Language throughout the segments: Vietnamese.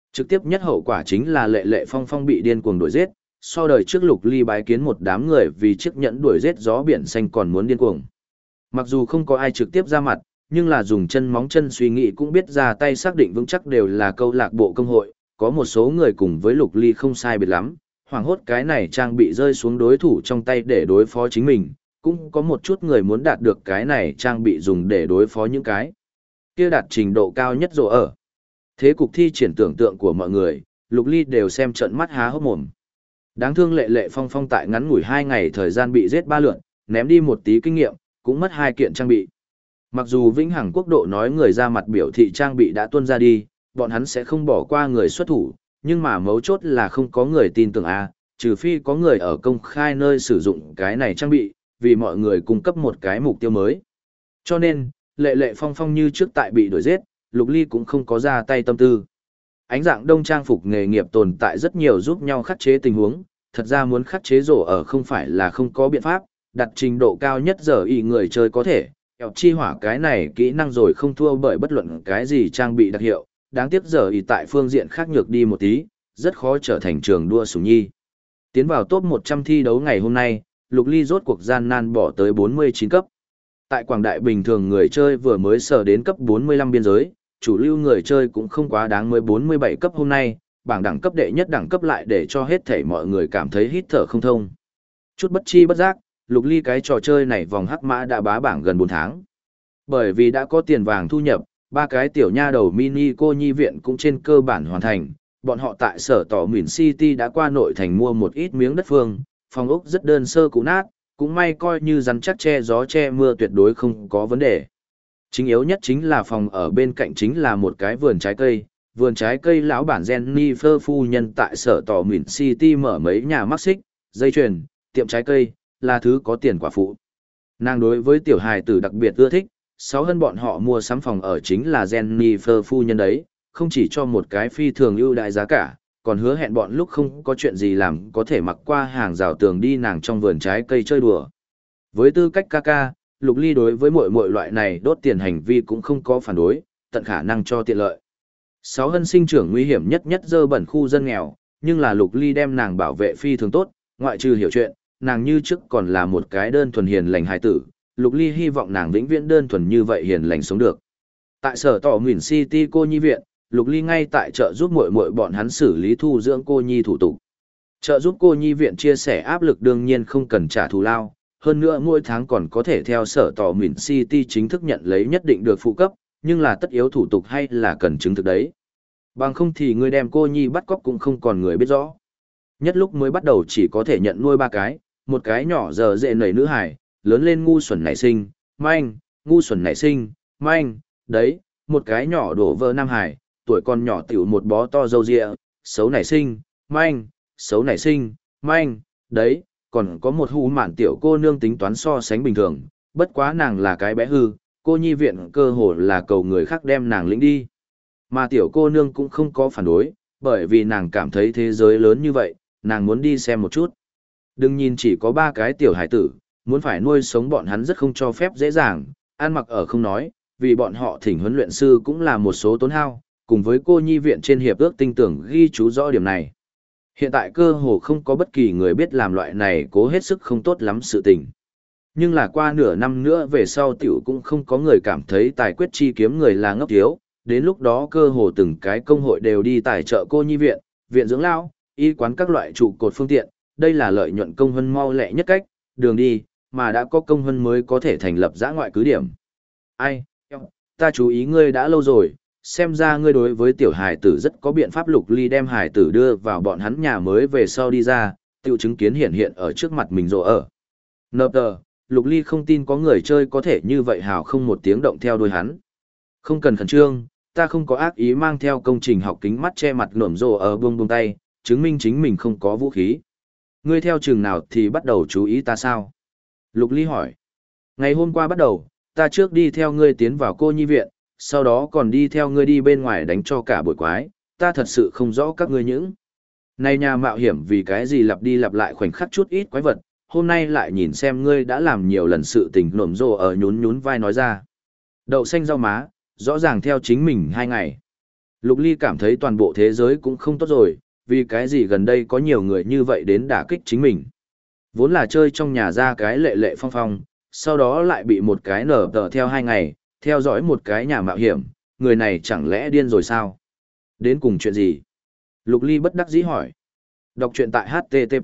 Trực tiếp nhất hậu quả chính là Lệ Lệ Phong Phong bị điên cuồng đuổi giết, so đời trước Lục Ly bái kiến một đám người vì chiếc nhẫn đuổi giết gió biển xanh còn muốn điên cuồng. Mặc dù không có ai trực tiếp ra mặt, nhưng là dùng chân móng chân suy nghĩ cũng biết ra tay xác định vững chắc đều là câu lạc bộ công hội, có một số người cùng với Lục Ly không sai biệt lắm, hoảng hốt cái này trang bị rơi xuống đối thủ trong tay để đối phó chính mình, cũng có một chút người muốn đạt được cái này trang bị dùng để đối phó những cái kia đạt trình độ cao nhất rồi ở. Thế cục thi triển tưởng tượng của mọi người, Lục Ly đều xem trận mắt há hốc mồm. Đáng thương Lệ Lệ Phong Phong tại ngắn ngủi 2 ngày thời gian bị giết 3 lượt, ném đi một tí kinh nghiệm, cũng mất 2 kiện trang bị. Mặc dù Vĩnh Hằng Quốc độ nói người ra mặt biểu thị trang bị đã tuôn ra đi, bọn hắn sẽ không bỏ qua người xuất thủ, nhưng mà mấu chốt là không có người tin tưởng trừ phi có người ở công khai nơi sử dụng cái này trang bị, vì mọi người cung cấp một cái mục tiêu mới. Cho nên, Lệ Lệ Phong Phong như trước tại bị đuổi giết, Lục Ly cũng không có ra tay tâm tư. Ánh dạng đông trang phục nghề nghiệp tồn tại rất nhiều giúp nhau khắc chế tình huống, thật ra muốn khắc chế rổ ở không phải là không có biện pháp, đặt trình độ cao nhất giờ ý người chơi có thể, kẹo chi hỏa cái này kỹ năng rồi không thua bởi bất luận cái gì trang bị đặc hiệu, đáng tiếc giờ ý tại phương diện khác nhược đi một tí, rất khó trở thành trường đua sủng nhi. Tiến vào top 100 thi đấu ngày hôm nay, Lục Ly rốt cuộc gian nan bỏ tới 49 cấp. Tại Quảng Đại bình thường người chơi vừa mới sở đến cấp 45 biên giới, chủ lưu người chơi cũng không quá đáng mới 47 cấp hôm nay, bảng đẳng cấp đệ nhất đẳng cấp lại để cho hết thảy mọi người cảm thấy hít thở không thông. Chút bất chi bất giác, Lục Ly cái trò chơi này vòng hắc mã đã bá bảng gần 4 tháng. Bởi vì đã có tiền vàng thu nhập, 3 cái tiểu nha đầu mini cô nhi viện cũng trên cơ bản hoàn thành, bọn họ tại sở tỏ Mìn City đã qua nội thành mua một ít miếng đất phương, phòng ốc rất đơn sơ cũ nát, cũng may coi như rắn chắc che gió che mưa tuyệt đối không có vấn đề. Chính yếu nhất chính là phòng ở bên cạnh chính là một cái vườn trái cây lão bản Jennifer phu nhân tại sở tỏ Mìn City mở mấy nhà mắc xích, dây chuyền, tiệm trái cây, là thứ có tiền quả phụ. Nàng đối với tiểu hài tử đặc biệt ưa thích, 6 hơn bọn họ mua sắm phòng ở chính là Jennifer phu nhân đấy, không chỉ cho một cái phi thường ưu đại giá cả, còn hứa hẹn bọn lúc không có chuyện gì làm có thể mặc qua hàng rào tường đi nàng trong vườn trái cây chơi đùa. Với tư cách ca ca, Lục Ly đối với mọi loại này đốt tiền hành vi cũng không có phản đối, tận khả năng cho tiện lợi. 6 hân sinh trưởng nguy hiểm nhất dơ bẩn khu dân nghèo, nhưng là Lục Ly đem nàng bảo vệ phi thường tốt, ngoại trừ hiểu chuyện, nàng như trước còn là một cái đơn thuần hiền lành hài tử, Lục Ly hy vọng nàng vĩnh viễn đơn thuần như vậy hiền lành sống được. Tại sở tỏ Mìn City cô nhi viện, Lục Ly ngay tại chợ giúp muội bọn hắn xử lý thu dưỡng cô nhi thủ tục. Chợ giúp cô nhi viện chia sẻ áp lực đương nhiên không cần trả thù lao, hơn nữa mỗi tháng còn có thể theo sở tỏ Mìn City chính thức nhận lấy nhất định được phụ cấp, nhưng là tất yếu thủ tục hay là cần chứng thực đấy. Bằng không thì người đem cô nhi bắt cóc cũng không còn người biết rõ. Nhất lúc mới bắt đầu chỉ có thể nhận nuôi 3 cái, một cái nhỏ giờ dễ nảy nữ hải, lớn lên ngu xuẩn nảy sinh, manh, ngu xuẩn nảy sinh, manh, đấy, một cái nhỏ đổ vỡ nam hải, tuổi còn nhỏ tiểu một bó to râu ria, xấu nảy sinh, manh, xấu nảy sinh, manh, đấy, còn có một hù mạn tiểu cô nương tính toán so sánh bình thường, bất quá nàng là cái bé hư, cô nhi viện cơ hồ là cầu người khác đem nàng lĩnh đi. Mà tiểu cô nương cũng không có phản đối, bởi vì nàng cảm thấy thế giới lớn như vậy, nàng muốn đi xem một chút. Đừng nhìn chỉ có 3 cái tiểu hải tử, muốn phải nuôi sống bọn hắn rất không cho phép dễ dàng, ăn mặc ở không nói, vì bọn họ thỉnh huấn luyện sư cũng là một số tốn hao, cùng với cô nhi viện trên hiệp ước tinh tưởng ghi chú rõ điểm này. Hiện tại cơ hồ không có bất kỳ người biết làm loại này cố hết sức không tốt lắm sự tình. Nhưng là qua nửa năm nữa về sau tiểu cũng không có người cảm thấy tài quyết chi kiếm người là ngốc thiếu, đến lúc đó cơ hồ từng cái công hội đều đi tài trợ cô nhi viện, viện dưỡng lao, y quán các loại trụ cột phương tiện, đây là lợi nhuận công hơn mau lẹ nhất cách, đường đi, mà đã có công hơn mới có thể thành lập dã ngoại cứ điểm. Ai, ta chú ý ngươi đã lâu rồi, xem ra ngươi đối với tiểu hài tử rất có biện pháp. Lục Ly đem hài tử đưa vào bọn hắn nhà mới về sau đi ra, tiểu chứng kiến hiện ở trước mặt mình rồi ở. Nợp tờ, Lục Ly không tin có người chơi có thể như vậy hào không một tiếng động theo đuôi hắn. Không cần khẩn trương, ta không có ác ý mang theo công trình học kính mắt che mặt nổm rồ ở buông tay, chứng minh chính mình không có vũ khí. Ngươi theo trường nào thì bắt đầu chú ý ta sao? Lục Ly hỏi. Ngày hôm qua bắt đầu, ta trước đi theo ngươi tiến vào cô nhi viện, sau đó còn đi theo ngươi đi bên ngoài đánh cho cả buổi quái, ta thật sự không rõ các ngươi những. Này nhà mạo hiểm vì cái gì lặp đi lặp lại khoảnh khắc chút ít quái vật, hôm nay lại nhìn xem ngươi đã làm nhiều lần sự tình. Nổm rồ ở nhún vai nói ra. Đậu xanh rau má, rõ ràng theo chính mình 2 ngày. Lục Ly cảm thấy toàn bộ thế giới cũng không tốt rồi, vì cái gì gần đây có nhiều người như vậy đến đả kích chính mình. Vốn là chơi trong nhà ra cái lệ lệ phong phong, sau đó lại bị một cái nở tờ theo 2 ngày, theo dõi một cái nhà mạo hiểm, người này chẳng lẽ điên rồi sao? Đến cùng chuyện gì? Lục Ly bất đắc dĩ hỏi. Đọc truyện tại HTTP.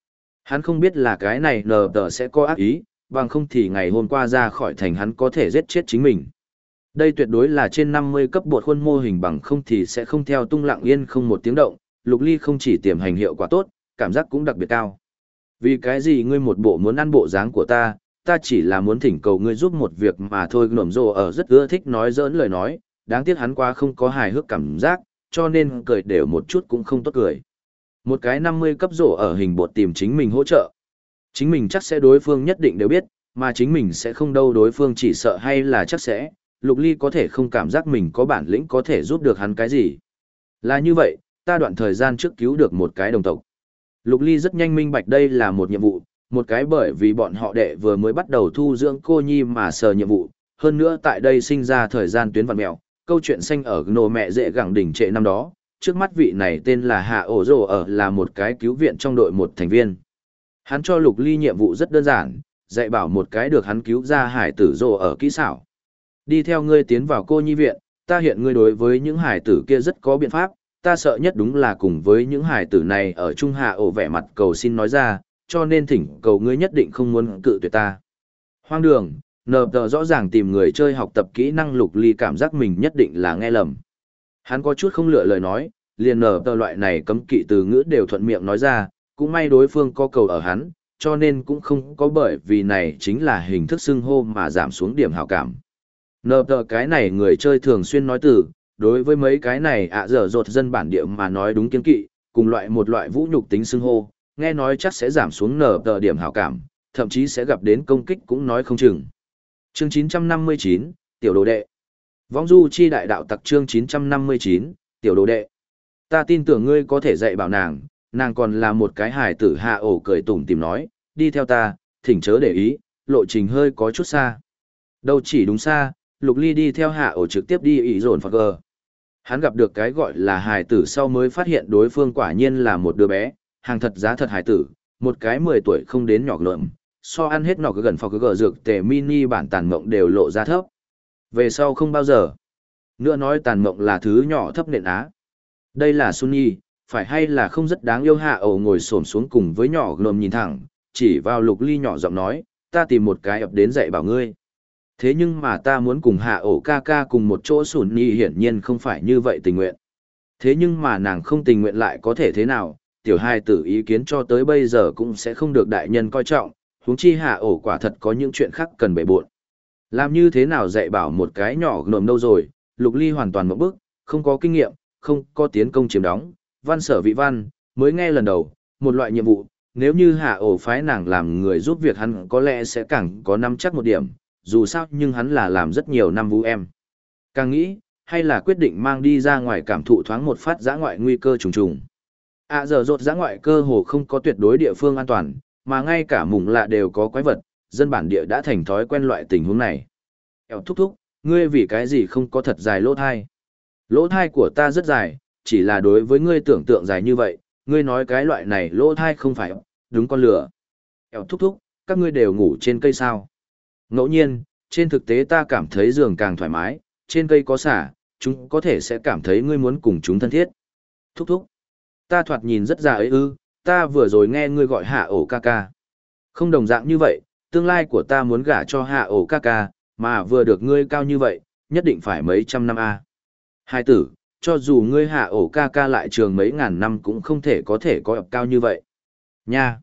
Hắn không biết là cái này nở tờ sẽ có ác ý, bằng không thì ngày hôm qua ra khỏi thành hắn có thể giết chết chính mình. Đây tuyệt đối là trên 50 cấp bột khuôn mô hình, bằng không thì sẽ không theo tung lặng yên không một tiếng động. Lục Ly không chỉ tiềm hành hiệu quả tốt, cảm giác cũng đặc biệt cao. Vì cái gì ngươi một bộ muốn ăn bộ dáng của ta chỉ là muốn thỉnh cầu ngươi giúp một việc mà thôi. Nổm rồ ở rất ưa thích nói giỡn lời nói, đáng tiếc hắn quá không có hài hước cảm giác, cho nên cười đều một chút cũng không tốt cười. Một cái 50 cấp rổ ở hình bột tìm chính mình hỗ trợ. Chính mình chắc sẽ đối phương nhất định đều biết, mà chính mình sẽ không đâu, đối phương chỉ sợ hay là chắc sẽ. Lục Ly có thể không cảm giác mình có bản lĩnh có thể giúp được hắn cái gì. Là như vậy, ta đoạn thời gian trước cứu được một cái đồng tộc. Lục Ly rất nhanh minh bạch đây là một nhiệm vụ, một cái bởi vì bọn họ đệ vừa mới bắt đầu thu dưỡng cô nhi mà sờ nhiệm vụ, hơn nữa tại đây sinh ra thời gian tuyến vặn mèo, câu chuyện xanh ở nô mẹ dễ gẳng đỉnh trệ năm đó, trước mắt vị này tên là Hạ Ổ Rồ ở là một cái cứu viện trong đội một thành viên. Hắn cho Lục Ly nhiệm vụ rất đơn giản, dạy bảo một cái được hắn cứu ra hải tử Rồ ở kỹ xảo. Đi theo ngươi tiến vào cô nhi viện, ta hiện ngươi đối với những hải tử kia rất có biện pháp, ta sợ nhất đúng là cùng với những hải tử này ở Trung Hạ Ổ vẻ mặt cầu xin nói ra, cho nên thỉnh cầu ngươi nhất định không muốn cự tuyệt ta. Hoang đường, nờ tờ rõ ràng tìm người chơi học tập kỹ năng. Lục Ly cảm giác mình nhất định là nghe lầm. Hắn có chút không lựa lời nói, liền nờ tờ loại này cấm kỵ từ ngữ đều thuận miệng nói ra, cũng may đối phương có cầu ở hắn, cho nên cũng không có bởi vì này chính là hình thức xưng hô mà giảm xuống điểm hảo cảm. Nờ tờ cái này người chơi thường xuyên nói từ, đối với mấy cái này dở dột dân bản địa mà nói đúng kiên kỵ, cùng một loại vũ nhục tính xưng hô, nghe nói chắc sẽ giảm xuống nở tờ điểm hảo cảm, thậm chí sẽ gặp đến công kích cũng nói không chừng. Chương 959, Tiểu đồ đệ. Vong du chi đại đạo tặc. Chương 959, Tiểu đồ đệ. Ta tin tưởng ngươi có thể dạy bảo nàng còn là một cái hài tử. Hạ Ổ cười tủm tìm nói, đi theo ta, thỉnh chớ để ý, lộ trình hơi có chút xa. Đâu chỉ đúng xa, Lục Ly đi theo Hạ Ổ trực tiếp đi ý dồn phật gờ. Hắn gặp được cái gọi là hài tử sau mới phát hiện đối phương quả nhiên là một đứa bé, hàng thật giá thật hài tử, một cái 10 tuổi không đến nhỏ lợm, so ăn hết nọ gần phọc gờ dược tề mini bản tàn mộng đều lộ ra thấp. Về sau không bao giờ nữa nói tàn mộng là thứ nhỏ thấp nện á. Đây là Sunny, phải hay là không rất đáng yêu. Hạ Ổ ngồi xổm xuống cùng với nhỏ lợm nhìn thẳng, chỉ vào Lục Ly nhỏ giọng nói, ta tìm một cái ập đến dạy bảo ngươi. Thế nhưng mà ta muốn cùng Hạ Ổ ca ca cùng một chỗ. Sunny hiển nhiên không phải như vậy tình nguyện. Thế nhưng mà nàng không tình nguyện lại có thể thế nào, tiểu hài tử ý kiến cho tới bây giờ cũng sẽ không được đại nhân coi trọng, huống chi Hạ Ổ quả thật có những chuyện khác cần bể bộn. Làm như thế nào dạy bảo một cái nhỏ ngợm đâu rồi, Lục Ly hoàn toàn một bức, không có kinh nghiệm, không có tiến công chiếm đóng, văn sở vị văn, mới nghe lần đầu, một loại nhiệm vụ, nếu như Hạ Ổ phái nàng làm người giúp việc hắn có lẽ sẽ càng có nắm chắc một điểm, dù sao nhưng hắn là làm rất nhiều năm vũ em. Càng nghĩ, hay là quyết định mang đi ra ngoài cảm thụ thoáng một phát dã ngoại nguy cơ trùng trùng. Giờ rột dã ngoại cơ hồ không có tuyệt đối địa phương an toàn, mà ngay cả mùng lạ đều có quái vật, dân bản địa đã thành thói quen loại tình huống này. Eo thúc thúc, ngươi vì cái gì không có thật dài lỗ thai? Lỗ thai của ta rất dài, chỉ là đối với ngươi tưởng tượng dài như vậy, ngươi nói cái loại này lỗ thai không phải đúng con lửa. Eo thúc thúc, các ngươi đều ngủ trên cây sao? Ngẫu nhiên, trên thực tế ta cảm thấy giường càng thoải mái, trên cây có xả, chúng có thể sẽ cảm thấy ngươi muốn cùng chúng thân thiết. Thúc thúc, ta thoạt nhìn rất già ấy ư, ta vừa rồi nghe ngươi gọi Hạ Ổ ca ca. Không đồng dạng như vậy, tương lai của ta muốn gả cho Hạ Ổ ca ca, mà vừa được ngươi cao như vậy, nhất định phải mấy trăm năm a. Hai tử, cho dù ngươi Hạ Ổ ca ca lại trường mấy ngàn năm cũng không thể có ập cao như vậy. Nha!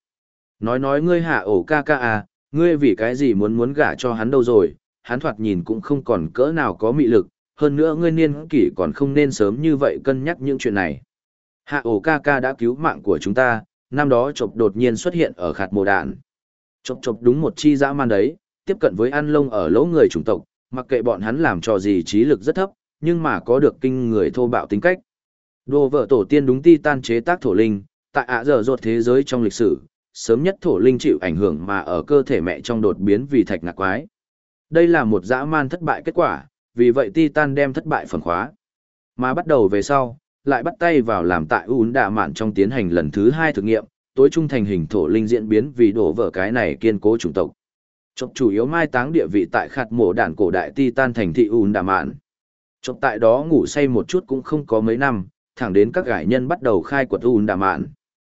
Nói ngươi Hạ Ổ ca ca à, ngươi vì cái gì muốn gả cho hắn đâu rồi, hắn thoạt nhìn cũng không còn cỡ nào có mị lực, hơn nữa ngươi niên kỷ còn không nên sớm như vậy cân nhắc những chuyện này. Hạ Ổ ca ca đã cứu mạng của chúng ta, năm đó chộp đột nhiên xuất hiện ở khạt mồ đạn. Chộp đúng một chi dã man đấy, tiếp cận với ăn lông ở lỗ người chủng tộc, mặc kệ bọn hắn làm trò gì trí lực rất thấp, nhưng mà có được kinh người thô bạo tính cách. Đồ vợ tổ tiên đúng Titan chế tác thổ linh, tại giờ rột thế giới trong lịch sử, sớm nhất thổ linh chịu ảnh hưởng mà ở cơ thể mẹ trong đột biến vì thạch ngạc quái. Đây là một dã man thất bại kết quả, vì vậy Titan đem thất bại phần khóa. Mà bắt đầu về sau, lại bắt tay vào làm tại ún đạ mạn trong tiến hành lần thứ 2 thực nghiệm, tối trung thành hình thổ linh diễn biến vì đổ vỡ cái này kiên cố chủng tộc. Chọc chủ yếu mai táng địa vị tại khạt mộ đản cổ đại Titan thành thị ún đạ mạn. Chọc tại đó ngủ say một chút cũng không có mấy năm, thẳng đến các gải nhân bắt đầu khai quật ún đạ mạn.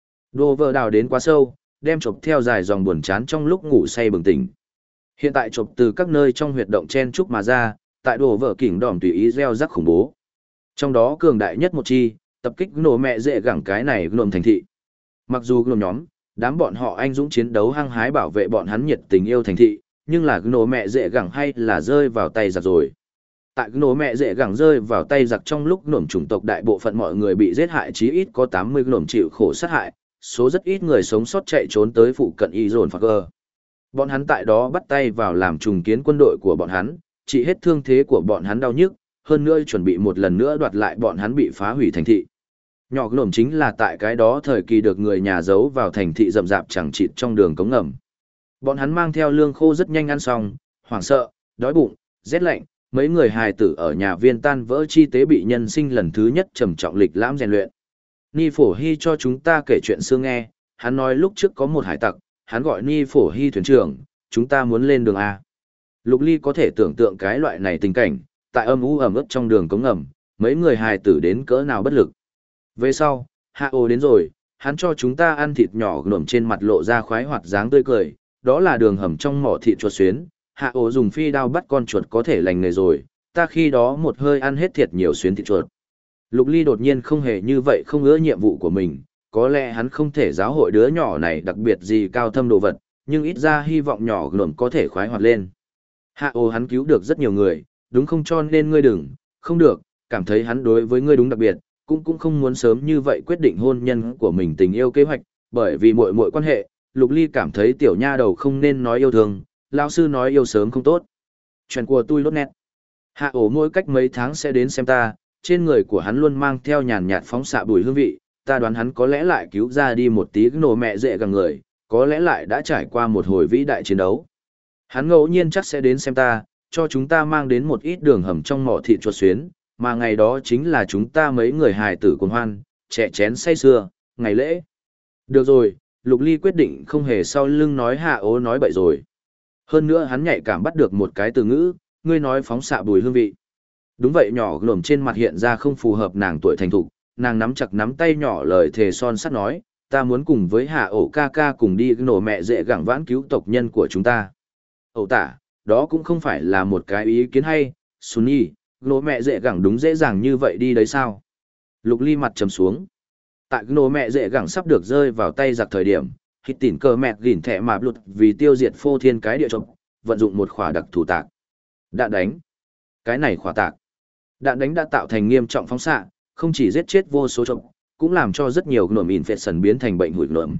Đổ vỡ đào đến quá sâu, đem chọc theo dài dòng buồn chán trong lúc ngủ say bừng tỉnh. Hiện tại chọc từ các nơi trong huyệt động chen trúc mà ra, tại đổ vỡ kỉnh đỏm tùy ý gieo rắc khủng bố. Trong đó cường đại nhất một chi, tập kích nổ mẹ dễ gẳng cái này gồm thành thị. Mặc dù gồm nhóm, đám bọn họ anh dũng chiến đấu hăng hái bảo vệ bọn hắn nhiệt tình yêu thành thị, nhưng là nổ mẹ dễ gẳng hay là rơi vào tay giặc rồi. Tại nổ mẹ dễ gẳng rơi vào tay giặc trong lúc nổm chủng tộc đại bộ phận mọi người bị giết hại, chí ít có 80 nổm chịu khổ sát hại, số rất ít người sống sót chạy trốn tới phụ cận y dồn phạc gơ. Bọn hắn tại đó bắt tay vào làm trùng kiến quân đội của bọn hắn, trị hết thương thế của bọn hắn đau nhức, hơn nữa chuẩn bị một lần nữa đoạt lại bọn hắn bị phá hủy thành thị. Nhỏ lồm chính là tại cái đó thời kỳ được người nhà giấu vào thành thị rậm rạp chẳng chịt trong đường cống ngầm. Bọn hắn mang theo lương khô rất nhanh ăn xong, hoảng sợ, đói bụng, rét lạnh, mấy người hài tử ở nhà viên tan vỡ chi tế bị nhân sinh lần thứ nhất trầm trọng lịch lãm rèn luyện. Ni Phổ Hy cho chúng ta kể chuyện xưa nghe, hắn nói lúc trước có một hải tặc, hắn gọi Ni Phổ Hy thuyền trưởng, chúng ta muốn lên đường A. Lục Ly có thể tưởng tượng cái loại này tình cảnh, tại âm u ẩm ướt trong đường cống ngầm, mấy người hài tử đến cỡ nào bất lực. Về sau, Hạ Ô đến rồi, hắn cho chúng ta ăn thịt nhỏ nổm trên mặt lộ ra khoái hoạt dáng tươi cười, đó là đường hầm trong mỏ thịt chuột xuyến, Hạ Ô dùng phi đao bắt con chuột có thể lành nghề rồi, ta khi đó một hơi ăn hết thiệt nhiều xuyến thịt chuột. Lục Ly đột nhiên không hề như vậy không ưa nhiệm vụ của mình, có lẽ hắn không thể giáo hội đứa nhỏ này đặc biệt gì cao thâm đồ vật, nhưng ít ra hy vọng nhỏ nổm có thể khoái hoạt lên. Hạ Ô hắn cứu được rất nhiều người, đúng không, cho nên ngươi đừng, không được, cảm thấy hắn đối với ngươi đúng đặc biệt, cũng không muốn sớm như vậy quyết định hôn nhân của mình tình yêu kế hoạch, bởi vì mọi quan hệ, Lục Ly cảm thấy tiểu nha đầu không nên nói yêu thương, lão sư nói yêu sớm không tốt. Chuyện của tôi lốt nét. Hạ Ổ mỗi cách mấy tháng sẽ đến xem ta, trên người của hắn luôn mang theo nhàn nhạt phóng xạ bùi hương vị, ta đoán hắn có lẽ lại cứu ra đi một tí nổ mẹ dễ gần người, có lẽ lại đã trải qua một hồi vĩ đại chiến đấu. Hắn ngẫu nhiên chắc sẽ đến xem ta, cho chúng ta mang đến một ít đường hầm trong mỏ thịt chuột xuyến, mà ngày đó chính là chúng ta mấy người hài tử cuồng hoan, trẻ chén say sưa, ngày lễ. Được rồi, Lục Ly quyết định không hề sau lưng nói Hạ Ố nói bậy rồi. Hơn nữa hắn nhạy cảm bắt được một cái từ ngữ, ngươi nói phóng xạ bùi hương vị. Đúng vậy, nhỏ lồm trên mặt hiện ra không phù hợp nàng tuổi thành thục, nàng nắm chặt nắm tay nhỏ lời thề son sắt nói, ta muốn cùng với Hạ Ổ ca ca cùng đi nổ mẹ dễ gẳng vãn cứu tộc nhân của chúng ta. Ẩu tả, đó cũng không phải là một cái ý kiến hay, Sunny, nổ mẹ dễ gẳng đúng dễ dàng như vậy đi đấy sao? Lục Ly mặt trầm xuống. Tại nổ mẹ dễ gẳng sắp được rơi vào tay giặc thời điểm, hít tỉn cờ mẹ gỉn thẻ mạp lụt vì tiêu diệt phô thiên cái địa chộp, vận dụng một khỏa đặc thủ tạc. Đạn đánh. Cái này khỏa tạc. Đạn đánh đã tạo thành nghiêm trọng phóng xạ, không chỉ giết chết vô số chộp, cũng làm cho rất nhiều nổm infection biến thành bệnh hủi nổm.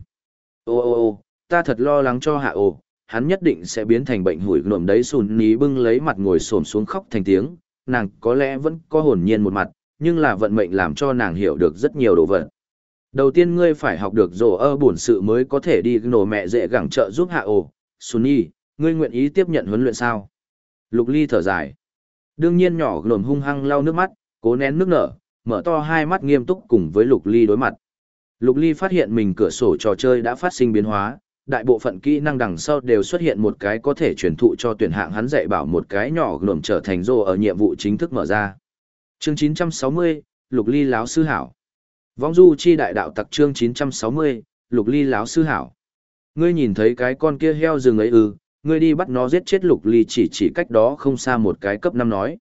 Ô, ta thật lo lắng cho Hạ Ô, hắn nhất định sẽ biến thành bệnh hủi nổm đấy. Sùn ní bưng lấy mặt ngồi xổm xuống khóc thành tiếng, nàng có lẽ vẫn có hồn nhiên một mặt, nhưng là vận mệnh làm cho nàng hiểu được rất nhiều đồ vật. Đầu tiên ngươi phải học được bổn sự mới có thể đi nổ mẹ dễ gẳng trợ giúp Hạ Ô. Sunny, ngươi nguyện ý tiếp nhận huấn luyện sao? Lục Ly thở dài. Đương nhiên, nhỏ nổm hung hăng lau nước mắt, cố nén nước nở, mở to hai mắt nghiêm túc cùng với Lục Ly đối mặt. Lục Ly phát hiện mình cửa sổ trò chơi đã phát sinh biến hóa, đại bộ phận kỹ năng đằng sau đều xuất hiện một cái có thể truyền thụ cho tuyển hạng hắn dạy bảo một cái nhỏ nổm trở thành ở nhiệm vụ chính thức mở ra. Chương 960, Lục Ly láo sư hảo. Vong du chi đại đạo tặc chương 960, Lục Ly láo sư hảo. Ngươi nhìn thấy cái con kia heo rừng ấy ư, ngươi đi bắt nó giết chết. Lục Ly chỉ cách đó không xa một cái cấp 5 nói.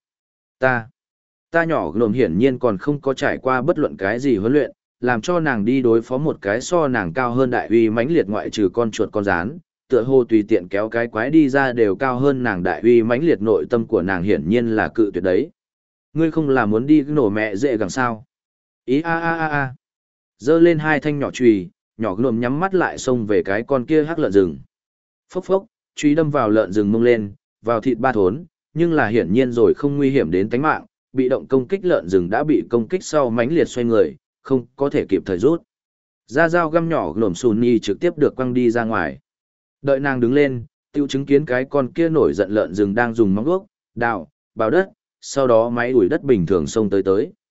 Ta nhỏ nổm hiển nhiên còn không có trải qua bất luận cái gì huấn luyện, làm cho nàng đi đối phó một cái so nàng cao hơn đại uy mãnh liệt ngoại trừ con chuột con rán, tựa hồ tùy tiện kéo cái quái đi ra đều cao hơn nàng đại uy mãnh liệt. Nội tâm của nàng hiển nhiên là cự tuyệt đấy. Ngươi không là muốn đi nổ mẹ dễ gẳng sao? Ý a. Giơ lên hai thanh nhỏ chùy, nhỏ nổm nhắm mắt lại xông về cái con kia hắc lợn rừng. Phốc phốc, chùy đâm vào lợn rừng mông lên, vào thịt ba thốn, nhưng là hiển nhiên rồi không nguy hiểm đến tính mạng, bị động công kích lợn rừng đã bị công kích sau mãnh liệt xoay người, không có thể kịp thời rút. Ra dao găm nhỏ nổm Sunny trực tiếp được quăng đi ra ngoài. Đợi nàng đứng lên, tiêu chứng kiến cái con kia nổi giận lợn rừng đang dùng móng guốc, đào, bào đất, sau đó máy ủi đất bình thường xông tới.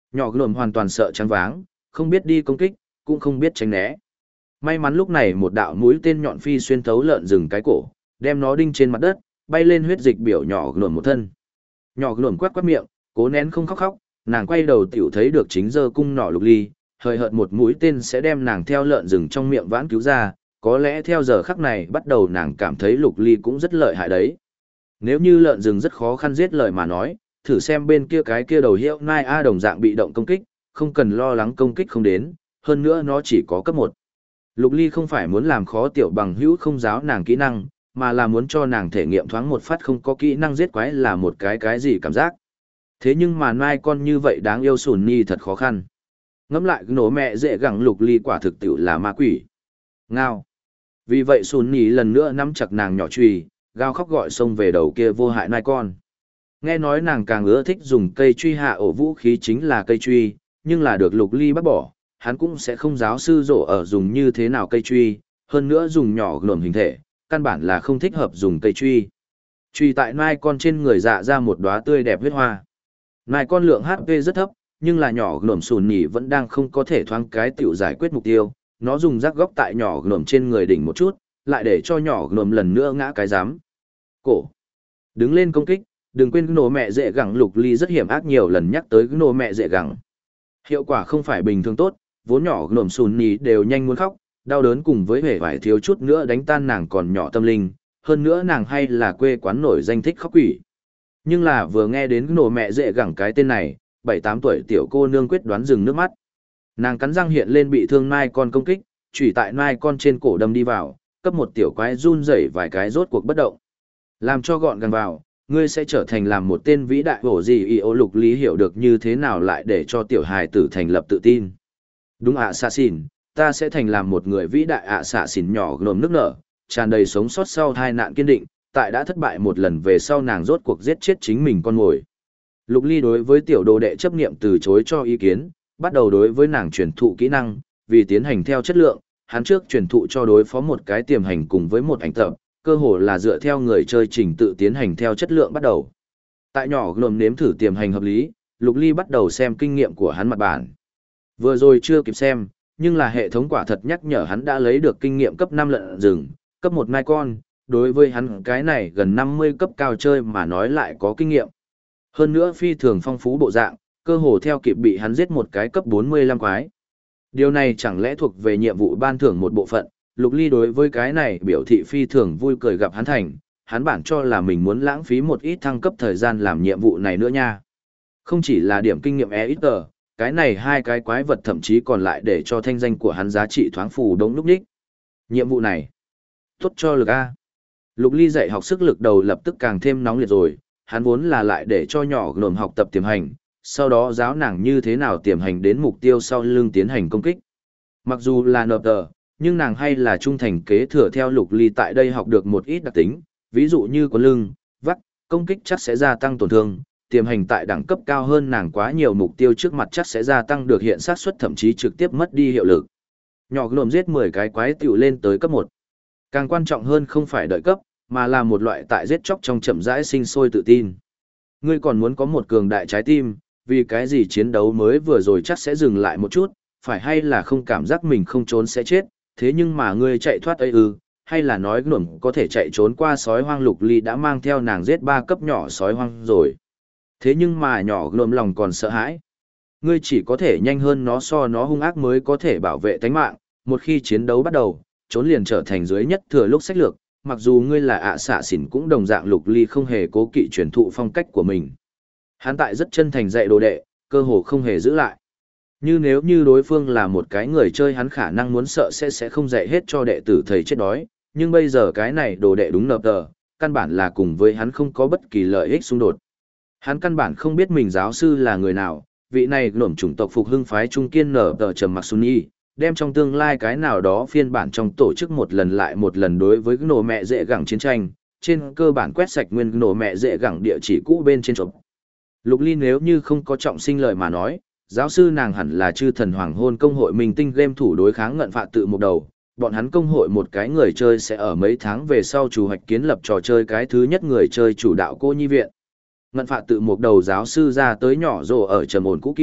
Nhỏ Glom hoàn toàn sợ choáng váng, không biết đi công kích, cũng không biết tránh né. May mắn lúc này một đạo mũi tên nhọn phi xuyên thấu lợn rừng cái cổ, đem nó đinh trên mặt đất, bay lên huyết dịch biểu nhỏ Glom một thân. Nhỏ Glom quát quát miệng, cố nén không khóc khóc, nàng quay đầu tiểu thấy được chính giơ cung nỏ Lục Ly, hời hợt một mũi tên sẽ đem nàng theo lợn rừng trong miệng vãn cứu ra, có lẽ theo giờ khắc này bắt đầu nàng cảm thấy Lục Ly cũng rất lợi hại đấy. Nếu như lợn rừng rất khó khăn giết lời mà nói, thử xem bên kia cái kia đầu hiệu nai A đồng dạng bị động công kích, không cần lo lắng công kích không đến, hơn nữa nó chỉ có cấp 1. Lục Ly không phải muốn làm khó tiểu bằng hữu không giáo nàng kỹ năng, mà là muốn cho nàng thể nghiệm thoáng một phát không có kỹ năng giết quái là một cái gì cảm giác. Thế nhưng mà nai con như vậy đáng yêu sùn nhi thật khó khăn. Ngẫm lại nổ mẹ dễ gẳng Lục Ly quả thực tiểu là ma quỷ. Ngao. Vì vậy sùn nhi lần nữa nắm chặt nàng nhỏ chùy, gào khóc gọi xông về đầu kia vô hại nai con. Nghe nói nàng càng ưa thích dùng cây truy hạ ổ vũ khí chính là cây truy, nhưng là được Lục Ly bắt bỏ, hắn cũng sẽ không giáo sư rổ ở dùng như thế nào cây truy, hơn nữa dùng nhỏ Glom hình thể, căn bản là không thích hợp dùng cây truy. Truy tại nai con trên người dạ ra một đóa tươi đẹp huyết hoa. Nai con lượng HP rất thấp, nhưng là nhỏ Glom sùn nhỉ vẫn đang không có thể thoáng cái tiểu giải quyết mục tiêu, nó dùng rắc góc tại nhỏ Glom trên người đỉnh một chút, lại để cho nhỏ Glom lần nữa ngã cái giám. Cổ. Đứng lên công kích, đừng quên nổ mẹ dễ gẳng Lục Ly rất hiểm ác nhiều lần nhắc tới nổ mẹ dễ gẳng. Hiệu quả không phải bình thường tốt, vốn nhỏ Glom sùn nhỉ đều nhanh muốn khóc, đau đớn cùng với vẻ vải thiếu chút nữa đánh tan nàng còn nhỏ tâm linh, hơn nữa nàng hay là quê quán nổi danh thích khóc quỷ. Nhưng là vừa nghe đến nổ mẹ dễ gẳng cái tên này, 7-8 tuổi tiểu cô nương quyết đoán dừng nước mắt. Nàng cắn răng hiện lên bị thương nai con công kích, chủy tại nai con trên cổ đâm đi vào, cấp một tiểu quái run rẩy vài cái rốt cuộc bất động. Làm cho gọn gàng vào, ngươi sẽ trở thành làm một tên vĩ đại hổ gì y ô Lục Lý hiểu được như thế nào lại để cho tiểu hài tử thành lập tự tin. Đúng ạ xạ xỉn, ta sẽ thành làm một người vĩ đại ạ xạ xỉn nhỏ Glom nước nở, tràn đầy sống sót sau tai nạn kiên định, tại đã thất bại một lần về sau nàng rốt cuộc giết chết chính mình con mồi. Lục Ly đối với tiểu đồ đệ chấp niệm từ chối cho ý kiến, bắt đầu đối với nàng truyền thụ kỹ năng, vì tiến hành theo chất lượng, hắn trước truyền thụ cho đối phó một cái tiềm hành cùng với một ảnh tập, cơ hồ là dựa theo người chơi trình tự tiến hành theo chất lượng bắt đầu. Tại nhỏ Glom nếm thử tiềm hành hợp lý, Lục Ly bắt đầu xem kinh nghiệm của hắn mặt bản. Vừa rồi chưa kịp xem, nhưng là hệ thống quả thật nhắc nhở hắn đã lấy được kinh nghiệm cấp 5 lợn rừng, cấp 1 nai con, đối với hắn cái này gần 50 cấp cao chơi mà nói lại có kinh nghiệm. Hơn nữa phi thường phong phú bộ dạng, cơ hồ theo kịp bị hắn giết một cái cấp 45 quái. Điều này chẳng lẽ thuộc về nhiệm vụ ban thưởng một bộ phận, Lục Ly đối với cái này biểu thị phi thường vui cười gặp hắn thành, hắn bản cho là mình muốn lãng phí một ít thăng cấp thời gian làm nhiệm vụ này nữa nha. Không chỉ là điểm kinh nghiệm ít tờ, cái này hai cái quái vật thậm chí còn lại để cho thanh danh của hắn giá trị thoáng phù đống lúc đích. Nhiệm vụ này, tốt cho lực A. Lục Ly dạy học sức lực đầu lập tức càng thêm nóng liệt rồi, hắn vốn là lại để cho nhỏ Glom học tập tiềm hành, sau đó giáo nàng như thế nào tiềm hành đến mục tiêu sau lưng tiến hành công kích. Mặc dù là nộp tờ, nhưng nàng hay là trung thành kế thừa theo Lục Ly tại đây học được một ít đặc tính, ví dụ như quấn lưng, vắt, công kích chắc sẽ gia tăng tổn thương, tiềm hành tại đẳng cấp cao hơn nàng quá nhiều mục tiêu trước mặt chắc sẽ gia tăng được hiện xác suất thậm chí trực tiếp mất đi hiệu lực. Nhỏ Glom giết 10 cái quái tiểu lên tới cấp 1. Càng quan trọng hơn không phải đợi cấp, mà là một loại tại giết chóc trong chậm rãi sinh sôi tự tin. Ngươi còn muốn có một cường đại trái tim, vì cái gì chiến đấu mới vừa rồi chắc sẽ dừng lại một chút, phải hay là không cảm giác mình không trốn sẽ chết, thế nhưng mà ngươi chạy thoát ấy hay là nói Glom có thể chạy trốn qua sói hoang. Lục Ly đã mang theo nàng giết 3 cấp nhỏ sói hoang rồi. Thế nhưng mà nhỏ Glom lòng còn sợ hãi. Ngươi chỉ có thể nhanh hơn nó so nó hung ác mới có thể bảo vệ tánh mạng, một khi chiến đấu bắt đầu, trốn liền trở thành dưới nhất thừa lúc sách lược, mặc dù ngươi là ạ xạ xỉn cũng đồng dạng. Lục Ly không hề cố kỵ truyền thụ phong cách của mình. Hắn tại rất chân thành dạy đồ đệ, cơ hồ không hề giữ lại. Như nếu như đối phương là một cái người chơi hắn khả năng muốn sợ sẽ không dạy hết cho đệ tử thầy chết đói, nhưng bây giờ cái này đồ đệ đúng nộp tờ, căn bản là cùng với hắn không có bất kỳ lợi ích xung đột. Hắn căn bản không biết mình giáo sư là người nào, vị này nổm chủng tộc phục hưng phái trung kiên nở tờ trầm mặc Sunni, đem trong tương lai cái nào đó phiên bản trong tổ chức một lần lại một lần đối với nổ mẹ dễ gẳng chiến tranh, trên cơ bản quét sạch nguyên nổ mẹ dễ gẳng địa chỉ cũ bên trên chụp. Lục Ly nếu như không có trọng sinh lời mà nói, giáo sư nàng hẳn là chư thần hoàng hôn công hội minh tinh game thủ đối kháng ngận phạt tự một đầu. Bọn hắn công hội một cái người chơi sẽ ở mấy tháng về sau chủ hoạch kiến lập trò chơi cái thứ nhất người chơi chủ đạo cô nhi viện. Ngận phạt tự một đầu giáo sư ra tới nhỏ rồ ở trầm ổn cũ kỹ,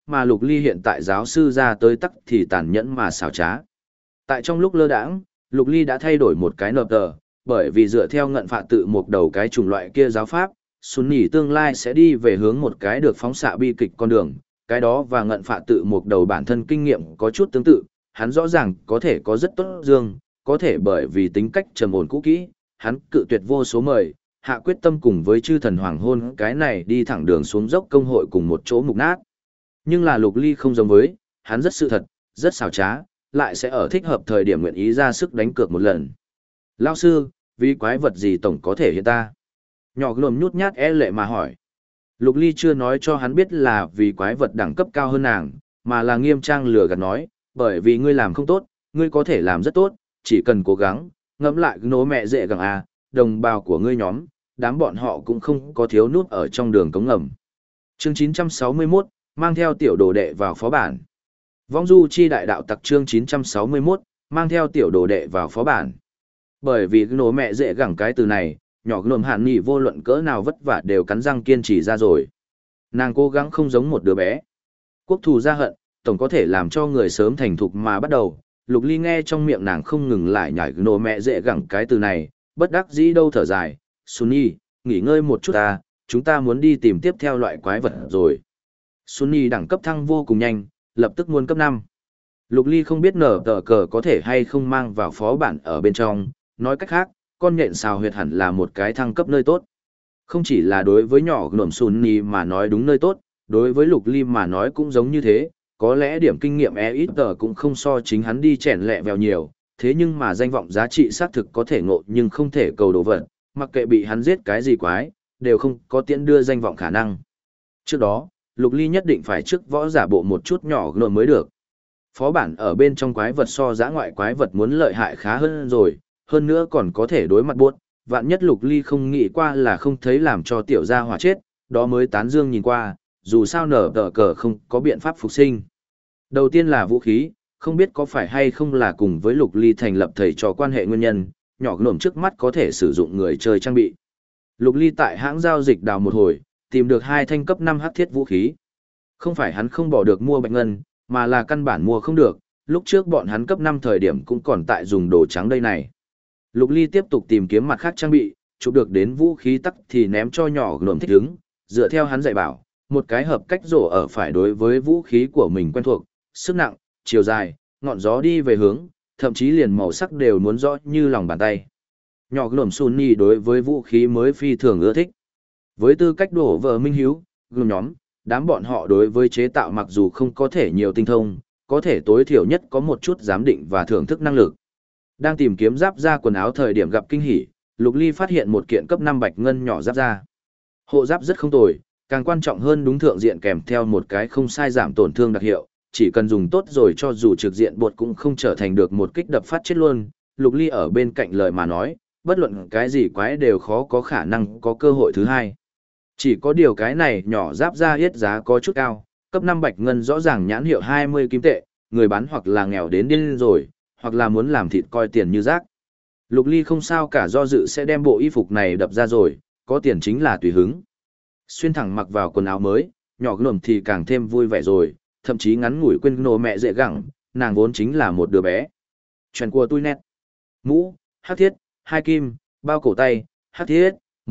mà Lục Ly hiện tại giáo sư ra tới tắc thì tàn nhẫn mà xảo trá. Tại trong lúc lơ đãng, Lục Ly đã thay đổi một cái nợp tờ, bởi vì dựa theo ngận phạ tự một đầu cái chủng loại kia giáo pháp, Sunni tương lai sẽ đi về hướng một cái được phóng xạ bi kịch con đường, cái đó và ngận phạ tự một đầu bản thân kinh nghiệm có chút tương tự, hắn rõ ràng có thể có rất tốt dương, có thể bởi vì tính cách trầm ổn cũ kỹ, hắn cự tuyệt vô số mời, hạ quyết tâm cùng với chư thần hoàng hôn cái này đi thẳng đường xuống dốc công hội cùng một chỗ mục nát. Nhưng là Lục Ly không giống với, hắn rất sự thật, rất xảo trá, lại sẽ ở thích hợp thời điểm nguyện ý ra sức đánh cược một lần. Lao sư, vì quái vật gì tổng có thể hiện ta? Nhỏ lồm nhút nhát lệ mà hỏi. Lục Ly chưa nói cho hắn biết là vì quái vật đẳng cấp cao hơn nàng, mà là nghiêm trang lừa gạt nói, bởi vì ngươi làm không tốt, ngươi có thể làm rất tốt, chỉ cần cố gắng, ngẫm lại nố mẹ dễ gặng à, đồng bào của ngươi nhóm, đám bọn họ cũng không có thiếu nút ở trong đường cống ngầm. Chương 961, mang theo tiểu đồ đệ vào phó bản. Vong du chi đại đạo tặc chương 961, mang theo tiểu đồ đệ vào phó bản. Bởi vì nổ mẹ dễ gẳng cái từ này, nhỏ nồm hạn nghị vô luận cỡ nào vất vả đều cắn răng kiên trì ra rồi. Nàng cố gắng không giống một đứa bé. Quốc thù ra hận, tổng có thể làm cho người sớm thành thục mà bắt đầu. Lục Ly nghe trong miệng nàng không ngừng lại nhảy nổ mẹ dễ gẳng cái từ này, bất đắc dĩ đâu thở dài. Sunny, nghỉ ngơi một chút ta, chúng ta muốn đi tìm tiếp theo loại quái vật rồi. Sunny đẳng cấp thăng vô cùng nhanh, lập tức muôn cấp 5. Lục Ly không biết nở tờ cờ có thể hay không mang vào phó bản ở bên trong, nói cách khác, con nhện xào huyệt hẳn là một cái thăng cấp nơi tốt. Không chỉ là đối với nhỏ nổm Sunny mà nói đúng nơi tốt, đối với Lục Ly mà nói cũng giống như thế, có lẽ điểm kinh nghiệm ít tờ cũng không so chính hắn đi chèn lẹ vèo nhiều, thế nhưng mà danh vọng giá trị xác thực có thể ngộ nhưng không thể cầu đồ vật, mặc kệ bị hắn giết cái gì quái, đều không có tiễn đưa danh vọng khả năng. Trước đó, Lục Ly nhất định phải trước võ giả bộ một chút nhỏ nổm mới được. Phó bản ở bên trong quái vật so dã ngoại quái vật muốn lợi hại khá hơn rồi, hơn nữa còn có thể đối mặt buốt, vạn nhất Lục Ly không nghĩ qua là không thấy làm cho tiểu gia hỏa chết, đó mới tán dương nhìn qua, dù sao nở tờ cờ không có biện pháp phục sinh. Đầu tiên là vũ khí, không biết có phải hay không là cùng với Lục Ly thành lập thầy trò quan hệ nguyên nhân, nhỏ nổm trước mắt có thể sử dụng người chơi trang bị. Lục Ly tại hãng giao dịch đào một hồi, tìm được 2 thanh cấp 5 hắc thiết vũ khí. Không phải hắn không bỏ được mua bạch ngân, mà là căn bản mua không được, lúc trước bọn hắn cấp 5 thời điểm cũng còn tại dùng đồ trắng đây này. Lục Ly tiếp tục tìm kiếm mặt khác trang bị, chụp được đến vũ khí tắc thì ném cho nhỏ nổm thích ứng, dựa theo hắn dạy bảo, một cái hợp cách rổ ở phải đối với vũ khí của mình quen thuộc, sức nặng, chiều dài, ngọn gió đi về hướng, thậm chí liền màu sắc đều muốn rõ như lòng bàn tay. Nhỏ nổm Sunny đối với vũ khí mới phi thường ưa thích. Với tư cách đổ vợ minh hiếu, gồm nhóm, đám bọn họ đối với chế tạo mặc dù không có thể nhiều tinh thông, có thể tối thiểu nhất có một chút giám định và thưởng thức năng lực. Đang tìm kiếm giáp da quần áo thời điểm gặp kinh hỉ, Lục Ly phát hiện một kiện cấp 5 bạch ngân nhỏ giáp da. Hộ giáp rất không tồi, càng quan trọng hơn đúng thượng diện kèm theo một cái không sai giảm tổn thương đặc hiệu, chỉ cần dùng tốt rồi cho dù trực diện bột cũng không trở thành được một kích đập phát chết luôn. Lục Ly ở bên cạnh lời mà nói, bất luận cái gì quái đều khó có khả năng có cơ hội thứ hai. Chỉ có điều cái này nhỏ giáp da yết giá có chút cao, cấp 5 bạch ngân rõ ràng nhãn hiệu 20 kim tệ, người bán hoặc là nghèo đến điên rồi, hoặc là muốn làm thịt coi tiền như rác. Lục Ly không sao cả do dự sẽ đem bộ y phục này đập ra rồi, có tiền chính là tùy hứng. Xuyên thẳng mặc vào quần áo mới, nhỏ nổm thì càng thêm vui vẻ rồi, thậm chí ngắn ngủi quên nổ mẹ dễ gẳng, nàng vốn chính là một đứa bé. Chuyện của tôi nét. Mũ, hắc thiết, 2 kim, bao cổ tay, hắc thiết,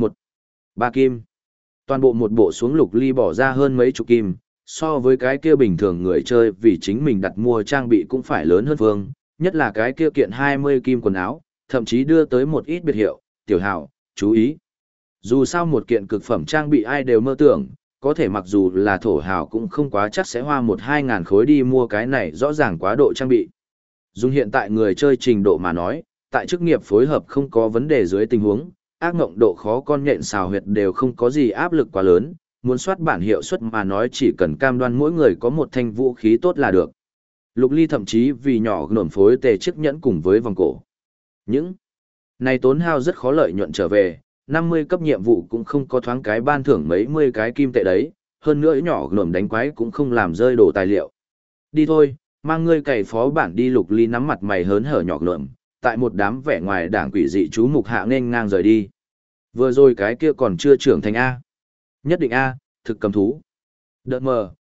3 kim. Toàn bộ một bộ xuống Lục Ly bỏ ra hơn mấy chục kim, so với cái kia bình thường người chơi vì chính mình đặt mua trang bị cũng phải lớn hơn phương, nhất là cái kia kiện 20 kim quần áo, thậm chí đưa tới một ít biệt hiệu, tiểu hảo, chú ý. Dù sao một kiện cực phẩm trang bị ai đều mơ tưởng, có thể mặc dù là thổ hào cũng không quá chắc sẽ hoa 1-2 ngàn khối đi mua cái này rõ ràng quá độ trang bị. Dùng hiện tại người chơi trình độ mà nói, tại chức nghiệp phối hợp không có vấn đề dưới tình huống, ác ngộng độ khó con nhện xào huyệt đều không có gì áp lực quá lớn, muốn soát bản hiệu suất mà nói chỉ cần cam đoan mỗi người có một thanh vũ khí tốt là được. Lục Ly thậm chí vì nhỏ nổm phối tề chiếc nhẫn cùng với vòng cổ. Những này tốn hao rất khó lợi nhuận trở về, 50 cấp nhiệm vụ cũng không có thoáng cái ban thưởng mấy mươi cái kim tệ đấy, hơn nữa nhỏ nổm đánh quái cũng không làm rơi đồ tài liệu. Đi thôi, mang ngươi cày phó bản đi. Lục Ly nắm mặt mày hớn hở nhỏ nổm, tại một đám vẻ ngoài đảng quỷ dị chú mục hạ nên ngang rời đi. Vừa rồi cái kia còn chưa trưởng thành A. Nhất định A, thực cầm thú. Đợt mờ,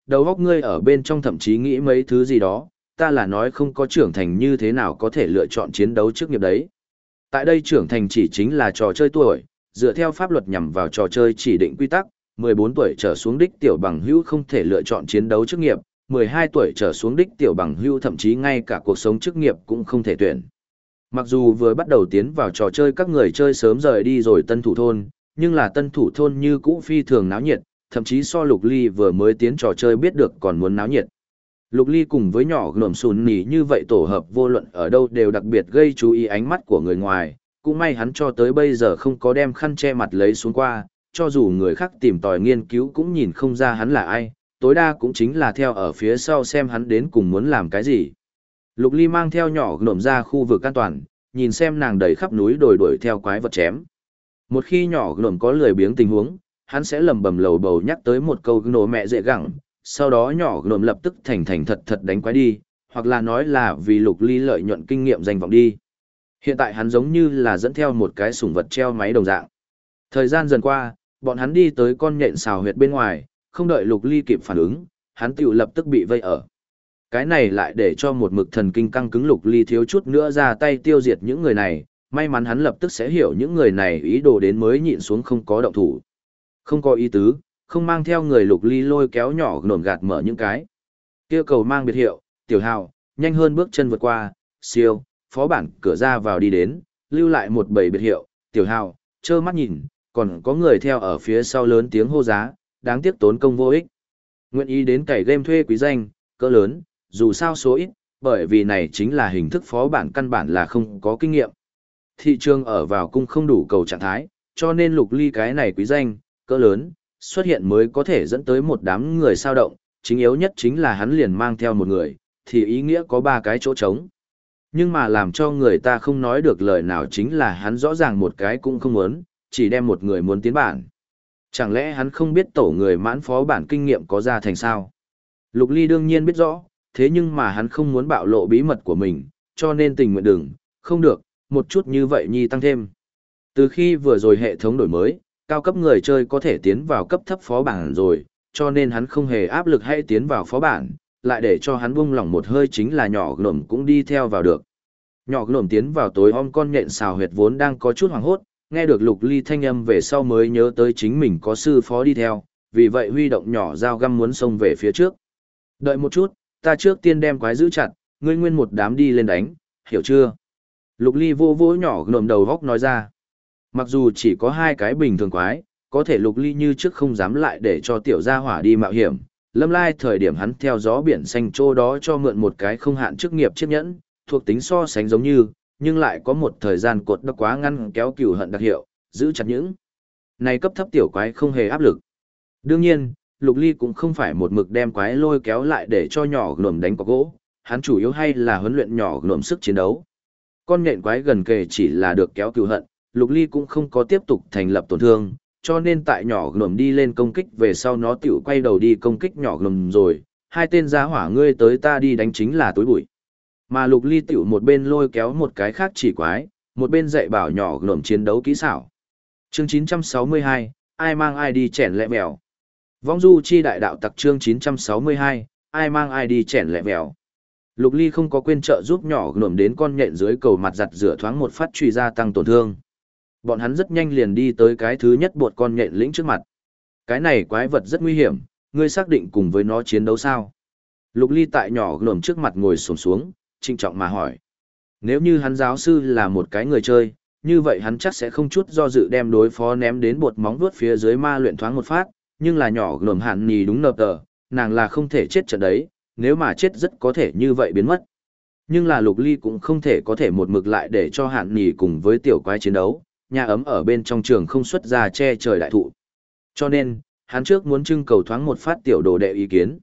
đầu óc ngươi ở bên trong thậm chí nghĩ mấy thứ gì đó, ta là nói không có trưởng thành như thế nào có thể lựa chọn chiến đấu chức nghiệp đấy. Tại đây trưởng thành chỉ chính là trò chơi tuổi, dựa theo pháp luật nhằm vào trò chơi chỉ định quy tắc, 14 tuổi trở xuống đích tiểu bằng hữu không thể lựa chọn chiến đấu chức nghiệp, 12 tuổi trở xuống đích tiểu bằng hữu thậm chí ngay cả cuộc sống chức nghiệp cũng không thể tuyển. Mặc dù vừa bắt đầu tiến vào trò chơi các người chơi sớm rời đi rồi tân thủ thôn, nhưng là tân thủ thôn như cũ phi thường náo nhiệt, thậm chí so Lục Ly vừa mới tiến trò chơi biết được còn muốn náo nhiệt. Lục Ly cùng với nhỏ Gnome Sùn Nỉ như vậy tổ hợp vô luận ở đâu đều đặc biệt gây chú ý ánh mắt của người ngoài, cũng may hắn cho tới bây giờ không có đem khăn che mặt lấy xuống qua, cho dù người khác tìm tòi nghiên cứu cũng nhìn không ra hắn là ai, tối đa cũng chính là theo ở phía sau xem hắn đến cùng muốn làm cái gì. Lục Ly mang theo nhỏ Gnome ra khu vực an toàn, nhìn xem nàng đầy khắp núi đuổi theo quái vật chém. Một khi nhỏ Gnome có lười biếng tình huống, hắn sẽ lầm bầm lầu bầu nhắc tới một câu Gnome mẹ dễ gẳng, sau đó nhỏ Gnome lập tức thành thật đánh quái đi, hoặc là nói là vì Lục Ly lợi nhuận kinh nghiệm danh vọng đi. Hiện tại hắn giống như là dẫn theo một cái sủng vật treo máy đồng dạng. Thời gian dần qua, bọn hắn đi tới con nhện xào huyệt bên ngoài, không đợi Lục Ly kịp phản ứng, hắn tiểu lập tức bị vây ở. Cái này lại để cho một mực thần kinh căng cứng Lục Ly thiếu chút nữa ra tay tiêu diệt những người này, may mắn hắn lập tức sẽ hiểu những người này ý đồ đến mới nhịn xuống không có động thủ. Không có ý tứ, không mang theo người Lục Ly lôi kéo nhỏ Gnome gạt mở những cái. Kia cầu mang biệt hiệu, Tiểu Hào, nhanh hơn bước chân vượt qua, siêu, phó bản cửa ra vào đi đến, lưu lại một bầy biệt hiệu, Tiểu Hào, trơ mắt nhìn, còn có người theo ở phía sau lớn tiếng hô giá, đáng tiếc tốn công vô ích. Nguyện ý đến cày game thuê quý danh, cỡ lớn, dù sao số ít, bởi vì này chính là hình thức phó bản căn bản là không có kinh nghiệm. Thị trường ở vào cung không đủ cầu trạng thái, cho nên Lục Ly cái này quý danh, cỡ lớn, xuất hiện mới có thể dẫn tới một đám người sao động, chính yếu nhất chính là hắn liền mang theo một người, thì ý nghĩa có 3 cái chỗ trống. Nhưng mà làm cho người ta không nói được lời nào chính là hắn rõ ràng một cái cũng không muốn, chỉ đem một người muốn tiến bản. Chẳng lẽ hắn không biết tổ người mãn phó bản kinh nghiệm có ra thành sao? Lục Ly đương nhiên biết rõ, thế nhưng mà hắn không muốn bạo lộ bí mật của mình, cho nên tình nguyện đừng, không được, một chút như vậy nhi tăng thêm. Từ khi vừa rồi hệ thống đổi mới, cao cấp người chơi có thể tiến vào cấp thấp phó bản rồi, cho nên hắn không hề áp lực hay tiến vào phó bản, lại để cho hắn buông lỏng một hơi chính là nhỏ Gnome cũng đi theo vào được. Nhỏ Gnome tiến vào tối om con nhện xào huyệt vốn đang có chút hoảng hốt, nghe được Lục Ly thanh âm về sau mới nhớ tới chính mình có sư phó đi theo, vì vậy huy động nhỏ dao găm muốn xông về phía trước. Đợi một chút, ta trước tiên đem quái giữ chặt, ngươi nguyên một đám đi lên đánh, hiểu chưa? Lục Ly vô vô nhỏ Gnome đầu góc nói ra. Mặc dù chỉ có 2 cái bình thường quái, có thể Lục Ly như trước không dám lại để cho tiểu gia hỏa đi mạo hiểm. Lâm lai thời điểm hắn theo gió biển xanh trô đó cho mượn một cái không hạn chức nghiệp chiếc nhẫn, thuộc tính so sánh giống như, nhưng lại có một thời gian cột đã quá ngăn kéo cừu hận đặc hiệu, giữ chặt những này cấp thấp tiểu quái không hề áp lực. Đương nhiên, Lục Ly cũng không phải một mực đem quái lôi kéo lại để cho nhỏ Gnome đánh có gỗ, hắn chủ yếu hay là huấn luyện nhỏ Gnome sức chiến đấu. Con nhện quái gần kề chỉ là được kéo cừu hận, Lục Ly cũng không có tiếp tục thành lập tổn thương, cho nên tại nhỏ Gnome đi lên công kích về sau nó tiểu quay đầu đi công kích nhỏ Gnome rồi, 2 tên giá hỏa ngươi tới ta đi đánh chính là tối bụi. Mà Lục Ly tiểu một bên lôi kéo một cái khác chỉ quái, một bên dạy bảo nhỏ Gnome chiến đấu kỹ xảo. Chương 962, ai mang ai đi chèn lẹ mèo. Vong du chi đại đạo tặc chương 962, ai mang ai đi chèn lẹ mèo. Lục Ly không có quên trợ giúp nhỏ Gnome đến con nhện dưới cầu mặt giặt rửa thoáng một phát truy gia tăng tổn thương. Bọn hắn rất nhanh liền đi tới cái thứ nhất bột con nhện lĩnh trước mặt. Cái này quái vật rất nguy hiểm, ngươi xác định cùng với nó chiến đấu sao? Lục Ly tại nhỏ Gnome trước mặt ngồi xổm xuống, trịnh trọng mà hỏi. Nếu như hắn giáo sư là một cái người chơi, như vậy hắn chắc sẽ không chút do dự đem đối phó ném đến bột móng vuốt phía dưới ma luyện thoáng một phát, nhưng là nhỏ Gnome hạn nhì đúng nợp tờ, nàng là không thể chết trận đấy, nếu mà chết rất có thể như vậy biến mất. Nhưng là Lục Ly cũng không thể có thể một mực lại để cho hạn nhì cùng với tiểu quái chiến đấu, nhà ấm ở bên trong trường không xuất ra che trời đại thụ. Cho nên, hắn trước muốn trưng cầu thoáng một phát tiểu đồ đệ ý kiến.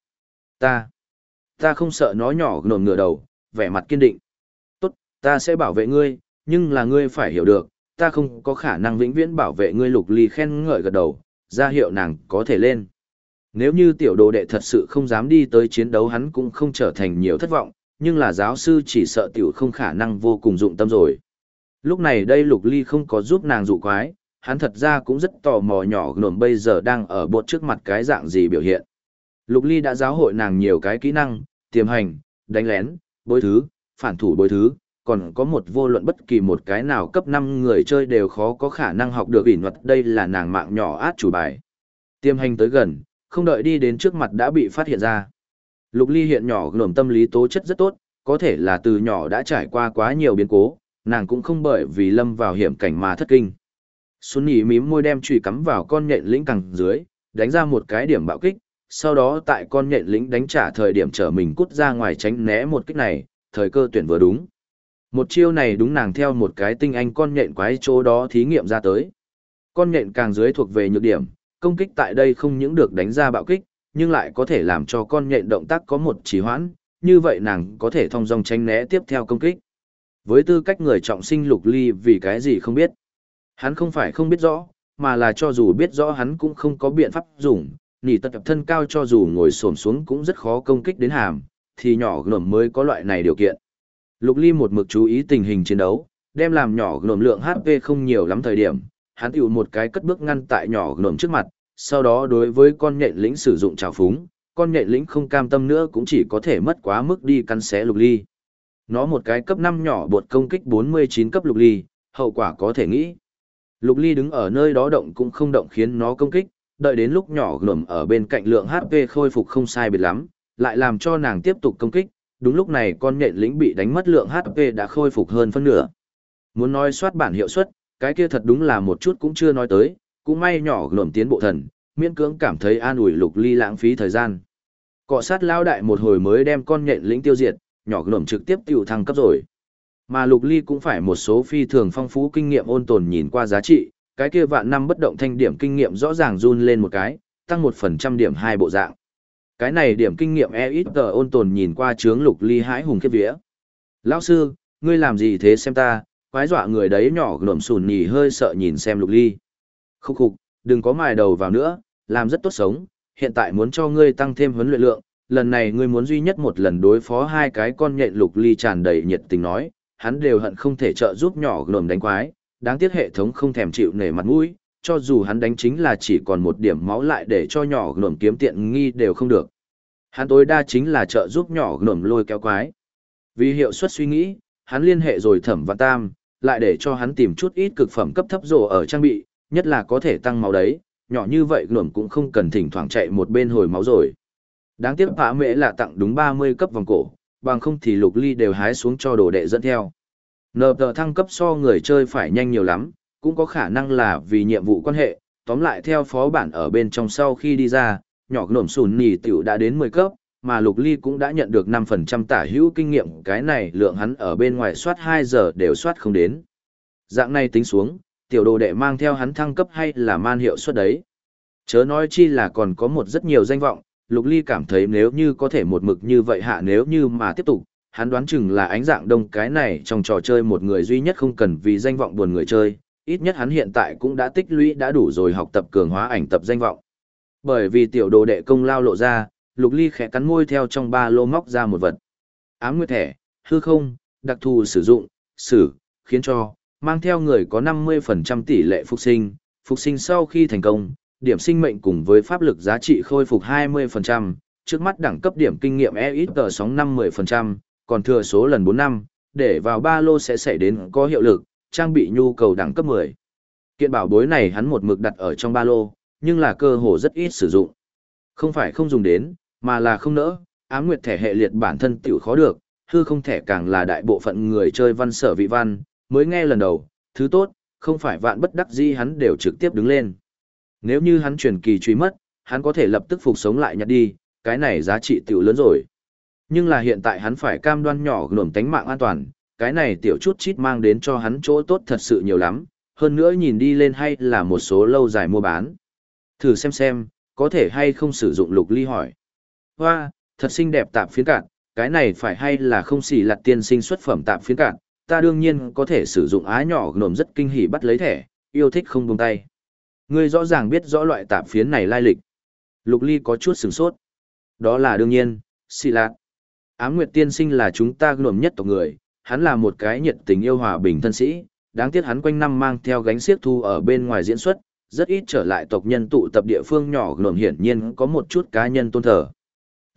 Ta không sợ nó nhỏ Gnome ngửa đầu, vẻ mặt kiên định. Tốt, ta sẽ bảo vệ ngươi, nhưng là ngươi phải hiểu được, ta không có khả năng vĩnh viễn bảo vệ ngươi. Lục Ly khen ngợi gật đầu, ra hiệu nàng có thể lên. Nếu như tiểu đồ đệ thật sự không dám đi tới chiến đấu hắn cũng không trở thành nhiều thất vọng, nhưng là giáo sư chỉ sợ tiểu không khả năng vô cùng dụng tâm rồi. Lúc này đây Lục Ly không có giúp nàng dụ quái, hắn thật ra cũng rất tò mò nhỏ Gnome bây giờ đang ở bột trước mặt cái dạng gì biểu hiện. Lục Ly đã giáo hội nàng nhiều cái kỹ năng, tiềm hành, đánh lén, bối thứ, phản thủ bối thứ, còn có một vô luận bất kỳ một cái nào cấp 5 người chơi đều khó có khả năng học được ỉn vật, đây là nàng mạng nhỏ át chủ bài. Tiềm hành tới gần, không đợi đi đến trước mặt đã bị phát hiện ra. Lục Ly hiện nhỏ nổm tâm lý tố chất rất tốt, có thể là từ nhỏ đã trải qua quá nhiều biến cố, nàng cũng không bởi vì lâm vào hiểm cảnh mà thất kinh. Xuân Nhĩ mím môi đem chùy cắm vào con nhện lĩnh cẳng dưới, đánh ra một cái điểm bạo kích, sau đó tại con nhện lĩnh đánh trả thời điểm trở mình cút ra ngoài tránh né một kích này, thời cơ tuyển vừa đúng. Một chiêu này đúng nàng theo một cái tinh anh con nhện quái chỗ đó thí nghiệm ra tới. Con nhện càng dưới thuộc về nhược điểm, công kích tại đây không những được đánh ra bạo kích, nhưng lại có thể làm cho con nhện động tác có một trì hoãn, như vậy nàng có thể thông dong tránh né tiếp theo công kích. Với tư cách người trọng sinh Lục Ly vì cái gì không biết. Hắn không phải không biết rõ, mà là cho dù biết rõ hắn cũng không có biện pháp dùng, nỉ tật thân cao cho dù ngồi xổm xuống cũng rất khó công kích đến hàm, thì nhỏ gnome mới có loại này điều kiện. Lục Ly một mực chú ý tình hình chiến đấu, đem làm nhỏ gnome lượng HP không nhiều lắm thời điểm, hắn tiểu một cái cất bước ngăn tại nhỏ gnome trước mặt, sau đó đối với con nhện lĩnh sử dụng trào phúng, con nhện lĩnh không cam tâm nữa cũng chỉ có thể mất quá mức đi cắn xé Lục Ly. Nó một cái cấp 5 nhỏ bột công kích 49 cấp Lục Ly, hậu quả có thể nghĩ. Lục Ly đứng ở nơi đó động cũng không động khiến nó công kích, đợi đến lúc nhỏ gnome ở bên cạnh lượng HP khôi phục không sai biệt lắm, lại làm cho nàng tiếp tục công kích, đúng lúc này con nhện lĩnh bị đánh mất lượng HP đã khôi phục hơn phân nửa. Muốn nói soát bản hiệu suất, cái kia thật đúng là một chút cũng chưa nói tới, cũng may nhỏ gnome tiến bộ thần, miễn cưỡng cảm thấy an ủi Lục Ly lãng phí thời gian. Cọ sát lao đại một hồi mới đem con nhện lĩnh tiêu diệt, nhỏ gnome trực tiếp tiểu thăng cấp rồi. Mà Lục Ly cũng phải một số phi thường phong phú kinh nghiệm ôn tồn nhìn qua giá trị, cái kia vạn năm bất động thanh điểm kinh nghiệm rõ ràng run lên một cái, tăng 1% điểm 2 bộ dạng. Cái này điểm kinh nghiệm ít ôn tồn nhìn qua chướng Lục Ly hãi hùng khiếp vía. Lão sư, ngươi làm gì thế xem ta, quái dọa người đấy nhỏ gnome sùn nhì hơi sợ nhìn xem Lục Ly. Khúc khục, đừng có mài đầu vào nữa, làm rất tốt sống, hiện tại muốn cho ngươi tăng thêm huấn luyện lượng, lần này ngươi muốn duy nhất một lần đối phó hai cái con nhện. Lục Ly tràn đầy nhiệt tình nói, hắn đều hận không thể trợ giúp nhỏ gnome đánh quái, đáng tiếc hệ thống không thèm chịu nể mặt mũi, cho dù hắn đánh chính là chỉ còn một điểm máu lại để cho nhỏ gnome kiếm tiện nghi đều không được. Hắn tối đa chính là trợ giúp nhỏ gnome lôi kéo quái. Vì hiệu suất suy nghĩ, hắn liên hệ rồi Thẩm Vạn Tam, lại để cho hắn tìm chút ít cực phẩm cấp thấp rổ ở trang bị, nhất là có thể tăng máu đấy, nhỏ như vậy gnome cũng không cần thỉnh thoảng chạy một bên hồi máu rồi. Đáng tiếc Phá Mễ là tặng đúng 30 cấp vòng cổ, bằng không thì Lục Ly đều hái xuống cho đồ đệ dẫn theo. Nờ tờ thăng cấp so người chơi phải nhanh nhiều lắm, cũng có khả năng là vì nhiệm vụ quan hệ, tóm lại theo phó bản ở bên trong sau khi đi ra, nhỏ gnome sùn nỉ tiểu đã đến 10 cấp, mà Lục Ly cũng đã nhận được 5% tả hữu kinh nghiệm, cái này lượng hắn ở bên ngoài soát 2 giờ đều soát không đến. Dạng này tính xuống, tiểu đồ đệ mang theo hắn thăng cấp hay là man hiệu suất đấy. Chớ nói chi là còn có một rất nhiều danh vọng, Lục Ly cảm thấy nếu như có thể một mực như vậy hạ nếu như mà tiếp tục, hắn đoán chừng là ánh dạng đông cái này trong trò chơi một người duy nhất không cần vì danh vọng buồn người chơi, ít nhất hắn hiện tại cũng đã tích lũy đã đủ rồi học tập cường hóa ảnh tập danh vọng. Bởi vì tiểu đồ đệ công lao lộ ra, Lục Ly khẽ cắn môi theo trong ba lô móc ra một vật. Ám nguyệt thẻ, hư không, đặc thù sử dụng, khiến cho, mang theo người có 50% tỷ lệ phục sinh sau khi thành công, điểm sinh mệnh cùng với pháp lực giá trị khôi phục 20%, trước mắt đẳng cấp điểm kinh nghiệm sóng 50%, còn thừa số lần 4 năm, để vào ba lô sẽ xảy đến có hiệu lực, trang bị nhu cầu đẳng cấp 10. Kiện bảo bối này hắn một mực đặt ở trong ba lô, nhưng là cơ hồ rất ít sử dụng. Không phải không dùng đến, mà là không nỡ, ám nguyệt thẻ hệ liệt bản thân tiểu khó được, hư không thẻ càng là đại bộ phận người chơi văn sở vị văn, mới nghe lần đầu, thứ tốt, không phải vạn bất đắc dĩ hắn đều trực tiếp đứng lên. Nếu như hắn truyền kỳ truy mất, hắn có thể lập tức phục sống lại nhặt đi, cái này giá trị tiểu lớn rồi. Nhưng là hiện tại hắn phải cam đoan nhỏ gnome tánh mạng an toàn, cái này tiểu chút chít mang đến cho hắn chỗ tốt thật sự nhiều lắm, hơn nữa nhìn đi lên hay là một số lâu dài mua bán. Thử xem, có thể hay không sử dụng. Lục Ly hỏi. Hoa, thật xinh đẹp tạp phiến cạn, cái này phải hay là không xỉ lặt tiên sinh xuất phẩm tạp phiến cạn, ta đương nhiên có thể sử dụng. Á nhỏ gnome rất kinh hỉ bắt lấy thẻ, yêu thích không buông tay. Ngươi rõ ràng biết rõ loại tạp phiến này lai lịch. Lục Ly có chút sửng sốt. Đó là đương nhiên, xỉ lặt. Ám Nguyệt tiên sinh là chúng ta gnome nhất tộc người, hắn là một cái nhiệt tình yêu hòa bình thân sĩ, đáng tiếc hắn quanh năm mang theo gánh xiếc thu ở bên ngoài diễn xuất, rất ít trở lại tộc nhân tụ tập địa phương nhỏ gnome hiển nhiên có một chút cá nhân tôn thờ.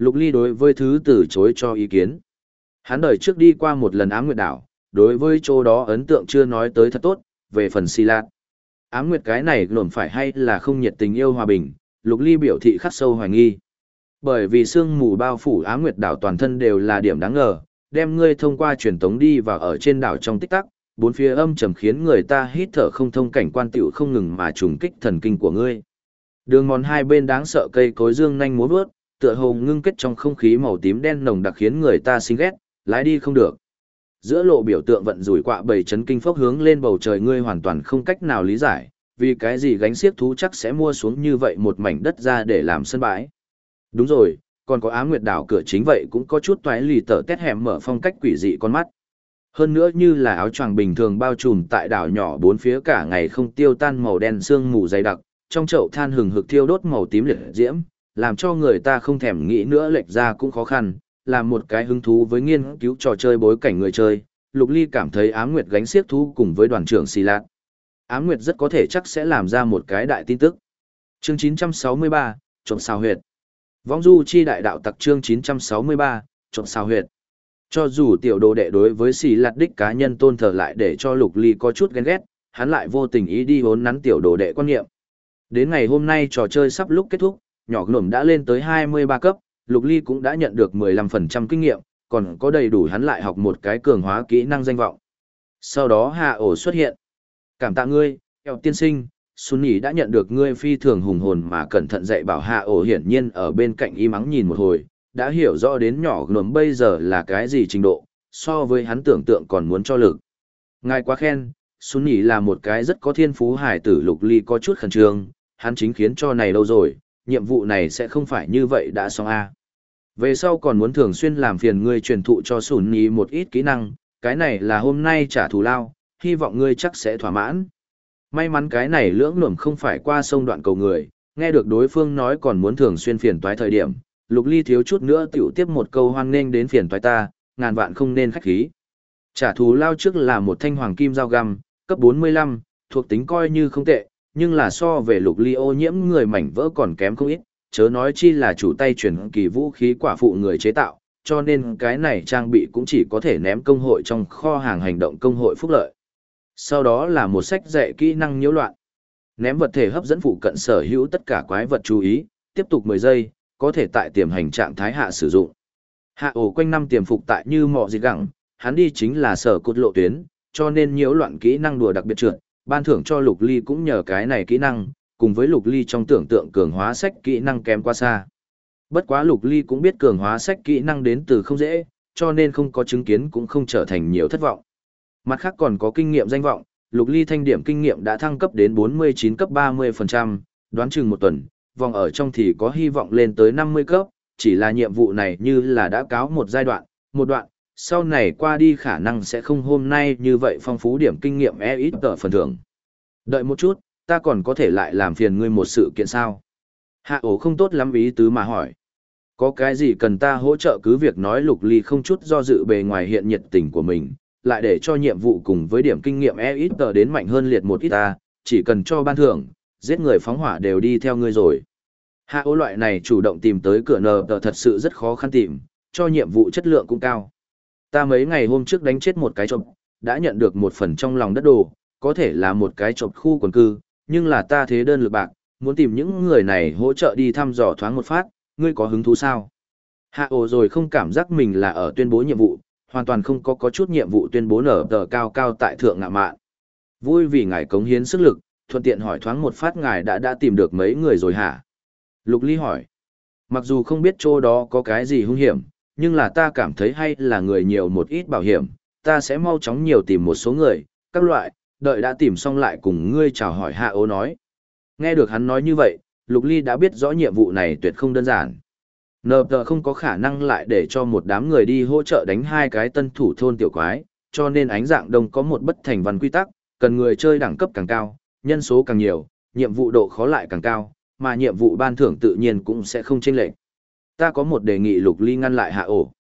Lục Ly đối với thứ từ chối cho ý kiến. Hắn đời trước đi qua một lần Ám Nguyệt đảo, đối với chỗ đó ấn tượng chưa nói tới thật tốt, về phần Xì Lạt. Ám Nguyệt cái này nổm phải hay là không nhiệt tình yêu hòa bình, Lục Ly biểu thị khắc sâu hoài nghi. Bởi vì sương mù bao phủ Ám Nguyệt đảo toàn thân đều là điểm đáng ngờ, đem ngươi thông qua truyền tống đi và ở trên đảo trong tích tắc, bốn phía âm trầm khiến người ta hít thở không thông, cảnh quan tiểu không ngừng mà trùng kích thần kinh của ngươi. Đường mòn hai bên đáng sợ cây cối dương nhanh múa vớt, tựa hồ ngưng kết trong không khí màu tím đen nồng đặc khiến người ta sinh ghét, lái đi không được. Giữa lộ biểu tượng vận rủi quạ bầy chấn kinh phốc hướng lên bầu trời, ngươi hoàn toàn không cách nào lý giải, vì cái gì gánh xiếc thú chắc sẽ mua xuống như vậy một mảnh đất ra để làm sân bãi. Đúng rồi, còn có Ám Nguyệt đảo cửa chính vậy cũng có chút toái lì tở tét hẻm mở phong cách quỷ dị con mắt. Hơn nữa như là áo choàng bình thường bao trùm tại đảo nhỏ bốn phía cả ngày không tiêu tan màu đen sương mù dày đặc, trong chậu than hừng hực thiêu đốt màu tím liệt diễm, làm cho người ta không thèm nghĩ nữa lệch ra cũng khó khăn, là một cái hứng thú với nghiên cứu trò chơi bối cảnh người chơi. Lục Ly cảm thấy Ám Nguyệt gánh xiếc thú cùng với đoàn trưởng Xì Lạt. Ám Nguyệt rất có thể chắc sẽ làm ra một cái đại tin tức. Chương 963, trộm sao huyệt. Vong du chi đại đạo tặc chương 963, trộm sao huyệt. Cho dù tiểu đồ đệ đối với Xì Lạt đích cá nhân tôn thờ lại để cho Lục Ly có chút ghen ghét, hắn lại vô tình ý đi vốn nắn tiểu đồ đệ quan niệm. Đến ngày hôm nay trò chơi sắp lúc kết thúc, nhỏ Gnome đã lên tới 23 cấp, Lục Ly cũng đã nhận được 15% kinh nghiệm, còn có đầy đủ hắn lại học một cái cường hóa kỹ năng danh vọng. Sau đó Hạ Ổ xuất hiện. Cảm tạ ngươi, Eo tiên sinh, Xuân Nhĩ đã nhận được ngươi phi thường hùng hồn mà cẩn thận dạy bảo. Hạ Ổ hiển nhiên ở bên cạnh im ắng nhìn một hồi, đã hiểu rõ đến nhỏ Gnome bây giờ là cái gì trình độ, so với hắn tưởng tượng còn muốn cho lực. Ngài quá khen, Xuân Nhĩ là một cái rất có thiên phú hải tử. Lục Ly có chút khẩn trương, hắn chính khiến cho này lâu rồi, nhiệm vụ này sẽ không phải như vậy đã xong a. Về sau còn muốn thường xuyên làm phiền ngươi truyền thụ cho Xuân Nhĩ một ít kỹ năng, cái này là hôm nay trả thù lao, hy vọng ngươi chắc sẽ thỏa mãn. May mắn cái này lưỡng lượm không phải qua sông đoạn cầu người, nghe được đối phương nói còn muốn thường xuyên phiền toái thời điểm, Lục Ly thiếu chút nữa tiểu tiếp một câu hoan nghênh đến phiền toái ta, ngàn vạn không nên khách khí. Trả thù lao trước là một thanh hoàng kim dao găm, cấp 45, thuộc tính coi như không tệ, nhưng là so về Lục Ly ô nhiễm người mảnh vỡ còn kém không ít, chớ nói chi là chủ tay chuyển kỳ vũ khí quả phụ người chế tạo, cho nên cái này trang bị cũng chỉ có thể ném công hội trong kho hàng hành động công hội phúc lợi. Sau đó là một sách dạy kỹ năng nhiễu loạn. Ném vật thể hấp dẫn phụ cận sở hữu tất cả quái vật chú ý, tiếp tục 10 giây, có thể tại tiềm hành trạng thái hạ sử dụng. Hạ Ổ quanh năm tiềm phục tại như mọ gì gẳng, hắn đi chính là sở cốt lộ tuyến, cho nên nhiễu loạn kỹ năng đùa đặc biệt trượt, ban thưởng cho Lục Ly cũng nhờ cái này kỹ năng, cùng với Lục Ly trong tưởng tượng cường hóa sách kỹ năng kém quá xa. Bất quá Lục Ly cũng biết cường hóa sách kỹ năng đến từ không dễ, cho nên không có chứng kiến cũng không trở thành nhiều thất vọng. Mặt khác còn có kinh nghiệm danh vọng, Lục Ly thanh điểm kinh nghiệm đã thăng cấp đến 49 cấp 30%, đoán chừng một tuần, vòng ở trong thì có hy vọng lên tới 50 cấp, chỉ là nhiệm vụ này như là đã cáo một giai đoạn, một đoạn, sau này qua đi khả năng sẽ không hôm nay như vậy phong phú điểm kinh nghiệm ít tờ phần thưởng. Đợi một chút, ta còn có thể lại làm phiền ngươi một sự kiện sao? Hạ Ổ không tốt lắm ý tứ mà hỏi. Có cái gì cần ta hỗ trợ cứ việc nói. Lục Ly không chút do dự bề ngoài hiện nhiệt tình của mình, lại để cho nhiệm vụ cùng với điểm kinh nghiệm ít tờ đến mạnh hơn liệt một ít ta, chỉ cần cho ban thưởng, giết người phóng hỏa đều đi theo ngươi rồi. Hạ Ổ loại này chủ động tìm tới cửa nờ tờ thật sự rất khó khăn tìm, cho nhiệm vụ chất lượng cũng cao. Ta mấy ngày hôm trước đánh chết một cái trộm, đã nhận được một phần trong lòng đất đồ, có thể là một cái trộm khu quần cư, nhưng là ta thế đơn lực bạc, muốn tìm những người này hỗ trợ đi thăm dò thoáng một phát, ngươi có hứng thú sao? Hạ Ổ rồi không cảm giác mình là ở tuyên bố nhiệm vụ, hoàn toàn không có chút nhiệm vụ tuyên bố nở tờ cao cao tại thượng ngạ mạn. Vui vì ngài cống hiến sức lực, thuận tiện hỏi thoáng một phát ngài đã tìm được mấy người rồi hả? Lục Ly hỏi. Mặc dù không biết chỗ đó có cái gì hung hiểm, nhưng là ta cảm thấy hay là người nhiều một ít bảo hiểm, ta sẽ mau chóng nhiều tìm một số người, các loại, đợi đã tìm xong lại cùng ngươi chào hỏi. Hạ Ố nói. Nghe được hắn nói như vậy, Lục Ly đã biết rõ nhiệm vụ này tuyệt không đơn giản. Nờ tờ không có khả năng lại để cho một đám người đi hỗ trợ đánh hai cái tân thủ thôn tiểu quái, cho nên ánh dạng đông có một bất thành văn quy tắc, cần người chơi đẳng cấp càng cao, nhân số càng nhiều, nhiệm vụ độ khó lại càng cao, mà nhiệm vụ ban thưởng tự nhiên cũng sẽ không chênh lệch. Ta có một đề nghị. Lục Ly ngăn lại Hạ Ổ.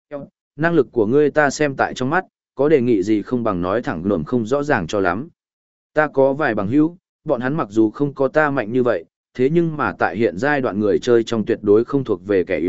Năng lực của ngươi ta xem tại trong mắt, có đề nghị gì không bằng nói thẳng luận không rõ ràng cho lắm. Ta có vài bằng hữu, bọn hắn mặc dù không có ta mạnh như vậy, thế nhưng mà tại hiện giai đoạn người chơi trong tuyệt đối không thuộc về kẻ yếu,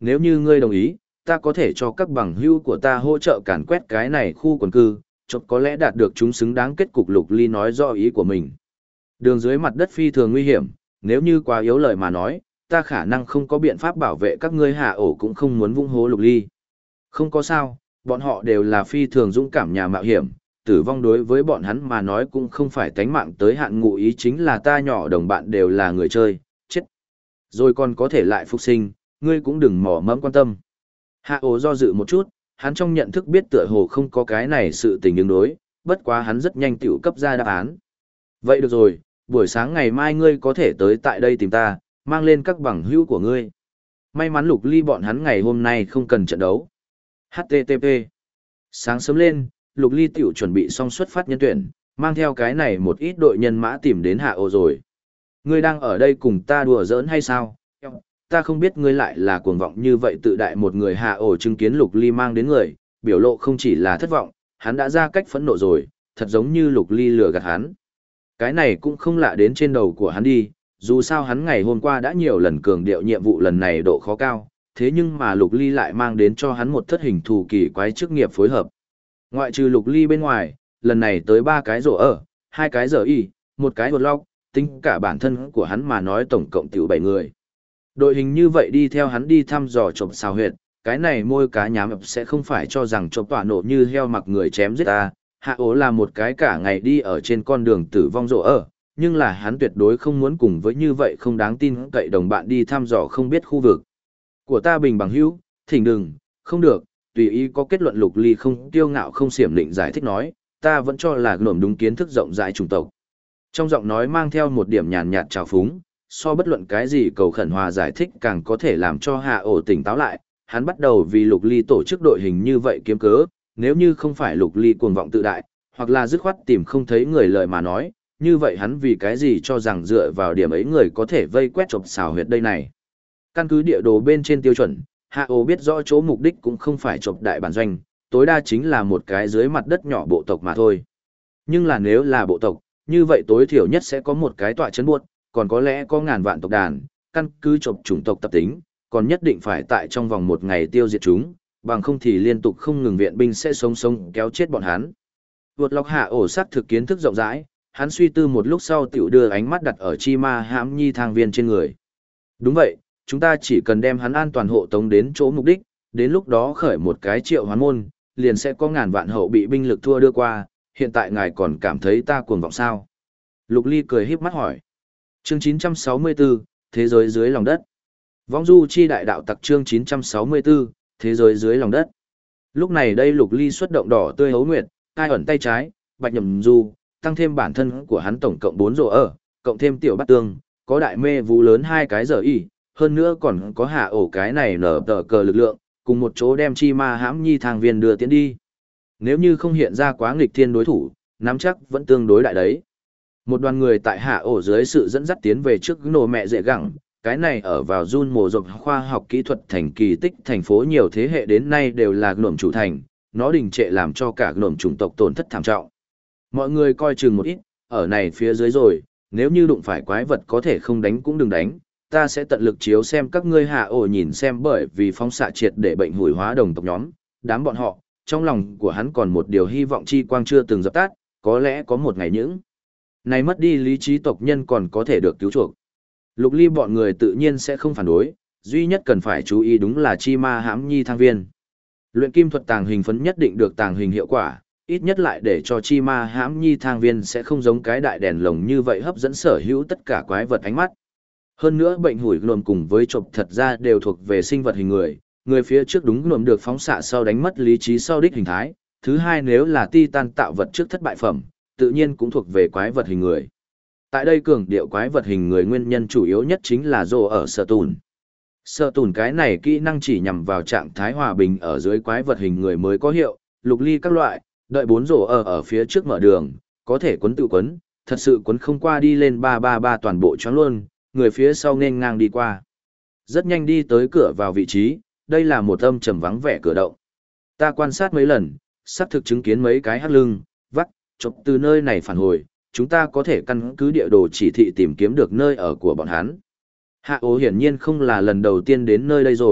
nếu như ngươi đồng ý, ta có thể cho các bằng hữu của ta hỗ trợ càn quét cái này khu quần cư, chột có lẽ đạt được chúng xứng đáng kết cục. Lục Ly nói rõ ý của mình. Đường dưới mặt đất phi thường nguy hiểm, nếu như quá yếu lời mà nói, ta khả năng không có biện pháp bảo vệ các ngươi. Hạ ổ cũng không muốn vung hố Lục Ly. Không có sao, bọn họ đều là phi thường dũng cảm nhà mạo hiểm, tử vong đối với bọn hắn mà nói cũng không phải tánh mạng tới hạn. Ngụ ý chính là ta nhỏ đồng bạn đều là người chơi, chết. Rồi còn có thể lại phục sinh, ngươi cũng đừng mỏ mẫm quan tâm. Hạ ổ do dự một chút, hắn trong nhận thức biết tựa hồ không có cái này sự tình ứng đối, bất quá hắn rất nhanh tiểu cấp ra đáp án. Vậy được rồi, buổi sáng ngày mai ngươi có thể tới tại đây tìm ta, mang lên các bằng hữu của ngươi. May mắn Lục Ly bọn hắn ngày hôm nay không cần trận đấu. HTTP. Sáng sớm lên, Lục Ly tiểu chuẩn bị xong xuất phát nhân tuyển, mang theo cái này một ít đội nhân mã tìm đến Hạ ổ rồi. Ngươi đang ở đây cùng ta đùa giỡn hay sao? Ta không biết ngươi lại là cuồng vọng như vậy tự đại một người. Hạ ổ chứng kiến Lục Ly mang đến người, biểu lộ không chỉ là thất vọng, hắn đã ra cách phẫn nộ rồi, thật giống như Lục Ly lừa gạt hắn. Cái này cũng không lạ đến trên đầu của hắn đi, dù sao hắn ngày hôm qua đã nhiều lần cường điệu nhiệm vụ lần này độ khó cao, thế nhưng mà Lục Ly lại mang đến cho hắn một thất hình thù kỳ quái chức nghiệp phối hợp. Ngoại trừ Lục Ly bên ngoài, lần này tới 3 cái rổ ở, 2 cái giờ y, 1 cái hột log, tính cả bản thân của hắn mà nói tổng cộng tiểu 7 người. Đội hình như vậy đi theo hắn đi thăm dò chộp xào huyệt, cái này môi cá nhám sẽ không phải cho rằng chộp tỏa nổ như heo mặc người chém giết ta. Hạ ố là một cái cả ngày đi ở trên con đường tử vong rộ ở, nhưng là hắn tuyệt đối không muốn cùng với như vậy không đáng tin cậy đồng bạn đi thăm dò không biết khu vực. Của ta bình bằng hữu, thỉnh đừng, không được, tùy ý có kết luận. Lục Ly không tiêu ngạo không xiểm lịnh giải thích nói, ta vẫn cho là nổm đúng kiến thức rộng rãi chủng tộc. Trong giọng nói mang theo một điểm nhàn nhạt trào phúng, so bất luận cái gì cầu khẩn hòa giải thích càng có thể làm cho Hạ ổ tỉnh táo lại. Hắn bắt đầu vì Lục Ly tổ chức đội hình như vậy kiếm cớ, nếu như không phải Lục Ly cuồng vọng tự đại, hoặc là dứt khoát tìm không thấy người lời mà nói, như vậy hắn vì cái gì cho rằng dựa vào điểm ấy người có thể vây quét chộp xào huyệt đây này. Căn cứ địa đồ bên trên tiêu chuẩn, Hạ ổ biết rõ chỗ mục đích cũng không phải chộp đại bản doanh, tối đa chính là một cái dưới mặt đất nhỏ bộ tộc mà thôi. Nhưng là nếu là bộ tộc, như vậy tối thiểu nhất sẽ có một cái tọa chấn buốt, còn có lẽ có ngàn vạn tộc đàn, căn cứ chộp chủng tộc tập tính, còn nhất định phải tại trong vòng 1 ngày tiêu diệt chúng, bằng không thì liên tục không ngừng viện binh sẽ sống sống kéo chết bọn hắn. Vượt lọc Hạ ổ sắc thực kiến thức rộng rãi, hắn suy tư một lúc sau tiểu đưa ánh mắt đặt ở chi ma hãm nhi thang viên trên người. Đúng vậy, chúng ta chỉ cần đem hắn an toàn hộ tống đến chỗ mục đích, đến lúc đó khởi một cái triệu hoán môn, liền sẽ có ngàn vạn hậu bị binh lực thua đưa qua. Hiện tại ngài còn cảm thấy ta cuồng vọng sao? Lục Ly cười híp mắt hỏi. Chương 964, Thế giới dưới lòng đất. Vong du chi đại đạo tặc chương 964, Thế giới dưới lòng đất. Lúc này đây Lục Ly xuất động đỏ tươi hấu nguyệt, tai ẩn tay trái, bạch nhầm du, tăng thêm bản thân của hắn tổng cộng 4 rổ ở, cộng thêm tiểu bát tương, có đại mê vũ lớn 2 cái giờ y, hơn nữa còn có Hạ ổ cái này nở tờ cờ lực lượng, cùng một chỗ đem chi ma hãm nhi thang viên đưa tiến đi. Nếu như không hiện ra quá nghịch thiên đối thủ, nắm chắc vẫn tương đối đại đấy. Một đoàn người tại Hạ ổ dưới sự dẫn dắt tiến về trước nổ mẹ dễ gẳng, cái này ở vào Jun mồ rộng khoa học kỹ thuật thành kỳ tích thành phố nhiều thế hệ đến nay đều là nổm chủ thành, nó đình trệ làm cho cả nổm chủng tộc tổn thất thảm trọng. Mọi người coi chừng một ít, ở này phía dưới rồi, nếu như đụng phải quái vật có thể không đánh cũng đừng đánh, ta sẽ tận lực chiếu xem các ngươi Hạ ổ nhìn xem, bởi vì phóng xạ triệt để bệnh hủy hóa đồng tộc nhóm, đám bọn họ, trong lòng của hắn còn một điều hy vọng chi quang chưa từng dập tắt, có lẽ có một ngày những này mất đi lý trí tộc nhân còn có thể được cứu chuộc. Lục Ly bọn người tự nhiên sẽ không phản đối, duy nhất cần phải chú ý đúng là chi ma hãm nhi thang viên. Luyện kim thuật tàng hình phấn nhất định được tàng hình hiệu quả, ít nhất lại để cho chi ma hãm nhi thang viên sẽ không giống cái đại đèn lồng như vậy hấp dẫn sở hữu tất cả quái vật ánh mắt. Hơn nữa bệnh hủi gồm cùng với chộp thật ra đều thuộc về sinh vật hình người, người phía trước đúng gồm được phóng xạ sau đánh mất lý trí sau đích hình thái, thứ hai nếu là titan tạo vật trước thất bại phẩm, tự nhiên cũng thuộc về quái vật hình người. Tại đây cường điệu quái vật hình người nguyên nhân chủ yếu nhất chính là rồ ở sở tùn. Sở tùn cái này kỹ năng chỉ nhằm vào trạng thái hòa bình ở dưới quái vật hình người mới có hiệu, Lục Ly các loại, đợi 4 rồ ở phía trước mở đường, có thể quấn tự quấn, thật sự quấn không qua đi lên 333 toàn bộ choáng luôn, người phía sau nên ngang đi qua. Rất nhanh đi tới cửa vào vị trí, đây là một âm trầm vắng vẻ cửa động. Ta quan sát mấy lần, xác thực chứng kiến mấy cái hắc lưng, vắt, chộp từ nơi này phản hồi, chúng ta có thể căn cứ địa đồ chỉ thị tìm kiếm được nơi ở của bọn hắn. Hạ ố hiển nhiên không là lần đầu tiên đến nơi đây rồi,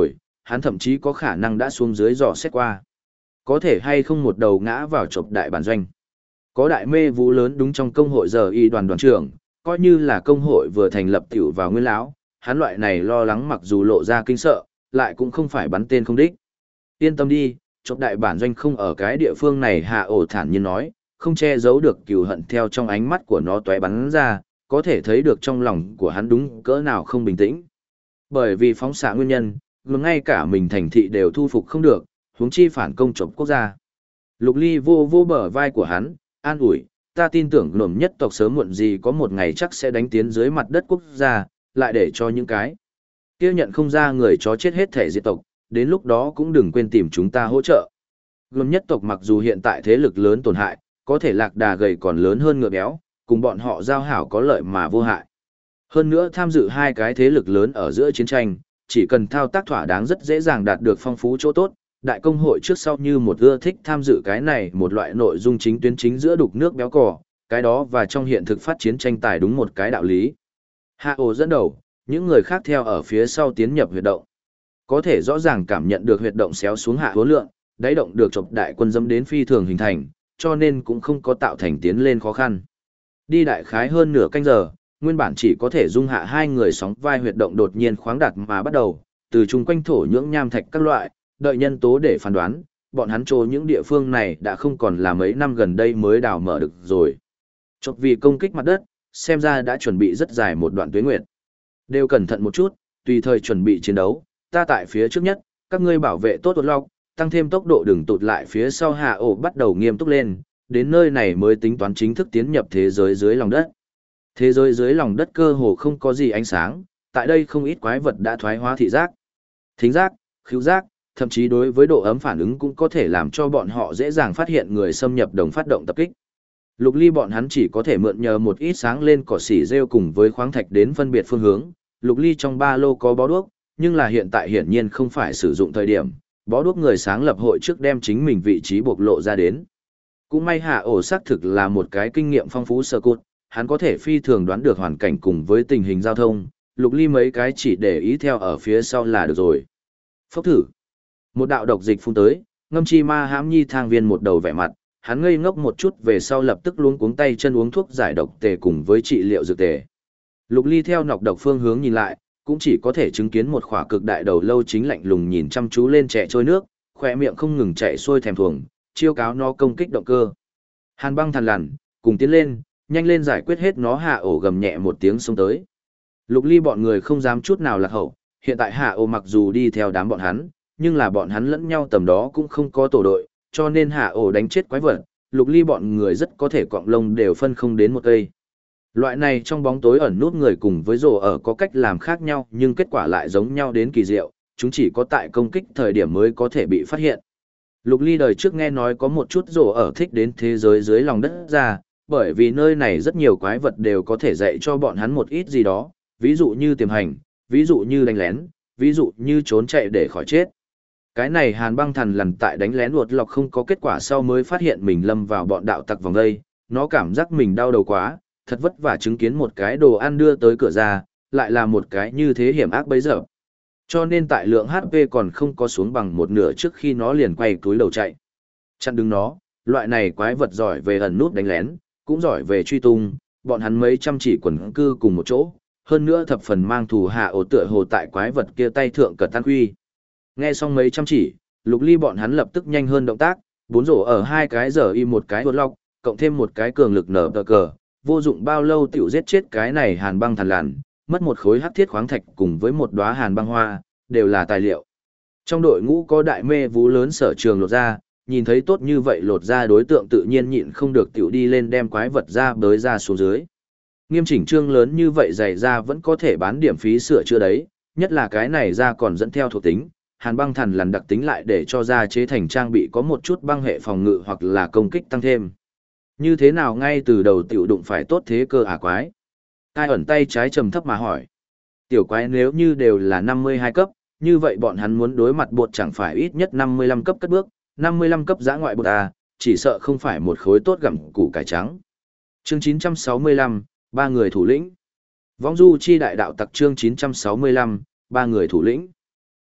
hắn thậm chí có khả năng đã xuống dưới dò xét qua. Có thể hay không một đầu ngã vào chộp đại bản doanh. Có đại mê vũ lớn đúng trong công hội giờ y đoàn trưởng, coi như là công hội vừa thành lập tiểu vào nguyên lão, hắn loại này lo lắng mặc dù lộ ra kinh sợ, lại cũng không phải bắn tên không đích. Yên tâm đi, chộp đại bản doanh không ở cái địa phương này, Hạ ổ thản nhiên nói, không che giấu được cừu hận theo trong ánh mắt của nó tóe bắn ra, có thể thấy được trong lòng của hắn đúng cỡ nào không bình tĩnh. Bởi vì phóng xạ nguyên nhân, ngay cả mình thành thị đều thu phục không được, huống chi phản công chộp quốc gia. Lục Ly vô vô bờ vai của hắn, an ủi, ta tin tưởng nổm nhất tộc sớm muộn gì có một ngày chắc sẽ đánh tiến dưới mặt đất quốc gia, lại để cho những cái kia nhận không ra người chó chết hết thể diệt tộc, đến lúc đó cũng đừng quên tìm chúng ta hỗ trợ. Nổm nhất tộc mặc dù hiện tại thế lực lớn tổn hại, có thể lạc đà gầy còn lớn hơn ngựa béo, cùng bọn họ giao hảo có lợi mà vô hại. Hơn nữa tham dự hai cái thế lực lớn ở giữa chiến tranh, chỉ cần thao tác thỏa đáng rất dễ dàng đạt được phong phú chỗ tốt. Đại công hội trước sau như một ưa thích tham dự cái này một loại nội dung chính tuyến chính giữa đục nước béo cò, cái đó và trong hiện thực phát chiến tranh tài đúng một cái đạo lý. Hạ ổ dẫn đầu, những người khác theo ở phía sau tiến nhập huyệt động. Có thể rõ ràng cảm nhận được huyệt động xéo xuống hạ hố lượng, đáy động được chọc đại quân dẫm đến phi thường hình thành, cho nên cũng không có tạo thành tiến lên khó khăn. Đi đại khái hơn nửa canh giờ, nguyên bản chỉ có thể dung hạ hai người sóng vai huyệt động đột nhiên khoáng đạt mà bắt đầu, từ chung quanh thổ nhưỡng nham thạch các loại, đợi nhân tố để phán đoán, bọn hắn trô những địa phương này đã không còn là mấy năm gần đây mới đào mở được rồi. Chọc vì công kích mặt đất, xem ra đã chuẩn bị rất dài một đoạn tuế nguyệt. Đều cẩn thận một chút, tùy thời chuẩn bị chiến đấu, ta tại phía trước nhất, các ngươi bảo vệ tốt tuột lọc, tăng thêm tốc độ đừng tụt lại phía sau. Hạ ổ bắt đầu nghiêm túc lên, đến nơi này mới tính toán chính thức tiến nhập thế giới dưới lòng đất. Thế giới dưới lòng đất cơ hồ không có gì ánh sáng, tại đây không ít quái vật đã thoái hóa thị giác, thính giác, khứu giác, thậm chí đối với độ ấm phản ứng cũng có thể làm cho bọn họ dễ dàng phát hiện người xâm nhập đồng phát động tập kích. Lục Ly bọn hắn chỉ có thể mượn nhờ một ít sáng lên cỏ xỉ rêu cùng với khoáng thạch đến phân biệt phương hướng. Lục Ly trong ba lô có bó đuốc, nhưng là hiện tại hiển nhiên không phải sử dụng thời điểm, bó đuốc người sáng lập hội trước đem chính mình vị trí bộc lộ ra đến. Cũng may Hạ ổ xác thực là một cái kinh nghiệm phong phú sơ cụt, hắn có thể phi thường đoán được hoàn cảnh cùng với tình hình giao thông, Lục Ly mấy cái chỉ để ý theo ở phía sau là được rồi. Phốc thử. Một đạo độc dịch phun tới, Ngâm Chi Ma hãm nhi thang viên một đầu vẻ mặt, hắn ngây ngốc một chút về sau lập tức luống cuống tay chân uống thuốc giải độc tề cùng với trị liệu dược tề. Lục Ly theo nọc độc phương hướng nhìn lại, cũng chỉ có thể chứng kiến một khỏa cực đại đầu lâu chính lạnh lùng nhìn chăm chú lên trẻ trôi nước, khỏe miệng không ngừng chạy xuôi thèm thuồng, chiêu cáo nó công kích động cơ. Hàn Băng thằn lằn, cùng tiến lên, nhanh lên giải quyết hết nó. Hạ ổ gầm nhẹ một tiếng xông tới. Lục Ly bọn người không dám chút nào lạc hậu, hiện tại Hạ ổ mặc dù đi theo đám bọn hắn, nhưng là bọn hắn lẫn nhau tầm đó cũng không có tổ đội, cho nên Hạ ổ đánh chết quái vật, Lục Ly bọn người rất có thể cọng lông đều phân không đến một cây. Loại này trong bóng tối ẩn nút người cùng với rồ ở có cách làm khác nhau nhưng kết quả lại giống nhau đến kỳ diệu, chúng chỉ có tại công kích thời điểm mới có thể bị phát hiện. Lục Ly đời trước nghe nói có một chút rồ ở thích đến thế giới dưới lòng đất ra, bởi vì nơi này rất nhiều quái vật đều có thể dạy cho bọn hắn một ít gì đó, ví dụ như tiềm hành, ví dụ như đánh lén, ví dụ như trốn chạy để khỏi chết. Cái này Hàn Băng thằn lằn tại đánh lén uột lọc không có kết quả sau mới phát hiện mình lâm vào bọn đạo tặc vòng đây, nó cảm giác mình đau đầu quá, thật vất vả chứng kiến một cái đồ ăn đưa tới cửa ra, lại là một cái như thế hiểm ác bấy giờ. Cho nên tại lượng HP còn không có xuống bằng một nửa trước khi nó liền quay túi đầu chạy. Chặn đứng nó, loại này quái vật giỏi về ẩn nút đánh lén, cũng giỏi về truy tung, bọn hắn mấy trăm chỉ quần cư cùng một chỗ, hơn nữa thập phần mang thù. Hạ ổ tựa hồ tại quái vật kia tay thượng cật tan quy. Nghe xong mấy trăm chỉ, Lục Ly bọn hắn lập tức nhanh hơn động tác, 4 rổ ở 2 cái giờ y một cái đột lọc, cộng thêm một cái cường lực nở tờ cờ, vô dụng bao lâu tiểu giết chết cái này Hàn Băng thằn lằn, mất một khối hắc thiết khoáng thạch cùng với một đóa hàn băng hoa, đều là tài liệu. Trong đội ngũ có đại mê vú lớn Sở Trường lột ra, nhìn thấy tốt như vậy lột ra đối tượng tự nhiên nhịn không được tiểu đi lên đem quái vật ra bới ra xuống dưới. Nghiêm chỉnh trương lớn như vậy dày ra vẫn có thể bán điểm phí sửa chữa đấy, nhất là cái này ra còn dẫn theo thuộc tính, Hàn Băng thằn lằn đặc tính lại để cho ra chế thành trang bị có một chút băng hệ phòng ngự hoặc là công kích tăng thêm. Như thế nào ngay từ đầu tiểu đụng phải tốt thế cơ quái? Ai ẩn tay trái trầm thấp mà hỏi. Tiểu quái nếu như đều là 52 cấp, như vậy bọn hắn muốn đối mặt bột chẳng phải ít nhất 55 cấp cất bước, 55 cấp giã ngoại bột chỉ sợ không phải một khối tốt gặm củ cải trắng. Chương 965, ba người thủ lĩnh. Vong du chi đại đạo tặc chương 965, ba người thủ lĩnh.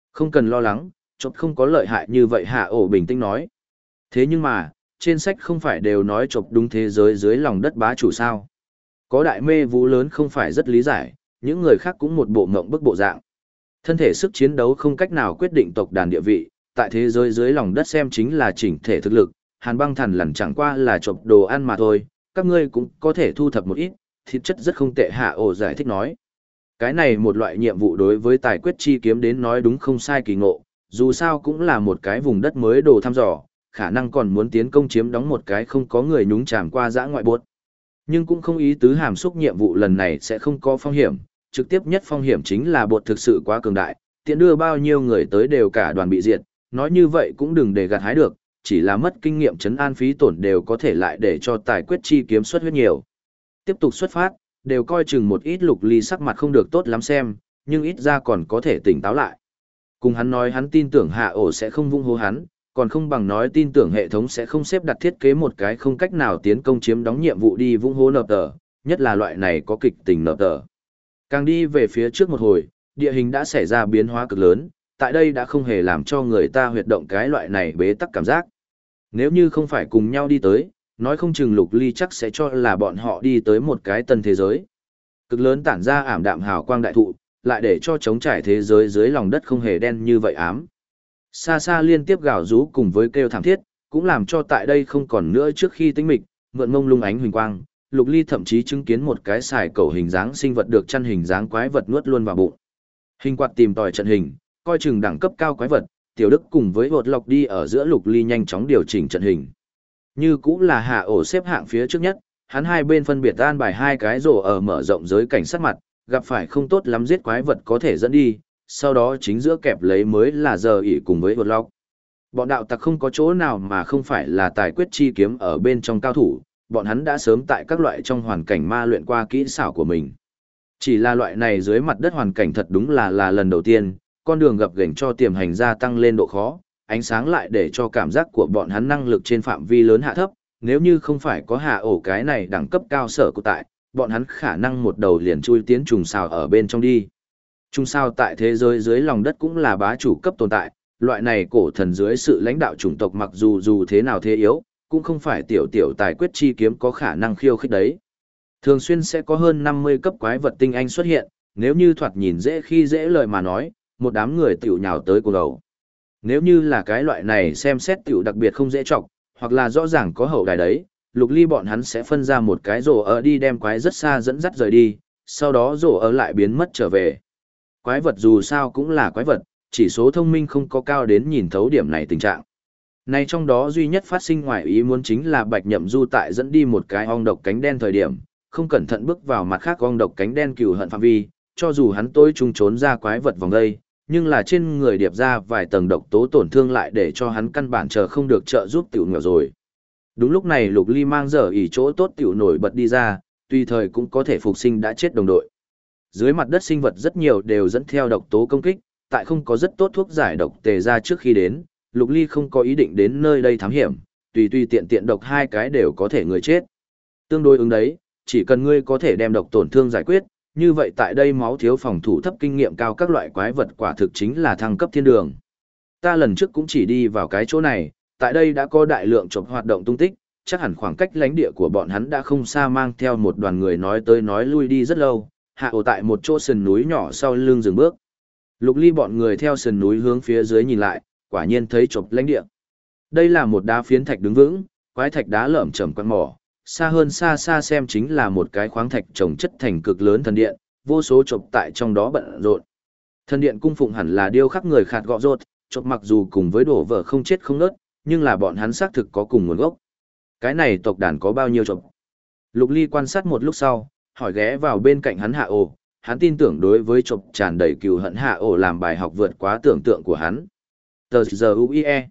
Không cần lo lắng, chộp không có lợi hại như vậy hạ ổ bình tĩnh nói. Thế nhưng mà, trên sách không phải đều nói chộp đúng thế giới dưới lòng đất bá chủ sao. Có đại mê vũ lớn không phải rất lý giải, những người khác cũng một bộ mộng bức bộ dạng. Thân thể sức chiến đấu không cách nào quyết định tộc đàn địa vị, tại thế giới dưới lòng đất xem chính là chỉnh thể thực lực, Hàn Băng Thần lằn chẳng qua là chộp đồ ăn mà thôi, các ngươi cũng có thể thu thập một ít, thịt chất rất không tệ hạ ổ giải thích nói. Cái này một loại nhiệm vụ đối với tài quyết chi kiếm đến nói đúng không sai kỳ ngộ, dù sao cũng là một cái vùng đất mới đồ thăm dò, khả năng còn muốn tiến công chiếm đóng một cái không có người nhúng chàm qua dã ngoại buốt. Nhưng cũng không ý tứ hàm xúc nhiệm vụ lần này sẽ không có phong hiểm, trực tiếp nhất phong hiểm chính là bột thực sự quá cường đại, tiện đưa bao nhiêu người tới đều cả đoàn bị diệt, nói như vậy cũng đừng để gặt hái được, chỉ là mất kinh nghiệm chấn an phí tổn đều có thể lại để cho tài quyết chi kiếm xuất huyết nhiều. Tiếp tục xuất phát, đều coi chừng một ít Lục Ly sắc mặt không được tốt lắm xem, nhưng ít ra còn có thể tỉnh táo lại. Cùng hắn nói hắn tin tưởng hạ ổ sẽ không vung hô hắn, còn không bằng nói tin tưởng hệ thống sẽ không xếp đặt thiết kế một cái không cách nào tiến công chiếm đóng nhiệm vụ đi vung hô nợ tờ, nhất là loại này có kịch tình nợ tờ. Càng đi về phía trước một hồi, địa hình đã xảy ra biến hóa cực lớn, tại đây đã không hề làm cho người ta huyệt động cái loại này bế tắc cảm giác. Nếu như không phải cùng nhau đi tới, nói không chừng Lục Ly chắc sẽ cho là bọn họ đi tới một cái tân thế giới. Cực lớn tản ra ảm đạm hào quang đại thụ, lại để cho trống trải thế giới dưới lòng đất không hề đen như vậy ám. Xa xa liên tiếp gào rú cùng với kêu thảm thiết, cũng làm cho tại đây không còn nữa trước khi tĩnh mịch, mượn mông lung ánh huỳnh quang, Lục Ly thậm chí chứng kiến một cái xài cầu hình dáng sinh vật được chăn hình dáng quái vật nuốt luôn vào bụng. Hình quạt tìm tòi trận hình, coi chừng đẳng cấp cao quái vật, Tiểu Đức cùng với Bột Lộc đi ở giữa Lục Ly nhanh chóng điều chỉnh trận hình. Như cũng là hạ ổ xếp hạng phía trước nhất, hắn hai bên phân biệt an bài hai cái rổ ở mở rộng giới cảnh sát mặt, gặp phải không tốt lắm giết quái vật có thể dẫn đi, sau đó chính giữa kẹp lấy mới là giờ ỉ cùng với Bột Lộc. Bọn đạo tặc không có chỗ nào mà không phải là tài quyết chi kiếm ở bên trong cao thủ, bọn hắn đã sớm tại các loại trong hoàn cảnh ma luyện qua kỹ xảo của mình. Chỉ là loại này dưới mặt đất hoàn cảnh thật đúng là lần đầu tiên, con đường gập ghềnh cho tiềm hành gia tăng lên độ khó, ánh sáng lại để cho cảm giác của bọn hắn năng lực trên phạm vi lớn hạ thấp, nếu như không phải có hạ ổ cái này đẳng cấp cao sở của tại, bọn hắn khả năng một đầu liền chui tiến trùng sao ở bên trong đi. Trùng sao tại thế giới dưới lòng đất cũng là bá chủ cấp tồn tại, loại này cổ thần dưới sự lãnh đạo chủng tộc mặc dù thế nào thế yếu, cũng không phải tiểu tài quyết chi kiếm có khả năng khiêu khích đấy. Thường xuyên sẽ có hơn 50 cấp quái vật tinh anh xuất hiện, nếu như thoạt nhìn dễ khi dễ lời mà nói, một đám người tiểu nhào tới cùng đầu. Nếu như là cái loại này xem xét tiểu đặc biệt không dễ chọc, hoặc là rõ ràng có hậu đài đấy, Lục Ly bọn hắn sẽ phân ra một cái rổ ở đi đem quái rất xa dẫn dắt rời đi, sau đó rổ ở lại biến mất trở về. Quái vật dù sao cũng là quái vật, chỉ số thông minh không có cao đến nhìn thấu điểm này tình trạng. Này trong đó duy nhất phát sinh ngoài ý muốn chính là Bạch Nhậm Du tại dẫn đi một cái ong độc cánh đen thời điểm, không cẩn thận bước vào mặt khác ong độc cánh đen cừu hận phạm vi, cho dù hắn tối trung trốn ra quái vật vòng đây, nhưng là trên người điệp ra vài tầng độc tố tổn thương lại để cho hắn căn bản chờ không được trợ giúp tiểu nghèo rồi. Đúng lúc này Lục Ly mang dở ỉ chỗ tốt tiểu nổi bật đi ra, tùy thời cũng có thể phục sinh đã chết đồng đội. Dưới mặt đất sinh vật rất nhiều đều dẫn theo độc tố công kích, tại không có rất tốt thuốc giải độc tề ra trước khi đến, Lục Ly không có ý định đến nơi đây thám hiểm, tùy tiện độc hai cái đều có thể người chết. Tương đối ứng đấy, chỉ cần ngươi có thể đem độc tổn thương giải quyết, như vậy tại đây máu thiếu phòng thủ thấp kinh nghiệm cao các loại quái vật quả thực chính là thăng cấp thiên đường. Ta lần trước cũng chỉ đi vào cái chỗ này, tại đây đã có đại lượng chộp hoạt động tung tích, chắc hẳn khoảng cách lãnh địa của bọn hắn đã không xa mang theo một đoàn người nói tới nói lui đi rất lâu, hạ ổ tại một chỗ sườn núi nhỏ sau lưng dừng bước. Lục Ly bọn người theo sườn núi hướng phía dưới nhìn lại, quả nhiên thấy chộp lãnh địa. Đây là một đá phiến thạch đứng vững, quái thạch đá lởm chởm quanh mỏ, xa hơn xa xem chính là một cái khoáng thạch trồng chất thành cực lớn thần điện, vô số chộp tại trong đó bận rộn. Thần điện cung phụng hẳn là điêu khắc người khạt gọ rốt, chộp mặc dù cùng với đổ vỡ không chết không nớt, nhưng là bọn hắn xác thực có cùng nguồn gốc. Cái này tộc đàn có bao nhiêu chộp? Lục Ly quan sát một lúc sau, hỏi ghé vào bên cạnh hắn hạ ổ, hắn tin tưởng đối với chộp tràn đầy cừu hận hạ ổ làm bài học vượt quá tưởng tượng của hắn. Tờ giờ UIE.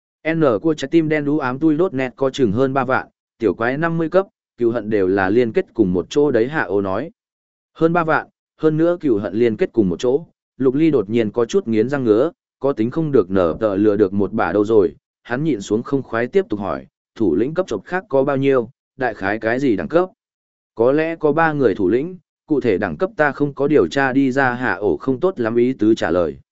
N của trái tim đen đú ám tui đốt nét có chừng hơn 3 vạn, tiểu quái 50 cấp, cừu hận đều là liên kết cùng một chỗ đấy hạ ổ nói. Hơn 3 vạn, hơn nữa cừu hận liên kết cùng một chỗ, Lục Ly đột nhiên có chút nghiến răng ngứa, có tính không được nở tờ lừa được một bả đâu rồi, hắn nhịn xuống không khoái tiếp tục hỏi, thủ lĩnh cấp chộp khác có bao nhiêu, đại khái cái gì đẳng cấp? Có lẽ có 3 người thủ lĩnh, cụ thể đẳng cấp ta không có điều tra đi ra hạ ổ không tốt lắm ý tứ trả lời.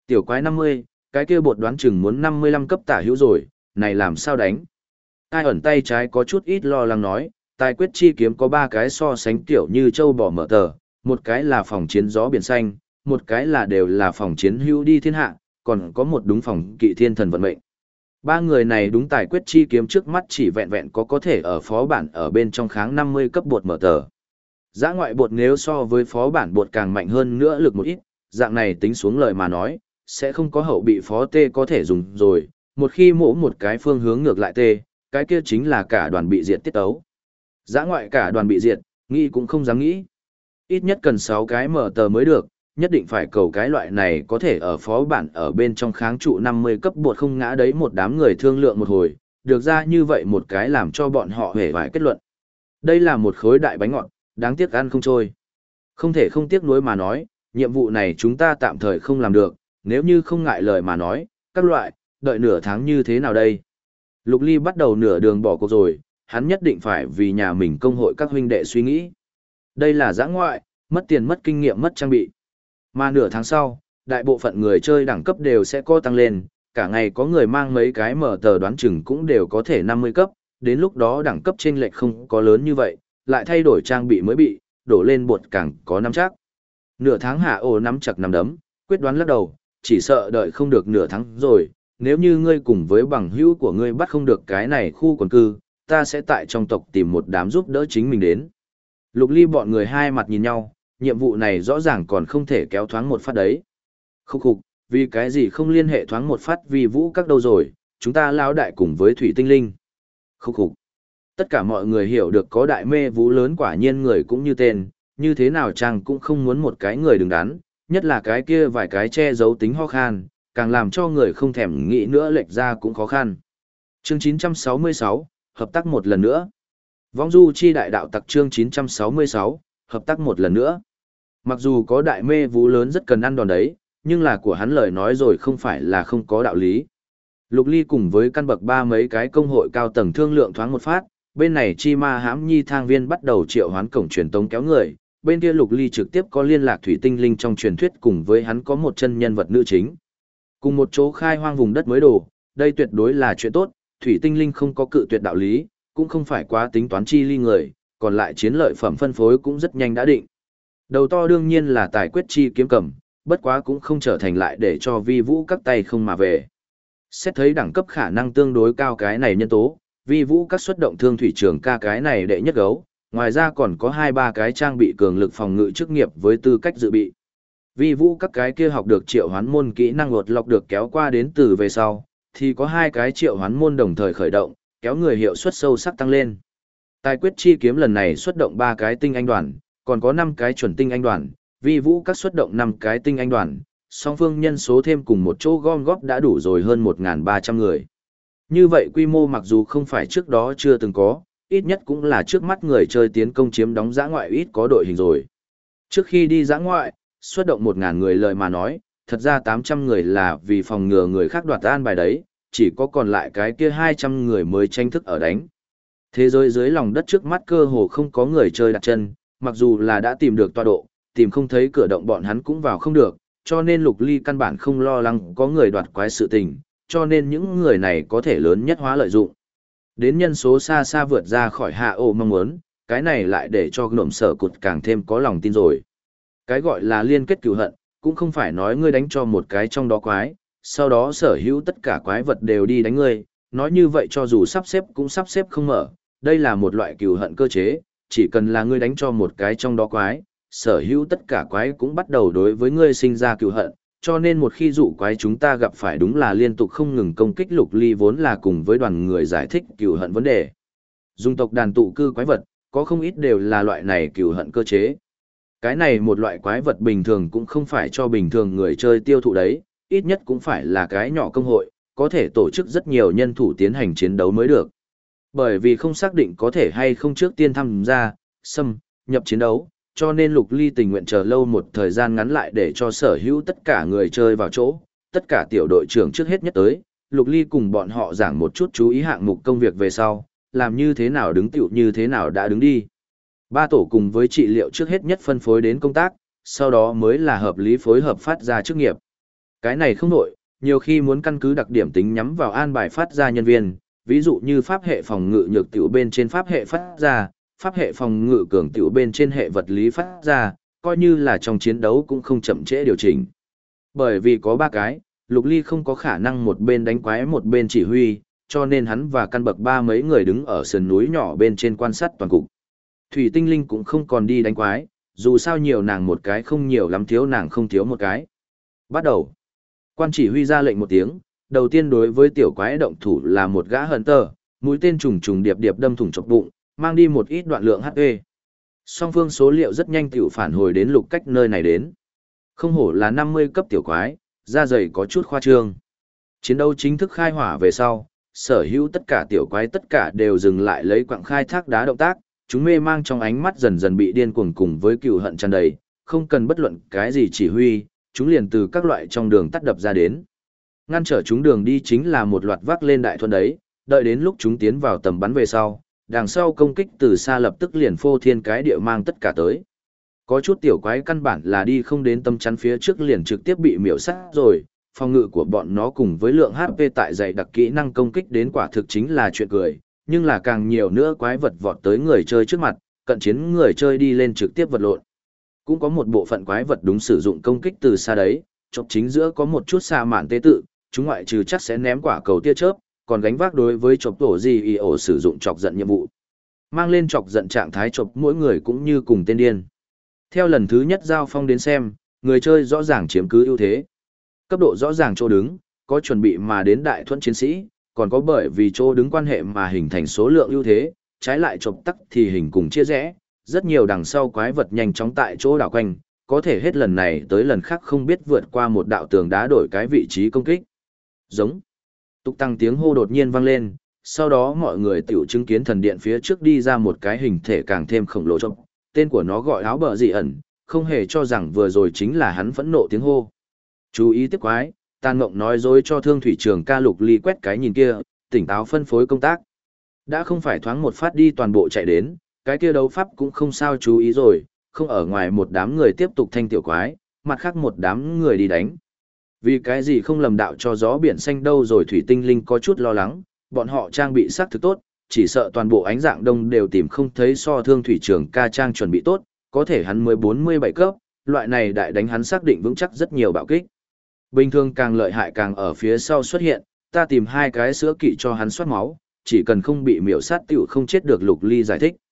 Tiểu quái 50, cái kia bột đoán chừng muốn 55 cấp tả hữu rồi, này làm sao đánh? Ai ẩn tay trái có chút ít lo lắng nói, tài quyết chi kiếm có 3 cái so sánh tiểu như châu bò mở tờ, một cái là phòng chiến gió biển xanh, một cái là đều là phòng chiến hữu đi thiên hạ, còn có một đúng phòng kỵ thiên thần vận mệnh. Ba người này đúng tài quyết chi kiếm trước mắt chỉ vẹn vẹn có thể ở phó bản ở bên trong kháng 50 cấp bột mở tờ. Giã ngoại bột nếu so với phó bản bột càng mạnh hơn nữa lực một ít, dạng này tính xuống lời mà nói, sẽ không có hậu bị phó tê có thể dùng rồi, một khi mổ một cái phương hướng ngược lại tê, cái kia chính là cả đoàn bị diệt tiết ấu. Giã ngoại cả đoàn bị diệt, nghĩ cũng không dám nghĩ. Ít nhất cần 6 cái mở tờ mới được, nhất định phải cầu cái loại này có thể ở phó bản ở bên trong kháng trụ 50 cấp bột không ngã đấy một đám người thương lượng một hồi, được ra như vậy một cái làm cho bọn họ hề vài kết luận. Đây là một khối đại bánh ngọt, đáng tiếc ăn không trôi. Không thể không tiếc nuối mà nói, nhiệm vụ này chúng ta tạm thời không làm được, nếu như không ngại lời mà nói, các loại, đợi nửa tháng như thế nào đây? Lục Ly bắt đầu nửa đường bỏ cuộc rồi, hắn nhất định phải vì nhà mình công hội các huynh đệ suy nghĩ. Đây là dã ngoại, mất tiền mất kinh nghiệm mất trang bị. Mà nửa tháng sau, đại bộ phận người chơi đẳng cấp đều sẽ có tăng lên, cả ngày có người mang mấy cái mở tờ đoán chừng cũng đều có thể 50 cấp, đến lúc đó đẳng cấp chênh lệch không có lớn như vậy, lại thay đổi trang bị mới bị, đổ lên bột càng có nắm chắc. Nửa tháng hạ ồ nắm chặt nắm đấm, quyết đoán lắc đầu, chỉ sợ đợi không được nửa tháng rồi, nếu như ngươi cùng với bằng hữu của ngươi bắt không được cái này khu quần cư, ta sẽ tại trong tộc tìm một đám giúp đỡ chính mình đến. Lục Ly bọn người hai mặt nhìn nhau, nhiệm vụ này rõ ràng còn không thể kéo thoáng một phát đấy. Khúc khục, vì cái gì không liên hệ thoáng một phát vì vũ các đâu rồi, chúng ta lao đại cùng với thủy tinh linh. Khúc khục. Tất cả mọi người hiểu được có đại mê vũ lớn quả nhiên người cũng như tên, như thế nào chàng cũng không muốn một cái người đứng đắn, nhất là cái kia vài cái che giấu tính ho khan, càng làm cho người không thèm nghĩ nữa lệch ra cũng khó khăn. Chương 966, hợp tác một lần nữa. Vong du chi đại đạo tặc chương 966, hợp tác một lần nữa. Mặc dù có đại mê vũ lớn rất cần ăn đòn đấy, nhưng là của hắn lời nói rồi không phải là không có đạo lý. Lục Ly cùng với căn bậc ba mấy cái công hội cao tầng thương lượng thoáng một phát, bên này chi ma hãm nhi thang viên bắt đầu triệu hoán cổng truyền tống kéo người, bên kia Lục Ly trực tiếp có liên lạc thủy tinh linh trong truyền thuyết cùng với hắn có một chân nhân vật nữ chính. Cùng một chỗ khai hoang vùng đất mới đồ, đây tuyệt đối là chuyện tốt, thủy tinh linh không có cự tuyệt đạo lý, cũng không phải quá tính toán chi ly người, còn lại chiến lợi phẩm phân phối cũng rất nhanh đã định. Đầu to đương nhiên là tài quyết chi kiếm cầm, bất quá cũng không trở thành lại để cho vi vũ các tay không mà về. Xét thấy đẳng cấp khả năng tương đối cao cái này nhân tố, vi vũ các xuất động thương thủy trường ca cái này đệ nhất gấu, ngoài ra còn có 2-3 cái trang bị cường lực phòng ngự chức nghiệp với tư cách dự bị. Vi vũ các cái kia học được triệu hoán môn kỹ năng lột lọc được kéo qua đến từ về sau, thì có 2 cái triệu hoán môn đồng thời khởi động, kéo người hiệu suất sâu sắc tăng lên. Tài quyết chi kiếm lần này xuất động 3 cái tinh anh đoàn, còn có 5 cái chuẩn tinh anh đoàn, vi vũ các xuất động 5 cái tinh anh đoàn, song phương nhân số thêm cùng một chỗ gom góp đã đủ rồi hơn 1.300 người. Như vậy quy mô mặc dù không phải trước đó chưa từng có, ít nhất cũng là trước mắt người chơi tiến công chiếm đóng dã ngoại ít có đội hình rồi. Trước khi đi dã ngoại, xuất động 1.000 người lời mà nói, thật ra 800 người là vì phòng ngừa người khác đoạt an bài đấy, chỉ có còn lại cái kia 200 người mới tranh thức ở đánh. Thế giới dưới lòng đất trước mắt cơ hồ không có người chơi đặt chân, mặc dù là đã tìm được tọa độ, tìm không thấy cửa động bọn hắn cũng vào không được, cho nên Lục Ly căn bản không lo lắng có người đoạt quái sự tình, cho nên những người này có thể lớn nhất hóa lợi dụng. Đến nhân số xa xa vượt ra khỏi hạ ổ mong muốn, cái này lại để cho nộm sở cụt càng thêm có lòng tin rồi. Cái gọi là liên kết cửu hận, cũng không phải nói ngươi đánh cho một cái trong đó quái, sau đó sở hữu tất cả quái vật đều đi đánh ngươi, nói như vậy cho dù sắp xếp cũng sắp xếp không mở, đây là một loại cửu hận cơ chế, chỉ cần là ngươi đánh cho một cái trong đó quái, sở hữu tất cả quái cũng bắt đầu đối với ngươi sinh ra cửu hận, cho nên một khi dụ quái chúng ta gặp phải đúng là liên tục không ngừng công kích. Lục Ly vốn là cùng với đoàn người giải thích cửu hận vấn đề. Dung tộc đàn tụ cư quái vật, có không ít đều là loại này cửu hận cơ chế. Cái này một loại quái vật bình thường cũng không phải cho bình thường người chơi tiêu thụ đấy, ít nhất cũng phải là cái nhỏ công hội, có thể tổ chức rất nhiều nhân thủ tiến hành chiến đấu mới được. Bởi vì không xác định có thể hay không trước tiên tham gia, xâm, nhập chiến đấu, cho nên Lục Ly tình nguyện chờ lâu một thời gian ngắn lại để cho sở hữu tất cả người chơi vào chỗ, tất cả tiểu đội trưởng trước hết nhất tới, Lục Ly cùng bọn họ giảng một chút chú ý hạng mục công việc về sau, làm như thế nào đứng tiểu như thế nào đã đứng đi. 3 tổ cùng với trị liệu trước hết nhất phân phối đến công tác, sau đó mới là hợp lý phối hợp phát ra chức nghiệp. Cái này không đổi, nhiều khi muốn căn cứ đặc điểm tính nhắm vào an bài phát ra nhân viên, ví dụ như pháp hệ phòng ngự nhược tiểu bên trên pháp hệ phát ra, pháp hệ phòng ngự cường tiểu bên trên hệ vật lý phát ra, coi như là trong chiến đấu cũng không chậm trễ điều chỉnh. Bởi vì có 3 cái, Lục Ly không có khả năng một bên đánh quái một bên chỉ huy, cho nên hắn và căn bậc 3 mấy người đứng ở sườn núi nhỏ bên trên quan sát toàn cục. Thủy Tinh Linh cũng không còn đi đánh quái, dù sao nhiều nàng một cái không nhiều lắm, thiếu nàng không thiếu một cái. Bắt đầu. Quan chỉ huy ra lệnh một tiếng, đầu tiên đối với tiểu quái động thủ là một gã hunter, mũi tên trùng trùng điệp điệp đâm thủng chọc bụng, mang đi một ít đoạn lượng HP. Song phương số liệu rất nhanh tiểu phản hồi đến Lục Cách nơi này đến. Không hổ là 50 cấp tiểu quái, da dày có chút khoa trương. Chiến đấu chính thức khai hỏa về sau, sở hữu tất cả tiểu quái tất cả đều dừng lại lấy quặng khai thác đá động tác, chúng mê mang trong ánh mắt dần dần bị điên cuồng cùng với cừu hận tràn đầy, không cần bất luận cái gì chỉ huy, chúng liền từ các loại trong đường tắt đập ra đến. Ngăn trở chúng đường đi chính là một loạt vác lên đại thuần đấy, đợi đến lúc chúng tiến vào tầm bắn về sau, đằng sau công kích từ xa lập tức liền phô thiên cái địa mang tất cả tới. Có chút tiểu quái căn bản là đi không đến tâm chắn phía trước liền trực tiếp bị miểu sát rồi, phòng ngự của bọn nó cùng với lượng HP tại dày đặc kỹ năng công kích đến quả thực chính là chuyện cười, nhưng là càng nhiều nữa quái vật vọt tới người chơi trước mặt, cận chiến người chơi đi lên trực tiếp vật lộn. Cũng có một bộ phận quái vật đúng sử dụng công kích từ xa đấy, chọc chính giữa có một chút xa mạn tế tự, chúng ngoại trừ chắc sẽ ném quả cầu tia chớp, còn gánh vác đối với chọc tổ gì ổ sử dụng chọc giận nhiệm vụ. Mang lên chọc giận trạng thái chọc mỗi người cũng như cùng tên điên. Theo lần thứ nhất giao phong đến xem, người chơi rõ ràng chiếm cứ ưu thế. Cấp độ rõ ràng chỗ đứng, có chuẩn bị mà đến đại thuẫn chiến sĩ, còn có bởi vì chỗ đứng quan hệ mà hình thành số lượng ưu thế, trái lại chộp tắc thì hình cùng chia rẽ, rất nhiều đằng sau quái vật nhanh chóng tại chỗ đảo quanh, có thể hết lần này tới lần khác không biết vượt qua một đạo tường đá đổi cái vị trí công kích. Giống. Tục tăng tiếng hô đột nhiên vang lên, sau đó mọi người tiểu chứng kiến thần điện phía trước đi ra một cái hình thể càng thêm khổng lồ chộp, tên của nó gọi áo bờ dị ẩn, không hề cho rằng vừa rồi chính là hắn phẫn nộ tiếng hô. Chú ý tiếp quái, Tàn Mộng nói dối cho Thương Thủy Trường ca Lục Ly quét cái nhìn kia, tỉnh táo phân phối công tác. Đã không phải thoáng một phát đi toàn bộ chạy đến, cái kia đấu pháp cũng không sao chú ý rồi, không ở ngoài một đám người tiếp tục thanh tiểu quái, mặt khác một đám người đi đánh. Vì cái gì không lầm đạo cho gió biển xanh đâu rồi Thủy Tinh Linh có chút lo lắng, bọn họ trang bị xác thực tốt, chỉ sợ toàn bộ ánh dạng đông đều tìm không thấy so Thương Thủy Trường ca trang chuẩn bị tốt, có thể hắn mới 47 cấp, loại này đại đánh hắn xác định vững chắc rất nhiều bạo kích. Bình thường càng lợi hại càng ở phía sau xuất hiện, ta tìm 2 cái sữa kỵ cho hắn soát máu, chỉ cần không bị miểu sát tiểu không chết được. Lục Ly giải thích.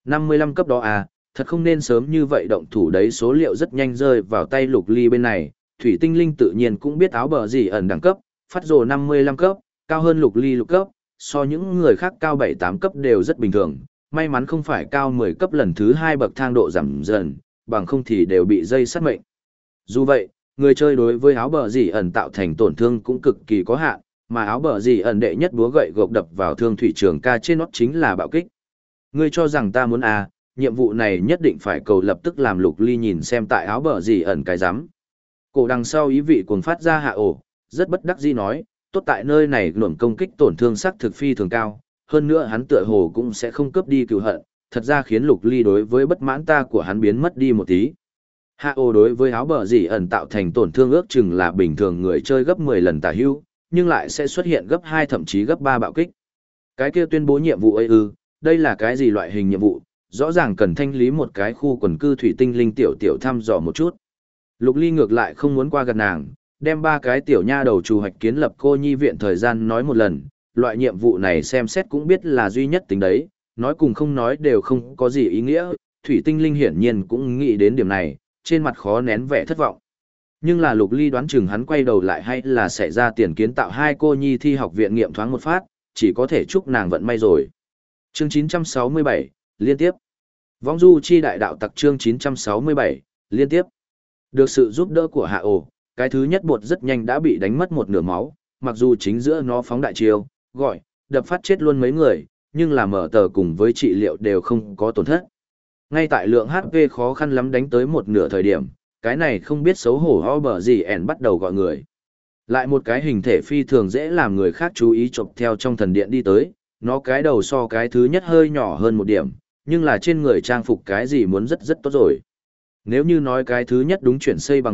55 cấp đó à, thật không nên sớm như vậy động thủ đấy, số liệu rất nhanh rơi vào tay Lục Ly bên này, Thủy Tinh Linh tự nhiên cũng biết áo bờ gì ẩn đẳng cấp, phát rồ 55 cấp, cao hơn Lục Ly lục cấp, so những người khác cao 7-8 cấp đều rất bình thường, may mắn không phải cao 10 cấp lần thứ 2 bậc thang độ giảm dần, bằng không thì đều bị dây sát mệnh. Dù vậy, người chơi đối với áo bờ gì ẩn tạo thành tổn thương cũng cực kỳ có hạn, mà áo bờ gì ẩn đệ nhất búa gậy gộc đập vào Thương Thủy Trường ca trên nót chính là bạo kích. Ngươi cho rằng ta muốn à, nhiệm vụ này nhất định phải cầu lập tức làm. Lục Ly nhìn xem tại áo bờ gì ẩn cái rắm. Cổ đằng sau ý vị cuồng phát ra hạ ổ, rất bất đắc dĩ nói, tốt tại nơi này luồng công kích tổn thương sắc thực phi thường cao, hơn nữa hắn tựa hồ cũng sẽ không cướp đi cừu hận, thật ra khiến Lục Ly đối với bất mãn ta của hắn biến mất đi một tí. Hạ ổ đối với áo bờ gì ẩn tạo thành tổn thương ước chừng là bình thường người chơi gấp 10 lần tả hữu, nhưng lại sẽ xuất hiện gấp 2 thậm chí gấp 3 bạo kích. Cái kia tuyên bố nhiệm vụ ấy ư, đây là cái gì loại hình nhiệm vụ, rõ ràng cần thanh lý một cái khu quần cư. Thủy Tinh Linh tiểu thăm dò một chút. Lục Ly ngược lại không muốn qua gần nàng, đem 3 cái tiểu nha đầu trù hoạch kiến lập cô nhi viện thời gian nói một lần, loại nhiệm vụ này xem xét cũng biết là duy nhất tính đấy, nói cùng không nói đều không có gì ý nghĩa. Thủy Tinh Linh hiển nhiên cũng nghĩ đến điểm này, trên mặt khó nén vẻ thất vọng. Nhưng là Lục Ly đoán chừng hắn quay đầu lại hay là sẽ ra tiền kiến tạo 2 cô nhi thi học viện nghiệm thoáng một phát, chỉ có thể chúc nàng vận may rồi. Chương 967, liên tiếp. Vong du chi đại đạo tặc chương 967, liên tiếp. Được sự giúp đỡ của Hạ ổ, cái thứ nhất bột rất nhanh đã bị đánh mất một nửa máu, mặc dù chính giữa nó phóng đại chiêu, gọi, đập phát chết luôn mấy người, nhưng là mở tờ cùng với trị liệu đều không có tổn thất. Ngay tại lượng HP khó khăn lắm đánh tới một nửa thời điểm, cái này không biết xấu hổ ho bờ gì ẻn bắt đầu gọi người. Lại một cái hình thể phi thường dễ làm người khác chú ý chộp theo trong thần điện đi tới, nó cái đầu so cái thứ nhất hơi nhỏ hơn một điểm, nhưng là trên người trang phục cái gì muốn rất rất tốt rồi. Nếu như nói cái thứ nhất đúng chuyển xây bằng gạch,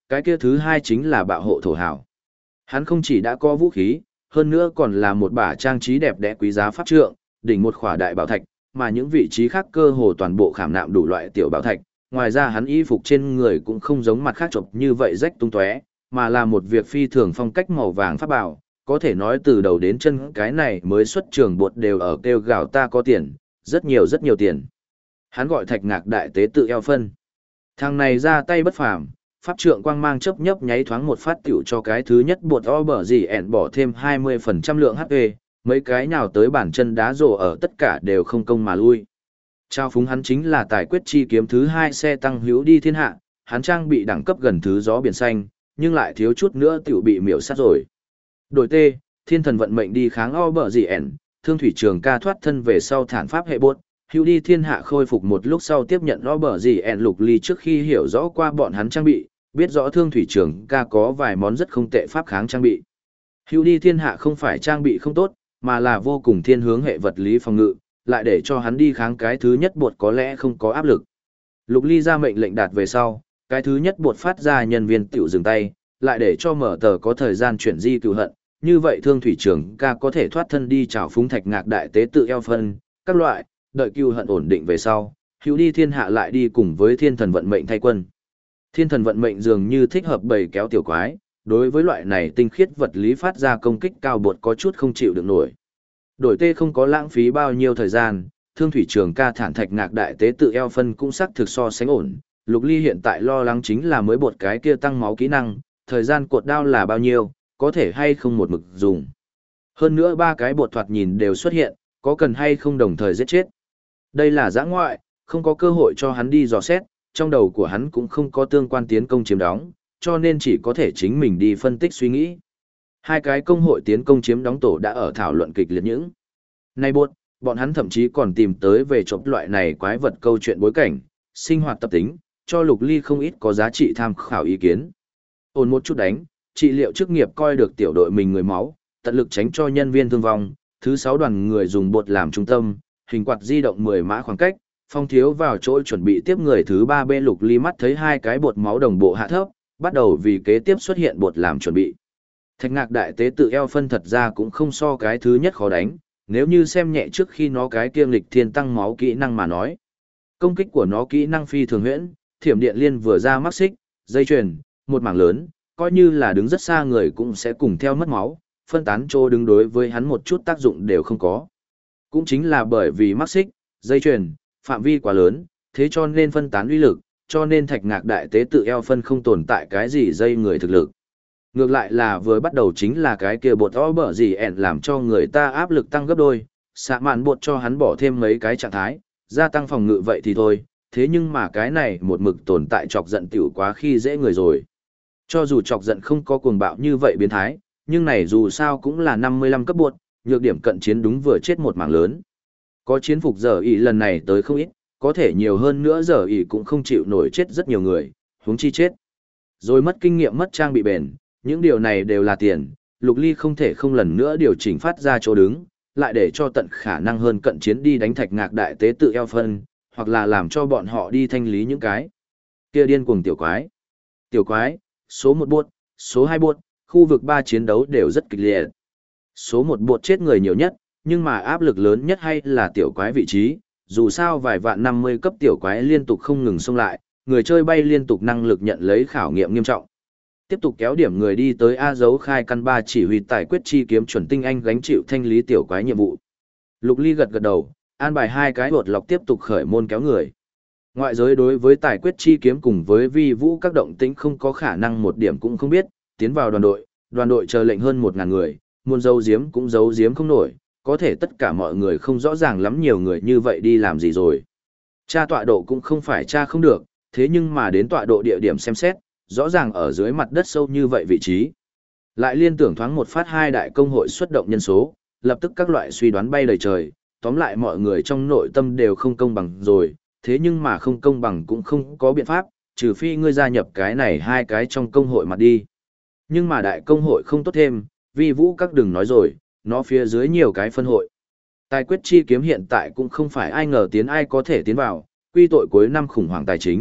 cái kia thứ hai chính là bạo hộ thổ hào. Hắn không chỉ đã có vũ khí, hơn nữa còn là một bả trang trí đẹp đẽ quý giá pháp trượng, đỉnh một khỏa đại bảo thạch, mà những vị trí khác cơ hồ toàn bộ khảm nạm đủ loại tiểu bảo thạch. Ngoài ra hắn y phục trên người cũng không giống mặt khác chộp như vậy rách tung tóe, mà là một việc phi thường phong cách màu vàng pháp bảo, có thể nói từ đầu đến chân cái này mới xuất trường bột đều ở kêu gào ta có tiền, rất nhiều tiền. Hắn gọi Thạch Ngạc đại tế tự eo phân. Thằng này ra tay bất phàm, pháp trượng quang mang chớp nhấp nháy thoáng một phát tiểu cho cái thứ nhất bột o bở gì ẻn bỏ thêm 20% lượng HP, mấy cái nào tới bản chân đá rổ ở tất cả đều không công mà lui. Trao phúng hắn chính là tài quyết chi kiếm thứ hai xe tăng hữu đi thiên hạ, hắn trang bị đẳng cấp gần thứ gió biển xanh, nhưng lại thiếu chút nữa tiểu bị miểu sát rồi. Đổi T, thiên thần vận mệnh đi kháng o bở gì ẻn, thương thủy trường ca thoát thân về sau thản pháp hệ bốt, hữu đi thiên hạ khôi phục một lúc sau tiếp nhận o bở gì ẻn Lục Ly trước khi hiểu rõ qua bọn hắn trang bị, biết rõ thương thủy trường ca có vài món rất không tệ pháp kháng trang bị. Hữu đi thiên hạ không phải trang bị không tốt, mà là vô cùng thiên hướng hệ vật lý phòng ngự, lại để cho hắn đi kháng cái thứ nhất bột có lẽ không có áp lực. Lục Ly ra mệnh lệnh đạt về sau, cái thứ nhất bột phát ra nhân viên tiểu dừng tay, lại để cho mở tờ có thời gian chuyển di cựu hận, như vậy thương thủy trường ca có thể thoát thân đi chào phúng Thạch Ngạc đại tế tự eo phân, các loại, đợi cựu hận ổn định về sau, hữu đi thiên hạ lại đi cùng với thiên thần vận mệnh thay quân. Thiên thần vận mệnh dường như thích hợp bầy kéo tiểu quái, đối với loại này tinh khiết vật lý phát ra công kích cao bột có chút không chịu được nổi. Đổi tê không có lãng phí bao nhiêu thời gian, thương thủy trường ca thản Thạch Ngạc đại tế tự eo phân cũng xác thực so sánh ổn. Lục Ly hiện tại lo lắng chính là mới bột cái kia tăng máu kỹ năng, thời gian cột đao là bao nhiêu, có thể hay không một mực dùng. Hơn nữa ba cái bột thoạt nhìn đều xuất hiện, có cần hay không đồng thời giết chết. Đây là giã ngoại, không có cơ hội cho hắn đi dò xét, trong đầu của hắn cũng không có tương quan tiến công chiếm đóng, cho nên chỉ có thể chính mình đi phân tích suy nghĩ. Hai cái công hội tiến công chiếm đóng tổ đã ở thảo luận kịch liệt những. Này bọn hắn thậm chí còn tìm tới về chộp loại này quái vật câu chuyện bối cảnh, sinh hoạt tập tính, cho Lục Ly không ít có giá trị tham khảo ý kiến. Ổn một chút đánh, trị liệu chức nghiệp coi được tiểu đội mình người máu, tận lực tránh cho nhân viên thương vong. Thứ 6 đoàn người dùng bột làm trung tâm, hình quạt di động 10 mã khoảng cách, Phong Thiếu vào chỗ chuẩn bị tiếp người thứ 3 bên. Lục Ly mắt thấy hai cái bột máu đồng bộ hạ thấp, bắt đầu vì kế tiếp xuất hiện bột làm chuẩn bị. Thạch Ngạc đại tế tự eo phân thật ra cũng không so cái thứ nhất khó đánh, nếu như xem nhẹ trước khi nó cái kiêng lịch thiên tăng máu kỹ năng mà nói. Công kích của nó kỹ năng phi thường huyễn, thiểm điện liên vừa ra mắc xích, dây chuyền, một mảng lớn, coi như là đứng rất xa người cũng sẽ cùng theo mất máu, phân tán chỗ đứng đối với hắn một chút tác dụng đều không có. Cũng chính là bởi vì mắc xích, dây chuyền, phạm vi quá lớn, thế cho nên phân tán uy lực, cho nên Thạch Ngạc đại tế tự eo phân không tồn tại cái gì dây người thực lực. Ngược lại là vừa bắt đầu chính là cái kia bột o bở gì ẻn làm cho người ta áp lực tăng gấp đôi, xạ mạn bột cho hắn bỏ thêm mấy cái trạng thái, gia tăng phòng ngự vậy thì thôi, thế nhưng mà cái này một mực tồn tại chọc giận tiểu quá khi dễ người rồi. Cho dù chọc giận không có cuồng bạo như vậy biến thái, nhưng này dù sao cũng là 55 cấp bột, nhược điểm cận chiến đúng vừa chết một mảng lớn. Có chiến phục giờ ỉ lần này tới không ít, có thể nhiều hơn nữa giờ ỉ cũng không chịu nổi chết rất nhiều người, huống chi chết. Rồi mất kinh nghiệm mất trang bị bền, những điều này đều là tiền, Lục Ly không thể không lần nữa điều chỉnh phát ra chỗ đứng, lại để cho tận khả năng hơn cận chiến đi đánh Thạch Ngạc đại tế tự eo phân, hoặc là làm cho bọn họ đi thanh lý những cái kia điên cuồng tiểu quái. Tiểu quái, số 1 bột, số 2 bột, khu vực 3 chiến đấu đều rất kịch liệt. Số 1 bột chết người nhiều nhất, nhưng mà áp lực lớn nhất hay là tiểu quái vị trí, dù sao vài vạn 50 cấp tiểu quái liên tục không ngừng xông lại, người chơi bay liên tục năng lực nhận lấy khảo nghiệm nghiêm trọng. Tiếp tục kéo điểm người đi tới A dấu khai căn 3 chỉ huy tài quyết chi kiếm chuẩn tinh anh gánh chịu thanh lý tiểu quái nhiệm vụ. Lục Ly gật gật đầu, an bài hai cái hột lọc tiếp tục khởi môn kéo người. Ngoại giới đối với tài quyết chi kiếm cùng với vi vũ các động tĩnh không có khả năng một điểm cũng không biết, tiến vào đoàn đội chờ lệnh hơn 1.000 người, muốn giấu giếm cũng giấu giếm không nổi, có thể tất cả mọi người không rõ ràng lắm nhiều người như vậy đi làm gì rồi. Tra tọa độ cũng không phải tra không được, thế nhưng mà đến tọa độ địa điểm xem xét, rõ ràng ở dưới mặt đất sâu như vậy vị trí. Lại liên tưởng thoáng một phát hai đại công hội xuất động nhân số, lập tức các loại suy đoán bay đầy trời, tóm lại mọi người trong nội tâm đều không công bằng rồi, thế nhưng mà không công bằng cũng không có biện pháp, trừ phi ngươi gia nhập cái này hai cái trong công hội mặt đi. Nhưng mà đại công hội không tốt thêm, vi vũ các đừng nói rồi, nó phía dưới nhiều cái phân hội. Tài quyết chi kiếm hiện tại cũng không phải ai ngờ tiến ai có thể tiến vào, quy tội cuối năm khủng hoảng tài chính,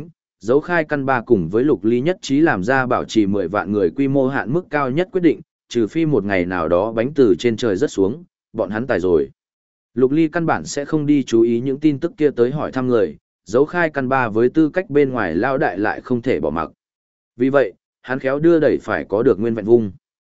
Dấu khai căn ba cùng với Lục Ly nhất trí làm ra bảo trì 10 vạn người quy mô hạn mức cao nhất quyết định, trừ phi một ngày nào đó bánh từ trên trời rớt xuống, bọn hắn tài rồi. Lục Ly căn bản sẽ không đi chú ý những tin tức kia tới hỏi thăm người, dấu khai căn ba với tư cách bên ngoài lao đại lại không thể bỏ mặc. Vì vậy, hắn khéo đưa đẩy phải có được nguyên vẹn vung.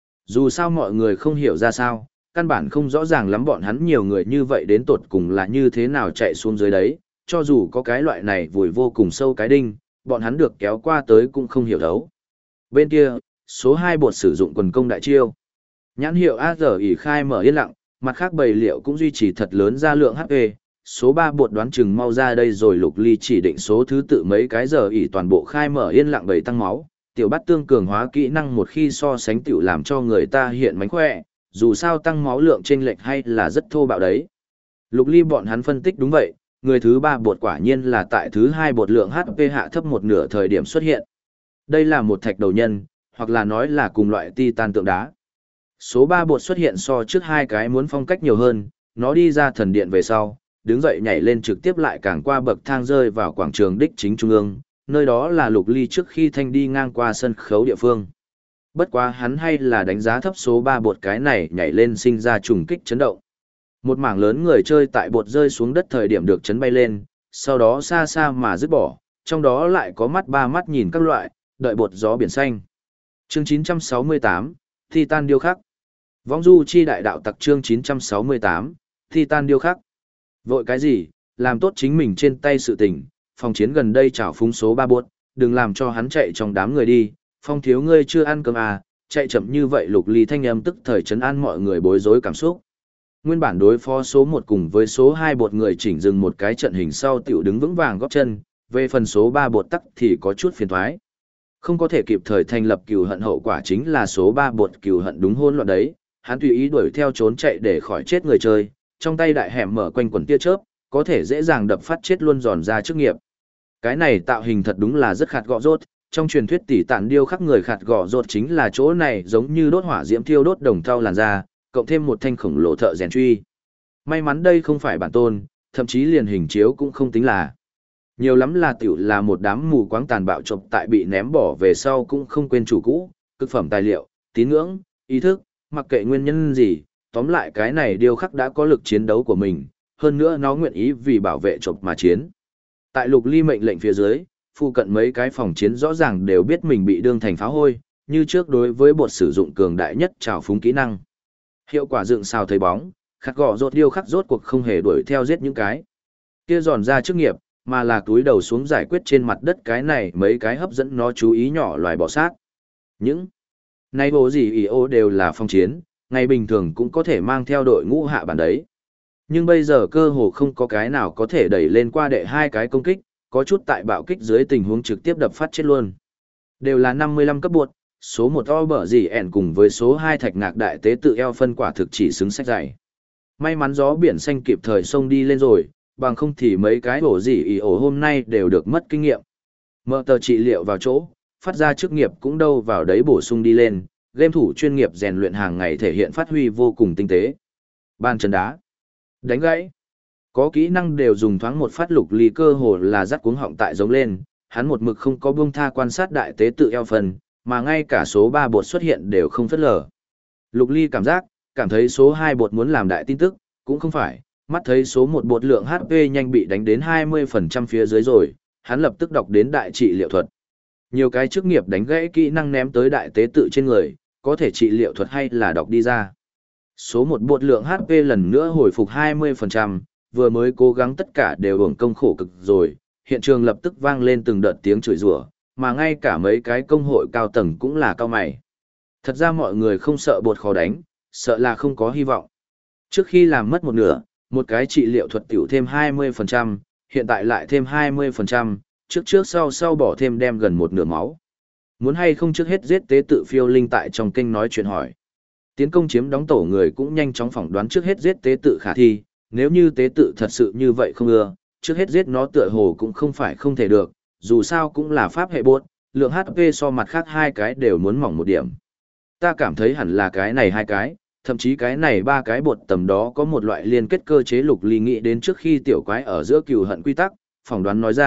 Dù sao mọi người không hiểu ra sao, căn bản không rõ ràng lắm bọn hắn nhiều người như vậy đến tột cùng là như thế nào chạy xuống dưới đấy, cho dù có cái loại này vùi vô cùng sâu cái đinh, bọn hắn được kéo qua tới cũng không hiểu thấu. Bên kia, số 2 bột sử dụng quần công đại chiêu. Nhãn hiệu AZI khai mở yên lặng, mặt khác bầy liệu cũng duy trì thật lớn ra lượng HP. Số 3 bột đoán chừng mau ra đây rồi. Lục Ly chỉ định số thứ tự mấy cái giờ ỉ toàn bộ khai mở yên lặng bầy tăng máu. Tiểu bắt tương cường hóa kỹ năng một khi so sánh tiểu làm cho người ta hiện mánh khỏe, dù sao tăng máu lượng chênh lệch hay là rất thô bạo đấy. Lục Ly bọn hắn phân tích đúng vậy, người thứ 3 bột quả nhiên là tại thứ 2 bột lượng HP hạ thấp một nửa thời điểm xuất hiện. Đây là một thạch đầu nhân, hoặc là nói là cùng loại titan tượng đá. Số 3 bột xuất hiện so trước hai cái muốn phong cách nhiều hơn, nó đi ra thần điện về sau, đứng dậy nhảy lên trực tiếp lại càng qua bậc thang rơi vào quảng trường đích chính trung ương, nơi đó là Lục Ly trước khi thanh đi ngang qua sân khấu địa phương. Bất quá hắn hay là đánh giá thấp số 3 bột cái này nhảy lên sinh ra trùng kích chấn động. Một mảng lớn người chơi tại bột rơi xuống đất thời điểm được chấn bay lên, sau đó xa xa mà dứt bỏ, trong đó lại có mắt ba mắt nhìn các loại, đợi bột gió biển xanh. Chương 968, Titan điêu khắc. Vong du chi đại đạo tặc chương 968, Titan điêu khắc. Vội cái gì, làm tốt chính mình trên tay sự tình, phòng chiến gần đây chảo phúng số 3 bột, đừng làm cho hắn chạy trong đám người đi, Phong thiếu ngươi chưa ăn cơm à, chạy chậm như vậy. Lục Ly thanh âm tức thời trấn an mọi người bối rối cảm xúc. Nguyên bản đối phó số 1 cùng với số 2 bột người chỉnh dừng một cái trận hình sau tiểu đứng vững vàng góp chân, về phần số 3 bột tắc thì có chút phiền thoái. Không có thể kịp thời thành lập cừu hận hậu quả chính là số 3 bột cừu hận đúng hỗn loạn đấy, hắn tùy ý đuổi theo trốn chạy để khỏi chết người chơi, trong tay đại hẻm mở quanh quần tia chớp, có thể dễ dàng đập phát chết luôn giòn ra chức nghiệp. Cái này tạo hình thật đúng là rất khạt gọ rốt, trong truyền thuyết tỷ tản điêu khắc người khạt gọ rốt chính là chỗ này giống như đốt hỏa diễm thiêu đốt đồng thau làn da, cộng thêm một thanh khổng lồ thợ rèn truy. May mắn đây không phải bản tôn, thậm chí liền hình chiếu cũng không tính là. Nhiều lắm là tiểu là một đám mù quáng tàn bạo chộp tại bị ném bỏ về sau cũng không quên chủ cũ, cực phẩm tài liệu, tín ngưỡng, ý thức, mặc kệ nguyên nhân gì, tóm lại cái này điêu khắc đã có lực chiến đấu của mình, hơn nữa nó nguyện ý vì bảo vệ chộp mà chiến. Tại Lục Ly mệnh lệnh phía dưới, phụ cận mấy cái phòng chiến rõ ràng đều biết mình bị đương thành pháo hôi, như trước đối với bột sử dụng cường đại nhất trào phúng kỹ năng. Hiệu quả dựng sao thấy bóng, khắc gọ rốt điêu khắc rốt cuộc không hề đuổi theo giết những cái kia giòn ra chức nghiệp, mà là túi đầu xuống giải quyết trên mặt đất cái này mấy cái hấp dẫn nó chú ý nhỏ loài bọ sát. Những này bố gì ý ô đều là phong chiến, ngày bình thường cũng có thể mang theo đội ngũ hạ bản đấy. Nhưng bây giờ cơ hồ không có cái nào có thể đẩy lên qua đệ hai cái công kích, có chút tại bạo kích dưới tình huống trực tiếp đập phát chết luôn. Đều là 55 cấp buộc, số 1 o bở gì ẻn cùng với số 2 thạch ngạc đại tế tự eo phân quả thực chỉ xứng sách dày. May mắn gió biển xanh kịp thời xông đi lên rồi, bằng không thì mấy cái bổ gì ý ổ hôm nay đều được mất kinh nghiệm. Mở tờ trị liệu vào chỗ, phát ra chức nghiệp cũng đâu vào đấy bổ sung đi lên, game thủ chuyên nghiệp rèn luyện hàng ngày thể hiện phát huy vô cùng tinh tế. Ban chân đá, đánh gãy, có kỹ năng đều dùng thoáng một phát. Lục Ly cơ hồ là dắt cuống họng tại giống lên, hắn một mực không có buông tha quan sát đại tế tự eo phần, mà ngay cả số 3 bột xuất hiện đều không phất lờ. Lục Ly cảm thấy số 2 bột muốn làm đại tin tức, cũng không phải, mắt thấy số 1 bột lượng HP nhanh bị đánh đến 20% phía dưới rồi, hắn lập tức đọc đến đại trị liệu thuật. Nhiều cái chức nghiệp đánh gãy kỹ năng ném tới đại tế tự trên người, có thể trị liệu thuật hay là đọc đi ra. Số 1 bột lượng HP lần nữa hồi phục 20%, vừa mới cố gắng tất cả đều uổng công khổ cực rồi, hiện trường lập tức vang lên từng đợt tiếng chửi rủa, mà ngay cả mấy cái công hội cao tầng cũng là cao mày. Thật ra mọi người không sợ bột khó đánh, sợ là không có hy vọng. Trước khi làm mất một nửa, một cái trị liệu thuật tiểu thêm 20%, hiện tại lại thêm 20%, trước sau bỏ thêm đem gần một nửa máu. Muốn hay không trước hết giết tế tự phiêu linh tại trong kênh nói chuyện hỏi. Tiến công chiếm đóng tổ người cũng nhanh chóng phỏng đoán trước hết giết tế tự khả thi, nếu như tế tự thật sự như vậy không ưa, trước hết giết nó tựa hồ cũng không phải không thể được, dù sao cũng là pháp hệ bột, lượng HP so mặt khác hai cái đều muốn mỏng một điểm. Ta cảm thấy hẳn là cái này hai cái, thậm chí cái này ba cái bột tầm đó có một loại liên kết cơ chế. Lục Ly nghĩ đến trước khi tiểu quái ở giữa cừu hận quy tắc, phỏng đoán nói ra,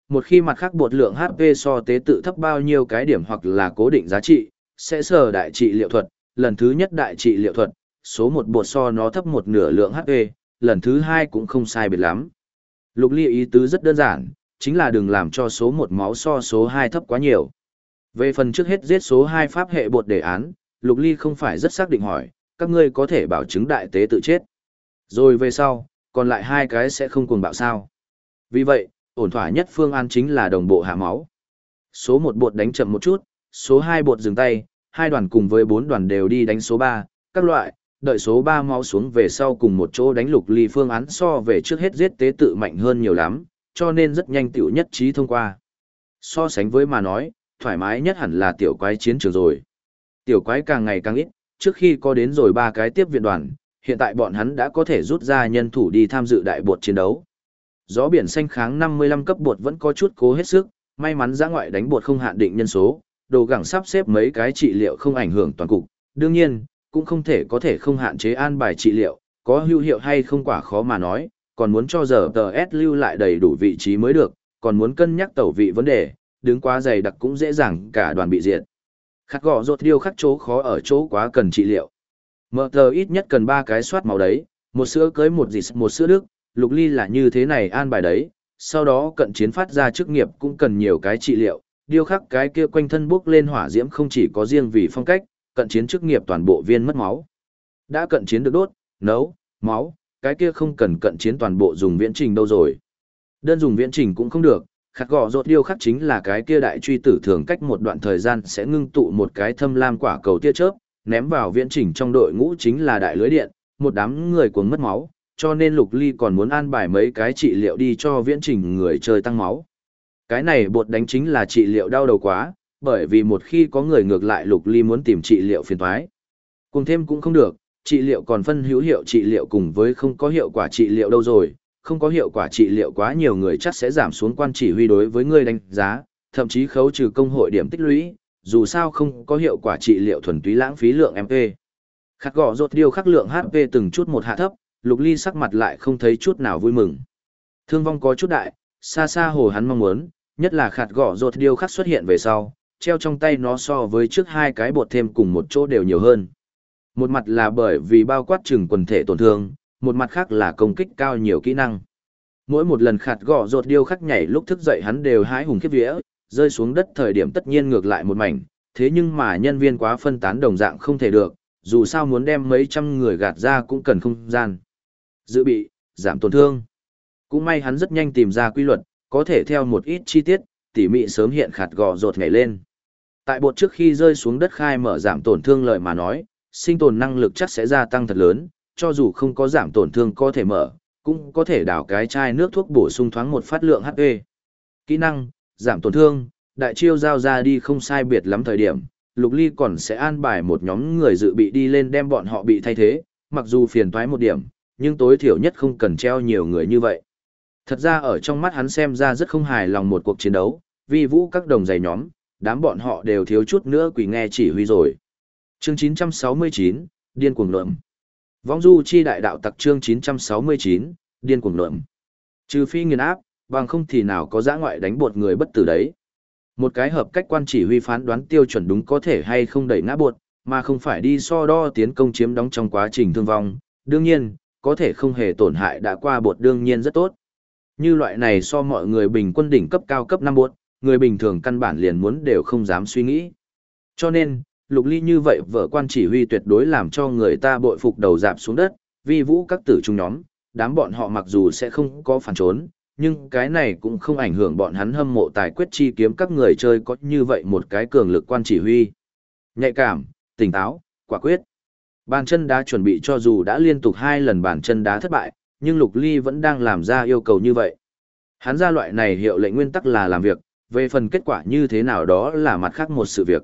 một khi mặt khác bột lượng HP so tế tự thấp bao nhiêu cái điểm hoặc là cố định giá trị, sẽ sở đại trị liệu thuật, lần thứ nhất đại trị liệu thuật, số một bột so nó thấp một nửa lượng HP, lần thứ hai cũng không sai biệt lắm. Lục Ly ý tứ rất đơn giản, chính là đừng làm cho số một máu so số 2 thấp quá nhiều. Về phần trước hết giết số 2 pháp hệ bột đề án, Lục Ly không phải rất xác định hỏi, các ngươi có thể bảo chứng đại tế tự chết. Rồi về sau, còn lại hai cái sẽ không cuồng bạo sao. Vì vậy, ổn thỏa nhất phương án chính là đồng bộ hạ máu. Số 1 bột đánh chậm một chút, số 2 bột dừng tay, hai đoàn cùng với 4 đoàn đều đi đánh số 3, các loại, đợi số 3 máu xuống về sau cùng một chỗ đánh Lục Ly phương án so về trước hết giết tế tự mạnh hơn nhiều lắm, cho nên rất nhanh tiểu nhất trí thông qua. So sánh với mà nói, thoải mái nhất hẳn là tiểu quái chiến trường rồi. Tiểu quái càng ngày càng ít, trước khi có đến rồi 3 cái tiếp viện đoàn, hiện tại bọn hắn đã có thể rút ra nhân thủ đi tham dự đại bột chiến đấu. Gió biển xanh kháng 55 cấp bột vẫn có chút cố hết sức, may mắn giã ngoại đánh bột không hạn định nhân số, đồ gẳng sắp xếp mấy cái trị liệu không ảnh hưởng toàn cục. Đương nhiên, cũng không thể không hạn chế an bài trị liệu, có hữu hiệu hay không quả khó mà nói, còn muốn cho giờ TS lưu lại đầy đủ vị trí mới được, còn muốn cân nhắc tẩu vị vấn đề, đứng quá dày đặc cũng dễ dàng cả đoàn bị diệt. Khắc gọ rột điêu khắc chỗ khó ở chỗ quá cần trị liệu. Mở tờ ít nhất cần 3 cái soát máu đấy, một sữa cưới một gì một sữa đức, Lục Ly là như thế này an bài đấy, sau đó cận chiến phát ra chức nghiệp cũng cần nhiều cái trị liệu, điêu khắc cái kia quanh thân bốc lên hỏa diễm không chỉ có riêng vì phong cách, cận chiến chức nghiệp toàn bộ viên mất máu. Đã cận chiến được đốt, nấu, máu, cái kia không cần cận chiến toàn bộ dùng viễn trình đâu rồi. Đơn dùng viễn trình cũng không được, khắc gọ rột điêu khắc chính là cái kia đại truy tử thường cách một đoạn thời gian sẽ ngưng tụ một cái thâm lam quả cầu tia chớp, ném vào viễn trình trong đội ngũ chính là đại lưới điện, một đám người cuồng mất máu, cho nên Lục Ly còn muốn an bài mấy cái trị liệu đi cho viễn trình người chơi tăng máu. Cái này bột đánh chính là trị liệu đau đầu quá, bởi vì một khi có người ngược lại Lục Ly muốn tìm trị liệu phiền toái. Cùng thêm cũng không được, trị liệu còn phân hữu hiệu trị liệu cùng với không có hiệu quả trị liệu đâu rồi, không có hiệu quả trị liệu quá nhiều người chắc sẽ giảm xuống quan chỉ huy đối với người đánh giá, thậm chí khấu trừ công hội điểm tích lũy, dù sao không có hiệu quả trị liệu thuần túy lãng phí lượng MP. Khắc gọ rột điêu khắc lượng HP từng chút một hạ thấp, Lục Ly sắc mặt lại không thấy chút nào vui mừng. Thương vong có chút đại, xa xa hồ hắn mong muốn, nhất là khạt gọ rột điêu khắc xuất hiện về sau, treo trong tay nó so với trước hai cái bột thêm cùng một chỗ đều nhiều hơn. Một mặt là bởi vì bao quát chừng quần thể tổn thương, một mặt khác là công kích cao nhiều kỹ năng. Mỗi một lần khạt gọ rột điêu khắc nhảy lúc thức dậy hắn đều hái hùng khiếp vía, rơi xuống đất thời điểm tất nhiên ngược lại một mảnh, thế nhưng mà nhân viên quá phân tán đồng dạng không thể được, dù sao muốn đem mấy trăm người gạt ra cũng cần không gian. Dự bị, giảm tổn thương. Cũng may hắn rất nhanh tìm ra quy luật, có thể theo một ít chi tiết, tỉ mỉ sớm hiện khạt gọ rột nhảy lên. Tại bột trước khi rơi xuống đất khai mở giảm tổn thương lời mà nói, sinh tồn năng lực chắc sẽ gia tăng thật lớn, cho dù không có giảm tổn thương có thể mở, cũng có thể đảo cái chai nước thuốc bổ sung thoáng một phát lượng HP. Kỹ năng, giảm tổn thương, đại chiêu giao ra đi không sai biệt lắm thời điểm, Lục Ly còn sẽ an bài một nhóm người dự bị đi lên đem bọn họ bị thay thế, mặc dù phiền toái một điểm, nhưng tối thiểu nhất không cần treo nhiều người như vậy. Thật ra ở trong mắt hắn xem ra rất không hài lòng một cuộc chiến đấu, vì vũ các đồng giày nhóm, đám bọn họ đều thiếu chút nữa quỳ nghe chỉ huy rồi. Chương 969, Điên cuồng lượm. Vong du chi đại đạo tặc chương 969, Điên cuồng lượm. Trừ phi nghiền áp, bằng không thì nào có dã ngoại đánh bột người bất tử đấy. Một cái hợp cách quan chỉ huy phán đoán tiêu chuẩn đúng có thể hay không đẩy ngã bột, mà không phải đi so đo tiến công chiếm đóng trong quá trình thương vong. Đương nhiên, có thể không hề tổn hại đã qua bột đương nhiên rất tốt. Như loại này so mọi người bình quân đỉnh cấp cao cấp 5 bột, người bình thường căn bản liền muốn đều không dám suy nghĩ. Cho nên, Lục Ly như vậy vợ quan chỉ huy tuyệt đối làm cho người ta bội phục đầu dạp xuống đất, vì vũ các tử trung nhóm, đám bọn họ mặc dù sẽ không có phản trốn, nhưng cái này cũng không ảnh hưởng bọn hắn hâm mộ tài quyết chi kiếm các người chơi có như vậy một cái cường lực quan chỉ huy. Nhạy cảm, tỉnh táo, quả quyết. Bàn chân đá chuẩn bị cho dù đã liên tục 2 lần bàn chân đá thất bại, nhưng Lục Ly vẫn đang làm ra yêu cầu như vậy. Hắn ra loại này hiệu lệnh nguyên tắc là làm việc, về phần kết quả như thế nào đó là mặt khác một sự việc.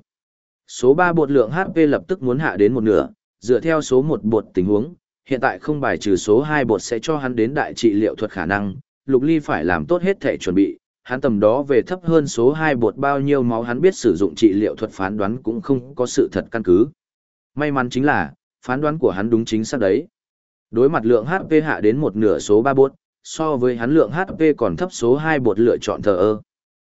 Số 3 bột lượng HP lập tức muốn hạ đến một nửa, dựa theo số 1 bột tình huống, hiện tại không bài trừ số 2 bột sẽ cho hắn đến đại trị liệu thuật khả năng, Lục Ly phải làm tốt hết thể chuẩn bị, hắn tầm đó về thấp hơn số 2 bột bao nhiêu máu hắn biết sử dụng trị liệu thuật phán đoán cũng không có sự thật căn cứ. May mắn chính là, phán đoán của hắn đúng chính xác đấy. Đối mặt lượng HP hạ đến một nửa số 3 bột, so với hắn lượng HP còn thấp số 2 bột lựa chọn thờ ơ.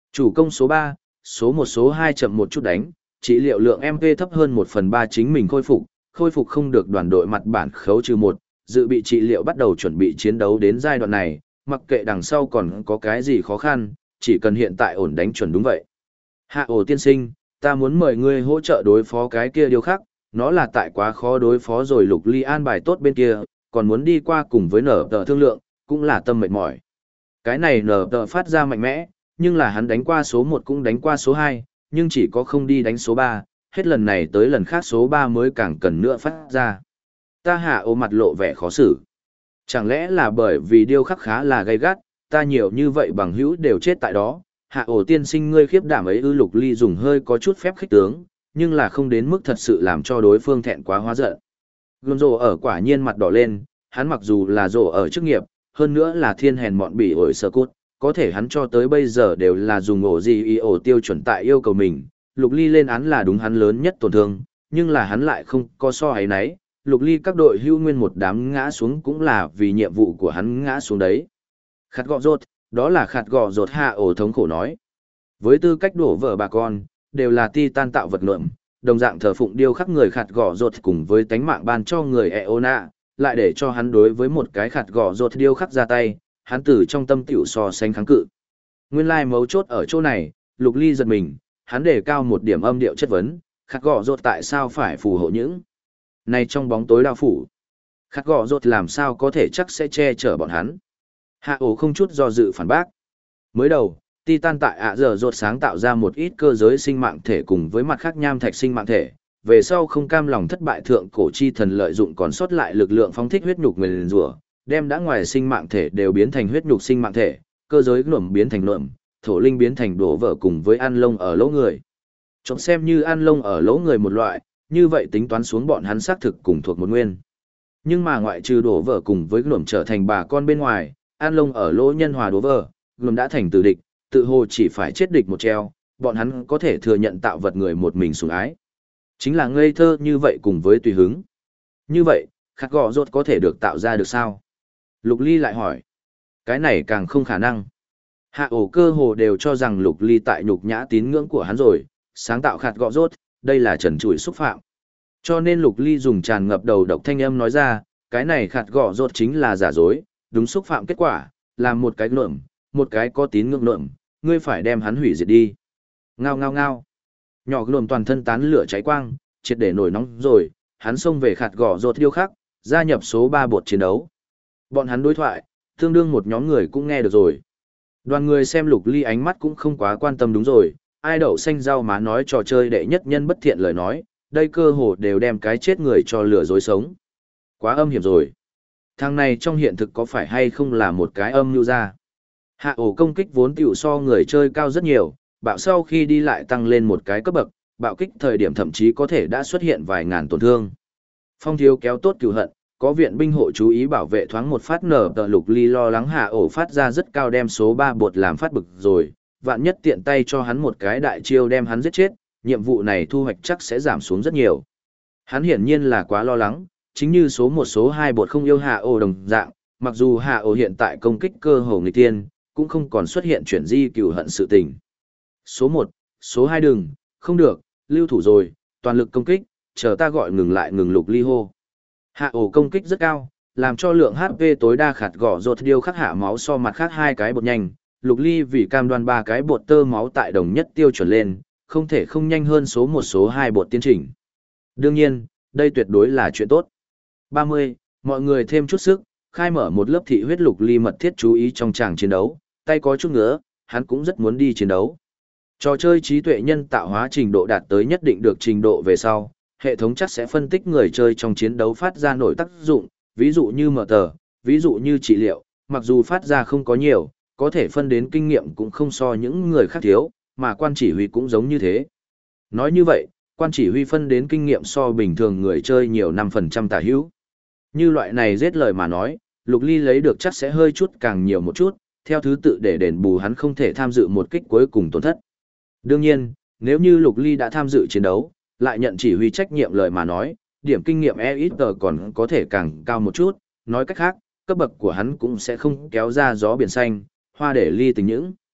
Chủ công số 3, số 1 số 2 chậm một chút đánh, trị liệu lượng MP thấp hơn 1/3 chính mình khôi phục không được đoàn đội mặt bản khấu trừ 1, dự bị trị liệu bắt đầu chuẩn bị chiến đấu đến giai đoạn này, mặc kệ đằng sau còn có cái gì khó khăn, chỉ cần hiện tại ổn đánh chuẩn đúng vậy. Hạ ổ tiên sinh, ta muốn mời ngươi hỗ trợ đối phó cái kia điều khác, nó là tại quá khó đối phó rồi Lục Ly an bài tốt bên kia, còn muốn đi qua cùng với nở tờ thương lượng, cũng là tâm mệt mỏi. Cái này nở tờ phát ra mạnh mẽ, nhưng là hắn đánh qua số 1 cũng đánh qua số 2, nhưng chỉ có không đi đánh số 3, hết lần này tới lần khác số 3 mới càng cần nữa phát ra. Ta hạ ổ mặt lộ vẻ khó xử. Chẳng lẽ là bởi vì điêu khắc khá là gay gắt, ta nhiều như vậy bằng hữu đều chết tại đó, hạ ổ tiên sinh ngươi khiếp đảm ấy ư. Lục Ly dùng hơi có chút phép khích tướng, nhưng là không đến mức thật sự làm cho đối phương thẹn quá hóa giận. Gồm rồ ở quả nhiên mặt đỏ lên, hắn mặc dù là rồ ở chức nghiệp, hơn nữa là thiên hèn mọn bỉ ổi sơ cút, có thể hắn cho tới bây giờ đều là dùng ổ gì y ổ tiêu chuẩn tại yêu cầu mình. Lục Ly lên án là đúng hắn lớn nhất tổn thương, nhưng là hắn lại không có so ấy nấy. Lục Ly các đội hưu nguyên một đám ngã xuống cũng là vì nhiệm vụ của hắn ngã xuống đấy. Khát gọ rột, đó là khát gọ rột hạ ổ thống khổ nói. Với tư cách đổ vợ bà con, đều là titan tạo vật lượng, đồng dạng thờ phụng điêu khắc người khát gọ rột cùng với tánh mạng ban cho người Eona, lại để cho hắn đối với một cái khát gọ rột điêu khắc ra tay, hắn từ trong tâm tiểu so sánh kháng cự. Nguyên lai mấu chốt ở chỗ này, Lục Ly giật mình, hắn đề cao một điểm âm điệu chất vấn, khát gọ rột tại sao phải phù hộ những này trong bóng tối đao phủ. Khát gọ rột làm sao có thể chắc sẽ che chở bọn hắn. Hạ ổ không chút do dự phản bác. Mới đầu, Titan tại ạ giờ rột sáng tạo ra một ít cơ giới sinh mạng thể cùng với mặt khác nham thạch sinh mạng thể, về sau không cam lòng thất bại thượng cổ chi thần lợi dụng còn sót lại lực lượng phóng thích huyết nhục nguyền rủa, đem đã ngoài sinh mạng thể đều biến thành huyết nhục sinh mạng thể, cơ giới luẩm biến thành luẩm, thổ linh biến thành đổ vỡ cùng với ăn lông ở lỗ người. Chúng xem như ăn lông ở lỗ người một loại, như vậy tính toán xuống bọn hắn xác thực cùng thuộc một nguyên. Nhưng mà ngoại trừ đổ vỡ cùng với luẩm trở thành bà con bên ngoài, ăn lông ở lỗ nhân hòa đổ vỡ, luẩm đã thành tử địch, tự hồ chỉ phải chết địch một treo, bọn hắn có thể thừa nhận tạo vật người một mình sủng ái. Chính là ngây thơ như vậy cùng với tùy hứng. Như vậy, khát gọ rốt có thể được tạo ra được sao? Lục Ly lại hỏi. Cái này càng không khả năng. Hạ ổ cơ hồ đều cho rằng Lục Ly tại nhục nhã tín ngưỡng của hắn rồi, sáng tạo khát gọ rốt, đây là trần trụi xúc phạm. Cho nên Lục Ly dùng tràn ngập đầu độc thanh âm nói ra, cái này khát gọ rốt chính là giả dối, đúng xúc phạm kết quả, làm một cái lượm, một cái có tín ngưỡng lượm, ngươi phải đem hắn hủy diệt đi. Ngao ngao ngao. Nhỏ lùm toàn thân tán lửa cháy quang, triệt để nổi nóng rồi, hắn xông về khát gọ rột điêu khắc, gia nhập số 3 bột chiến đấu. Bọn hắn đối thoại, tương đương một nhóm người cũng nghe được rồi. Đoàn người xem Lục Ly ánh mắt cũng không quá quan tâm đúng rồi, ai đậu xanh rau má nói trò chơi đệ nhất nhân bất thiện lời nói, đây cơ hồ đều đem cái chết người cho lửa dối sống. Quá âm hiểm rồi. Thằng này trong hiện thực có phải hay không là một cái âm mưu ra? Hạ ổ công kích vốn tiểu so người chơi cao rất nhiều, bạo sau khi đi lại tăng lên một cái cấp bậc, bạo kích thời điểm thậm chí có thể đã xuất hiện vài ngàn tổn thương. Phong thiếu kéo tốt cửu hận, có viện binh hộ chú ý bảo vệ thoáng một phát nở tờ. Lục Ly lo lắng hạ ổ phát ra rất cao đem số 3 bột làm phát bực rồi, vạn nhất tiện tay cho hắn một cái đại chiêu đem hắn giết chết, nhiệm vụ này thu hoạch chắc sẽ giảm xuống rất nhiều. Hắn hiển nhiên là quá lo lắng, chính như số 1 số 2 bột không yêu hạ ổ đồng dạng, mặc dù hạ ổ hiện tại công kích cơ hồ nghịch tiên, cũng không còn xuất hiện chuyển di cửu hận sự tình. Số 1, số 2 đừng, không được, lưu thủ rồi, toàn lực công kích, chờ ta gọi ngừng lại ngừng. Lục Ly hô. Hạ ổ công kích rất cao, làm cho lượng HP tối đa khạt gõ rột điêu khắc hạ máu so mặt khác hai cái bột nhanh. Lục Ly vì cam đoan ba cái bột tơ máu tại đồng nhất tiêu chuẩn lên, không thể không nhanh hơn số 1 số 2 bột tiến trình. Đương nhiên, đây tuyệt đối là chuyện tốt. 30, mọi người thêm chút sức, khai mở một lớp thị huyết. Lục Ly mật thiết chú ý trong tràng chiến đấu, tay có chút ngứa, hắn cũng rất muốn đi chiến đấu. Trò chơi trí tuệ nhân tạo hóa trình độ đạt tới nhất định được trình độ về sau, hệ thống chắc sẽ phân tích người chơi trong chiến đấu phát ra nổi tác dụng, ví dụ như mở tờ, ví dụ như trị liệu, mặc dù phát ra không có nhiều, có thể phân đến kinh nghiệm cũng không so những người khác thiếu, mà quan chỉ huy cũng giống như thế. Nói như vậy, quan chỉ huy phân đến kinh nghiệm so bình thường người chơi nhiều 5% tả hữu. Như loại này giết lời mà nói, Lục Ly lấy được chắc sẽ hơi chút càng nhiều một chút, theo thứ tự để đền bù hắn không thể tham dự một kích cuối cùng tổn thất. Đương nhiên, nếu như Lục Ly đã tham dự chiến đấu, lại nhận chỉ huy trách nhiệm lời mà nói, điểm kinh nghiệm EXP còn có thể càng cao một chút, nói cách khác, cấp bậc của hắn cũng sẽ không kéo ra gió biển xanh, hoa để ly tình những.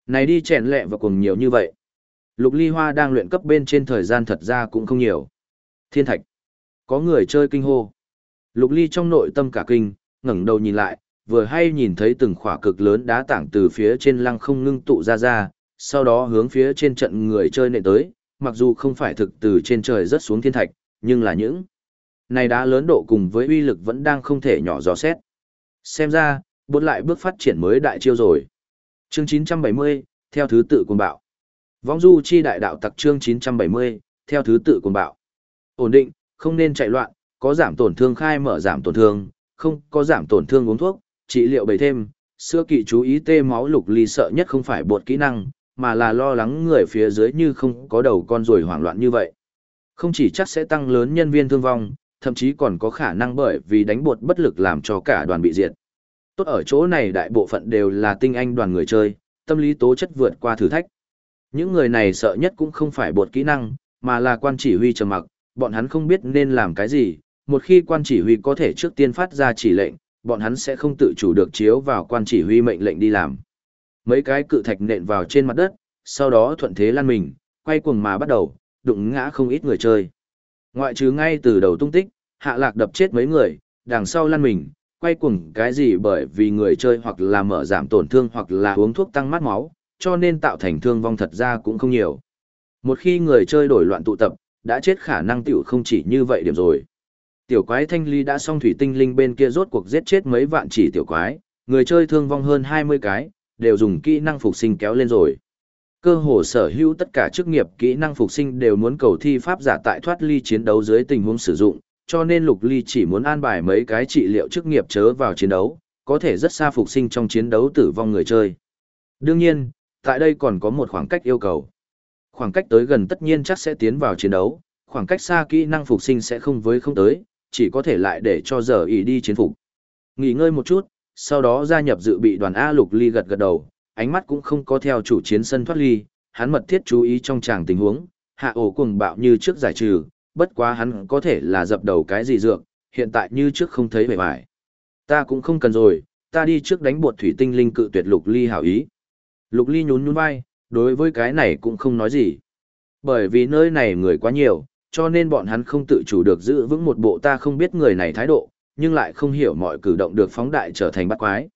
Này đi chèn lẹ và cùng nhiều như vậy. Lục Ly Hoa đang luyện cấp bên trên thời gian thật ra cũng không nhiều. Thiên thạch. Có người chơi kinh hô. Lục Ly trong nội tâm cả kinh, ngẩng đầu nhìn lại, vừa hay nhìn thấy từng khỏa cực lớn đá tảng từ phía trên lăng không ngưng tụ ra, sau đó hướng phía trên trận người chơi nện tới, mặc dù không phải thực từ trên trời rớt xuống thiên thạch, nhưng là những này đá lớn độ cùng với uy lực vẫn đang không thể nhỏ dò xét. Xem ra, bột lại bước phát triển mới đại chiêu rồi. Chương 970, theo thứ tự cuồng bạo. Vong du chi đại đạo tặc chương 970, theo thứ tự cuồng bạo. Ổn định, không nên chạy loạn, có giảm tổn thương khai mở giảm tổn thương, không có giảm tổn thương uống thuốc, trị liệu bày thêm. Xưa kỵ chú ý tê máu. Lục Ly sợ nhất không phải bột kỹ năng, mà là lo lắng người phía dưới như không có đầu con rồi hoảng loạn như vậy. Không chỉ chắc sẽ tăng lớn nhân viên thương vong, thậm chí còn có khả năng bởi vì đánh bột bất lực làm cho cả đoàn bị diệt. Tốt ở chỗ này đại bộ phận đều là tinh anh đoàn người chơi, tâm lý tố chất vượt qua thử thách. Những người này sợ nhất cũng không phải bột kỹ năng, mà là quan chỉ huy trầm mặc, bọn hắn không biết nên làm cái gì, một khi quan chỉ huy có thể trước tiên phát ra chỉ lệnh, bọn hắn sẽ không tự chủ được chiếu vào quan chỉ huy mệnh lệnh đi làm. Mấy cái cự thạch nện vào trên mặt đất, sau đó thuận thế lăn mình, quay cuồng mà bắt đầu, đụng ngã không ít người chơi. Ngoại trừ ngay từ đầu tung tích, Hạ Lạc đập chết mấy người, đằng sau lăn mình, quay cuồng cái gì bởi vì người chơi hoặc là mở giảm tổn thương hoặc là uống thuốc tăng mát máu, cho nên tạo thành thương vong thật ra cũng không nhiều. Một khi người chơi đổi loạn tụ tập, đã chết khả năng tiểu không chỉ như vậy điểm rồi. Tiểu quái thanh ly đã xong thủy tinh linh bên kia rốt cuộc giết chết mấy vạn chỉ tiểu quái, người chơi thương vong hơn 20 cái, đều dùng kỹ năng phục sinh kéo lên rồi. Cơ hồ sở hữu tất cả chức nghiệp kỹ năng phục sinh đều muốn cầu thi pháp giả tại thoát ly chiến đấu dưới tình huống sử dụng, cho nên Lục Ly chỉ muốn an bài mấy cái trị liệu chức nghiệp chớ vào chiến đấu, có thể rất xa phục sinh trong chiến đấu tử vong người chơi. Đương nhiên, tại đây còn có một khoảng cách yêu cầu. Khoảng cách tới gần tất nhiên chắc sẽ tiến vào chiến đấu, khoảng cách xa kỹ năng phục sinh sẽ không với không tới, chỉ có thể lại để cho giờ ý đi chiến phục. Nghỉ ngơi một chút, sau đó gia nhập dự bị đoàn A. Lục Ly gật gật đầu, ánh mắt cũng không có theo chủ chiến sân thoát ly, hắn mật thiết chú ý trong tràng tình huống, hạ ổ cuồng bạo như trước giải trừ, bất quá hắn có thể là dập đầu cái gì dược, hiện tại như trước không thấy vẻ vải. Ta cũng không cần rồi, ta đi trước đánh bột thủy tinh linh cự tuyệt Lục Ly hảo ý. Lục Ly nhún nhún vai, đối với cái này cũng không nói gì. Bởi vì nơi này người quá nhiều, cho nên bọn hắn không tự chủ được giữ vững một bộ ta không biết người này thái độ, nhưng lại không hiểu mọi cử động được phóng đại trở thành bắt quái.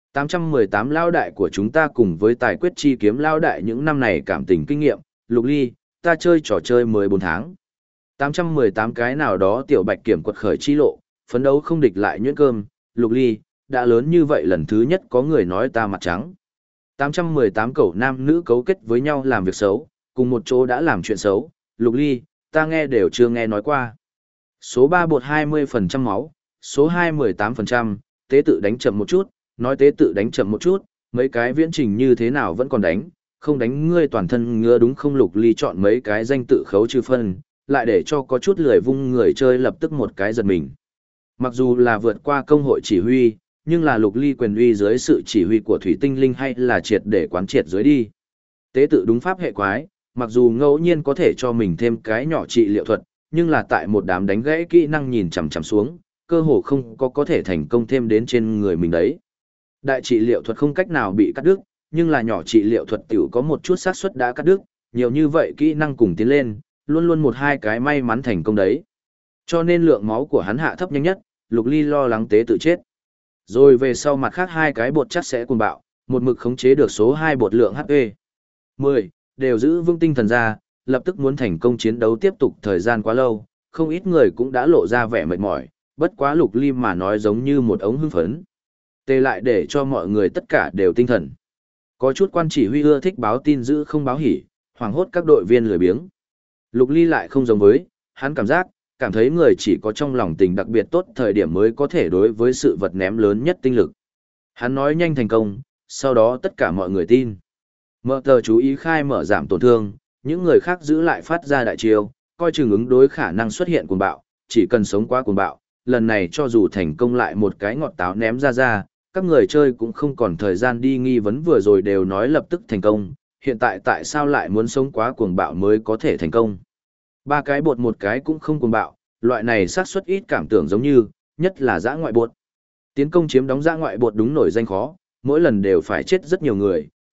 818 lao đại của chúng ta cùng với tài quyết chi kiếm lao đại những năm này cảm tình kinh nghiệm, Lục Ly, ta chơi trò chơi 14 tháng. 818 cái nào đó tiểu bạch kiểm quật khởi chi lộ, phấn đấu không địch lại nhuyễn cơm, Lục Ly, đã lớn như vậy lần thứ nhất có người nói ta mặt trắng. 818 cẩu nam nữ cấu kết với nhau làm việc xấu, cùng một chỗ đã làm chuyện xấu, Lục Ly, ta nghe đều chưa nghe nói qua. Số 3 bột 20% máu, số 2 18%, tế tự đánh chậm một chút, nói tế tự đánh chậm một chút, mấy cái viễn trình như thế nào vẫn còn đánh, không đánh ngươi toàn thân ngứa đúng không? Lục Ly chọn mấy cái danh tự khấu trừ phân, lại để cho có chút lười vung người chơi lập tức một cái giật mình. Mặc dù là vượt qua công hội chỉ huy, nhưng là Lục Ly quyền uy dưới sự chỉ huy của Thủy Tinh Linh hay là triệt để quán triệt dưới đi. Tế tự đúng pháp hệ quái, mặc dù ngẫu nhiên có thể cho mình thêm cái nhỏ trị liệu thuật, nhưng là tại một đám đánh gãy kỹ năng nhìn chằm chằm xuống, cơ hồ không có thể thành công thêm đến trên người mình đấy. Đại trị liệu thuật không cách nào bị cắt đứt, nhưng là nhỏ trị liệu thuật tiểu có một chút xác suất đã cắt đứt, nhiều như vậy kỹ năng cùng tiến lên, luôn luôn một hai cái may mắn thành công đấy. Cho nên lượng máu của hắn hạ thấp nhanh nhất, Lục Ly lo lắng tế tự chết. Rồi về sau mặt khác hai cái bột chắc sẽ cuồng bạo, một mực khống chế được số 2 bột lượng HP. 10, đều giữ vững tinh thần ra, lập tức muốn thành công chiến đấu tiếp tục thời gian quá lâu, không ít người cũng đã lộ ra vẻ mệt mỏi, bất quá Lục Ly mà nói giống như một ống hưng phấn. Tê lại để cho mọi người tất cả đều tinh thần. Có chút quan chỉ huy ưa thích báo tin giữ không báo hỉ, hoảng hốt các đội viên lười biếng. Lục Ly lại không giống với, hắn cảm thấy người chỉ có trong lòng tình đặc biệt tốt thời điểm mới có thể đối với sự vật ném lớn nhất tinh lực. Hắn nói nhanh thành công, sau đó tất cả mọi người tin. Mở tờ chú ý khai mở giảm tổn thương, những người khác giữ lại phát ra đại chiêu, coi chừng ứng đối khả năng xuất hiện cuồng bạo, chỉ cần sống qua cuồng bạo, lần này cho dù thành công lại một cái ngọt táo ném ra, các người chơi cũng không còn thời gian đi nghi vấn vừa rồi đều nói lập tức thành công, hiện tại tại sao lại muốn sống quá cuồng bạo mới có thể thành công. Ba cái bột một cái cũng không cuồng bạo, loại này xác suất ít cảm tưởng giống như, nhất là dã ngoại bột. Tiến công chiếm đóng dã ngoại bột đúng nổi danh khó, mỗi lần đều phải chết rất nhiều người,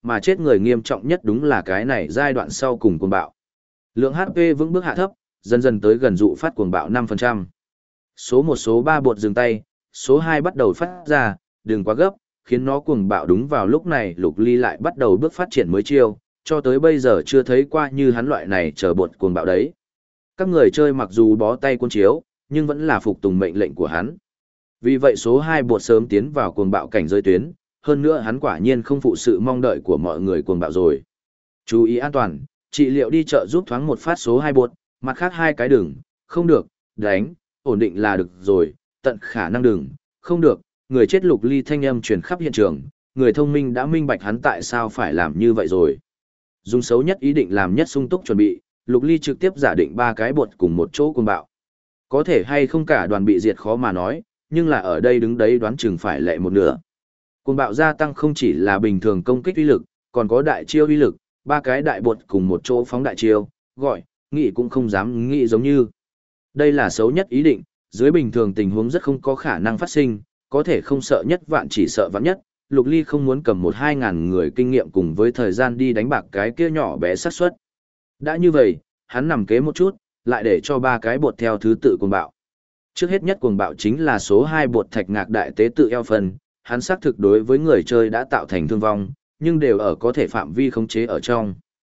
mà chết người nghiêm trọng nhất đúng là cái này giai đoạn sau cùng cuồng bạo. Lượng HP vững bước hạ thấp, dần dần tới gần dụ phát cuồng bạo 5%. Số 1 số 3 bột dừng tay, số 2 bắt đầu phát ra, đừng quá gấp, khiến nó cuồng bạo đúng vào lúc này Lục Ly lại bắt đầu bước phát triển mới chiêu, cho tới bây giờ chưa thấy qua như hắn loại này chờ bột cuồng bạo đấy. Các người chơi mặc dù bó tay cuốn chiếu, nhưng vẫn là phục tùng mệnh lệnh của hắn. Vì vậy số 2 bột sớm tiến vào cuồng bạo cảnh giới tuyến, hơn nữa hắn quả nhiên không phụ sự mong đợi của mọi người cuồng bạo rồi. Chú ý an toàn, trị liệu đi chợ giúp thoáng một phát số 2 bột, mặt khác hai cái đừng, không được, đánh, ổn định là được rồi, tận khả năng đừng, không được, người chết Lục Ly thanh âm truyền khắp hiện trường, người thông minh đã minh bạch hắn tại sao phải làm như vậy rồi. Dùng xấu nhất ý định làm nhất sung túc chuẩn bị, Lục Ly trực tiếp giả định ba cái bột cùng một chỗ cuồng bạo. Có thể hay không cả đoàn bị diệt khó mà nói, nhưng là ở đây đứng đấy đoán chừng phải lệ một nửa. Cuồng bạo gia tăng không chỉ là bình thường công kích uy lực, còn có đại chiêu uy lực, ba cái đại bột cùng một chỗ phóng đại chiêu, gọi, nghĩ cũng không dám nghĩ giống như. Đây là xấu nhất ý định, dưới bình thường tình huống rất không có khả năng phát sinh, có thể không sợ nhất vạn chỉ sợ vạn nhất. Lục Ly không muốn cầm 1-2 ngàn người kinh nghiệm cùng với thời gian đi đánh bạc cái kia nhỏ bé xác suất. Đã như vậy, hắn nằm kế một chút, lại để cho ba cái bột theo thứ tự cuồng bạo. Trước hết nhất cuồng bạo chính là số 2 bột Thạch Ngạc Đại Tế Tự eo phần, hắn xác thực đối với người chơi đã tạo thành thương vong, nhưng đều ở có thể phạm vi khống chế ở trong.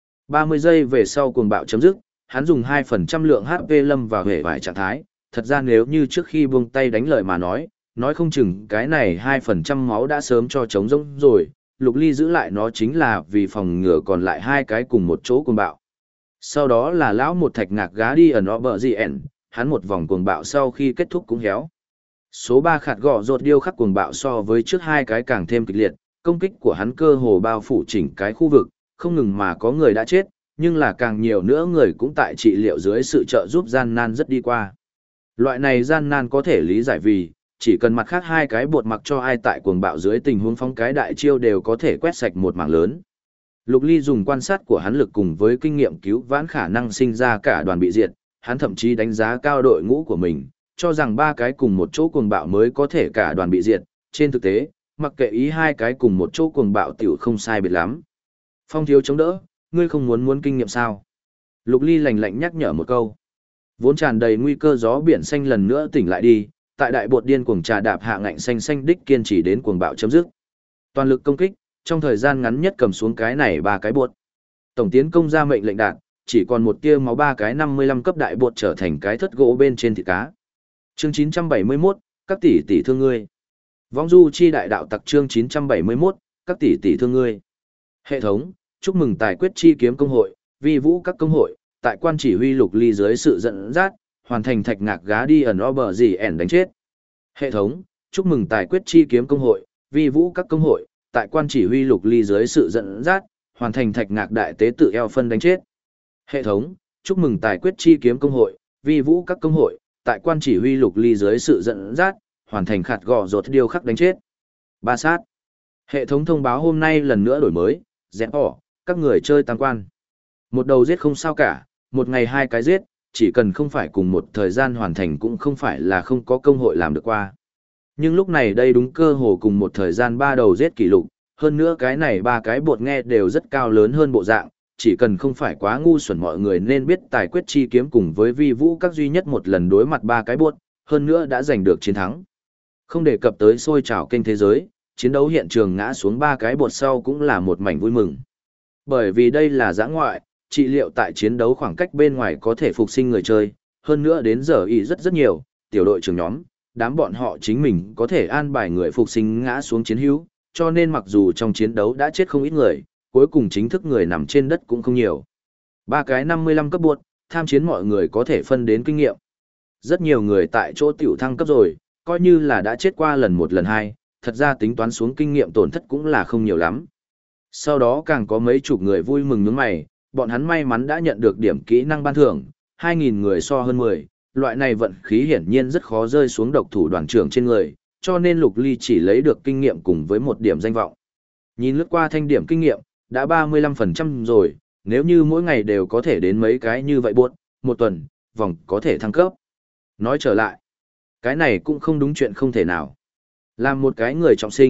30 giây về sau cuồng bạo chấm dứt, hắn dùng 2% lượng HP lâm vào hệ vải trạng thái, thật ra nếu như trước khi buông tay đánh lời mà nói không chừng cái này 2% máu đã sớm cho trống rỗng rồi, Lục Ly giữ lại nó chính là vì phòng ngừa còn lại hai cái cùng một chỗ cuồng bạo. Sau đó là lão một Thạch Ngạc gá đi ở nó bờ GN, hắn một vòng cuồng bạo sau khi kết thúc cũng héo. Số 3 khạt gọ rột điêu khắc cuồng bạo so với trước hai cái càng thêm kịch liệt, công kích của hắn cơ hồ bao phủ chỉnh cái khu vực, không ngừng mà có người đã chết, nhưng là càng nhiều nữa người cũng tại trị liệu dưới sự trợ giúp gian nan rất đi qua. Loại này gian nan có thể lý giải vì, chỉ cần mặt khác hai cái bột mặc cho ai tại cuồng bạo dưới tình huống phóng cái đại chiêu đều có thể quét sạch một mảng lớn. Lục Ly dùng quan sát của hắn lực cùng với kinh nghiệm cứu vãn khả năng sinh ra cả đoàn bị diệt, hắn thậm chí đánh giá cao đội ngũ của mình, cho rằng ba cái cùng một chỗ cuồng bạo mới có thể cả đoàn bị diệt. Trên thực tế, mặc kệ ý hai cái cùng một chỗ cuồng bạo tiểu không sai biệt lắm. Phong thiếu chống đỡ, ngươi không muốn kinh nghiệm sao? Lục Ly lạnh lạnh nhắc nhở một câu. Vốn tràn đầy nguy cơ gió biển xanh lần nữa tỉnh lại đi, tại đại bột điên cuồng trà đạp hạ ngạnh xanh xanh đích kiên trì đến cuồng bạo chấm dứt. Toàn lực công kích, trong thời gian ngắn nhất cầm xuống cái này ba cái bột. Tổng tiến công ra mệnh lệnh đạt, chỉ còn một tia máu ba cái 55 cấp đại bột trở thành cái thất gỗ bên trên thịt cá. Chương 971, các tỷ tỷ thương ngươi. Vong du chi đại đạo tặc chương 971, các tỷ tỷ thương ngươi. Hệ thống, chúc mừng tài quyết chi kiếm công hội, vi vũ các công hội, tại quan chỉ huy Lục Ly dưới sự dẫn dắt, hoàn thành Thạch Ngạc gá đi ẩn Robert gì ẻn đánh chết. Hệ thống, chúc mừng tài quyết chi kiếm công hội, vi vũ các công hội, tại quan chỉ huy Lục Ly dưới sự dẫn dắt, hoàn thành Thạch Ngạc đại tế tự eo phân đánh chết. Hệ thống, chúc mừng tài quyết chi kiếm công hội, vi vũ các công hội, tại quan chỉ huy Lục Ly dưới sự dẫn dắt, hoàn thành khạt gò rột điêu khắc đánh chết. Ba sát. Hệ thống thông báo hôm nay lần nữa đổi mới, dẹp bỏ, các người chơi tăng quan. Một đầu giết không sao cả, một ngày hai cái giết, chỉ cần không phải cùng một thời gian hoàn thành cũng không phải là không có công hội làm được qua. Nhưng lúc này đây đúng cơ hồ cùng một thời gian ba đầu giết kỷ lục, hơn nữa cái này ba cái bột nghe đều rất cao lớn hơn bộ dạng, chỉ cần không phải quá ngu xuẩn mọi người nên biết tài quyết chi kiếm cùng với vi vũ các duy nhất một lần đối mặt ba cái bột, hơn nữa đã giành được chiến thắng. Không đề cập tới sôi trào kênh thế giới, chiến đấu hiện trường ngã xuống ba cái bột sau cũng là một mảnh vui mừng. Bởi vì đây là giã ngoại, trị liệu tại chiến đấu khoảng cách bên ngoài có thể phục sinh người chơi, hơn nữa đến giờ y rất nhiều, tiểu đội trưởng nhóm, đám bọn họ chính mình có thể an bài người phục sinh ngã xuống chiến hữu, cho nên mặc dù trong chiến đấu đã chết không ít người, cuối cùng chính thức người nằm trên đất cũng không nhiều. Ba cái 55 cấp buộc, tham chiến mọi người có thể phân đến kinh nghiệm. Rất nhiều người tại chỗ tiểu thăng cấp rồi, coi như là đã chết qua lần một lần hai, thật ra tính toán xuống kinh nghiệm tổn thất cũng là không nhiều lắm. Sau đó càng có mấy chục người vui mừng nhướng mày, bọn hắn may mắn đã nhận được điểm kỹ năng ban thưởng, 2.000 người so hơn 10, loại này vận khí hiển nhiên rất khó rơi xuống độc thủ đoàn trưởng trên người, cho nên Lục Ly chỉ lấy được kinh nghiệm cùng với một điểm danh vọng. Nhìn lướt qua thanh điểm kinh nghiệm, đã 35% rồi, nếu như mỗi ngày đều có thể đến mấy cái như vậy buốt, một tuần, vòng có thể thăng cấp. Nói trở lại, cái này cũng không đúng chuyện không thể nào. Làm một cái người trọng sinh,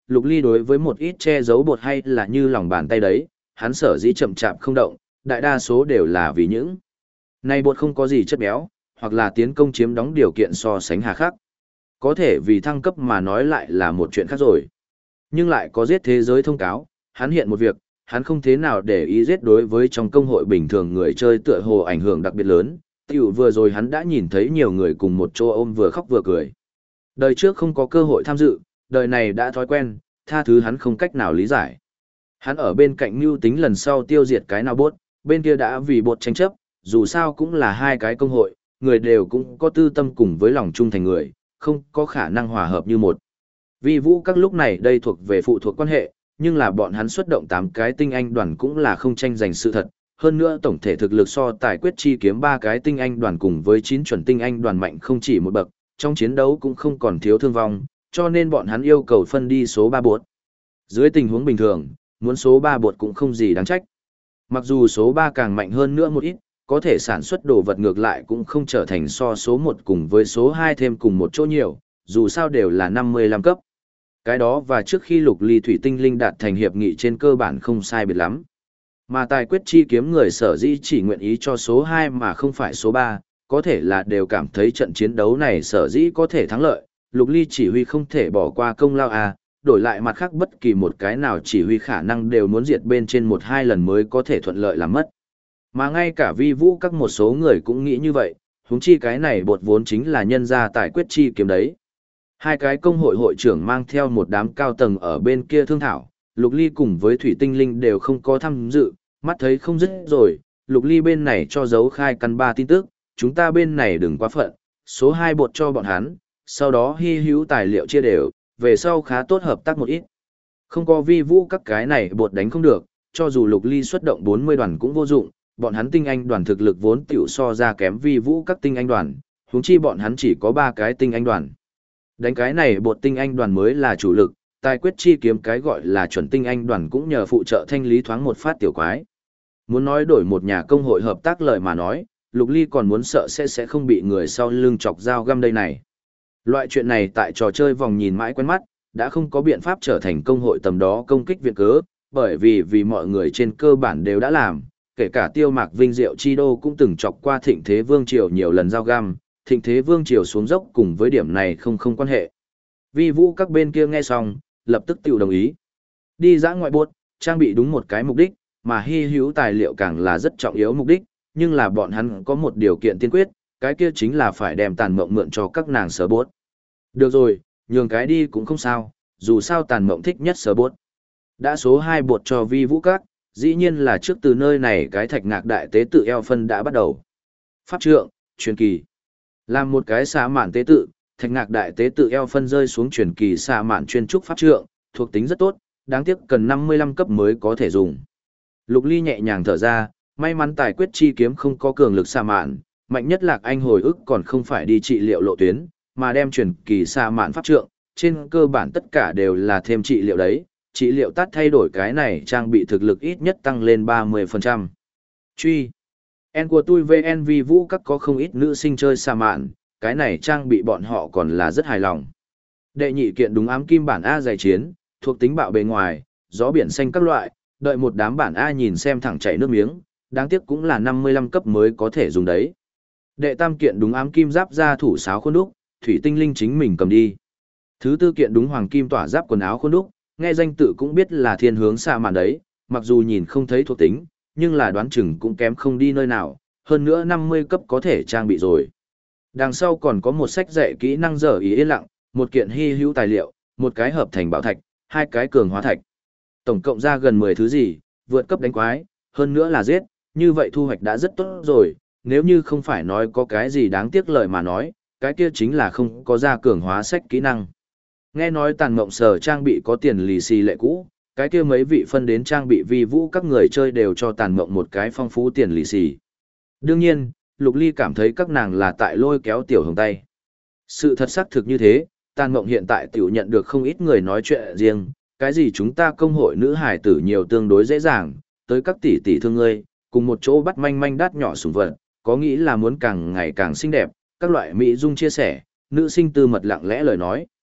Lục Ly đối với một ít che giấu bột hay là như lòng bàn tay đấy, hắn sở dĩ chậm chạp không động, đại đa số đều là vì những này bột không có gì chất béo, hoặc là tiến công chiếm đóng điều kiện so sánh hà khắc. Có thể vì thăng cấp mà nói lại là một chuyện khác rồi. Nhưng lại có giết thế giới thông cáo, hắn hiện một việc, hắn không thế nào để ý giết đối với trong công hội bình thường người chơi tựa hồ ảnh hưởng đặc biệt lớn. Tiểu vừa rồi hắn đã nhìn thấy nhiều người cùng một chỗ ôm vừa khóc vừa cười. Đời trước không có cơ hội tham dự, đời này đã thói quen, tha thứ hắn không cách nào lý giải. Hắn ở bên cạnh mưu tính lần sau tiêu diệt cái nào bốt, bên kia đã vì bột tranh chấp, dù sao cũng là hai cái công hội, người đều cũng có tư tâm cùng với lòng trung thành người, không có khả năng hòa hợp như một. Vi vũ các lúc này đây thuộc về phụ thuộc quan hệ, nhưng là bọn hắn xuất động 8 cái tinh anh đoàn cũng là không tranh giành sự thật. Hơn nữa tổng thể thực lực so tài quyết chi kiếm 3 cái tinh anh đoàn cùng với 9 chuẩn tinh anh đoàn mạnh không chỉ một bậc, trong chiến đấu cũng không còn thiếu thương vong, cho nên bọn hắn yêu cầu phân đi số 3 bột. Dưới tình huống bình thường, muốn số 3 bột cũng không gì đáng trách. Mặc dù số 3 càng mạnh hơn nữa một ít, có thể sản xuất đồ vật ngược lại cũng không trở thành so số 1 cùng với số 2 thêm cùng một chỗ nhiều, dù sao đều là 55 cấp. Cái đó và trước khi Lục Ly thủy tinh linh đạt thành hiệp nghị trên cơ bản không sai biệt lắm. Mà tài quyết chi kiếm người sở dĩ chỉ nguyện ý cho số 2 mà không phải số 3, có thể là đều cảm thấy trận chiến đấu này sở dĩ có thể thắng lợi, Lục Ly chỉ huy không thể bỏ qua công lao đổi lại mặt khác bất kỳ một cái nào chỉ huy khả năng đều muốn diệt bên trên 1-2 lần mới có thể thuận lợi làm mất. Mà ngay cả vi vũ các một số người cũng nghĩ như vậy, huống chi cái này bột vốn chính là nhân gia tài quyết chi kiếm đấy. Hai cái công hội hội trưởng mang theo một đám cao tầng ở bên kia thương thảo, Lục Ly cùng với Thủy Tinh Linh đều không có tham dự, mắt thấy không dứt rồi, Lục Ly bên này cho dấu khai căn 3 tin tức, chúng ta bên này đừng quá phận, số 2 bột cho bọn hắn, sau đó hy hữu tài liệu chia đều, về sau khá tốt hợp tác một ít. Không có vi vũ các cái này bột đánh không được, cho dù Lục Ly xuất động 40 đoàn cũng vô dụng, bọn hắn tinh anh đoàn thực lực vốn tiểu so ra kém vi vũ các tinh anh đoàn, huống chi bọn hắn chỉ có 3 cái tinh anh đoàn. Đánh cái này bột tinh anh đoàn mới là chủ lực, tài quyết chi kiếm cái gọi là chuẩn tinh anh đoàn cũng nhờ phụ trợ thanh lý thoáng một phát tiểu quái. Muốn nói đổi một nhà công hội hợp tác lời mà nói, Lục Ly còn muốn sợ sẽ không bị người sau lưng chọc dao găm đây này. Loại chuyện này tại trò chơi vòng nhìn mãi quen mắt, đã không có biện pháp trở thành công hội tầm đó công kích viện cớ, bởi vì mọi người trên cơ bản đều đã làm, kể cả Tiêu Mạc Vinh Diệu Chi Đô cũng từng chọc qua Thịnh Thế Vương Triều nhiều lần dao găm, Thịnh Thế Vương Triều xuống dốc cùng với điểm này không quan hệ. Vi vũ các bên kia nghe xong, lập tức tự đồng ý. Đi dã ngoại buốt, trang bị đúng một cái mục đích, mà hy hữu tài liệu càng là rất trọng yếu mục đích, nhưng là bọn hắn có một điều kiện tiên quyết, cái kia chính là phải đem Tàn Mộng mượn cho các nàng sở bốt. Được rồi, nhường cái đi cũng không sao, dù sao Tàn Mộng thích nhất sở bốt. Đã số 2 bột cho vi vũ các, dĩ nhiên là trước từ nơi này cái thạch ngạc đại tế tự eo phân đã bắt đầu. Pháp trượng, truyền kỳ. Làm một cái xạ mạn tế tự, thạch ngạc đại tế tự eo phân rơi xuống truyền kỳ xạ mạn chuyên trúc pháp trượng, thuộc tính rất tốt, đáng tiếc cần 55 cấp mới có thể dùng. Lục Ly nhẹ nhàng thở ra, may mắn tài quyết chi kiếm không có cường lực xạ mạn, mạnh nhất Lạc Anh hồi ức còn không phải đi trị liệu lộ tuyến, mà đem truyền kỳ xạ mạn pháp trượng, trên cơ bản tất cả đều là thêm trị liệu đấy, trị liệu tắt thay đổi cái này trang bị thực lực ít nhất tăng lên 30%. Truy. En của tôi VN Vi vũ các có không ít nữ sinh chơi xạ mạn, cái này trang bị bọn họ còn là rất hài lòng. Đệ nhị kiện đúng ám kim bản A dày chiến, thuộc tính bạo bề ngoài, gió biển xanh các loại, đợi một đám bản A nhìn xem thẳng chảy nước miếng, đáng tiếc cũng là 55 cấp mới có thể dùng đấy. Đệ tam kiện đúng ám kim giáp ra thủ sáo khuôn đúc, Thủy Tinh Linh chính mình cầm đi. Thứ tư kiện đúng hoàng kim tỏa giáp quần áo khuôn đúc, nghe danh tự cũng biết là thiên hướng xạ mạn đấy, mặc dù nhìn không thấy thuộc tính, nhưng là đoán chừng cũng kém không đi nơi nào, hơn nữa 50 cấp có thể trang bị rồi. Đằng sau còn có một sách dạy kỹ năng dở ý yên lặng, một kiện hy hữu tài liệu, một cái hợp thành bảo thạch, hai cái cường hóa thạch. Tổng cộng ra gần 10 thứ gì, vượt cấp đánh quái, hơn nữa là giết, như vậy thu hoạch đã rất tốt rồi, nếu như không phải nói có cái gì đáng tiếc lời mà nói, cái kia chính là không có ra cường hóa sách kỹ năng. Nghe nói Tàn Mộng sở trang bị có tiền lì xì lệ cũ, cái kia mấy vị phân đến trang bị vi vũ các người chơi đều cho Tàn Mộng một cái phong phú tiền lì xì. Đương nhiên, Lục Ly cảm thấy các nàng là tại lôi kéo tiểu hồng tay. Sự thật xác thực như thế, Tàn Mộng hiện tại tiểu nhận được không ít người nói chuyện riêng, cái gì chúng ta công hội nữ hải tử nhiều tương đối dễ dàng, tới các tỷ tỷ thương ngươi, cùng một chỗ bắt manh manh đắt nhỏ sủng vật, có nghĩ là muốn càng ngày càng xinh đẹp, các loại mỹ dung chia sẻ, nữ sinh tư mật lặng lẽ lời nói.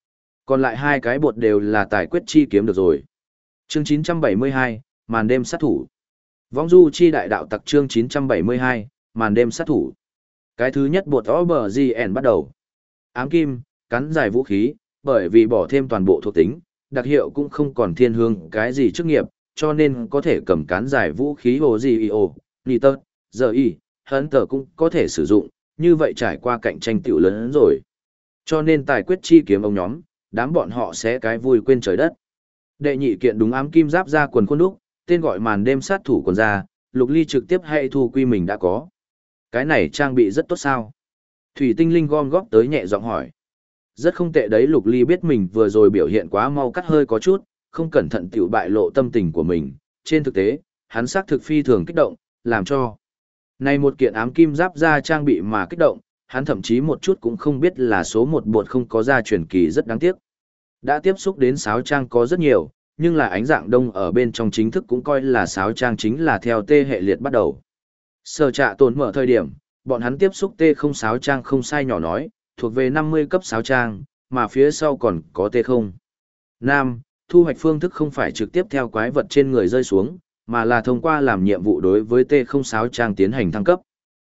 Còn lại hai cái bột đều là tài quyết chi kiếm được rồi. Chương 972, màn đêm sát thủ. Vong du chi đại đạo tặc chương 972, màn đêm sát thủ. Cái thứ nhất bột OBGN bắt đầu. Ám kim, cắn dài vũ khí, bởi vì bỏ thêm toàn bộ thuộc tính, đặc hiệu cũng không còn thiên hướng cái gì chức nghiệp, cho nên có thể cầm cán dài vũ khí OGEO, Nitert, GI, Hunter cũng có thể sử dụng, như vậy trải qua cạnh tranh tiểu lớn hơn rồi. Cho nên tài quyết chi kiếm ông nhóm, đám bọn họ sẽ cái vui quên trời đất. Đệ nhị kiện đúng ám kim giáp ra quần khuôn đúc, tên gọi màn đêm sát thủ quần ra, Lục Ly trực tiếp hay thu quy mình đã có. Cái này trang bị rất tốt sao? Thủy Tinh Linh gom góp tới nhẹ giọng hỏi. Rất không tệ đấy, Lục Ly biết mình vừa rồi biểu hiện quá mau cắt hơi có chút, không cẩn thận tiểu bại lộ tâm tình của mình. Trên thực tế, hắn xác thực phi thường kích động, làm cho này một kiện ám kim giáp ra trang bị mà kích động, hắn thậm chí một chút cũng không biết là số một bột không có ra truyền kỳ rất đáng tiếc. Đã tiếp xúc đến sáo trang có rất nhiều, nhưng là ánh dạng đông ở bên trong chính thức cũng coi là sáo trang chính là theo T hệ liệt bắt đầu. Sở trạ tồn mở thời điểm, bọn hắn tiếp xúc T0 sáo trang không sai nhỏ nói, thuộc về 50 cấp sáo trang, mà phía sau còn có T0. Nam, thu hoạch phương thức không phải trực tiếp theo quái vật trên người rơi xuống, mà là thông qua làm nhiệm vụ đối với T0 sáo trang tiến hành thăng cấp.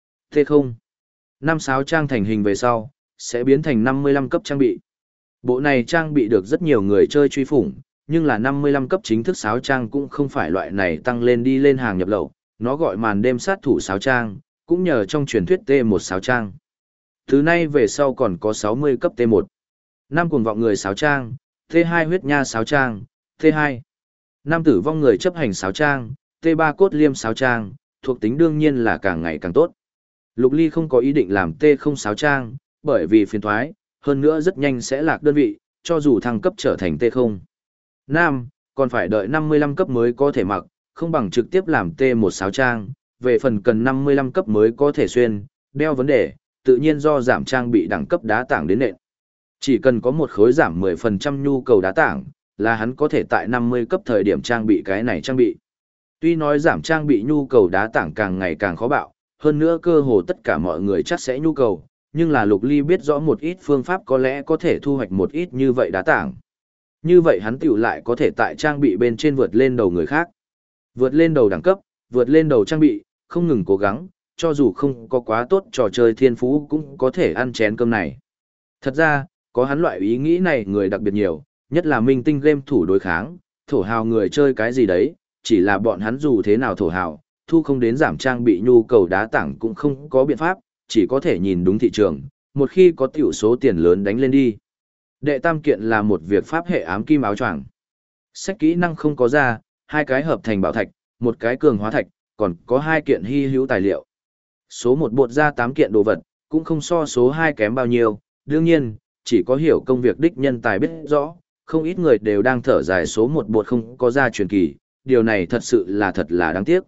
T0. 5 sáo trang thành hình về sau, sẽ biến thành 55 cấp trang bị. Bộ này trang bị được rất nhiều người chơi truy phủng, nhưng là 55 cấp chính thức sáo trang cũng không phải loại này tăng lên đi lên hàng nhập lậu, nó gọi màn đêm sát thủ sáo trang, cũng nhờ trong truyền thuyết T1 sáo trang. Thứ nay về sau còn có 60 cấp T1. 5 cuồng vọng người sáo trang, T2 huyết nha sáo trang, T2. 5 tử vong người chấp hành sáo trang, T3 cốt liêm sáo trang, thuộc tính đương nhiên là càng ngày càng tốt. Lục Ly không có ý định làm T0 sáo trang, bởi vì phiền thoái, hơn nữa rất nhanh sẽ lạc đơn vị, cho dù thăng cấp trở thành T0. Nam, còn phải đợi 55 cấp mới có thể mặc, không bằng trực tiếp làm T1 sáo trang, về phần cần 55 cấp mới có thể xuyên, đeo vấn đề, tự nhiên do giảm trang bị đẳng cấp đá tảng đến nện. Chỉ cần có một khối giảm 10% nhu cầu đá tảng, là hắn có thể tại 50 cấp thời điểm trang bị cái này trang bị. Tuy nói giảm trang bị nhu cầu đá tảng càng ngày càng khó bạo, hơn nữa cơ hồ tất cả mọi người chắc sẽ nhu cầu, nhưng là Lục Ly biết rõ một ít phương pháp có lẽ có thể thu hoạch một ít như vậy đá tảng. Như vậy hắn tiểu lại có thể tại trang bị bên trên vượt lên đầu người khác. Vượt lên đầu đẳng cấp, vượt lên đầu trang bị, không ngừng cố gắng, cho dù không có quá tốt trò chơi thiên phú cũng có thể ăn chén cơm này. Thật ra, có hắn loại ý nghĩ này người đặc biệt nhiều, nhất là minh tinh game thủ đối kháng, thổ hào người chơi cái gì đấy, chỉ là bọn hắn dù thế nào thổ hào, thu không đến giảm trang bị nhu cầu đá tảng cũng không có biện pháp, chỉ có thể nhìn đúng thị trường, một khi có tiểu số tiền lớn đánh lên đi. Đệ tam kiện là một việc pháp hệ ám kim áo choàng. Sách kỹ năng không có ra, hai cái hợp thành bảo thạch, một cái cường hóa thạch, còn có hai kiện hy hữu tài liệu. Số một bột ra 8 kiện đồ vật, cũng không so số 2 kém bao nhiêu, đương nhiên, chỉ có hiểu công việc đích nhân tài biết rõ, không ít người đều đang thở dài số một bột không có ra truyền kỳ, điều này thật sự là thật là đáng tiếc.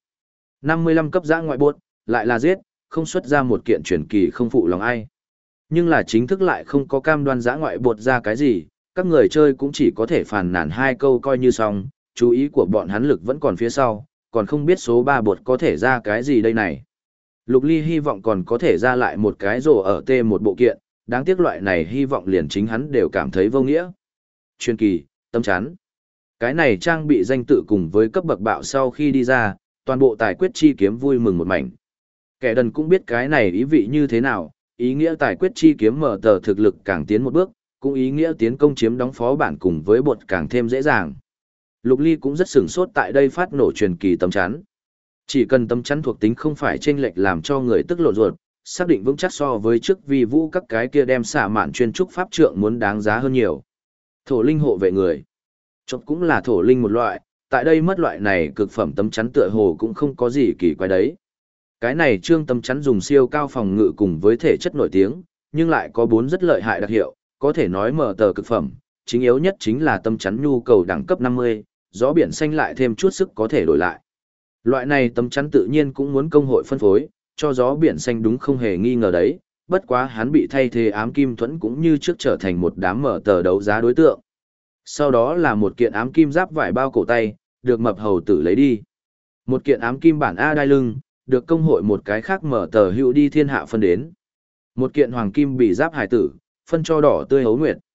55 cấp giã ngoại bột, lại là giết, không xuất ra một kiện truyền kỳ không phụ lòng ai. Nhưng là chính thức lại không có cam đoan giã ngoại bột ra cái gì, các người chơi cũng chỉ có thể phàn nàn hai câu coi như xong, chú ý của bọn hắn lực vẫn còn phía sau, còn không biết số 3 bột có thể ra cái gì đây này. Lục Ly hy vọng còn có thể ra lại một cái rổ ở T1 bộ kiện, đáng tiếc loại này hy vọng liền chính hắn đều cảm thấy vô nghĩa. Truyền kỳ, tâm chắn. Cái này trang bị danh tự cùng với cấp bậc bạo sau khi đi ra, toàn bộ tài quyết chi kiếm vui mừng một mảnh. Kẻ đần cũng biết cái này ý vị như thế nào, ý nghĩa tài quyết chi kiếm mở tờ thực lực càng tiến một bước, cũng ý nghĩa tiến công chiếm đóng phó bản cùng với bột càng thêm dễ dàng. Lục Ly cũng rất sửng sốt tại đây phát nổ truyền kỳ tấm chắn. Chỉ cần tấm chắn thuộc tính không phải chênh lệch làm cho người tức lộn ruột, xác định vững chắc so với trước vi vũ các cái kia đem xả mạn chuyên trúc pháp trượng muốn đáng giá hơn nhiều. Thổ linh hộ vệ người. Chốc cũng là thổ linh một loại, tại đây mất loại này cực phẩm tấm chắn tựa hồ cũng không có gì kỳ quái đấy. Cái này trương tấm chắn dùng siêu cao phòng ngự cùng với thể chất nổi tiếng, nhưng lại có 4 rất lợi hại đặc hiệu, có thể nói mở tờ cực phẩm, chính yếu nhất chính là tấm chắn nhu cầu đẳng cấp 50, gió biển xanh lại thêm chút sức có thể đổi lại. Loại này tấm chắn tự nhiên cũng muốn công hội phân phối, cho gió biển xanh đúng không hề nghi ngờ đấy, bất quá hắn bị thay thế ám kim thuẫn cũng như trước trở thành một đám mở tờ đấu giá đối tượng. Sau đó là một kiện ám kim giáp vải bao cổ tay, được mập hầu tử lấy đi. Một kiện ám kim bản A đai lưng, được công hội một cái khác mở tờ hữu đi thiên hạ phân đến. Một kiện hoàng kim bị giáp hải tử, phân cho đỏ tươi hấu nguyệt.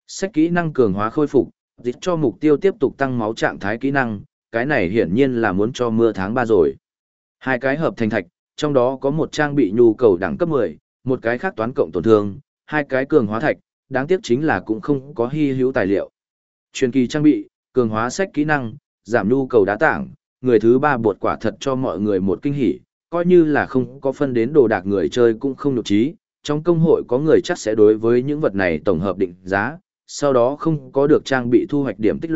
Sách kỹ năng cường hóa khôi phục, dịch cho mục tiêu tiếp tục tăng máu trạng thái kỹ năng, cái này hiển nhiên là muốn cho mưa tháng 3 rồi. Hai cái hợp thành thạch, trong đó có một trang bị nhu cầu đẳng cấp 10, một cái khác toán cộng tổn thương, hai cái cường hóa thạch, đáng tiếc chính là cũng không có hy hữu tài liệu. Truyền kỳ trang bị, cường hóa sách kỹ năng, giảm nhu cầu đá tảng, người thứ 3 bột quả thật cho mọi người một kinh hỉ, coi như là không có phân đến đồ đạc người chơi cũng không nhục trí, trong công hội có người chắc sẽ đối với những vật này tổng hợp định giá, sau đó không có được trang bị thu hoạch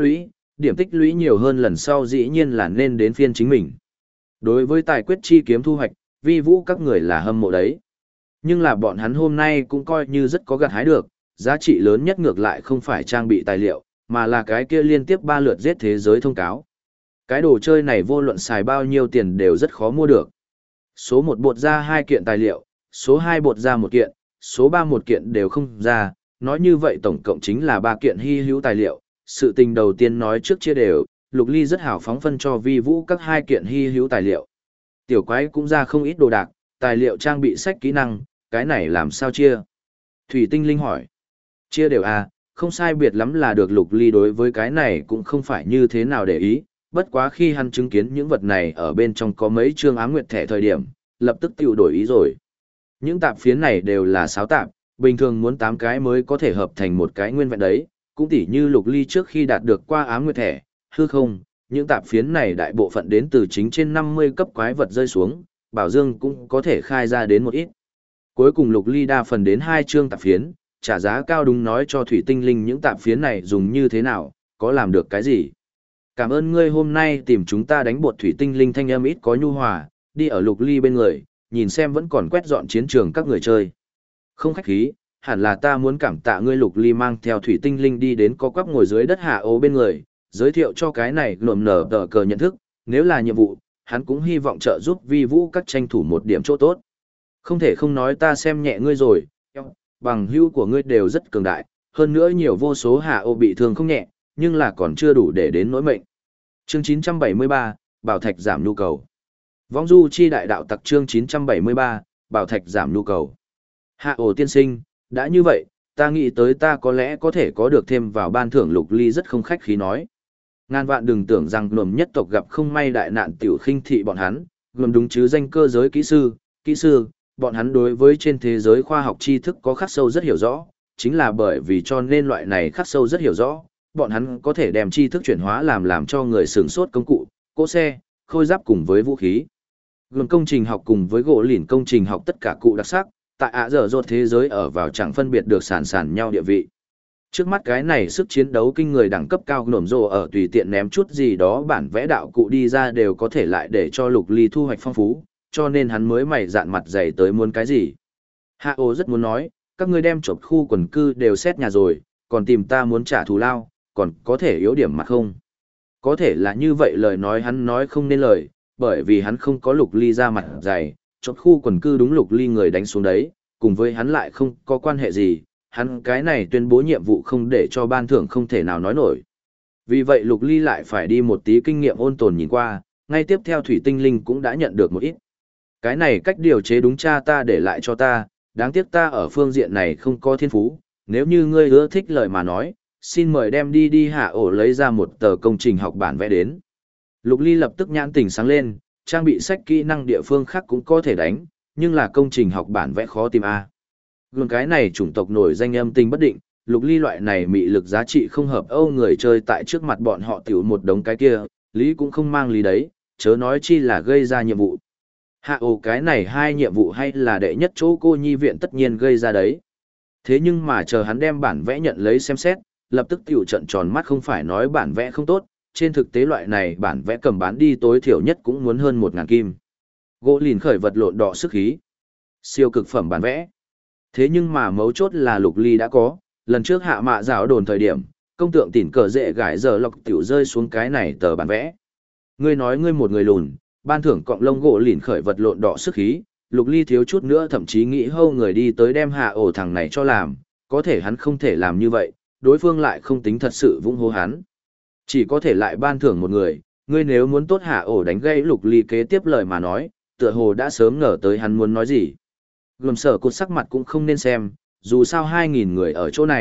điểm tích lũy nhiều hơn lần sau dĩ nhiên là nên đến phiên chính mình. Đối với tài quyết chi kiếm thu hoạch, vi vũ các người là hâm mộ đấy. Nhưng là bọn hắn hôm nay cũng coi như rất có gặt hái được, giá trị lớn nhất ngược lại không phải trang bị tài liệu, mà là cái kia liên tiếp 3 lượt giết thế giới thông cáo. Cái đồ chơi này vô luận xài bao nhiêu tiền đều rất khó mua được. Số 1 bột ra 2 kiện tài liệu, số 2 bột ra 1 kiện, số 3 1 kiện đều không ra, nói như vậy tổng cộng chính là 3 kiện hy hữu tài liệu. Sự tình đầu tiên nói trước chia đều, Lục Ly rất hào phóng phân cho vi vũ các 2 kiện hy hữu tài liệu. Tiểu quái cũng ra không ít đồ đạc, tài liệu trang bị sách kỹ năng, cái này làm sao chia? Thủy Tinh Linh hỏi. Chia đều à, không sai biệt lắm là được. Lục Ly đối với cái này cũng không phải như thế nào để ý, bất quá khi hắn chứng kiến những vật này ở bên trong có mấy chương ám nguyệt thẻ thời điểm, lập tức tiêu đổi ý rồi. Những tạp phiến này đều là sáo tạp, bình thường muốn 8 cái mới có thể hợp thành một cái nguyên vẹn đấy, cũng tỉ như Lục Ly trước khi đạt được qua ám nguyệt thẻ, hư không, những tạp phiến này đại bộ phận đến từ chính trên 50 cấp quái vật rơi xuống, Bảo Dương cũng có thể khai ra đến một ít. Cuối cùng Lục Ly đa phần đến 2 chương tạp phiến, trả giá cao đúng nói cho Thủy Tinh Linh những tạp phiến này dùng như thế nào, có làm được cái gì. Cảm ơn ngươi hôm nay tìm chúng ta đánh bột. Thủy Tinh Linh thanh âm ít có nhu hòa, đi ở Lục Ly bên người, nhìn xem vẫn còn quét dọn chiến trường các người chơi. Không khách khí, hẳn là ta muốn cảm tạ ngươi. Lục Ly mang theo Thủy Tinh Linh đi đến co quắp ngồi dưới đất Hạ Ố bên người, giới thiệu cho cái này lồm nở tờ cờ nhận thức, nếu là nhiệm vụ, hắn cũng hy vọng trợ giúp vi vũ các tranh thủ một điểm chỗ tốt. Không thể không nói ta xem nhẹ ngươi rồi, bằng hữu của ngươi đều rất cường đại, hơn nữa nhiều vô số Hạ Ố bị thương không nhẹ, nhưng là còn chưa đủ để đến nỗi mệnh. Chương 973, Bảo Thạch giảm nhu cầu. Vong du chi đại đạo tặc chương 973, Bảo Thạch giảm nhu cầu. Hạ Ố tiên sinh, đã như vậy, ta nghĩ tới ta có lẽ có thể có được thêm vào ban thưởng. Lục Ly rất không khách khí nói. Ngàn vạn đừng tưởng rằng Ngầm nhất tộc gặp không may đại nạn tiểu khinh thị bọn hắn, Ngầm đúng chứ danh cơ giới kỹ sư, bọn hắn đối với trên thế giới khoa học tri thức có khắc sâu rất hiểu rõ, chính là bởi vì cho nên loại này khắc sâu rất hiểu rõ, bọn hắn có thể đem tri thức chuyển hóa làm cho người sửng sốt công cụ, cỗ xe, khôi giáp cùng với vũ khí. Ngầm công trình học cùng với gỗ lìn công trình học tất cả cụ đặc sắc, tại ạ dở dột thế giới ở vào chẳng phân biệt được sàn nhau địa vị. Trước mắt cái này sức chiến đấu kinh người đẳng cấp cao nổm rồ ở tùy tiện ném chút gì đó bản vẽ đạo cụ đi ra đều có thể lại để cho Lục Ly thu hoạch phong phú, cho nên hắn mới mày dạn mặt dày tới muốn cái gì. Hạ Ô rất muốn nói, các ngươi đem chộp khu quần cư đều xét nhà rồi, còn tìm ta muốn trả thù lao, còn có thể yếu điểm mặt không? Có thể là như vậy lời nói hắn nói không nên lời, bởi vì hắn không có Lục Ly ra mặt dày, chộp khu quần cư đúng Lục Ly người đánh xuống đấy, cùng với hắn lại không có quan hệ gì. Hắn cái này tuyên bố nhiệm vụ không để cho ban thưởng không thể nào nói nổi. Vì vậy Lục Ly lại phải đi một tí kinh nghiệm ôn tồn nhìn qua, ngay tiếp theo Thủy Tinh Linh cũng đã nhận được một ít. Cái này cách điều chế đúng cha ta để lại cho ta, đáng tiếc ta ở phương diện này không có thiên phú, nếu như ngươi ưa thích lời mà nói, xin mời đem đi Hạ Ổ lấy ra một tờ công trình học bản vẽ đến. Lục Ly lập tức nhãn tỉnh sáng lên, trang bị sách kỹ năng địa phương khác cũng có thể đánh, nhưng là công trình học bản vẽ khó tìm a. Luôn cái này chủng tộc nổi danh âm tình bất định, Lục Ly loại này mị lực giá trị không hợp Âu người chơi tại trước mặt bọn họ tiểu một đống cái kia, lý cũng không mang lý đấy, chớ nói chi là gây ra nhiệm vụ. Hạ Ồ cái này 2 nhiệm vụ hay là đệ nhất chỗ cô nhi viện tất nhiên gây ra đấy. Thế nhưng mà chờ hắn đem bản vẽ nhận lấy xem xét, lập tức tiểu trận tròn mắt, không phải nói bản vẽ không tốt, trên thực tế loại này bản vẽ cầm bán đi tối thiểu nhất cũng muốn hơn 1.000 kim. Gỗ lìn khởi vật lộn đỏ sức khí. Siêu cực phẩm bản vẽ. Thế nhưng mà mấu chốt là Lục Ly đã có, lần trước hạ mạ rào đồn thời điểm, công tượng tỉn cờ dễ gãi giờ lọc tiểu rơi xuống cái này tờ bản vẽ. Ngươi nói ngươi một người lùn, ban thưởng cọng lông gỗ lìn khởi vật lộn đỏ sức khí, Lục Ly thiếu chút nữa thậm chí nghĩ hâu người đi tới đem Hạ Ổ thằng này cho làm, có thể hắn không thể làm như vậy, đối phương lại không tính thật sự vung hô hắn. Chỉ có thể lại ban thưởng một người, ngươi nếu muốn tốt Hạ Ổ đánh gây Lục Ly kế tiếp lời mà nói, tựa hồ đã sớm ngờ tới hắn muốn nói gì. Gồm sở cột sắc mặt cũng không nên xem, dù sao 2.000 người ở chỗ này,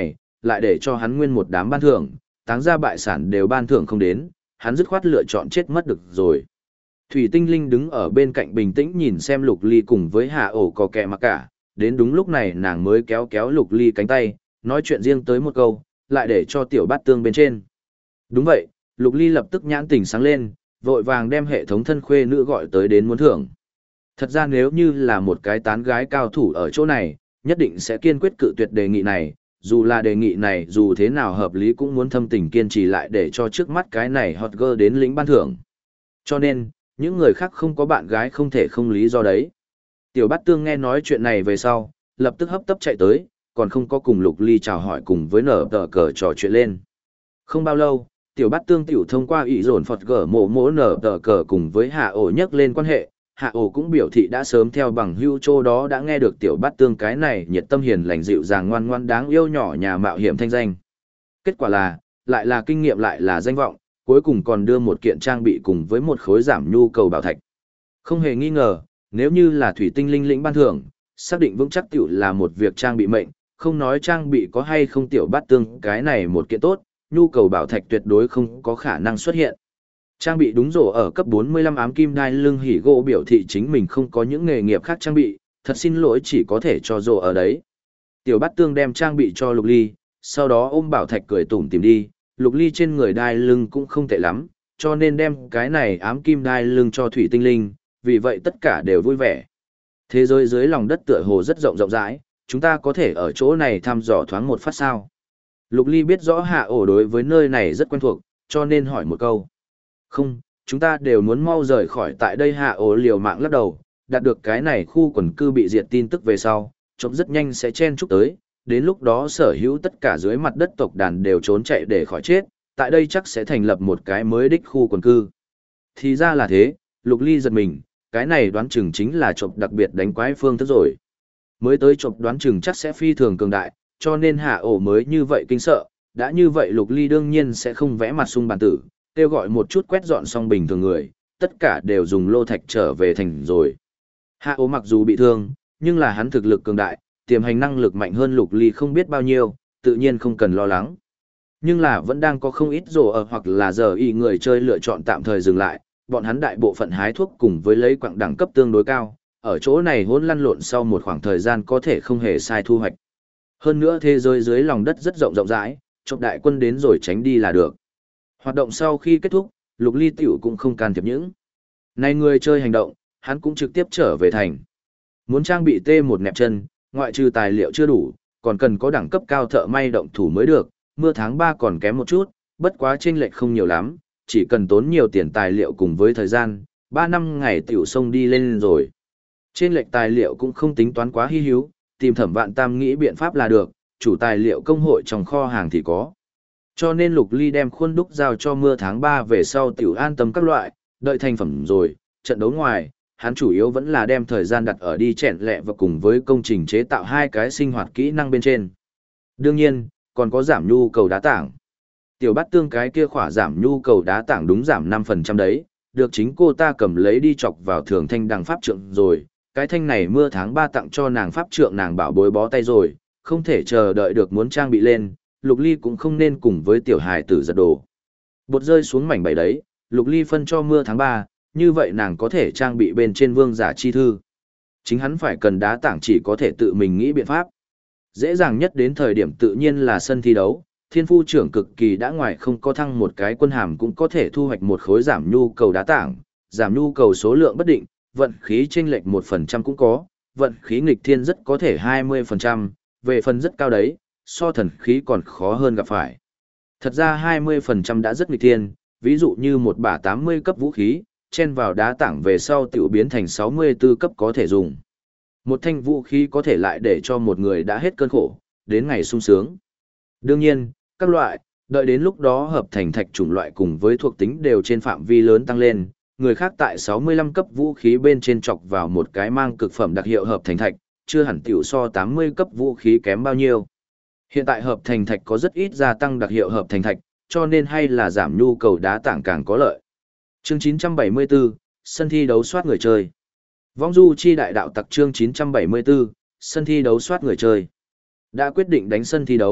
lại để cho hắn nguyên một đám ban thưởng, táng ra bại sản đều ban thưởng không đến, hắn dứt khoát lựa chọn chết mất được rồi. Thủy Tinh Linh đứng ở bên cạnh bình tĩnh nhìn xem Lục Ly cùng với Hạ Ổ có kẻ mặc cả, đến đúng lúc này nàng mới kéo kéo Lục Ly cánh tay, nói chuyện riêng tới một câu, lại để cho tiểu bát tương bên trên. Đúng vậy, Lục Ly lập tức nhãn tỉnh sáng lên, vội vàng đem hệ thống thân khuê nữ gọi tới đến muốn thưởng. Thật ra nếu như là một cái tán gái cao thủ ở chỗ này, nhất định sẽ kiên quyết cự tuyệt đề nghị này, dù là đề nghị này dù thế nào hợp lý cũng muốn thâm tình kiên trì lại để cho trước mắt cái này hot girl đến lĩnh ban thưởng. Cho nên, những người khác không có bạn gái không thể không lý do đấy. Tiểu Bát Tương nghe nói chuyện này về sau, lập tức hấp tấp chạy tới, còn không có cùng Lục Ly chào hỏi cùng với nở tờ cờ trò chuyện lên. Không bao lâu, Tiểu Bát Tương tiểu thông qua ý dồn Phật gở mộ nở tờ cờ cùng với Hạ Ổ nhắc lên quan hệ. Hạ Ổ cũng biểu thị đã sớm theo bằng hữu Châu đó đã nghe được Tiểu Bát Tương cái này nhiệt tâm hiền lành dịu dàng ngoan ngoan đáng yêu nhỏ nhà mạo hiểm thanh danh. Kết quả là, lại là kinh nghiệm lại là danh vọng, cuối cùng còn đưa một kiện trang bị cùng với một khối giảm nhu cầu bảo thạch. Không hề nghi ngờ, nếu như là Thủy Tinh Linh lĩnh ban thưởng, xác định vững chắc tiểu là một việc trang bị mệnh, không nói trang bị có hay không Tiểu Bát Tương cái này một kiện tốt, nhu cầu bảo thạch tuyệt đối không có khả năng xuất hiện. Trang bị đúng rổ ở cấp 45 ám kim đai lưng hỉ gỗ biểu thị chính mình không có những nghề nghiệp khác trang bị, thật xin lỗi chỉ có thể cho rổ ở đấy. Tiểu Bát Tương đem trang bị cho Lục Ly, sau đó ôm bảo thạch cười tủm tìm đi, Lục Ly trên người đai lưng cũng không tệ lắm, cho nên đem cái này ám kim đai lưng cho Thủy Tinh Linh, vì vậy tất cả đều vui vẻ. Thế giới dưới lòng đất tựa hồ rất rộng rãi, chúng ta có thể ở chỗ này thăm dò thoáng một phát sao. Lục Ly biết rõ Hạ Ổ đối với nơi này rất quen thuộc, cho nên hỏi một câu. Không, chúng ta đều muốn mau rời khỏi tại đây. Hạ Ổ liều mạng lắc đầu, đạt được cái này khu quần cư bị diệt tin tức về sau, trộm rất nhanh sẽ chen chúc tới, đến lúc đó sở hữu tất cả dưới mặt đất tộc đàn đều trốn chạy để khỏi chết, tại đây chắc sẽ thành lập một cái mới đích khu quần cư. Thì ra là thế, Lục Ly giật mình, cái này đoán chừng chính là trộm đặc biệt đánh quái phương thức rồi. Mới tới trộm đoán chừng chắc sẽ phi thường cường đại, cho nên Hạ Ổ mới như vậy kinh sợ, đã như vậy Lục Ly đương nhiên sẽ không vẽ mặt sung bàn tử, kêu gọi một chút quét dọn xong bình thường người, tất cả đều dùng lô thạch trở về thành rồi. Hạ Ổ mặc dù bị thương, nhưng là hắn thực lực cường đại, tiềm hành năng lực mạnh hơn Lục Ly không biết bao nhiêu, tự nhiên không cần lo lắng. Nhưng là vẫn đang có không ít rổ ở hoặc là giờ y người chơi lựa chọn tạm thời dừng lại, bọn hắn đại bộ phận hái thuốc cùng với lấy quặng đẳng cấp tương đối cao, ở chỗ này hỗn lăn lộn sau một khoảng thời gian có thể không hề sai thu hoạch. Hơn nữa thế giới dưới lòng đất rất rộng rãi, chọc đại quân đến rồi tránh đi là được. Hoạt động sau khi kết thúc, Lục Ly tiểu cũng không can thiệp những này người chơi hành động, hắn cũng trực tiếp trở về thành. Muốn trang bị T1 nẹp chân, ngoại trừ tài liệu chưa đủ, còn cần có đẳng cấp cao thợ may động thủ mới được, mưa tháng 3 còn kém một chút, bất quá chênh lệch không nhiều lắm, chỉ cần tốn nhiều tiền tài liệu cùng với thời gian, 3 năm ngày tiểu sông đi lên rồi. Chênh lệch tài liệu cũng không tính toán quá hi hữu, tìm Thẩm Vạn Tam nghĩ biện pháp là được, chủ tài liệu công hội trong kho hàng thì có. Cho nên Lục Ly đem khuôn đúc giao cho mưa tháng 3 về sau tiểu an tâm các loại, đợi thành phẩm rồi, trận đấu ngoài, hắn chủ yếu vẫn là đem thời gian đặt ở đi chèn lẹ và cùng với công trình chế tạo hai cái sinh hoạt kỹ năng bên trên. Đương nhiên, còn có giảm nhu cầu đá tảng. Tiểu Bát Tương cái kia khỏa giảm nhu cầu đá tảng đúng giảm 5% đấy, được chính cô ta cầm lấy đi chọc vào thường thanh đằng pháp trượng rồi, cái thanh này mưa tháng 3 tặng cho nàng pháp trượng nàng bảo bối bó tay rồi, không thể chờ đợi được muốn trang bị lên, Lục Ly cũng không nên cùng với tiểu hài tử giật đồ. Bột rơi xuống mảnh bẫy đấy, Lục Ly phân cho mưa tháng 3, như vậy nàng có thể trang bị bên trên vương giả chi thư. Chính hắn phải cần đá tảng chỉ có thể tự mình nghĩ biện pháp. Dễ dàng nhất đến thời điểm tự nhiên là sân thi đấu, thiên phu trưởng cực kỳ đã ngoài không có thăng một cái quân hàm cũng có thể thu hoạch một khối giảm nhu cầu đá tảng, giảm nhu cầu số lượng bất định, vận khí chênh lệch 1% cũng có, vận khí nghịch thiên rất có thể 20%, về phần rất cao đấy, so thần khí còn khó hơn gặp phải. Thật ra 20% đã rất nghịch thiên, ví dụ như một bả 80 cấp vũ khí, chen vào đá tảng về sau tiểu biến thành 64 cấp có thể dùng. Một thanh vũ khí có thể lại để cho một người đã hết cơn khổ, đến ngày sung sướng. Đương nhiên, các loại, đợi đến lúc đó hợp thành thạch chủng loại cùng với thuộc tính đều trên phạm vi lớn tăng lên, người khác tại 65 cấp vũ khí bên trên chọc vào một cái mang cực phẩm đặc hiệu hợp thành thạch, chưa hẳn tiểu so 80 cấp vũ khí kém bao nhiêu. Hiện tại hợp thành thạch có rất ít gia tăng đặc hiệu hợp thành thạch, cho nên hay là giảm nhu cầu đá tảng càng có lợi. Chương 974, sân thi đấu soát người chơi. Vong du chi đại đạo tặc chương 974, sân thi đấu soát người chơi. Đã quyết định đánh sân thi đấu,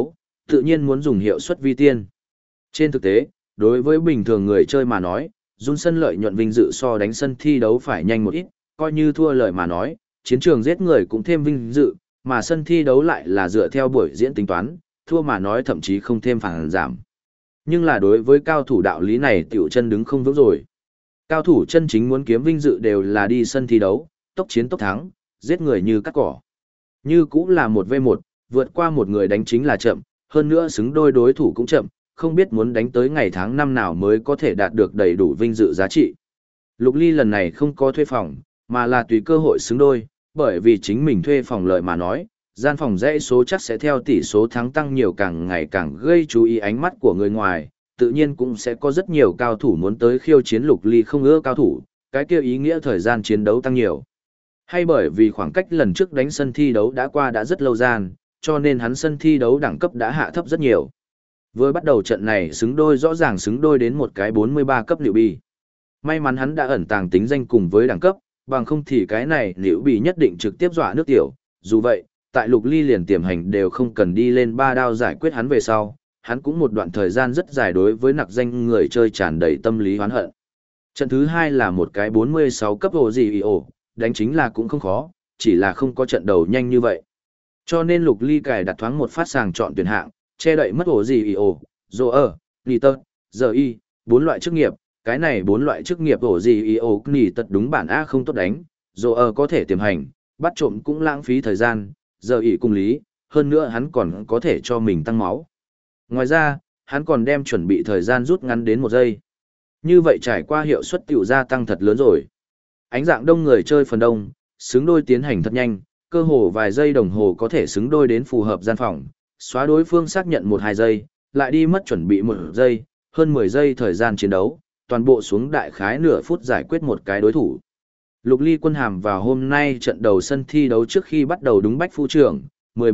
tự nhiên muốn dùng hiệu suất vi tiên. Trên thực tế, đối với bình thường người chơi mà nói, run sân lợi nhuận vinh dự so đánh sân thi đấu phải nhanh một ít, coi như thua lời mà nói, chiến trường giết người cũng thêm vinh dự, mà sân thi đấu lại là dựa theo buổi diễn tính toán, thua mà nói thậm chí không thêm phản giảm. Nhưng là đối với cao thủ đạo lý này tiểu chân đứng không vững rồi. Cao thủ chân chính muốn kiếm vinh dự đều là đi sân thi đấu, tốc chiến tốc thắng, giết người như cắt cỏ. Như cũng là 1v1, vượt qua một người đánh chính là chậm, hơn nữa xứng đôi đối thủ cũng chậm, không biết muốn đánh tới ngày tháng năm nào mới có thể đạt được đầy đủ vinh dự giá trị. Lục Ly lần này không có thuê phòng, mà là tùy cơ hội xứng đôi, bởi vì chính mình thuê phòng lợi mà nói, gian phòng dãy số chắc sẽ theo tỷ số thắng tăng nhiều càng ngày càng gây chú ý ánh mắt của người ngoài, tự nhiên cũng sẽ có rất nhiều cao thủ muốn tới khiêu chiến Lục Ly không ưa cao thủ, cái kia ý nghĩa thời gian chiến đấu tăng nhiều. Hay bởi vì khoảng cách lần trước đánh sân thi đấu đã qua đã rất lâu gian, cho nên hắn sân thi đấu đẳng cấp đã hạ thấp rất nhiều. Vừa bắt đầu trận này xứng đôi rõ ràng xứng đôi đến một cái 43 cấp liệu bi. May mắn hắn đã ẩn tàng tính danh cùng với đẳng cấp, bằng không thì cái này liệu bi nhất định trực tiếp dọa nước tiểu. Dù vậy, tại Lục Ly liền tiềm hành đều không cần đi lên 3 đao giải quyết hắn về sau, hắn cũng một đoạn thời gian rất dài đối với nặc danh người chơi tràn đầy tâm lý hoán hận. Trận thứ 2 là một cái 46 cấp ổ gì ổ, đánh chính là cũng không khó, chỉ là không có trận đầu nhanh như vậy. Cho nên Lục Ly cài đặt thoáng một phát sàng chọn tuyển hạng, che đậy mất ổ gì ổ, dồ ở, nì tật, giờ y, 4 loại chức nghiệp, cái này 4 loại chức nghiệp ổ gì ổ nì tật đúng bản A không tốt đánh, dồ ở có thể tiềm hành, bắt trộm cũng lãng phí thời gian, giờ y cùng lý, hơn nữa hắn còn có thể cho mình tăng máu. Ngoài ra, hắn còn đem chuẩn bị thời gian rút ngắn đến 1 giây. Như vậy trải qua hiệu suất tiểu gia tăng thật lớn rồi. Ánh dạng đông người chơi phần đông, xứng đôi tiến hành thật nhanh, cơ hồ vài giây đồng hồ có thể xứng đôi đến phù hợp gian phòng, xóa đối phương xác nhận 1-2 giây, lại đi mất chuẩn bị 1 giây, hơn 10 giây thời gian chiến đấu, toàn bộ xuống đại khái nửa phút giải quyết một cái đối thủ. Lục Ly quân hàm vào hôm nay trận đầu sân thi đấu trước khi bắt đầu đúng bách phu trưởng,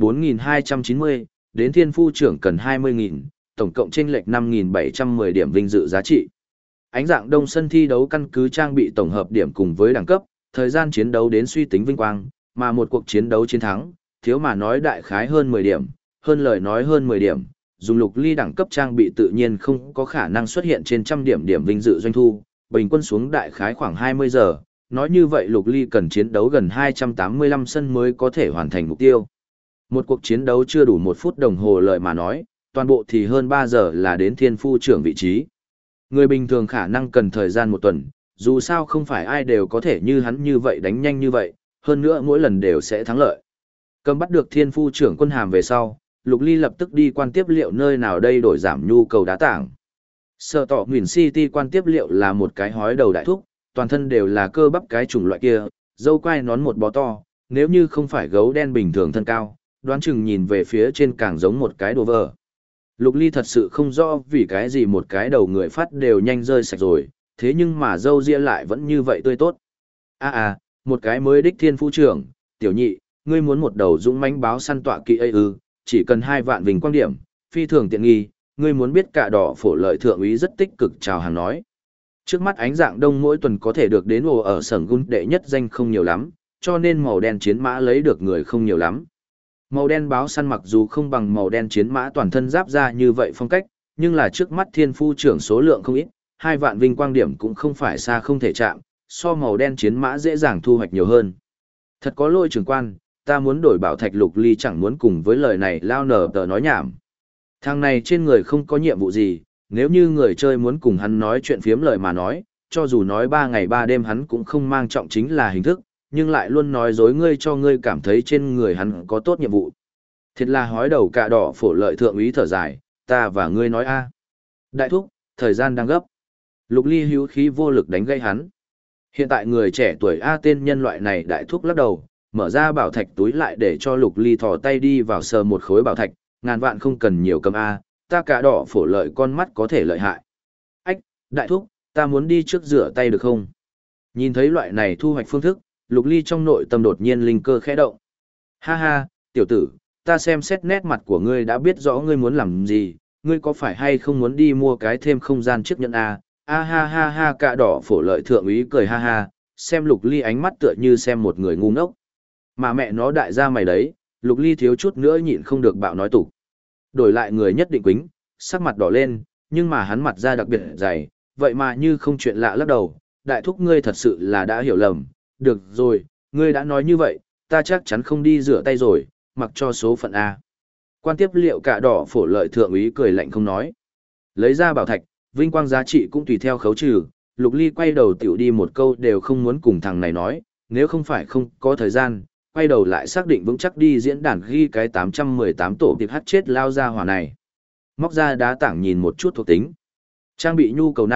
14.290, đến thiên phu trưởng cần 20.000, tổng cộng chênh lệch 5.710 điểm vinh dự giá trị. Ánh dạng đông sân thi đấu căn cứ trang bị tổng hợp điểm cùng với đẳng cấp, thời gian chiến đấu đến suy tính vinh quang, mà một cuộc chiến đấu chiến thắng, thiếu mà nói đại khái hơn 10 điểm, hơn lời nói hơn 10 điểm, dùng Lục Ly đẳng cấp trang bị tự nhiên không có khả năng xuất hiện trên trăm điểm điểm vinh dự doanh thu, bình quân xuống đại khái khoảng 20 giờ, nói như vậy Lục Ly cần chiến đấu gần 285 sân mới có thể hoàn thành mục tiêu. Một cuộc chiến đấu chưa đủ 1 phút đồng hồ lời mà nói, toàn bộ thì hơn 3 giờ là đến thiên phu trưởng vị trí. Người bình thường khả năng cần thời gian 1 tuần, dù sao không phải ai đều có thể như hắn như vậy đánh nhanh như vậy, hơn nữa mỗi lần đều sẽ thắng lợi. Cầm bắt được thiên phu trưởng quân hàm về sau, Lục Ly lập tức đi quan tiếp liệu nơi nào đây đổi giảm nhu cầu đá tảng. Sở tỏ Nguyễn City quan tiếp liệu là một cái hói đầu đại thúc, toàn thân đều là cơ bắp cái chủng loại kia, dâu quai nón một bó to, nếu như không phải gấu đen bình thường thân cao, đoán chừng nhìn về phía trên càng giống một cái đồ vờ. Lục Ly thật sự không rõ vì cái gì một cái đầu người phát đều nhanh rơi sạch rồi, thế nhưng mà dâu ria lại vẫn như vậy tươi tốt. Một cái mới đích thiên phu trưởng, tiểu nhị, ngươi muốn một đầu dũng mãnh báo săn tọa kỵ ấy ư, chỉ cần 2 vạn vinh quang điểm, phi thường tiện nghi, ngươi muốn biết cả đỏ phổ lợi thượng úy rất tích cực chào hàng nói. Trước mắt ánh dạng đông mỗi tuần có thể được đến ồ ở sởng gun đệ nhất danh không nhiều lắm, cho nên màu đen chiến mã lấy được người không nhiều lắm. Màu đen báo săn mặc dù không bằng màu đen chiến mã toàn thân giáp ra như vậy phong cách, nhưng là trước mắt thiên phu trưởng số lượng không ít, 2 vạn vinh quang điểm cũng không phải xa không thể chạm, so màu đen chiến mã dễ dàng thu hoạch nhiều hơn. Thật có lỗi trưởng quan, ta muốn đổi bảo thạch. Lục Ly chẳng muốn cùng với lời này lao nở tờ nói nhảm. Thằng này trên người không có nhiệm vụ gì, nếu như người chơi muốn cùng hắn nói chuyện phiếm lời mà nói, cho dù nói 3 ngày 3 đêm hắn cũng không mang trọng chính là hình thức, nhưng lại luôn nói dối ngươi cho ngươi cảm thấy trên người hắn có tốt nhiệm vụ. Thiệt là hói đầu cạ đỏ phổ lợi thượng úy thở dài, ta và ngươi nói a. Đại thúc, thời gian đang gấp. Lục Ly hữu khí vô lực đánh gây hắn. Hiện tại người trẻ tuổi A tên nhân loại này đại thúc lắc đầu, mở ra bảo thạch túi lại để cho Lục Ly thò tay đi vào sờ một khối bảo thạch, ngàn vạn không cần nhiều cầm A, ta cả đỏ phổ lợi con mắt có thể lợi hại. Ách, đại thúc, ta muốn đi trước rửa tay được không? Nhìn thấy loại này thu hoạch phương thức, Lục Ly trong nội tâm đột nhiên linh cơ khẽ động. Ha ha, tiểu tử, ta xem xét nét mặt của ngươi đã biết rõ ngươi muốn làm gì, ngươi có phải hay không muốn đi mua cái thêm không gian chiếc nhẫn A? A ha ha ha, cạ đỏ phổ lợi thượng úy cười ha ha, xem Lục Ly ánh mắt tựa như xem một người ngu ngốc. Mà mẹ nó đại gia mày đấy, Lục Ly thiếu chút nữa nhịn không được bạo nói tục. Đổi lại người nhất định quính, sắc mặt đỏ lên, nhưng mà hắn mặt ra đặc biệt dày, vậy mà như không chuyện lạ lắc đầu, đại thúc ngươi thật sự là đã hiểu lầm, được rồi, ngươi đã nói như vậy, ta chắc chắn không đi rửa tay rồi, mặc cho số phận A. Quan tiếp liệu cả đỏ phổ lợi thượng úy cười lạnh không nói. Lấy ra bảo thạch, vinh quang giá trị cũng tùy theo khấu trừ, Lục Ly quay đầu tiểu đi một câu đều không muốn cùng thằng này nói, nếu không phải không có thời gian, quay đầu lại xác định vững chắc đi diễn đàn ghi cái 818 tổ tiệp hát chết lao ra hỏa này. Móc ra đá tảng nhìn một chút thuộc tính. Trang bị nhu cầu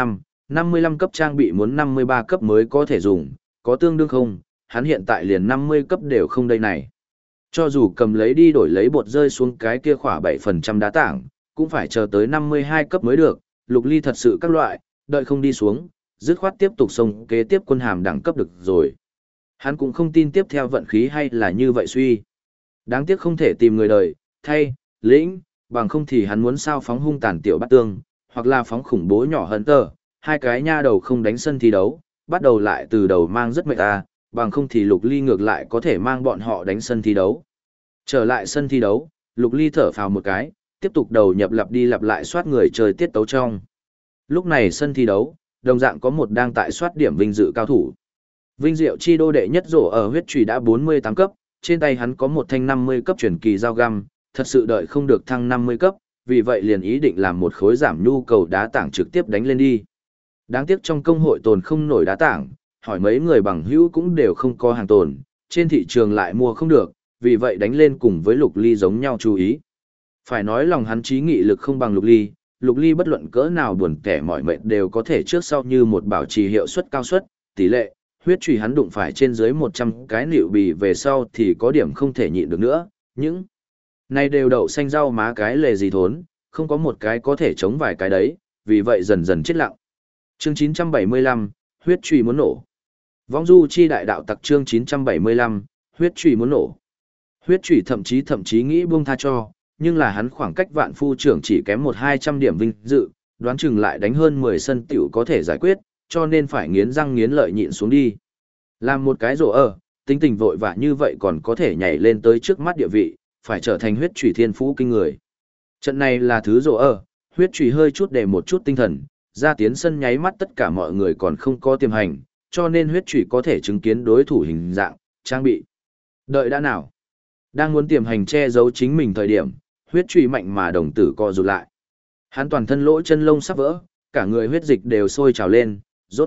55 cấp trang bị muốn 53 cấp mới có thể dùng, có tương đương không, hắn hiện tại liền 50 cấp đều không đây này. Cho dù cầm lấy đi đổi lấy bột rơi xuống cái kia khỏa 7% đá tảng, cũng phải chờ tới 52 cấp mới được, Lục Ly thật sự các loại, đợi không đi xuống, dứt khoát tiếp tục xông kế tiếp quân hàm đẳng cấp được rồi. Hắn cũng không tin tiếp theo vận khí hay là như vậy suy. Đáng tiếc không thể tìm người đời, thay, lĩnh, bằng không thì hắn muốn sao phóng hung tàn tiểu bát tương, hoặc là phóng khủng bố nhỏ hơn tờ, hai cái nha đầu không đánh sân thi đấu, bắt đầu lại từ đầu mang rất mệt ta, bằng không thì Lục Ly ngược lại có thể mang bọn họ đánh sân thi đấu. Trở lại sân thi đấu, Lục Ly thở phào một cái, tiếp tục đầu nhập lặp đi lặp lại soát người chơi tiết tấu trong. Lúc này sân thi đấu, đồng dạng có một đang tại soát điểm vinh dự cao thủ. Vinh diệu chi đô đệ nhất rổ ở huyết trùy đã 48 cấp, trên tay hắn có một thanh 50 cấp truyền kỳ dao găm, thật sự đợi không được thăng 50 cấp, vì vậy liền ý định làm một khối giảm nhu cầu đá tảng trực tiếp đánh lên đi. Đáng tiếc trong công hội tồn không nổi đá tảng, hỏi mấy người bằng hữu cũng đều không có hàng tồn, trên thị trường lại mua không được, vì vậy đánh lên cùng với Lục Ly giống nhau chú ý. Phải nói lòng hắn trí nghị lực không bằng Lục Ly bất luận cỡ nào buồn kẻ mỏi mệt đều có thể trước sau như một bảo trì hiệu suất cao suất, tỷ lệ, huyết trùy hắn đụng phải trên dưới 100 cái liệu bì về sau thì có điểm không thể nhịn được nữa, những này đều đậu xanh rau má cái lề gì thốn, không có một cái có thể chống vài cái đấy, vì vậy dần dần chết lặng. Chương 975, huyết trùy muốn nổ. Vong du chi đại đạo tặc chương 975, huyết trùy muốn nổ. Huyết trùy thậm chí nghĩ buông tha cho, nhưng là hắn khoảng cách vạn phu trưởng chỉ kém 1-200 điểm vinh dự, đoán chừng lại đánh hơn 10 sân tiểu có thể giải quyết, cho nên phải nghiến răng nghiến lợi nhịn xuống đi. Làm một cái rổ ở, tính tình vội vã như vậy còn có thể nhảy lên tới trước mắt địa vị, phải trở thành huyết trùy thiên phú kinh người. Trận này là thứ rổ ở, huyết trùy hơi chút để một chút tinh thần, ra tiến sân nháy mắt tất cả mọi người còn không có tiềm hành, cho nên huyết trùy có thể chứng kiến đối thủ hình dạng, trang bị. Đợi đã nào. Đang muốn tiềm hành che giấu chính mình thời điểm, huyết trùy mạnh mà đồng tử co rụt lại. Hắn toàn thân lỗ chân lông sắp vỡ, cả người huyết dịch đều sôi trào lên, rốt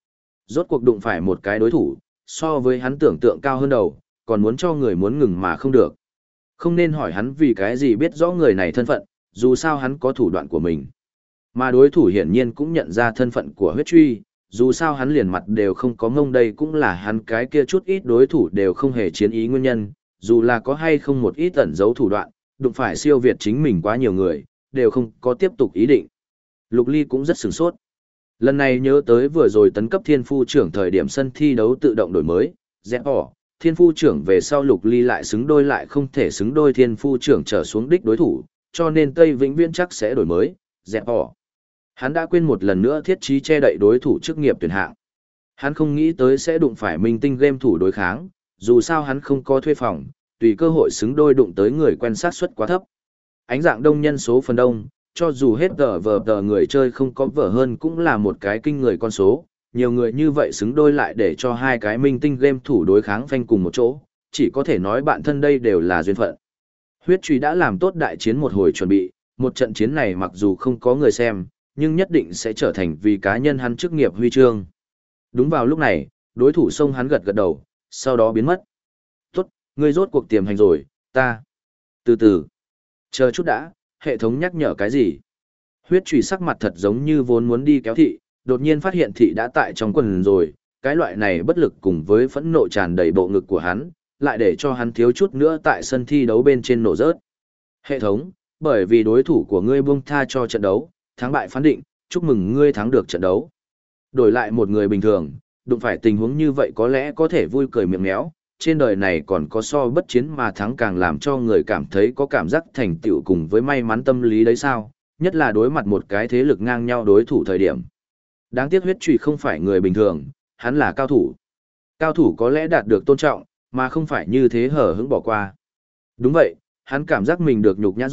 cuộc đụng phải một cái đối thủ, so với hắn tưởng tượng cao hơn đầu, còn muốn cho người muốn ngừng mà không được. Không nên hỏi hắn vì cái gì biết rõ người này thân phận, dù sao hắn có thủ đoạn của mình. Mà đối thủ hiển nhiên cũng nhận ra thân phận của huyết truy, dù sao hắn liền mặt đều không có ngông đây cũng là hắn cái kia chút ít đối thủ đều không hề chiến ý nguyên nhân, dù là có hay không một ít ẩn giấu thủ đoạn, đụng phải siêu việt chính mình quá nhiều người, đều không có tiếp tục ý định. Lục Ly cũng rất sửng sốt. Lần này nhớ tới vừa rồi tấn cấp thiên phu trưởng thời điểm sân thi đấu tự động đổi mới, dẹp bỏ, thiên phu trưởng về sau Lục Ly lại xứng đôi lại không thể xứng đôi thiên phu trưởng trở xuống đích đối thủ, cho nên Tây Vĩnh Viễn chắc sẽ đổi mới, dẹp bỏ. Hắn đã quên một lần nữa thiết trí che đậy đối thủ chức nghiệp tuyển hạng. Hắn không nghĩ tới sẽ đụng phải minh tinh game thủ đối kháng, dù sao hắn không có thuê phòng, tùy cơ hội xứng đôi đụng tới người quen sát suất quá thấp. Ánh dạng đông nhân số phần đông, cho dù hết tờ người chơi không có vở hơn cũng là một cái kinh người con số, nhiều người như vậy xứng đôi lại để cho hai cái minh tinh game thủ đối kháng phanh cùng một chỗ, chỉ có thể nói bạn thân đây đều là duyên phận. Huyết Truy đã làm tốt đại chiến một hồi chuẩn bị, một trận chiến này mặc dù không có người xem, nhưng nhất định sẽ trở thành vì cá nhân hắn chức nghiệp huy chương. Đúng vào lúc này, đối thủ xông hắn gật gật đầu, sau đó biến mất. Tốt, ngươi rốt cuộc tiềm hành rồi, ta. Từ từ. Chờ chút đã, hệ thống nhắc nhở cái gì? Huyết Truy sắc mặt thật giống như vốn muốn đi kéo thị, đột nhiên phát hiện thị đã tại trong quần rồi, cái loại này bất lực cùng với phẫn nộ tràn đầy bộ ngực của hắn, lại để cho hắn thiếu chút nữa tại sân thi đấu bên trên nổ rớt. Hệ thống, bởi vì đối thủ của ngươi buông tha cho trận đấu, thắng bại phán định, chúc mừng ngươi thắng được trận đấu. Đổi lại một người bình thường, đụng phải tình huống như vậy có lẽ có thể vui cười miệng méo, trên đời này còn có so bất chiến mà thắng càng làm cho người cảm thấy có cảm giác thành tựu cùng với may mắn tâm lý đấy sao, nhất là đối mặt một cái thế lực ngang nhau đối thủ thời điểm. Đáng tiếc Huyết Truy không phải người bình thường, hắn là cao thủ. Cao thủ có lẽ đạt được tôn trọng, mà không phải như thế hở hững bỏ qua. Đúng vậy, hắn cảm giác mình được nhục nhã rồi,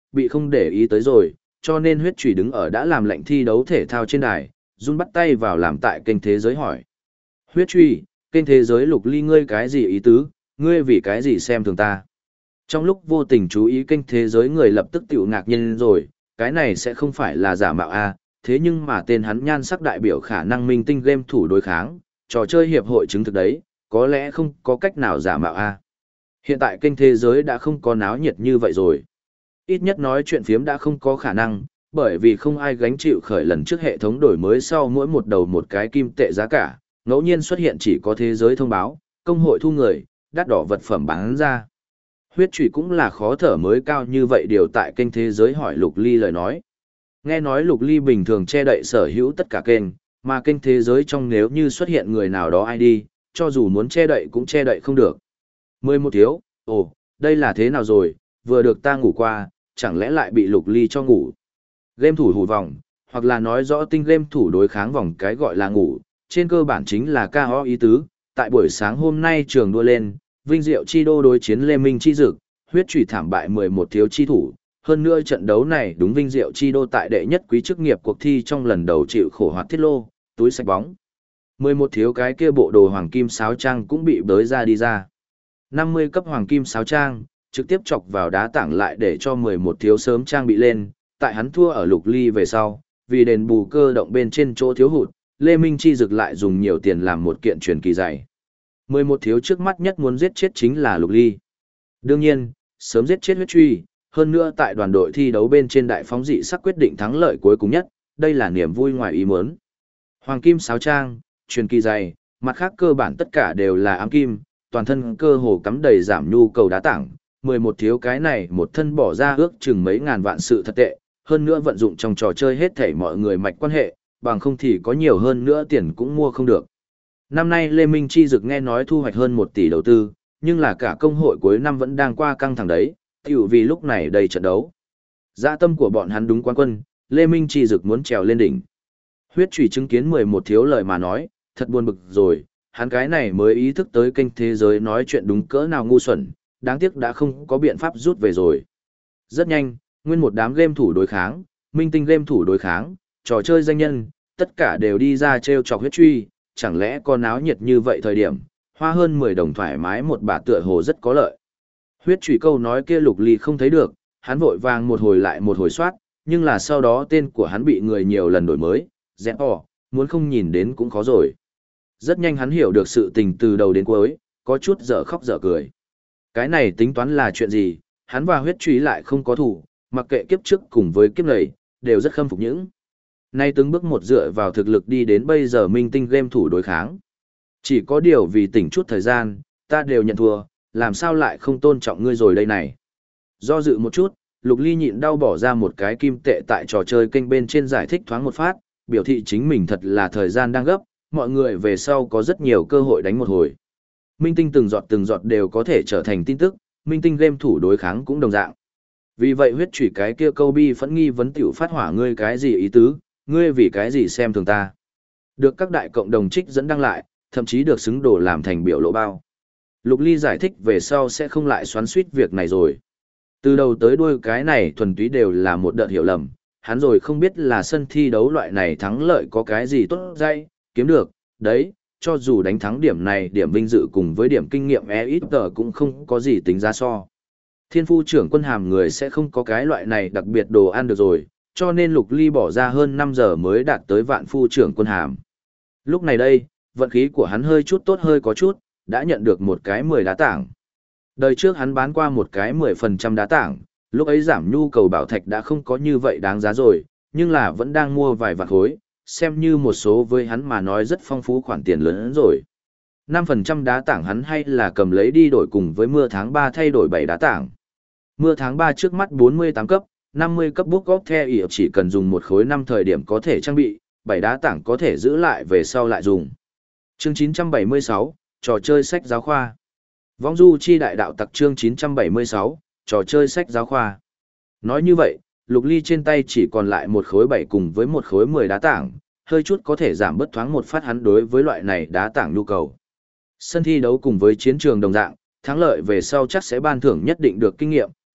bị không để ý tới rồi, cho nên huyết chủy đứng ở đã làm lệnh thi đấu thể thao trên đài, run bắt tay vào làm tại kênh thế giới hỏi. Huyết chủy, kênh thế giới Lục Ly ngươi cái gì ý tứ, ngươi vì cái gì xem thường ta. Trong lúc vô tình chú ý kênh thế giới người lập tức tiểu ngạc nhiên rồi, cái này sẽ không phải là giả mạo a, thế nhưng mà tên hắn nhan sắc đại biểu khả năng minh tinh game thủ đối kháng, trò chơi hiệp hội chứng thực đấy, có lẽ không có cách nào giả mạo a. Hiện tại kênh thế giới đã không có náo nhiệt như vậy rồi. Ít nhất nói chuyện phiếm đã không có khả năng, bởi vì không ai gánh chịu khởi lần trước hệ thống đổi mới sau mỗi một đầu một cái kim tệ giá cả, ngẫu nhiên xuất hiện chỉ có thế giới thông báo, công hội thu người, đắt đỏ vật phẩm bán ra. Huyết trụy cũng là khó thở mới cao như vậy điều tại kênh thế giới hỏi Lục Ly lời nói. Nghe nói Lục Ly bình thường che đậy sở hữu tất cả kênh, mà kênh thế giới trong nếu như xuất hiện người nào đó ID, cho dù muốn che đậy cũng che đậy không được. 11 thiếu, ồ, đây là thế nào rồi, vừa được ta ngủ qua, chẳng lẽ lại bị Lục Ly cho ngủ. Game thủ hủ vòng, hoặc là nói rõ tinh game thủ đối kháng vòng cái gọi là ngủ, trên cơ bản chính là KO ý tứ, tại buổi sáng hôm nay trường đua lên, Vinh Diệu Chi Đô đối chiến Lê Minh Chi Dực, huyết chủy thảm bại 11 thiếu chi thủ. Hơn nữa trận đấu này đúng Vinh Diệu Chi Đô tại đệ nhất quý chức nghiệp cuộc thi trong lần đầu chịu khổ hoạt thiết lô, túi sạch bóng. 11 thiếu cái kia bộ đồ hoàng kim sáo trang cũng bị bới ra đi ra. 50 cấp hoàng kim sáo trang, trực tiếp chọc vào đá tảng lại để cho 11 thiếu sớm trang bị lên, tại hắn thua ở Lục Ly về sau, vì đền bù cơ động bên trên chỗ thiếu hụt, Lê Minh Chi Dực lại dùng nhiều tiền làm một kiện truyền kỳ giày. 11 thiếu trước mắt nhất muốn giết chết chính là Lục Ly. Đương nhiên, sớm giết chết huyết truy, hơn nữa tại đoàn đội thi đấu bên trên đại phóng dị sắc quyết định thắng lợi cuối cùng nhất, đây là niềm vui ngoài ý muốn. Hoàng kim sáo trang, truyền kỳ giày, mặt khác cơ bản tất cả đều là ám kim, toàn thân cơ hồ cắm đầy giảm nhu cầu đá tảng, 11 thiếu cái này một thân bỏ ra ước chừng mấy ngàn vạn sự thật tệ, hơn nữa vận dụng trong trò chơi hết thảy mọi người mạch quan hệ, bằng không thì có nhiều hơn nữa tiền cũng mua không được. Năm nay Lê Minh Chi Dực nghe nói thu hoạch hơn 1 tỷ đầu tư, nhưng là cả công hội cuối năm vẫn đang qua căng thẳng đấy, tiểu vì lúc này đầy trận đấu. Dạ tâm của bọn hắn đúng quán quân, Lê Minh Chi Dực muốn trèo lên đỉnh. Huyết Trùy chứng kiến 11 thiếu lời mà nói, thật buồn bực rồi, hắn cái này mới ý thức tới kênh thế giới nói chuyện đúng cỡ nào ngu xuẩn, đáng tiếc đã không có biện pháp rút về rồi. Rất nhanh, nguyên một đám game thủ đối kháng, minh tinh game thủ đối kháng, trò chơi danh nhân, tất cả đều đi ra trêu chọc Huyết Truy, chẳng lẽ có náo nhiệt như vậy thời điểm, hoa hơn 10 đồng thoải mái một bả tựa hồ rất có lợi. Huyết Truy câu nói kia Lục Ly không thấy được, hắn vội vàng một hồi lại một hồi soát, nhưng là sau đó tên của hắn bị người nhiều lần đổi mới, dẹp muốn không nhìn đến cũng khó rồi. Rất nhanh hắn hiểu được sự tình từ đầu đến cuối, có chút dở khóc dở cười. Cái này tính toán là chuyện gì, hắn và Huyết Truy lại không có thủ, mặc kệ kiếp trước cùng với kiếp này, đều rất khâm phục những. Nay từng bước một dựa vào thực lực đi đến bây giờ minh tinh game thủ đối kháng. Chỉ có điều vì tỉnh chút thời gian, ta đều nhận thua, làm sao lại không tôn trọng ngươi rồi đây này. Do dự một chút, Lục Ly nhịn đau bỏ ra một cái kim tệ tại trò chơi kênh bên trên giải thích thoáng một phát, biểu thị chính mình thật là thời gian đang gấp, mọi người về sau có rất nhiều cơ hội đánh một hồi. Minh tinh từng giọt đều có thể trở thành tin tức, minh tinh game thủ đối kháng cũng đồng dạng. Vì vậy huyết chủy cái kia câu bi phẫn nghi vấn tiểu phát hỏa ngươi cái gì ý tứ, ngươi vì cái gì xem thường ta. Được các đại cộng đồng trích dẫn đăng lại, thậm chí được xứng đổ làm thành biểu lộ bao. Lục Ly giải thích về sau sẽ không lại xoắn xuýt việc này rồi. Từ đầu tới đuôi cái này thuần túy đều là một đợt hiểu lầm, hắn rồi không biết là sân thi đấu loại này thắng lợi có cái gì tốt dây, kiếm được, đấy, cho dù đánh thắng điểm này điểm vinh dự cùng với điểm kinh nghiệm ít cũng không có gì tính ra so. Thiên phu trưởng quân hàm người sẽ không có cái loại này đặc biệt đồ ăn được rồi, cho nên Lục Ly bỏ ra hơn 5 giờ mới đạt tới vạn phu trưởng quân hàm. Lúc này đây, vận khí của hắn hơi chút tốt hơi có chút, đã nhận được một cái 10 đá tảng. Đời trước hắn bán qua một cái 10% đá tảng, lúc ấy giảm nhu cầu bảo thạch đã không có như vậy đáng giá rồi, nhưng là vẫn đang mua vài vạn khối, xem như một số với hắn mà nói rất phong phú khoản tiền lớn hơn rồi. 5% đá tảng hắn hay là cầm lấy đi đổi cùng với mưa tháng 3 thay đổi 7 đá tảng. Mưa tháng 3 trước mắt 48 cấp, 50 cấp book góp theo ỉ chỉ cần dùng một khối 5 thời điểm có thể trang bị, 7 đá tảng có thể giữ lại về sau lại dùng. Chương 976, trò chơi sách giáo khoa. Vong du chi đại đạo tặc chương 976, trò chơi sách giáo khoa. Nói như vậy, Lục Ly trên tay chỉ còn lại một khối 7 cùng với một khối 10 đá tảng, hơi chút có thể giảm bớt thoáng một phát hắn đối với loại này đá tảng nhu cầu. Sân thi đấu cùng với chiến trường đồng dạng, thắng lợi về sau chắc sẽ ban thưởng nhất định được kinh nghiệm,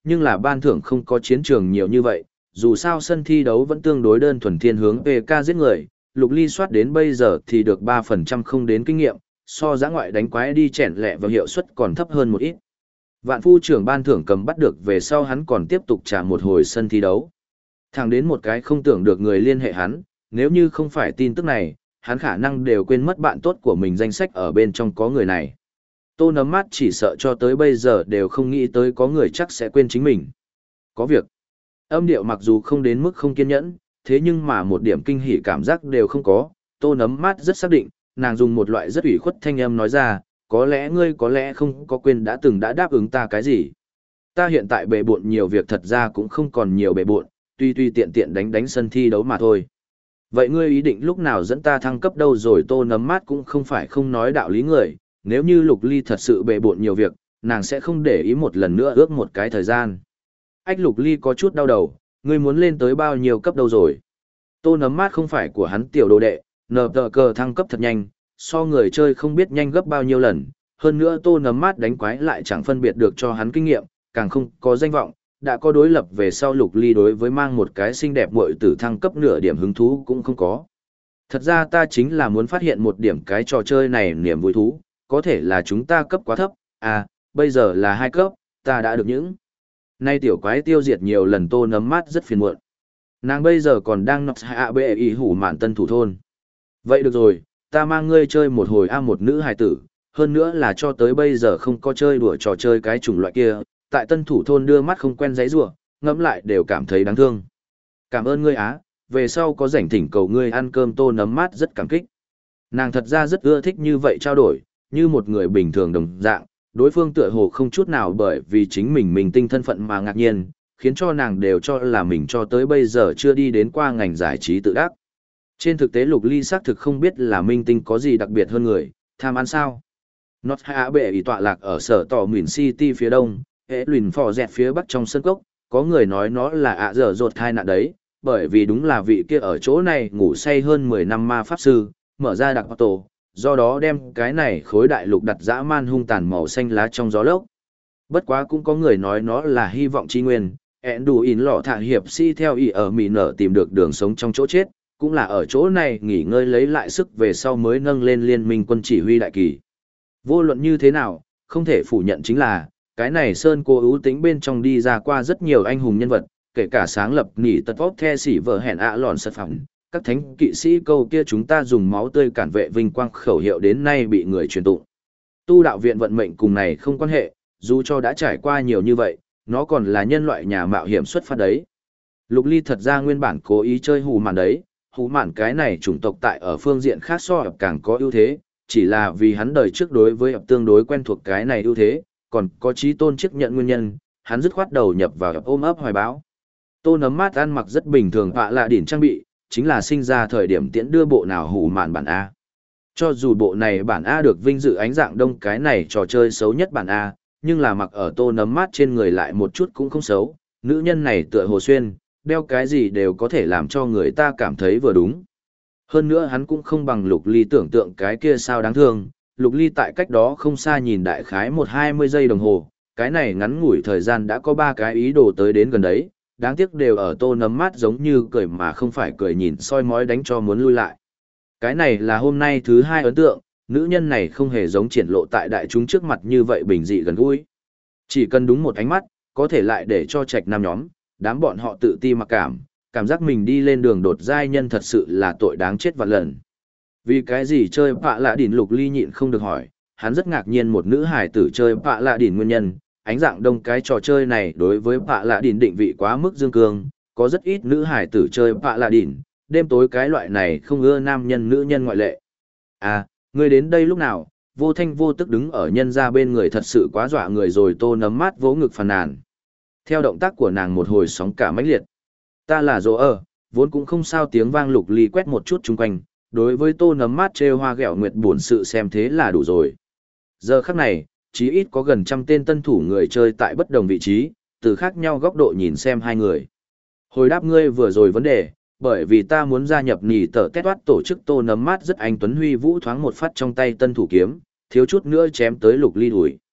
Nhưng là ban thưởng không có chiến trường nhiều như vậy, dù sao sân thi đấu vẫn tương đối đơn thuần thiên hướng PK giết người, Lục Ly soát đến bây giờ thì được 3% không đến kinh nghiệm, so giã ngoại đánh quái đi chèn lẹ và hiệu suất còn thấp hơn một ít. Vạn phu trưởng ban thưởng cầm bắt được về sau hắn còn tiếp tục trả một hồi sân thi đấu. Thẳng đến một cái không tưởng được người liên hệ hắn, nếu như không phải tin tức này, hắn khả năng đều quên mất bạn tốt của mình danh sách ở bên trong có người này. Tô Nấm Mát chỉ sợ cho tới bây giờ đều không nghĩ tới có người chắc sẽ quên chính mình. Có việc. Âm điệu mặc dù không đến mức không kiên nhẫn, thế nhưng mà một điểm kinh hỉ cảm giác đều không có. Tô Nấm Mát rất xác định, nàng dùng một loại rất ủy khuất thanh âm nói ra, có lẽ ngươi có lẽ không có quên đã đáp ứng ta cái gì. Ta hiện tại bề bộn nhiều việc thật ra cũng không còn nhiều bề bộn, tuy tiện tiện đánh sân thi đấu mà thôi. Vậy ngươi ý định lúc nào dẫn ta thăng cấp đâu rồi? Tô Nấm Mát cũng không phải không nói đạo lý người, nếu như Lục Ly thật sự bề bộn nhiều việc, nàng sẽ không để ý một lần nữa ước một cái thời gian. Ách Lục Ly có chút đau đầu, ngươi muốn lên tới bao nhiêu cấp đâu rồi? Tô Nấm Mát không phải của hắn tiểu đồ đệ, nờ tờ cờ thăng cấp thật nhanh, so người chơi không biết nhanh gấp bao nhiêu lần, hơn nữa Tô Nấm Mát đánh quái lại chẳng phân biệt được cho hắn kinh nghiệm, càng không có danh vọng, đã có đối lập về sau Lục Ly đối với mang một cái xinh đẹp muội tử thăng cấp nửa điểm hứng thú cũng không có. Thật ra ta chính là muốn phát hiện một điểm cái trò chơi này niềm vui thú, có thể là chúng ta cấp quá thấp, à, bây giờ là 2 cấp, ta đã được những. Nay tiểu quái tiêu diệt nhiều lần Tô Nấm Mát rất phiền muộn. Nàng bây giờ còn đang nọc hạ bệ ý hủ mạn tân thủ thôn. Vậy được rồi, ta mang ngươi chơi một hồi một nữ hài tử, hơn nữa là cho tới bây giờ không có chơi đùa trò chơi cái chủng loại kia, tại tân thủ thôn đưa mắt không quen giấy rủa, ngẫm lại đều cảm thấy đáng thương. Cảm ơn ngươi á, về sau có rảnh thỉnh cầu ngươi ăn cơm. Tô Nấm Mát rất cảm kích. Nàng thật ra rất ưa thích như vậy trao đổi, như một người bình thường đồng dạng, đối phương tựa hồ không chút nào bởi vì chính mình tinh thân phận mà ngạc nhiên, khiến cho nàng đều cho là mình cho tới bây giờ chưa đi đến qua ngành giải trí tự đắc. Trên thực tế Lục Ly xác thực không biết là minh tinh có gì đặc biệt hơn người, tham ăn sao. Nọt hạ bệ ý tọa lạc ở sở tỏ Nguyễn City phía đông, hệ lùn phò dẹt phía bắc trong sân cốc, có người nói nó là dở dột thai nạn đấy, bởi vì đúng là vị kia ở chỗ này ngủ say hơn 10 năm ma pháp sư, mở ra đặc tổ, do đó đem cái này khối đại lục đặt dã man hung tàn màu xanh lá trong gió lốc. Bất quá cũng có người nói nó là hy vọng chi nguyên, ẹn đủ in lọ thạ hiệp si theo ý ở mì nở tìm được đường sống trong chỗ chết, cũng là ở chỗ này nghỉ ngơi lấy lại sức về sau mới nâng lên liên minh quân chỉ huy đại kỳ. Vô luận như thế nào, không thể phủ nhận chính là, cái này Sơn Cô ưu tính bên trong đi ra qua rất nhiều anh hùng nhân vật, kể cả sáng lập nỉ tật vóc the xỉ vợ hẹn lòn sật phẳng, các thánh kỵ sĩ câu kia chúng ta dùng máu tươi cản vệ vinh quang khẩu hiệu đến nay bị người truyền tụng. Tu đạo viện vận mệnh cùng này không quan hệ, dù cho đã trải qua nhiều như vậy, nó còn là nhân loại nhà mạo hiểm xuất phát đấy. Lục Ly thật ra nguyên bản cố ý chơi hù mạn đấy, hù mạn cái này chủng tộc tại ở phương diện khác so càng có ưu thế, chỉ là vì hắn đời trước đối với tương đối quen thuộc cái này ưu thế, còn có trí tôn chấp nhận nguyên nhân, hắn dứt khoát đầu nhập vào ôm ấp hoài báo. Tô Nấm Mát ăn mặc rất bình thường họa là đỉnh trang bị, chính là sinh ra thời điểm tiễn đưa bộ nào hù mạn bản A. Cho dù bộ này bản A được vinh dự ánh dạng đông cái này trò chơi xấu nhất bản A, nhưng là mặc ở Tô Nấm Mát trên người lại một chút cũng không xấu, nữ nhân này tựa hồ xuyên, đeo cái gì đều có thể làm cho người ta cảm thấy vừa đúng. Hơn nữa hắn cũng không bằng Lục Ly tưởng tượng cái kia sao đáng thương, Lục Ly tại cách đó không xa nhìn đại khái 1-20 giây đồng hồ, cái này ngắn ngủi thời gian đã có 3 cái ý đồ tới đến gần đấy, đáng tiếc đều ở Tô Nấm Mát giống như cười mà không phải cười nhìn soi mói đánh cho muốn lui lại. Cái này là hôm nay thứ 2 ấn tượng, nữ nhân này không hề giống triển lộ tại đại chúng trước mặt như vậy bình dị gần gũi. Chỉ cần đúng một ánh mắt, có thể lại để cho trạch nam nhóm, đám bọn họ tự ti mặc cảm giác mình đi lên đường đột giai nhân thật sự là tội đáng chết vạn lần. Vì cái gì chơi Pạ Lạ Đỉnh? Lục Ly nhịn không được hỏi, hắn rất ngạc nhiên một nữ hài tử chơi Pạ Lạ Đỉnh nguyên nhân, ánh dạng đông cái trò chơi này đối với Pạ Lạ Đỉnh định vị quá mức dương cương, có rất ít nữ hài tử chơi Pạ Lạ Đỉnh, đêm tối cái loại này không ưa nam nhân nữ nhân ngoại lệ. À, ngươi đến đây lúc nào? Vô thanh vô tức đứng ở nhân ra bên người thật sự quá dọa người rồi. Tô Nấm Mát vỗ ngực phàn nàn. Theo động tác của nàng một hồi sóng cả mãnh liệt. Ta là Dỗ ở, vốn cũng không sao. Tiếng vang. Lục Ly quét một chút chung quanh, đối với Tô Nấm Mát trêu hoa ghẹo nguyệt buồn sự xem thế là đủ rồi. Giờ khắc này, chí ít có gần 100 tên tân thủ người chơi tại bất đồng vị trí, từ khác nhau góc độ nhìn xem hai người. Hồi đáp ngươi vừa rồi vấn đề, bởi vì ta muốn gia nhập nỉ tờ tét toát tổ chức. Tô Nấm Mát rất anh tuấn huy vũ thoáng một phát trong tay tân thủ kiếm, thiếu chút nữa chém tới Lục Ly đuổi.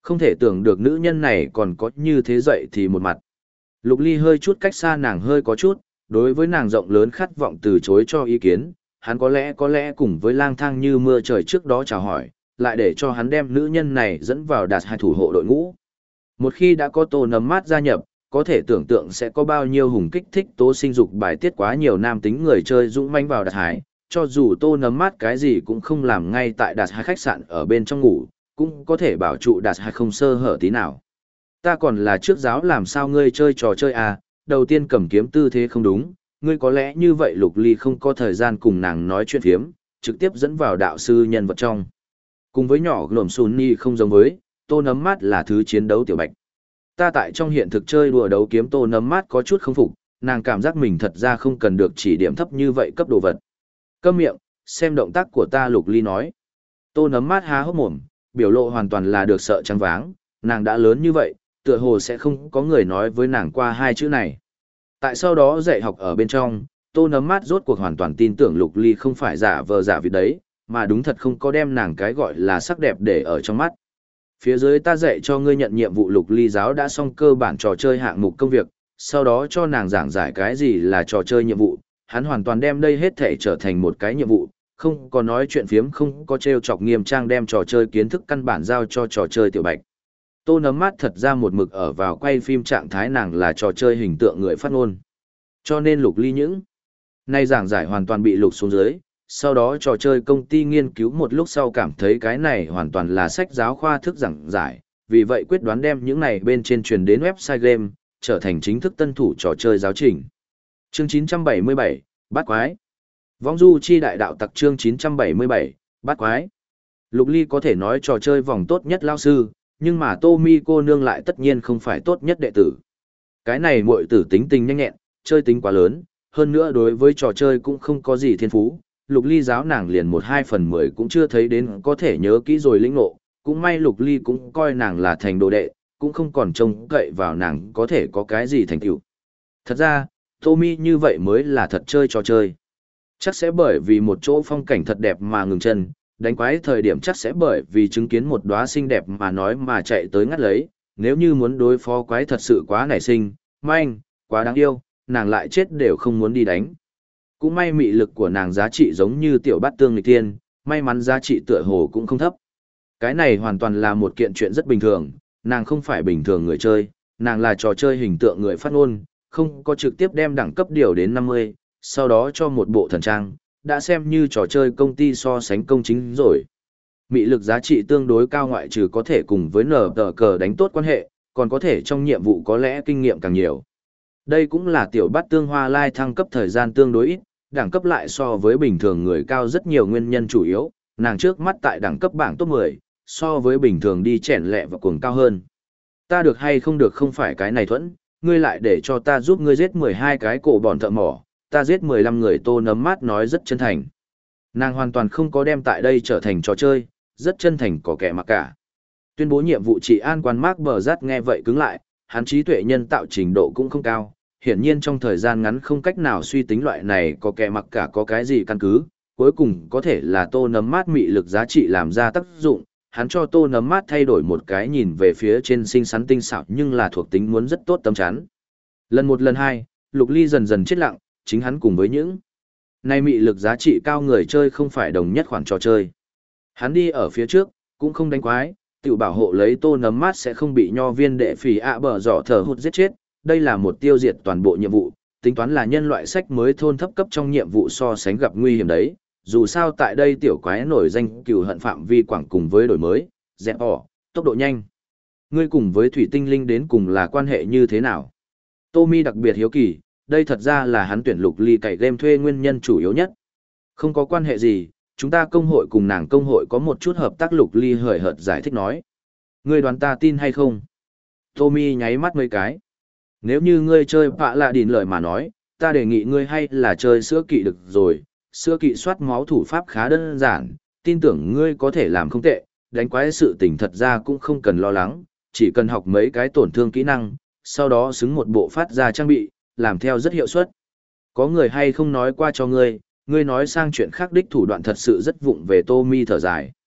Không thể tưởng được nữ nhân này còn có như thế dậy thì một mặt. Lục Ly hơi chút cách xa nàng hơi có chút, đối với nàng rộng lớn khát vọng từ chối cho ý kiến, hắn có lẽ cùng với lang thang như mưa trời trước đó chào hỏi, lại để cho hắn đem nữ nhân này dẫn vào đạt hai thủ hộ đội ngũ. Một khi đã có Tô Nấm Mát gia nhập, có thể tưởng tượng sẽ có bao nhiêu hùng kích thích tố sinh dục bài tiết quá nhiều nam tính người chơi dũng manh vào đạt hải, cho dù Tô Nấm Mát cái gì cũng không làm ngay tại đạt hải khách sạn ở bên trong ngủ, cũng có thể bảo trụ đạt hải không sơ hở tí nào. Ta còn là trước giáo làm sao ngươi chơi trò chơi à, đầu tiên cầm kiếm tư thế không đúng, ngươi có lẽ như vậy Lục Ly không có thời gian cùng nàng nói chuyện phiếm, trực tiếp dẫn vào đạo sư nhân vật trong. Cùng với nhỏ lồm xùn ni không giống với, Tô Nấm Mát là thứ chiến đấu tiểu bạch. Ta tại trong hiện thực chơi đùa đấu kiếm Tô Nấm Mát có chút không phục, nàng cảm giác mình thật ra không cần được chỉ điểm thấp như vậy cấp đồ vật. Câm miệng, xem động tác của ta Lục Ly nói. Tô Nấm Mát há hốc mồm, biểu lộ hoàn toàn là được sợ trắng váng, nàng đã lớn như vậy, tựa hồ sẽ không có người nói với nàng qua hai chữ này. Tại sau đó dạy học ở bên trong, Tô Nấm Mát rốt cuộc hoàn toàn tin tưởng Lục Ly không phải giả vờ giả vịt đấy, mà đúng thật không có đem nàng cái gọi là sắc đẹp để ở trong mắt. Phía dưới ta dạy cho ngươi nhận nhiệm vụ. Lục Ly giáo đã xong cơ bản trò chơi hạng mục công việc, sau đó cho nàng giảng giải cái gì là trò chơi nhiệm vụ, hắn hoàn toàn đem đây hết thể trở thành một cái nhiệm vụ, không có nói chuyện phiếm, không có trêu chọc, nghiêm trang đem trò chơi kiến thức căn bản giao cho trò chơi tiểu bạch. Tô Nấm Mát thật ra một mực ở vào quay phim trạng thái, nàng là trò chơi hình tượng người phát ngôn. Cho nên Lục Ly những nay giảng giải hoàn toàn bị lục xuống dưới, sau đó trò chơi công ty nghiên cứu một lúc sau cảm thấy cái này hoàn toàn là sách giáo khoa thức giảng giải, vì vậy quyết đoán đem những này bên trên truyền đến website game, trở thành chính thức tân thủ trò chơi giáo trình. Chương 977, Bát Quái. Vong du chi đại đạo tặc. Chương 977, Bát Quái. Lục Ly có thể nói trò chơi vòng tốt nhất lao sư, nhưng mà Tommy cô nương lại tất nhiên không phải tốt nhất đệ tử. Cái này muội tử tính tình nhanh nhẹn, chơi tính quá lớn, hơn nữa đối với trò chơi cũng không có gì thiên phú. Lục Ly giáo nàng liền 1/2/10 cũng chưa thấy đến có thể nhớ kỹ rồi lĩnh ngộ, cũng may Lục Ly cũng coi nàng là thành đồ đệ, cũng không còn trông cậy vào nàng có thể có cái gì thành tựu. Thật ra, Tommy như vậy mới là thật chơi trò chơi. Chắc sẽ bởi vì một chỗ phong cảnh thật đẹp mà ngừng chân, đánh quái thời điểm chắc sẽ bởi vì chứng kiến một đóa xinh đẹp mà nói mà chạy tới ngắt lấy, nếu như muốn đối phó quái thật sự quá nảy sinh, manh, quá đáng yêu, nàng lại chết đều không muốn đi đánh. Cũng may mị lực của nàng giá trị giống như tiểu bát tương nghịch tiên, may mắn giá trị tựa hồ cũng không thấp. Cái này hoàn toàn là một kiện chuyện rất bình thường, nàng không phải bình thường người chơi, nàng là trò chơi hình tượng người phát ngôn, không có trực tiếp đem đẳng cấp điều đến 50, sau đó cho một bộ thần trang, đã xem như trò chơi công ty so sánh công chính rồi. Mị lực giá trị tương đối cao, ngoại trừ có thể cùng với nở tờ cờ đánh tốt quan hệ, còn có thể trong nhiệm vụ có lẽ kinh nghiệm càng nhiều. Đây cũng là tiểu bát tương hoa lai thăng cấp thời gian tương đối ít, đẳng cấp lại so với bình thường người cao rất nhiều, nguyên nhân chủ yếu, nàng trước mắt tại đẳng cấp bảng top 10, so với bình thường đi chèn lẹ và cuồng cao hơn. Ta được hay không được không phải cái này thuẫn, ngươi lại để cho ta giúp ngươi giết 12 cái cổ bọn thợ mỏ, ta giết 15 người. Tô Nấm Mát nói rất chân thành. Nàng hoàn toàn không có đem tại đây trở thành trò chơi, rất chân thành có kẻ mặc cả. Tuyên bố nhiệm vụ trị an quan Mark bờ rát nghe vậy cứng lại, hắn trí tuệ nhân tạo trình độ cũng không cao, hiển nhiên trong thời gian ngắn không cách nào suy tính loại này có kẻ mặc cả có cái gì căn cứ, cuối cùng có thể là Tô Nấm Mát mị lực giá trị làm ra tác dụng, hắn cho Tô Nấm Mát thay đổi một cái nhìn về phía trên xinh xắn tinh xảo nhưng là thuộc tính muốn rất tốt tâm chắn. Lần một lần hai, Lục Ly dần dần chết lặng, chính hắn cùng với những nay mị lực giá trị cao người chơi không phải đồng nhất khoản trò chơi. Hắn đi ở phía trước, cũng không đánh quái, tự bảo hộ lấy Tô Nấm Mát sẽ không bị nho viên đệ phì bở giỏ thở hụt giết chết. Đây là một tiêu diệt toàn bộ nhiệm vụ, tính toán là nhân loại sách mới thôn thấp cấp trong nhiệm vụ so sánh gặp nguy hiểm đấy. Dù sao tại đây tiểu quái nổi danh cừu hận phạm vi quảng cùng với đổi mới, dẹp bỏ, tốc độ nhanh. Ngươi cùng với thủy tinh linh đến cùng là quan hệ như thế nào? Tommy đặc biệt hiếu kỳ, đây thật ra là hắn tuyển Lục Ly cày game thuê nguyên nhân chủ yếu nhất. Không có quan hệ gì, chúng ta công hội cùng nàng công hội có một chút hợp tác. Lục Ly hời hợt giải thích nói. Ngươi đoán ta tin hay không? Tommy nháy mắt mấy cái. Nếu như ngươi chơi Pạ Lạ Đìn lời mà nói, ta đề nghị ngươi hay là chơi sữa kỵ được rồi. Sữa kỵ soát máu thủ pháp khá đơn giản, tin tưởng ngươi có thể làm không tệ, đánh quái sự tình thật ra cũng không cần lo lắng, chỉ cần học mấy cái tổn thương kỹ năng, sau đó xứng một bộ phát ra trang bị, làm theo rất hiệu suất. Có người hay không nói qua cho ngươi, ngươi nói sang chuyện khác đích thủ đoạn thật sự rất vụng về. Tommy thở dài.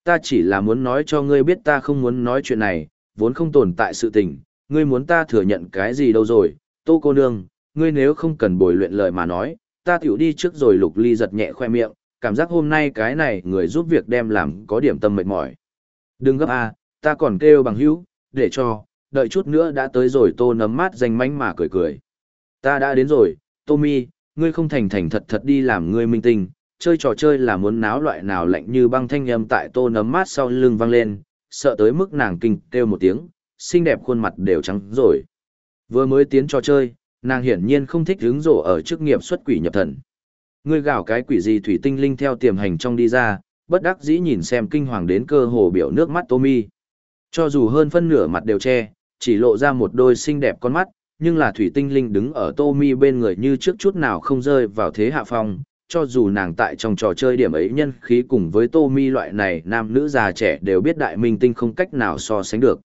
Ta chỉ là muốn nói cho ngươi biết ta không muốn nói chuyện này, vốn không tồn tại sự tình, ngươi muốn ta thừa nhận cái gì đâu rồi, Tô cô nương, ngươi nếu không cần bồi luyện lời mà nói, ta tiểu đi trước rồi. Lục Ly giật nhẹ khoe miệng, cảm giác hôm nay cái này người giúp việc đem làm có điểm tâm mệt mỏi. Đừng gấp a, ta còn kêu bằng hữu, để cho, đợi chút nữa đã tới rồi. Tô Nấm Mát danh mánh mà cười cười. Ta đã đến rồi, Tommy, ngươi không thành thành thật thật đi làm ngươi minh tinh, chơi trò chơi là muốn náo loại nào lạnh như băng. Thanh âm tại Tô Nấm Mát sau lưng vang lên, sợ tới mức nàng kinh kêu một tiếng, xinh đẹp khuôn mặt đều trắng rồi. Vừa mới tiến trò chơi, nàng hiển nhiên không thích hứng rổ ở chức nghiệp xuất quỷ nhập thần. Ngươi gào cái quỷ gì? Thủy Tinh Linh theo tiềm hành trong đi ra, bất đắc dĩ nhìn xem kinh hoàng đến cơ hồ biểu nước mắt Tommy. Cho dù hơn phân nửa mặt đều che, chỉ lộ ra một đôi xinh đẹp con mắt, nhưng là Thủy Tinh Linh đứng ở Tommy bên người như trước chút nào không rơi vào thế hạ phong. Cho dù nàng tại trong trò chơi điểm ấy nhân khí cùng với Tommy loại này nam nữ già trẻ đều biết đại minh tinh không cách nào so sánh được.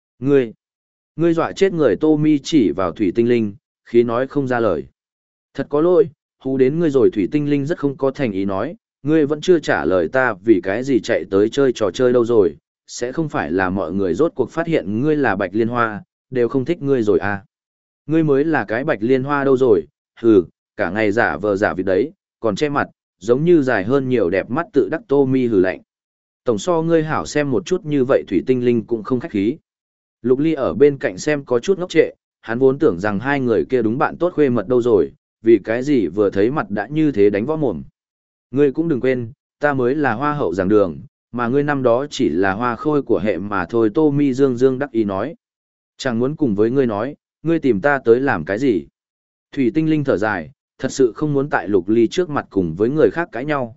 Ngươi dọa chết người. Tommy chỉ vào Thủy Tinh Linh, khí nói không ra lời. Thật có lỗi, hú đến ngươi rồi. Thủy Tinh Linh rất không có thành ý nói, ngươi vẫn chưa trả lời ta vì cái gì chạy tới chơi trò chơi đâu rồi, sẽ không phải là mọi người rốt cuộc phát hiện ngươi là Bạch Liên Hoa, đều không thích ngươi rồi à? Ngươi mới là cái Bạch Liên Hoa đâu rồi, hừ, cả ngày giả vờ giả vịt đấy, còn che mặt, giống như dài hơn nhiều đẹp mắt. Tự đắc Tommy hừ lạnh. Tổng so ngươi hảo xem một chút như vậy. Thủy Tinh Linh cũng không khách khí. Lục Ly ở bên cạnh xem có chút ngốc trệ, hắn vốn tưởng rằng hai người kia đúng bạn tốt khuê mật đâu rồi, vì cái gì vừa thấy mặt đã như thế đánh võ mồm. Ngươi cũng đừng quên, ta mới là hoa hậu giảng đường, mà ngươi năm đó chỉ là hoa khôi của hệ mà thôi. Tommy dương dương đắc ý nói. Chẳng muốn cùng với ngươi nói, ngươi tìm ta tới làm cái gì? Thủy Tinh Linh thở dài, thật sự không muốn tại Lục Ly trước mặt cùng với người khác cãi nhau,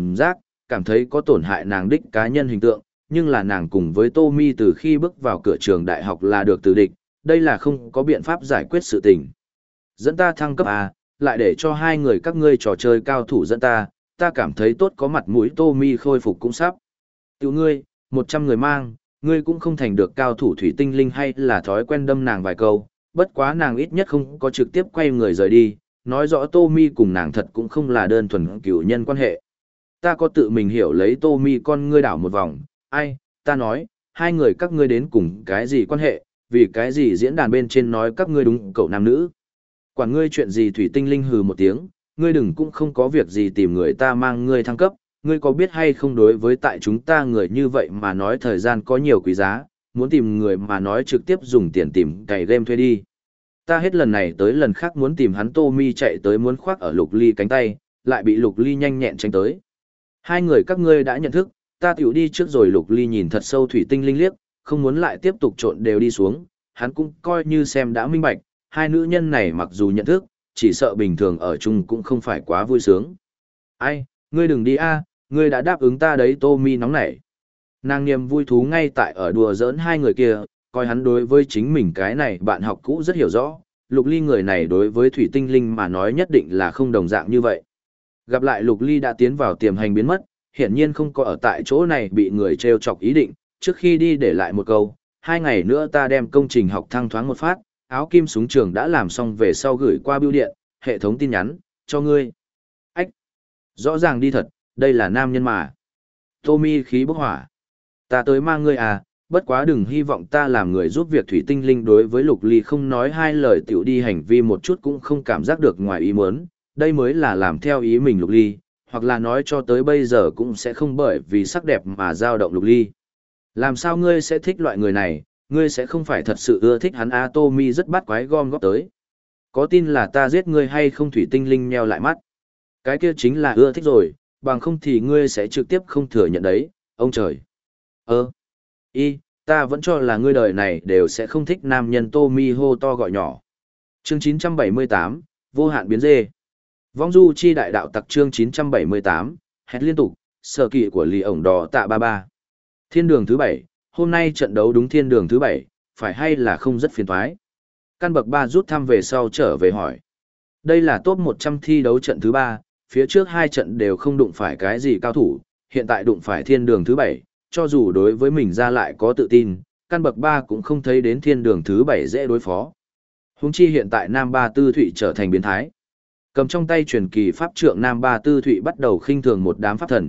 cảm thấy có tổn hại nàng đích cá nhân hình tượng, nhưng là nàng cùng với Tommy từ khi bước vào cửa trường đại học là được từ địch, đây là không có biện pháp giải quyết sự tình. Dẫn ta thăng cấp à, lại để cho hai người các ngươi trò chơi cao thủ dẫn ta cảm thấy tốt có mặt mũi. Tommy khôi phục cũng sắp. Tiểu ngươi, 100 người mang, ngươi cũng không thành được cao thủ. Thủy Tinh Linh hay là thói quen đâm nàng vài câu, bất quá nàng ít nhất không có trực tiếp quay người rời đi, nói rõ Tommy cùng nàng thật cũng không là đơn thuần cửu nhân quan hệ. Ta có tự mình hiểu lấy. Tommy con ngươi đảo một vòng, ai, ta nói, hai người các ngươi đến cùng cái gì quan hệ, vì cái gì diễn đàn bên trên nói các ngươi đúng cậu nam nữ. Quản ngươi chuyện gì? Thủy Tinh Linh hừ một tiếng, ngươi đừng cũng không có việc gì tìm người ta mang ngươi thăng cấp, ngươi có biết hay không đối với tại chúng ta người như vậy mà nói thời gian có nhiều quý giá, muốn tìm người mà nói trực tiếp dùng tiền tìm cày game thuê đi. Ta hết lần này tới lần khác muốn tìm hắn. Tommy chạy tới muốn khoác ở Lục Ly cánh tay, lại bị Lục Ly nhanh nhẹn tránh tới. Hai người các ngươi đã nhận thức, ta tiểu đi trước rồi. Lục Ly nhìn thật sâu Thủy Tinh Linh liếc, không muốn lại tiếp tục trộn đều đi xuống, hắn cũng coi như xem đã minh bạch, hai nữ nhân này mặc dù nhận thức, chỉ sợ bình thường ở chung cũng không phải quá vui sướng. Ai, ngươi đừng đi a, ngươi đã đáp ứng ta đấy. Tommy nóng nảy. Nàng niềm vui thú ngay tại ở đùa giỡn hai người kia, coi hắn đối với chính mình cái này bạn học cũ rất hiểu rõ. Lục Ly người này đối với Thủy Tinh Linh mà nói nhất định là không đồng dạng như vậy. Gặp lại Lục Ly đã tiến vào tiềm hành biến mất, hiển nhiên không có ở tại chỗ này bị người trêu chọc ý định, trước khi đi để lại một câu, 2 ngày nữa ta đem công trình học thăng thoáng một phát, áo kim súng trường đã làm xong về sau gửi qua bưu điện, hệ thống tin nhắn, cho ngươi. Ách! Rõ ràng đi thật, đây là nam nhân mà. Tommy khí bốc hỏa. Ta tới mang ngươi à, bất quá đừng hy vọng ta làm người giúp việc. Thủy Tinh Linh đối với Lục Ly không nói hai lời tiểu đi hành vi một chút cũng không cảm giác được ngoài ý muốn, đây mới là làm theo ý mình Lục Ly, hoặc là nói cho tới bây giờ cũng sẽ không bởi vì sắc đẹp mà dao động Lục Ly. Làm sao ngươi sẽ thích loại người này, ngươi sẽ không phải thật sự ưa thích hắn à? Tommy rất bắt quái gom góp tới. Có tin là ta giết ngươi hay không? Thủy Tinh Linh nheo lại mắt. Cái kia chính là ưa thích rồi, bằng không thì ngươi sẽ trực tiếp không thừa nhận đấy, ông trời. Ta vẫn cho là ngươi đời này đều sẽ không thích nam nhân. Tommy hô to gọi nhỏ. Chương 978, vô hạn biến dê. Vong du chi đại đạo tặc. Chương 978, hét liên tục, sở kỵ của lì ổng đỏ tạ 33. Thiên đường thứ 7, hôm nay trận đấu đúng thiên đường thứ 7, phải hay là không rất phiền toái. Căn bậc 3 rút thăm về sau trở về hỏi. Đây là top 100 thi đấu trận thứ 3, phía trước 2 trận đều không đụng phải cái gì cao thủ, hiện tại đụng phải thiên đường thứ 7, cho dù đối với mình ra lại có tự tin, căn bậc 3 cũng không thấy đến thiên đường thứ 7 dễ đối phó. Huống chi hiện tại Nam Ba Tư Thụy trở thành biến thái. Cầm trong tay truyền kỳ pháp trượng Nam Ba Tư Thụy bắt đầu khinh thường một đám pháp thần,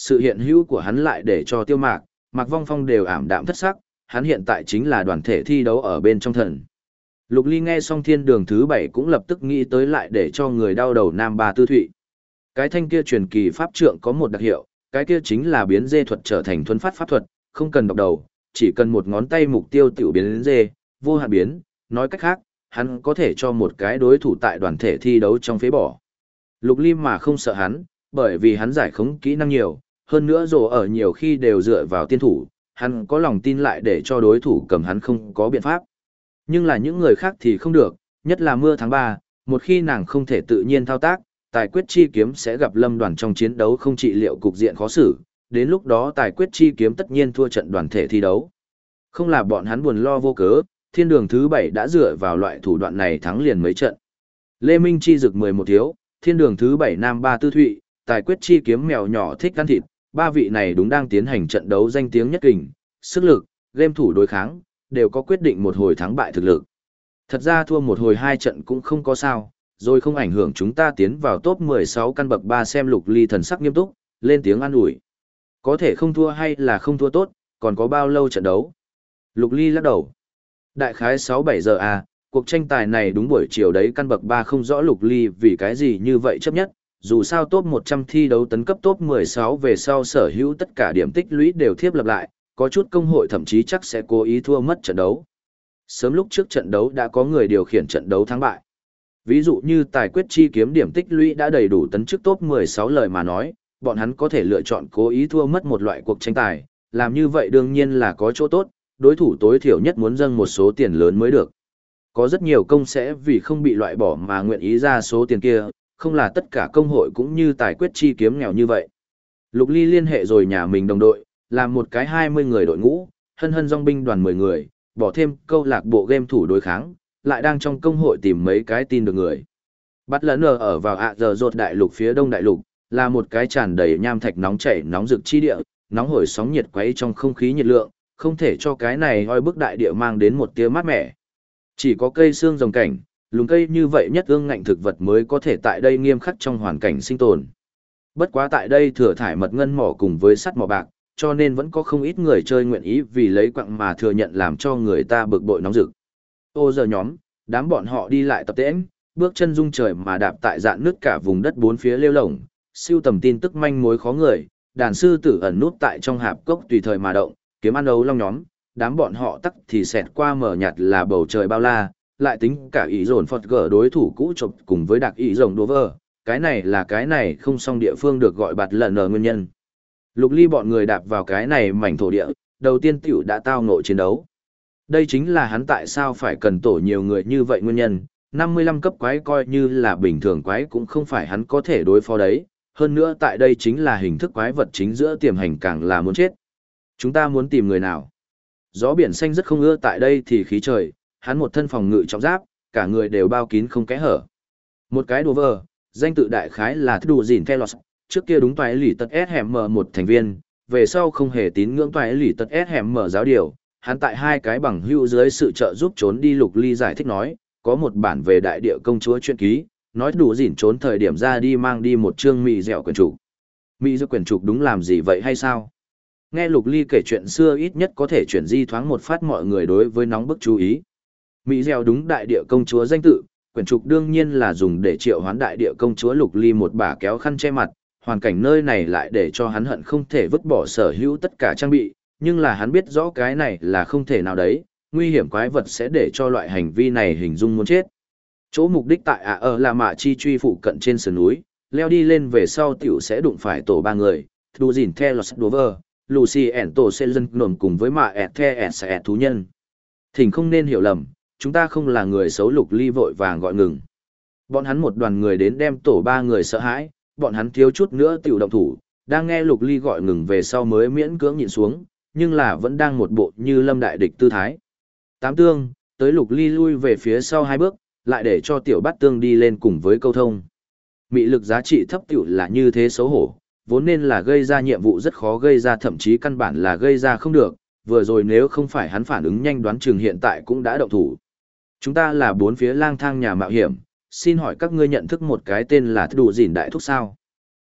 Sự hiện hữu của hắn lại để cho Tiêu Mạc, Mạc Vong Phong đều ảm đạm thất sắc, hắn hiện tại chính là đoàn thể thi đấu ở bên trong thần. Lục Ly nghe xong thiên đường thứ 7 cũng lập tức nghĩ tới lại để cho người đau đầu Nam Ba Tư Thụy. Cái thanh kia truyền kỳ pháp trượng có một đặc hiệu, cái kia chính là biến dê thuật trở thành thuấn phát pháp thuật, không cần độc đầu, chỉ cần một ngón tay mục tiêu tiểu biến đến dê, vô hạn biến, nói cách khác, hắn có thể cho một cái đối thủ tại đoàn thể thi đấu trong phế bỏ. Lục Ly mà không sợ hắn, bởi vì hắn giải khống kỹ năng nhiều, hơn nữa rồ ở nhiều khi đều dựa vào tiên thủ, hắn có lòng tin lại để cho đối thủ cầm hắn không có biện pháp. Nhưng là những người khác thì không được, nhất là Mưa tháng 3, một khi nàng không thể tự nhiên thao tác, tài quyết chi kiếm sẽ gặp lâm đoàn trong chiến đấu không trị liệu cục diện khó xử, đến lúc đó tài quyết chi kiếm tất nhiên thua trận đoàn thể thi đấu. Không là bọn hắn buồn lo vô cớ, thiên đường thứ 7 đã dựa vào loại thủ đoạn này thắng liền mấy trận. Lê Minh chi dực 11 thiếu, thiên đường thứ 7 Nam Ba Tư Thụy, tài quyết chi kiếm mèo nhỏ thích ăn thịt, ba vị này đúng đang tiến hành trận đấu danh tiếng nhất kình, sức lực, game thủ đối kháng, đều có quyết định một hồi thắng bại thực lực. Thật ra thua một hồi 2 trận cũng không có sao, rồi không ảnh hưởng chúng ta tiến vào top 16 căn bậc 3. Xem Lục Ly thần sắc nghiêm túc, lên tiếng an ủi. Có thể không thua hay là không thua tốt, còn có bao lâu trận đấu? Lục Ly lắc đầu. Đại khái 6-7 giờ à, cuộc tranh tài này đúng buổi chiều đấy, căn bậc 3 không rõ Lục Ly vì cái gì như vậy chấp nhất, dù sao top 100 thi đấu tấn cấp top 16 về sau sở hữu tất cả điểm tích lũy đều thiếp lập lại, có chút công hội thậm chí chắc sẽ cố ý thua mất trận đấu. Sớm lúc trước trận đấu đã có người điều khiển trận đấu thắng bại. Ví dụ như tài quyết chi kiếm điểm tích lũy đã đầy đủ tấn chức top 16 lời mà nói, bọn hắn có thể lựa chọn cố ý thua mất một loại cuộc tranh tài, làm như vậy đương nhiên là có chỗ tốt, đối thủ tối thiểu nhất muốn dâng một số tiền lớn mới được. Có rất nhiều công sẽ vì không bị loại bỏ mà nguyện ý ra số tiền kia, không là tất cả công hội cũng như tài quyết chi kiếm nghèo như vậy. Lục Ly liên hệ rồi nhà mình đồng đội, làm một cái 20 người đội ngũ, hân hân dòng binh đoàn 10 người, bỏ thêm câu lạc bộ game thủ đối kháng, lại đang trong công hội tìm mấy cái tin được người. Bắt lẫn ở vào giờ rột đại lục phía đông đại lục, là một cái tràn đầy nham thạch nóng chảy nóng rực chi địa, nóng hổi sóng nhiệt quấy trong không khí nhiệt lượng, không thể cho cái này oi bức đại địa mang đến một tia mát mẻ. Chỉ có cây xương rồng cảnh, lùm cây như vậy nhất ương ngạnh thực vật mới có thể tại đây nghiêm khắc trong hoàn cảnh sinh tồn. Bất quá tại đây thừa thải mật ngân mỏ cùng với sắt mỏ bạc, cho nên vẫn có không ít người chơi nguyện ý vì lấy quặng mà thừa nhận làm cho người ta bực bội nóng rực. Ô giờ nhóm, đám bọn họ đi lại tập tễnh, bước chân rung trời mà đạp tại dạn nước cả vùng đất bốn phía lêu lổng, siêu tầm tin tức manh mối khó người, đàn sư tử ẩn nút tại trong hạp cốc tùy thời mà động, kiếm ăn đấu long nhóm, đám bọn họ tắc thì xẹt qua mở nhạt là bầu trời bao la, lại tính cả ý dồn phật gở đối thủ cũ chụp cùng với đặc ý rồng đố vơ, cái này không xong địa phương được gọi bạt lần ở nguyên nhân. Lục Ly bọn người đạp vào cái này mảnh thổ địa, đầu tiên tiểu đã tao ngộ chiến đấu. Đây chính là hắn tại sao phải cần tổ nhiều người như vậy nguyên nhân, 55 cấp quái coi như là bình thường quái cũng không phải hắn có thể đối phó đấy, hơn nữa tại đây chính là hình thức quái vật chính giữa tiềm hành càng là muốn chết. Chúng ta muốn tìm người nào? Gió biển xanh rất không ưa tại đây thì khí trời, hắn một thân phòng ngự trọng giáp, cả người đều bao kín không kẽ hở. Một cái đồ vờ, danh tự đại khái là Đủ Dìn Thelos, trước kia đúng toái lì tật SM một thành viên, về sau không hề tín ngưỡng toái lì tật SM giáo điều, hắn tại hai cái bằng hữu dưới sự trợ giúp trốn đi. Lục Ly giải thích nói, có một bản về đại địa công chúa truyện ký, nói Đủ Dìn trốn thời điểm ra đi mang đi một chương mị dẻo quyển trục. Mị dẻo quyển trục đúng làm gì vậy hay sao? Nghe Lục Ly kể chuyện xưa ít nhất có thể chuyển di thoáng một phát mọi người đối với nóng bức chú ý. Mỹ Gieo đúng đại địa công chúa danh tự, quyển trục đương nhiên là dùng để triệu hoán đại địa công chúa. Lục Ly một bà kéo khăn che mặt, hoàn cảnh nơi này lại để cho hắn hận không thể vứt bỏ sở hữu tất cả trang bị, nhưng là hắn biết rõ cái này là không thể nào đấy, nguy hiểm quái vật sẽ để cho loại hành vi này hình dung muốn chết. Chỗ mục đích tại ở là mạ chi truy phụ cận trên sườn núi, leo đi lên về sau tiểu sẽ đụng phải tổ ba người, Đủ Dìn Thelos Dover, Lucy ẻn tổ sẽ dân nổn cùng với mạ ẹt the ẹt sẽ thú nhân. Thỉnh không nên hiểu lầm, chúng ta không là người xấu. Lục Ly vội vàng gọi ngừng. Bọn hắn một đoàn người đến đem tổ ba người sợ hãi, bọn hắn thiếu chút nữa tiểu động thủ, đang nghe Lục Ly gọi ngừng về sau mới miễn cưỡng nhịn xuống, nhưng là vẫn đang một bộ như lâm đại địch tư thái. Tám tương, tới. Lục Ly lui về phía sau 2 bước, lại để cho tiểu bát tương đi lên cùng với câu thông. Mị lực giá trị thấp tiểu là như thế xấu hổ, vốn nên là gây ra nhiệm vụ rất khó gây ra, thậm chí căn bản là gây ra không được, vừa rồi nếu không phải hắn phản ứng nhanh đoán chừng hiện tại cũng đã động thủ. Chúng ta là 4 phía lang thang nhà mạo hiểm, xin hỏi các ngươi nhận thức một cái tên là Đủ Dìn đại thúc sao?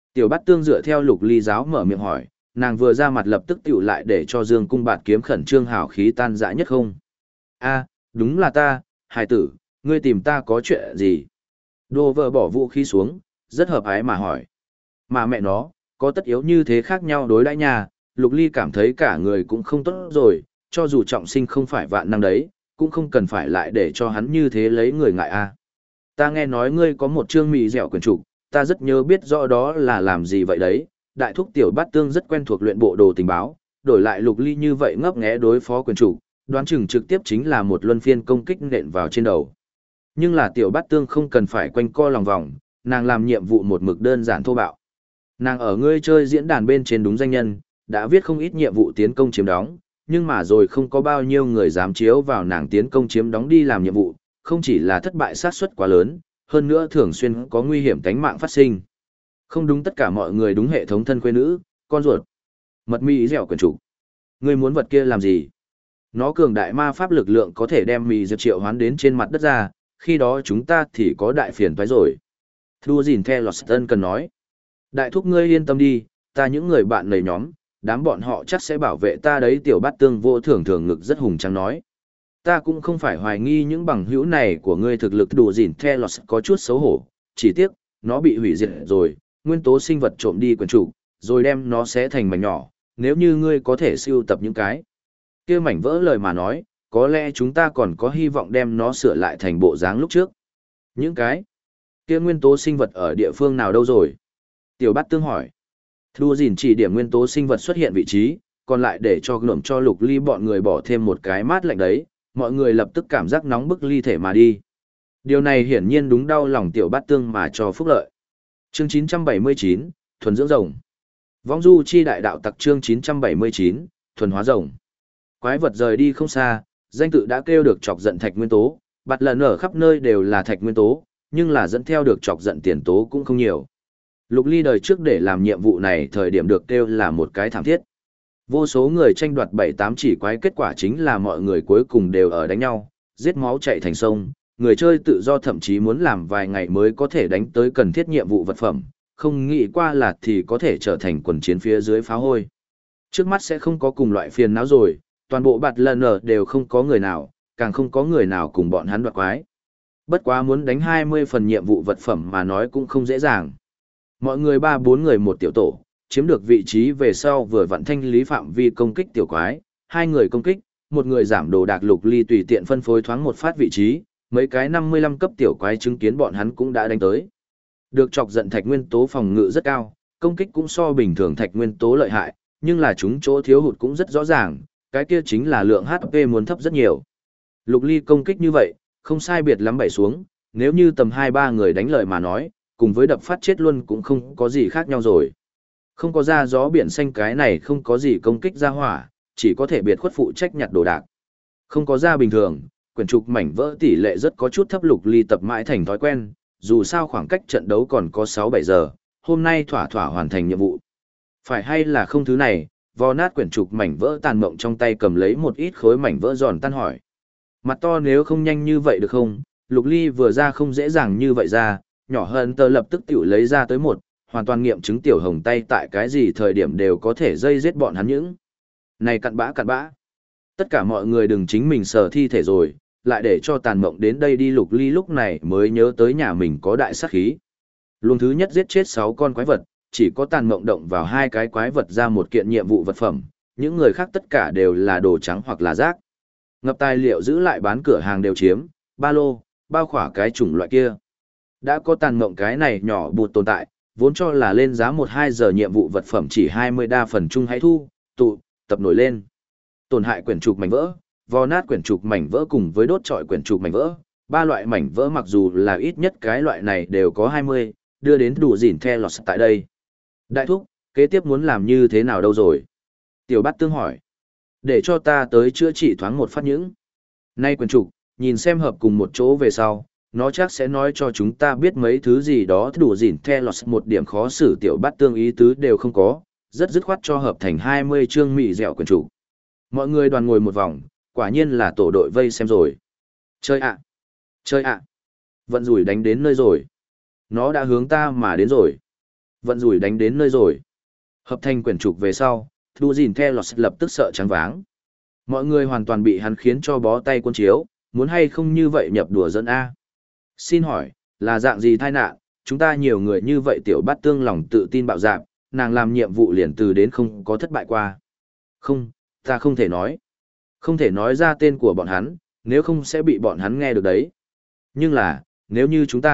Tiểu Bát Tương dựa theo Lục Ly giáo mở miệng hỏi, nàng vừa ra mặt lập tức tiểu lại để cho Dương Cung Bạt Kiếm khẩn trương hào khí tan dã nhất không. A, đúng là ta, hài tử, ngươi tìm ta có chuyện gì? Đồ vợ bỏ vũ khí xuống, rất hợp ái mà hỏi. Mà mẹ nó, có tất yếu như thế khác nhau đối đãi nhà, Lục Ly cảm thấy cả người cũng không tốt rồi, cho dù trọng sinh không phải vạn năng đấy, cũng không cần phải lại để cho hắn như thế lấy người ngại a. Ta nghe nói ngươi có một chương mì dẻo quyển trục, ta rất nhớ biết rõ đó là làm gì vậy đấy. Đại thúc Tiểu Bát Tương rất quen thuộc luyện bộ đồ tình báo, đổi lại Lục Ly như vậy ngấp nghé đối phó quyển trục, đoán chừng trực tiếp chính là một luân phiên công kích nện vào trên đầu. Nhưng là Tiểu Bát Tương không cần phải quanh co lòng vòng, nàng làm nhiệm vụ một mực đơn giản thô bạo. Nàng ở ngươi chơi diễn đàn bên trên đúng danh nhân, đã viết không ít nhiệm vụ tiến công chiếm đóng, nhưng mà rồi không có bao nhiêu người dám chiếu vào nàng tiến công chiếm đóng đi làm nhiệm vụ, không chỉ là thất bại xác suất quá lớn, hơn nữa thường xuyên có nguy hiểm tính mạng phát sinh. Không đúng tất cả mọi người đúng hệ thống thân quê nữ, con ruột. Mật mì dẻo quyền chủ. Ngươi muốn vật kia làm gì? Nó cường đại ma pháp lực lượng có thể đem mì dẻo triệu hoán đến trên mặt đất ra, khi đó chúng ta thì có đại phiền toái rồi. Thu dìn theo Loston cần nói. Đại thúc ngươi yên tâm đi, ta những người bạn này nhóm, đám bọn họ chắc sẽ bảo vệ ta đấy. Tiểu Bát Tương vô thưởng thường ngực rất hùng tráng nói. Ta cũng không phải hoài nghi những bằng hữu này của ngươi thực lực đủ dìn theo Los có chút xấu hổ, chỉ tiếc, nó bị hủy diệt rồi, nguyên tố sinh vật trộm đi quyển trục, rồi đem nó xé thành mảnh nhỏ, nếu như ngươi có thể sưu tập những cái kia mảnh vỡ lời mà nói, có lẽ chúng ta còn có hy vọng đem nó sửa lại thành bộ dáng lúc trước. Những cái kia nguyên tố sinh vật ở địa phương nào đâu rồi? Tiểu Bát Tương hỏi. Thu dìn chỉ điểm nguyên tố sinh vật xuất hiện vị trí, còn lại để cho ngộm cho Lục Ly bọn người bỏ thêm một cái mát lạnh đấy, mọi người lập tức cảm giác nóng bức ly thể mà đi. Điều này hiển nhiên đúng đau lòng Tiểu Bát Tương mà cho phúc lợi. Chương 979, thuần dưỡng rồng. Vong du chi đại đạo tặc chương 979, thuần hóa rồng. Quái vật rời đi không xa, danh tự đã kêu được chọc giận thạch nguyên tố, bạt lần ở khắp nơi đều là thạch nguyên tố, nhưng là dẫn theo được chọc giận tiền tố cũng không nhiều. Lục Ly đời trước để làm nhiệm vụ này thời điểm được kêu là một cái thảm thiết. Vô số người tranh đoạt 7-8 chỉ quái, kết quả chính là mọi người cuối cùng đều ở đánh nhau, giết máu chạy thành sông, người chơi tự do thậm chí muốn làm vài ngày mới có thể đánh tới cần thiết nhiệm vụ vật phẩm, không nghĩ qua là thì có thể trở thành quần chiến phía dưới phá hôi. Trước mắt sẽ không có cùng loại phiền não rồi, toàn bộ bạt lần ở đều không có người nào, càng không có người nào cùng bọn hắn đoạt quái. Bất quá muốn đánh 20 phần nhiệm vụ vật phẩm mà nói cũng không dễ dàng. Mọi người 3-4 người một tiểu tổ, chiếm được vị trí về sau vừa vặn thanh lý phạm vi công kích tiểu quái, 2 người công kích, một người giảm đồ đạc. Lục Ly tùy tiện phân phối thoáng một phát vị trí, mấy cái 55 cấp tiểu quái chứng kiến bọn hắn cũng đã đánh tới. Được chọc giận thạch nguyên tố phòng ngự rất cao, công kích cũng so bình thường thạch nguyên tố lợi hại, nhưng là chúng chỗ thiếu hụt cũng rất rõ ràng, cái kia chính là lượng HP muốn thấp rất nhiều. Lục Ly công kích như vậy, không sai biệt lắm bày xuống, nếu như tầm 2-3 người đánh lợi mà nói, cùng với đập phát chết luôn cũng không có gì khác nhau rồi. Không có ra gió biển xanh cái này không có gì công kích ra hỏa, chỉ có thể biệt khuất phụ trách nhặt đồ đạc. Không có ra bình thường, quyển trục mảnh vỡ tỷ lệ rất có chút thấp. Lục Ly tập mãi thành thói quen, dù sao khoảng cách trận đấu còn có 6-7 giờ, hôm nay thỏa thỏa hoàn thành nhiệm vụ. Phải hay là không thứ này, vò nát quyển trục mảnh vỡ tàn mộng trong tay cầm lấy một ít khối mảnh vỡ giòn tan hỏi. Mặt to nếu không nhanh như vậy được không? Lục Ly vừa ra không dễ dàng như vậy ra, nhỏ hơn tờ lập tức tiểu lấy ra tới một, hoàn toàn nghiệm chứng tiểu hồng tay tại cái gì thời điểm đều có thể dây giết bọn hắn những. Này cặn bã cặn bã. Tất cả mọi người đừng chính mình sờ thi thể rồi, lại để cho tàn mộng đến đây đi. Lục Ly lúc này mới nhớ tới nhà mình có đại sát khí. Luồng thứ nhất giết chết 6 con quái vật, chỉ có tàn mộng động vào 2 cái quái vật ra một kiện nhiệm vụ vật phẩm, những người khác tất cả đều là đồ trắng hoặc là rác. Ngập tài liệu giữ lại bán cửa hàng đều chiếm, ba lô, bao khỏa cái chủng loại kia. Đã có tàn mộng cái này nhỏ bụt tồn tại, vốn cho là lên giá 1-2 giờ nhiệm vụ vật phẩm chỉ 20 đa phần chung hãy thu, tụ, tập nổi lên. Tổn hại quyển trục mảnh vỡ, vò nát quyển trục mảnh vỡ cùng với đốt trọi quyển trục mảnh vỡ. 3 loại mảnh vỡ mặc dù là ít nhất cái loại này đều có 20, đưa đến đủ dỉn the lọt tại đây. Đại thúc, kế tiếp muốn làm như thế nào đâu rồi? Tiểu Bát Tương hỏi. Để cho ta tới chữa trị thoáng một phát những. Nay quyển trục, nhìn xem hợp cùng một chỗ về sau, nó chắc sẽ nói cho chúng ta biết mấy thứ gì đó. Đủ dỉn the lọt một điểm khó xử Tiểu Bát Tương ý tứ đều không có, rất dứt khoát cho hợp thành 20 chương mị dẻo quyển trục. Mọi người đoàn ngồi một vòng, quả nhiên là tổ đội vây xem rồi. Chơi ạ! Chơi ạ! Vận rủi đánh đến nơi rồi. Nó đã hướng ta mà đến rồi. Vận rủi đánh đến nơi rồi. Hợp thành quyển trục về sau, Đu Dìn The Lọt lập tức sợ trắng váng. Mọi người hoàn toàn bị hắn khiến cho bó tay quân chiếu, muốn hay không như vậy nhập đùa dẫn A. Xin hỏi, là dạng gì tai nạn, chúng ta nhiều người như vậy tiểu bát tương lòng tự tin bạo dạn, nàng làm nhiệm vụ liền từ đến không có thất bại qua. Không, ta không thể nói. Không thể nói ra tên của bọn hắn, nếu không sẽ bị bọn hắn nghe được đấy. Nhưng là, nếu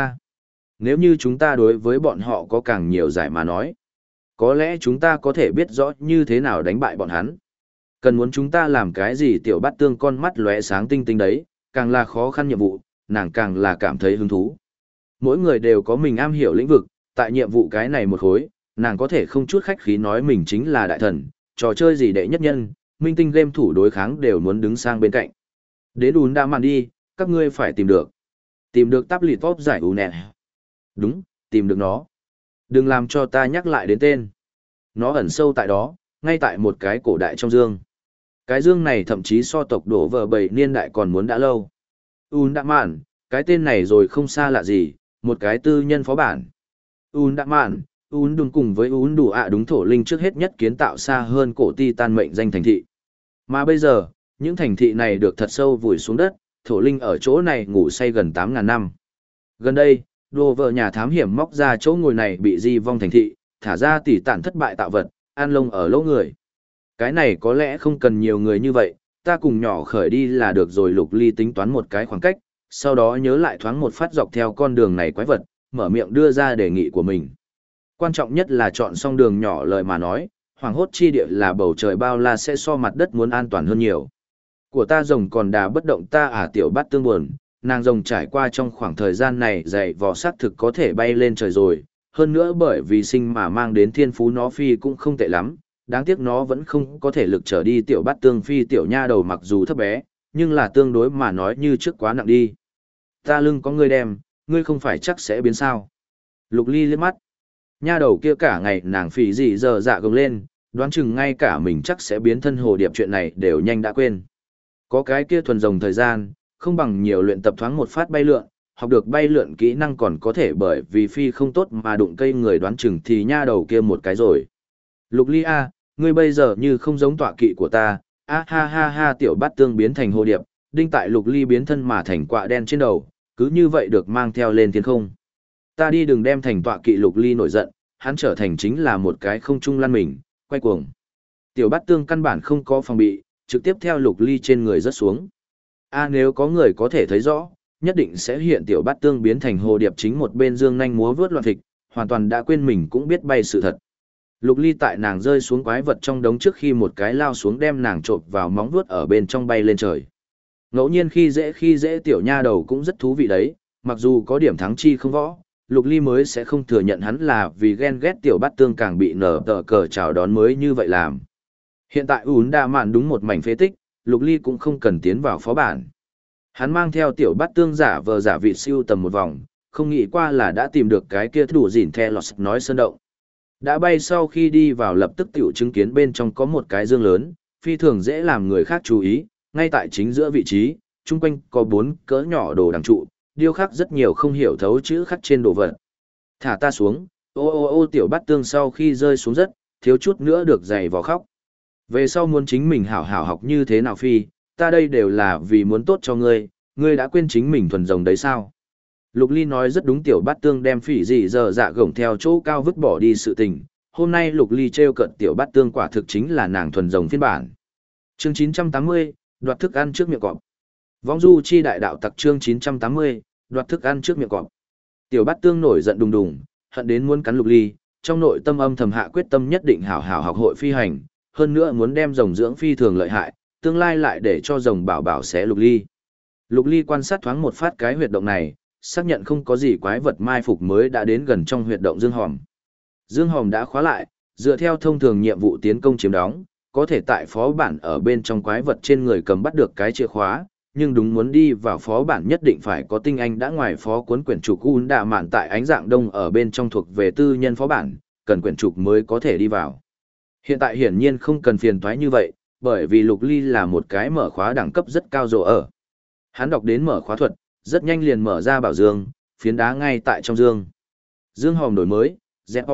như chúng ta đối với bọn họ có càng nhiều giải mà nói, có lẽ chúng ta có thể biết rõ như thế nào đánh bại bọn hắn. Cần muốn chúng ta làm cái gì tiểu bát tương con mắt lóe sáng tinh tinh đấy, càng là khó khăn nhiệm vụ, nàng càng là cảm thấy hứng thú. Mỗi người đều có mình am hiểu lĩnh vực, tại nhiệm vụ cái này một khối, nàng có thể không chút khách khí nói mình chính là đại thần, trò chơi gì đệ nhất nhân, minh tinh game thủ đối kháng đều muốn đứng sang bên cạnh. Đến ún đã màn đi, các ngươi phải tìm được. Tìm được tắp lịt top giải ú nè. Đúng, tìm được nó. Đừng làm cho ta nhắc lại đến tên. Nó ẩn sâu tại đó, ngay tại một cái cổ đại trong dương. Cái dương này thậm chí so tộc đổ vờ bầy niên đại còn muốn đã lâu. Un đã mạn, cái tên này rồi không xa lạ gì, một cái tư nhân phó bản. Un đã mạn, Un đùng cùng với Un đủ ạ đúng thổ linh trước hết nhất kiến tạo xa hơn cổ Titan mệnh danh thành thị. Mà bây giờ, những thành thị này được thật sâu vùi xuống đất, thổ linh ở chỗ này ngủ say gần 8.000 năm. Gần đây, đồ vợ nhà thám hiểm móc ra chỗ ngồi này bị di vong thành thị, thả ra tỷ tản thất bại tạo vật, an lông ở lỗ người. Cái này có lẽ không cần nhiều người như vậy, ta cùng nhỏ khởi đi là được rồi. Lục Ly tính toán một cái khoảng cách, sau đó nhớ lại thoáng một phát dọc theo con đường này quái vật, mở miệng đưa ra đề nghị của mình. Quan trọng nhất là chọn xong đường nhỏ lời mà nói, hoàng hốt chi địa là bầu trời bao la sẽ so mặt đất muốn an toàn hơn nhiều. Của ta rồng còn đà bất động ta tiểu bát tương buồn, nàng rồng trải qua trong khoảng thời gian này dày vò sát thực có thể bay lên trời rồi, hơn nữa bởi vì sinh mà mang đến thiên phú nó phi cũng không tệ lắm, đáng tiếc nó vẫn không có thể lực trở đi tiểu bát tương phi tiểu nha đầu mặc dù thấp bé, nhưng là tương đối mà nói như trước quá nặng đi. Ta lưng có ngươi đem, ngươi không phải chắc sẽ biến sao. Lục Ly liếc mắt. Nha đầu kia cả ngày nàng phì gì giờ dạ gồng lên, đoán chừng ngay cả mình chắc sẽ biến thân hồ điệp chuyện này đều nhanh đã quên. Có cái kia thuần rồng thời gian, không bằng nhiều luyện tập thoáng một phát bay lượn, học được bay lượn kỹ năng còn có thể bởi vì phi không tốt mà đụng cây người đoán chừng thì nha đầu kia một cái rồi. Lục Ly A, ngươi bây giờ như không giống tọa kỵ của ta, a ha ha ha tiểu bát tương biến thành hồ điệp, đinh tại Lục Ly biến thân mà thành quạ đen trên đầu, cứ như vậy được mang theo lên thiên không. Ta đi đừng đem thành tọa kỵ. Lục Ly nổi giận, hắn trở thành chính là một cái không trung lăn mình, quay cuồng. Tiểu bát tương căn bản không có phòng bị, trực tiếp theo Lục Ly trên người rớt xuống. Nếu có người có thể thấy rõ, nhất định sẽ hiện tiểu bát tương biến thành hồ điệp chính một bên dương nhanh múa vướt loạn thịt, hoàn toàn đã quên mình cũng biết bay sự thật. Lục Ly tại nàng rơi xuống quái vật trong đống trước khi một cái lao xuống đem nàng trộn vào móng vuốt ở bên trong bay lên trời. Ngẫu nhiên khi dễ tiểu nha đầu cũng rất thú vị đấy, mặc dù có điểm thắng chi không võ, Lục Ly mới sẽ không thừa nhận hắn là vì ghen ghét tiểu bát tương càng bị nở tờ cờ chào đón mới như vậy làm. Hiện tại ún đa mạn đúng một mảnh phế tích, Lục Ly cũng không cần tiến vào phó bản. Hắn mang theo tiểu bát tương giả vờ giả vị siêu tầm một vòng, không nghĩ qua là đã tìm được cái kia đủ dỉn The Lọt nói sơn động. Đã bay sau khi đi vào lập tức tiểu chứng kiến bên trong có một cái dương lớn, phi thường dễ làm người khác chú ý, ngay tại chính giữa vị trí, chung quanh có 4 cỡ nhỏ đồ đằng trụ, điêu khắc rất nhiều không hiểu thấu chữ khắc trên đồ vật. Thả ta xuống, ô tiểu bát tương sau khi rơi xuống rất, thiếu chút nữa được giày vò khóc. Về sau muốn chính mình hảo hảo học như thế nào phi, ta đây đều là vì muốn tốt cho ngươi, ngươi đã quên chính mình thuần rồng đấy sao? Lục Ly nói rất đúng tiểu bát tương đem phỉ gì giờ dạ gổng theo chỗ cao vứt bỏ đi sự tình. Hôm nay Lục Ly trêu cận tiểu bát tương quả thực chính là nàng thuần rồng phiên bản. Chương 980, đoạt thức ăn trước miệng cọp. Vong du chi đại đạo tặc chương 980, đoạt thức ăn trước miệng cọp. Tiểu bát tương nổi giận đùng đùng, hận đến muốn cắn Lục Ly, trong nội tâm âm thầm hạ quyết tâm nhất định hảo hảo học hội phi hành, hơn nữa muốn đem rồng dưỡng phi thường lợi hại, tương lai lại để cho rồng bảo bảo xé Lục Ly. Lục Ly quan sát thoáng một phát cái huyệt động này, xác nhận không có gì quái vật mai phục mới đã đến gần trong huyệt động dương hòm. Dương hòm đã khóa lại, dựa theo thông thường nhiệm vụ tiến công chiếm đóng, có thể tại phó bản ở bên trong quái vật trên người cầm bắt được cái chìa khóa, nhưng đúng muốn đi vào phó bản nhất định phải có tinh anh đã ngoài phó cuốn quyển trục Un đạ mạn tại ánh dạng đông ở bên trong thuộc về tư nhân phó bản, cần quyển trục mới có thể đi vào. Hiện tại hiển nhiên không cần phiền toái như vậy, bởi vì Lục Ly là một cái mở khóa đẳng cấp rất cao rồ ở. Hắn đọc đến mở khóa thuật, rất nhanh liền mở ra bảo dương, phiến đá ngay tại trong dương. Dương hòm đổi mới, dẹp bỏ,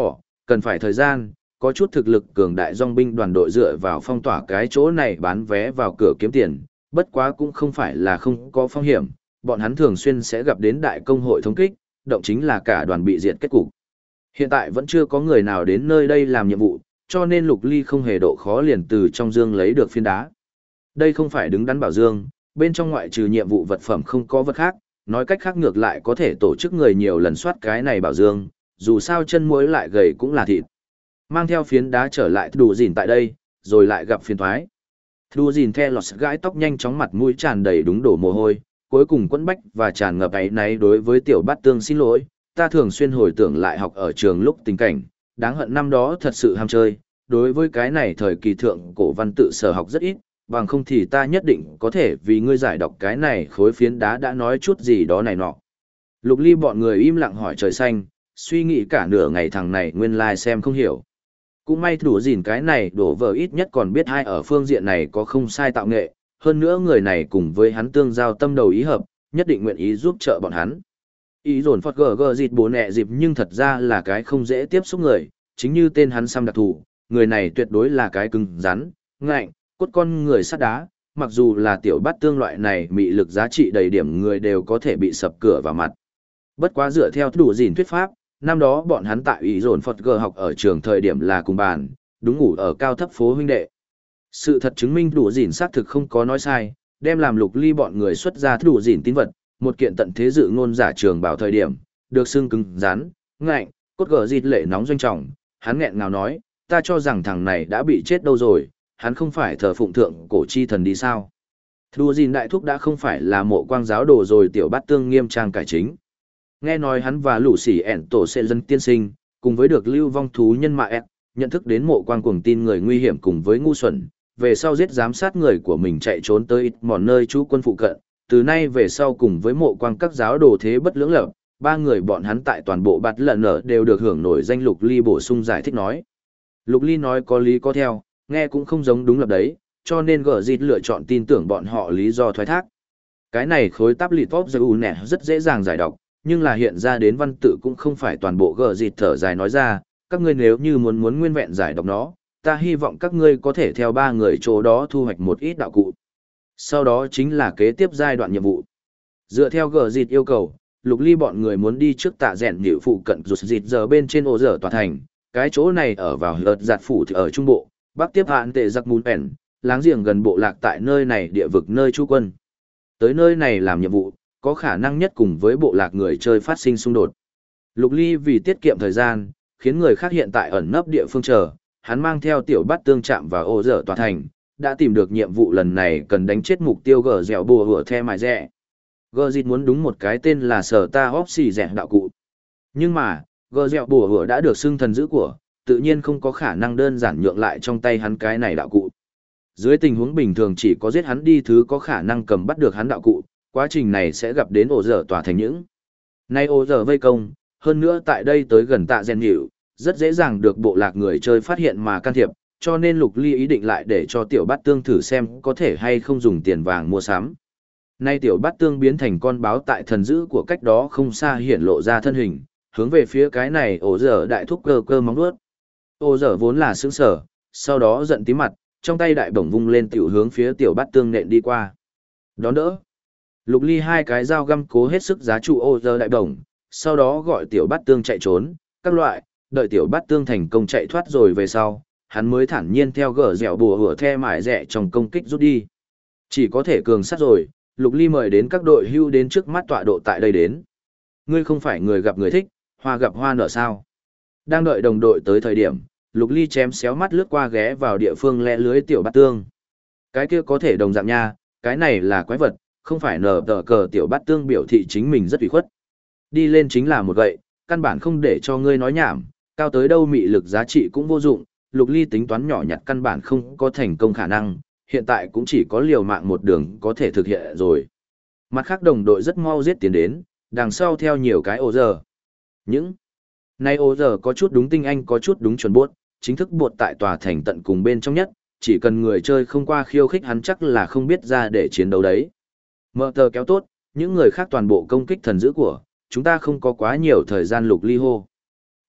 Cần phải thời gian, có chút thực lực cường đại dòng binh đoàn đội dựa vào phong tỏa cái chỗ này bán vé vào cửa kiếm tiền, bất quá cũng không phải là không có phong hiểm, bọn hắn thường xuyên sẽ gặp đến đại công hội thống kích, động chính là cả đoàn bị diệt kết cục. Hiện tại vẫn chưa có người nào đến nơi đây làm nhiệm vụ, cho nên Lục Ly không hề độ khó liền từ trong dương lấy được phiến đá. Đây không phải đứng đắn bảo dương, bên trong ngoại trừ nhiệm vụ vật phẩm không có vật khác, nói cách khác ngược lại có thể tổ chức người nhiều lần soát cái này bảo dương, dù sao chân muối lại gầy cũng là thịt. Mang theo phiến đá trở lại đủ dìn tại đây, rồi lại gặp phiền thoái. Đủ dìn theo lọt gãi tóc nhanh chóng mặt mũi tràn đầy đúng đổ mồ hôi, cuối cùng quẫn bách và tràn ngập áy náy đối với tiểu bát tương xin lỗi, ta thường xuyên hồi tưởng lại học ở trường lúc tình cảnh, đáng hận năm đó thật sự ham chơi, đối với cái này thời kỳ thượng cổ văn tự sở học rất ít, bằng không thì ta nhất định có thể vì ngươi giải đọc cái này khối phiến đá đã nói chút gì đó này nọ. Lục Ly bọn người im lặng hỏi trời xanh, suy nghĩ cả nửa ngày thằng này nguyên lai xem không hiểu. Cũng may đủ gìn cái này đổ vỡ ít nhất còn biết hai ở phương diện này có không sai tạo nghệ, hơn nữa người này cùng với hắn tương giao tâm đầu ý hợp, nhất định nguyện ý giúp trợ bọn hắn. Ý dồn phọt gờ dịt bố nẹ dịp nhưng thật ra là cái không dễ tiếp xúc người, chính như tên hắn xăm đặc thù, người này tuyệt đối là cái cứng rắn, ngạnh, cốt con người sắt đá, mặc dù là tiểu bát tương loại này mị lực giá trị đầy điểm người đều có thể bị sập cửa vào mặt. Bất quá dựa theo đủ gìn thuyết pháp, năm đó bọn hắn tại ý dồn phật gờ học ở trường thời điểm là cùng bàn, đúng ngủ ở cao thấp phố huynh đệ. Sự thật chứng minh đủ gìn xác thực không có nói sai, đem làm Lục Ly bọn người xuất ra đủ gìn tín vật, một kiện tận thế dự ngôn giả trường bảo thời điểm, được xưng cứng rắn, ngạnh, cốt gờ dịt lệ nóng doanh trọng, hắn nghẹn ngào nói, ta cho rằng thằng này đã bị chết đâu rồi, hắn không phải thờ phụng thượng cổ chi thần đi sao. Đủ gìn đại thúc đã không phải là mộ quang giáo đồ rồi tiểu bát tương nghiêm trang cải chính. Nghe nói hắn và lũ sỉ ẻn tổ sẽ dân tiên sinh, cùng với được lưu vong thú nhân mạ ép, nhận thức đến mộ quang cuồng tin người nguy hiểm cùng với ngu xuẩn, về sau giết giám sát người của mình chạy trốn tới ít mòn nơi trú quân phụ cận, từ nay về sau cùng với mộ quang các giáo đồ thế bất lưỡng lập, ba người bọn hắn tại toàn bộ bạt lợn nở đều được hưởng nổi danh Lục Ly bổ sung giải thích nói. Lục Ly nói có lý có theo, nghe cũng không giống đúng lập đấy, cho nên gở dịt lựa chọn tin tưởng bọn họ lý do thoái thác. Cái này khối táp lịt top dư nẻ rất dễ dàng giải đọc, nhưng là hiện ra đến văn tự cũng không phải toàn bộ gở dịt thở dài nói ra, các ngươi nếu như muốn nguyên vẹn giải đọc nó, ta hy vọng các ngươi có thể theo ba người chỗ đó thu hoạch một ít đạo cụ. Sau đó chính là kế tiếp giai đoạn nhiệm vụ. Dựa theo gở dịt yêu cầu, Lục Ly bọn người muốn đi trước tạ rèn nhịu phụ cận rụt dịt giờ bên trên ô dở tòa thành, cái chỗ này ở vào hợt giạt phủ thì ở trung bộ, bắc tiếp hạn tệ giặc mùn ẻn, láng giềng gần bộ lạc tại nơi này địa vực nơi trú quân. Tới nơi này làm nhiệm vụ, có khả năng nhất cùng với bộ lạc người chơi phát sinh xung đột. Lục Ly vì tiết kiệm thời gian, khiến người khác hiện tại ẩn nấp địa phương chờ, hắn mang theo tiểu bát tương chạm vào ô dở tòa thành, đã tìm được nhiệm vụ lần này cần đánh chết mục tiêu gờ dẻo bùa hựa the mài rẻ. Gờ dịt muốn đúng một cái tên là sở ta hóp xì rẻ đạo cụ. Nhưng mà, gờ dẻo bùa hựa đã được xưng thần giữ của, tự nhiên không có khả năng đơn giản nhượng lại trong tay hắn cái này đạo cụ. Dưới tình huống bình thường chỉ có giết hắn đi thứ có khả năng cầm bắt được hắn đạo cụ, quá trình này sẽ gặp đến ổ dở tòa thành những. Nay ổ dở vây công, hơn nữa tại đây tới gần tạ rèn nhịu, rất dễ dàng được bộ lạc người chơi phát hiện mà can thiệp, cho nên Lục Ly ý định lại để cho tiểu bát tương thử xem có thể hay không dùng tiền vàng mua sắm. Nay tiểu bát tương biến thành con báo tại thần dữ của cách đó không xa hiển lộ ra thân hình, hướng về phía cái này ổ dở đại thúc cơ cơ móng vuốt. Ổ dở vốn là sững sở, sau đó giận tím mặt, trong tay đại bổng vung lên tiểu hướng phía tiểu bát tương nện đi qua. Đón đỡ. Lục Ly hai cái dao găm cố hết sức giá trụ ổ dở đại bổng, sau đó gọi tiểu bát tương chạy trốn, các loại, đợi tiểu bát tương thành công chạy thoát rồi về sau, hắn mới thản nhiên theo gở dẻo bùa hửa the mải rẻ trong công kích rút đi. Chỉ có thể cường sát rồi, Lục Ly mời đến các đội hưu đến trước mắt tọa độ tại đây đến. Ngươi không phải người gặp người thích, hoa gặp hoa nở sao. Đang đợi đồng đội tới thời điểm, Lục Ly chém xéo mắt lướt qua ghé vào địa phương lẽ lưới tiểu bát tương. Cái kia có thể đồng dạng nha, cái này là quái vật, không phải nở tờ cờ tiểu bát tương biểu thị chính mình rất ủy khuất. Đi lên chính là một gậy, căn bản không để cho ngươi nói nhảm, cao tới đâu mị lực giá trị cũng vô dụng, Lục Ly tính toán nhỏ nhặt căn bản không có thành công khả năng, hiện tại cũng chỉ có liều mạng một đường có thể thực hiện rồi. Mặt khác đồng đội rất mau giết tiến đến, đằng sau theo nhiều cái ô giờ. Những nay ô giờ có chút đúng tinh anh có chút đúng chuẩn buốt, chính thức buộc tại tòa thành tận cùng bên trong nhất, chỉ cần người chơi không qua khiêu khích hắn chắc là không biết ra để chiến đấu đấy. Mở tờ kéo tốt, những người khác toàn bộ công kích thần dữ của, chúng ta không có quá nhiều thời gian. Lục Ly hô.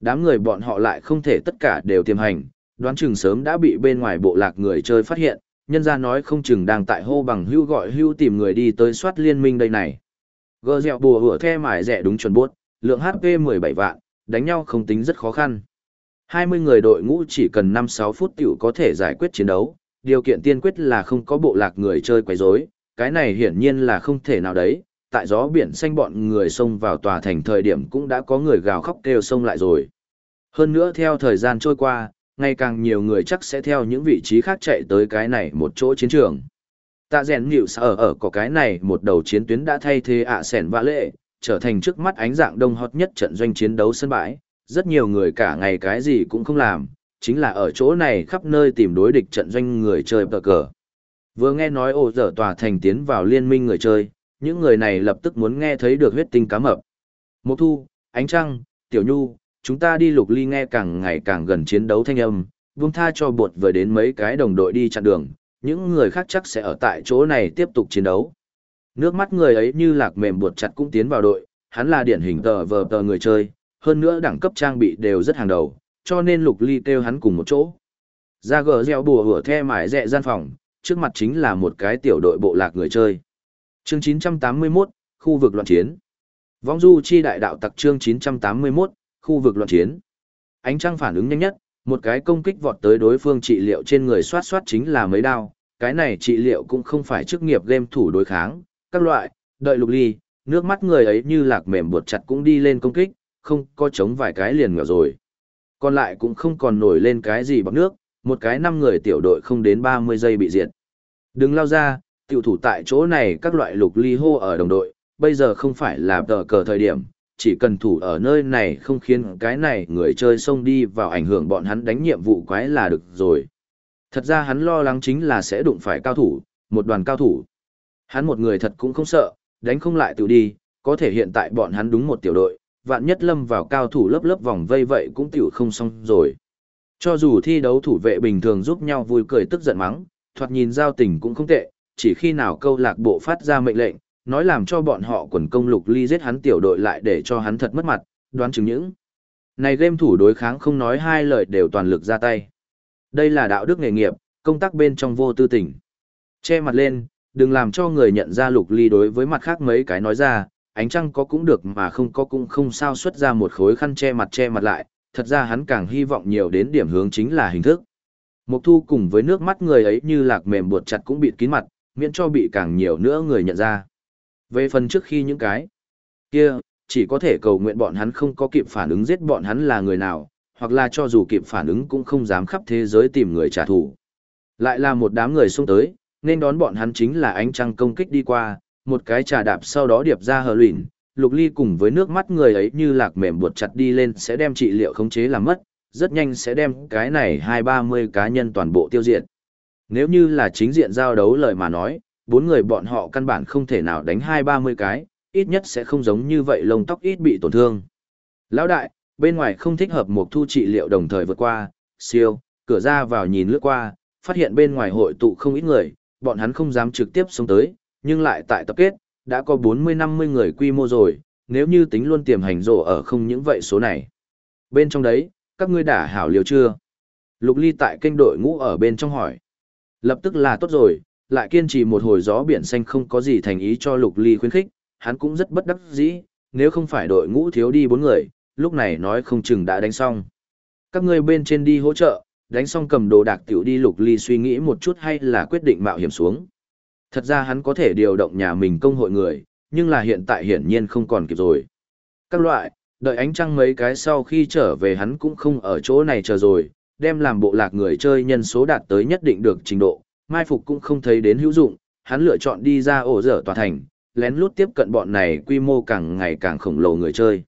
Đám người bọn họ lại không thể tất cả đều tiềm hành, đoán chừng sớm đã bị bên ngoài bộ lạc người chơi phát hiện, nhân ra nói không chừng đang tại hô bằng hưu gọi hưu tìm người đi tới soát liên minh đây này. Gờ dẹo bùa hửa the mải rẻ đúng chuẩn bốt, lượng HP 17 vạn, đánh nhau không tính rất khó khăn. 20 người đội ngũ chỉ cần 5-6 phút tiểu có thể giải quyết chiến đấu, điều kiện tiên quyết là không có bộ lạc người chơi quấy rối, cái này hiển nhiên là không thể nào đấy. Tại gió biển xanh bọn người xông vào tòa thành thời điểm cũng đã có người gào khóc kêu xông lại rồi. Hơn nữa theo thời gian trôi qua, ngày càng nhiều người chắc sẽ theo những vị trí khác chạy tới cái này một chỗ chiến trường. Tạ rèn nhịu ở có cái này một đầu chiến tuyến đã thay thế ạ sẻn vã lệ, trở thành trước mắt ánh dạng đông hot nhất trận doanh chiến đấu sân bãi. Rất nhiều người cả ngày cái gì cũng không làm, chính là ở chỗ này khắp nơi tìm đối địch trận doanh người chơi cờ cờ. Vừa nghe nói ồ dở tòa thành tiến vào liên minh người chơi, những người này lập tức muốn nghe thấy được huyết tinh cá mập. Mộc Thu, Ánh Trăng, Tiểu Nhu, chúng ta đi Lục Ly nghe càng ngày càng gần chiến đấu thanh âm, buông tha cho bột vừa đến mấy cái đồng đội đi chặn đường, những người khác chắc sẽ ở tại chỗ này tiếp tục chiến đấu. Nước mắt người ấy như lạc mềm buột chặt cũng tiến vào đội, hắn là điển hình tờ người chơi, hơn nữa đẳng cấp trang bị đều rất hàng đầu, cho nên Lục Ly kêu hắn cùng một chỗ. Ra gờ gieo bùa hửa the mải rẹ gian phòng, trước mặt chính là một cái tiểu đội bộ lạc người chơi. Chương 981, khu vực loạn chiến. Vong du chi đại đạo tặc chương 981, khu vực loạn chiến. Ánh Trăng phản ứng nhanh nhất, một cái công kích vọt tới đối phương trị liệu trên người soát soát chính là mấy đao, cái này trị liệu cũng không phải chức nghiệp game thủ đối kháng, các loại, đợi Lục Ly, nước mắt người ấy như lạc mềm buột chặt cũng đi lên công kích, không có chống vài cái liền ngờ rồi. Còn lại cũng không còn nổi lên cái gì bằng nước, một cái 5 người tiểu đội không đến 30 giây bị diệt. Đừng lao ra, tiểu thủ tại chỗ này các loại Lục Ly hô ở đồng đội, bây giờ không phải là tờ cờ thời điểm, chỉ cần thủ ở nơi này không khiến cái này người chơi xông đi vào ảnh hưởng bọn hắn đánh nhiệm vụ quái là được rồi. Thật ra hắn lo lắng chính là sẽ đụng phải cao thủ, một đoàn cao thủ. Hắn một người thật cũng không sợ, đánh không lại tự đi, có thể hiện tại bọn hắn đúng một tiểu đội, vạn nhất lâm vào cao thủ lớp lớp vòng vây vậy cũng tiểu không xong rồi. Cho dù thi đấu thủ vệ bình thường giúp nhau vui cười tức giận mắng, thoạt nhìn giao tình cũng không tệ, chỉ khi nào câu lạc bộ phát ra mệnh lệnh, nói làm cho bọn họ quần công Lục Ly giết hắn tiểu đội lại để cho hắn thật mất mặt, đoán chừng những này game thủ đối kháng không nói hai lời đều toàn lực ra tay. Đây là đạo đức nghề nghiệp, công tác bên trong vô tư tình. Che mặt lên, đừng làm cho người nhận ra Lục Ly đối với mặt khác mấy cái nói ra, Ánh Trăng có cũng được mà không có cũng không sao, xuất ra một khối khăn che mặt lại, thật ra hắn càng hy vọng nhiều đến điểm hướng chính là hình thức. Mộc Thu cùng với nước mắt người ấy như lạc mềm buột chặt cũng bịt kín mặt, miễn cho bị càng nhiều nữa người nhận ra. Về phần trước khi những cái kia, chỉ có thể cầu nguyện bọn hắn không có kịp phản ứng giết bọn hắn là người nào, hoặc là cho dù kịp phản ứng cũng không dám khắp thế giới tìm người trả thù. Lại là một đám người xông tới, nên đón bọn hắn chính là Ánh Trăng công kích đi qua, một cái trà đạp sau đó điệp ra hờ luyện, Lục Ly cùng với nước mắt người ấy như lạc mềm buột chặt đi lên sẽ đem trị liệu khống chế làm mất, rất nhanh sẽ đem cái này 20-30 cá nhân toàn bộ tiêu diệt. Nếu như là chính diện giao đấu lời mà nói, 4 người bọn họ căn bản không thể nào đánh 20-30 cái, ít nhất sẽ không giống như vậy lông tóc ít bị tổn thương. Lão đại, bên ngoài không thích hợp Mộc Thu trị liệu đồng thời vượt qua, siêu, cửa ra vào nhìn lướt qua, phát hiện bên ngoài hội tụ không ít người, bọn hắn không dám trực tiếp xông tới, nhưng lại tại tập kết, đã có 40-50 người quy mô rồi, nếu như tính luôn tiềm hành rổ ở không những vậy số này. Bên trong đấy, các ngươi đã hảo liều chưa? Lục Ly tại kênh đội ngũ ở bên trong hỏi. Lập tức là tốt rồi, lại kiên trì một hồi gió biển xanh không có gì thành ý cho Lục Ly khuyến khích, hắn cũng rất bất đắc dĩ, nếu không phải đội ngũ thiếu đi 4 người, lúc này nói không chừng đã đánh xong. Các ngươi bên trên đi hỗ trợ, đánh xong cầm đồ đạc tiểu đi. Lục Ly suy nghĩ một chút hay là quyết định mạo hiểm xuống. Thật ra hắn có thể điều động nhà mình công hội người, nhưng là hiện tại hiển nhiên không còn kịp rồi. Các loại, đợi Ánh Trăng mấy cái sau khi trở về hắn cũng không ở chỗ này chờ rồi, đem làm bộ lạc người chơi nhân số đạt tới nhất định được trình độ, mai phục cũng không thấy đến hữu dụng, hắn lựa chọn đi ra ổ dở tòa thành, lén lút tiếp cận bọn này quy mô càng ngày càng khổng lồ người chơi.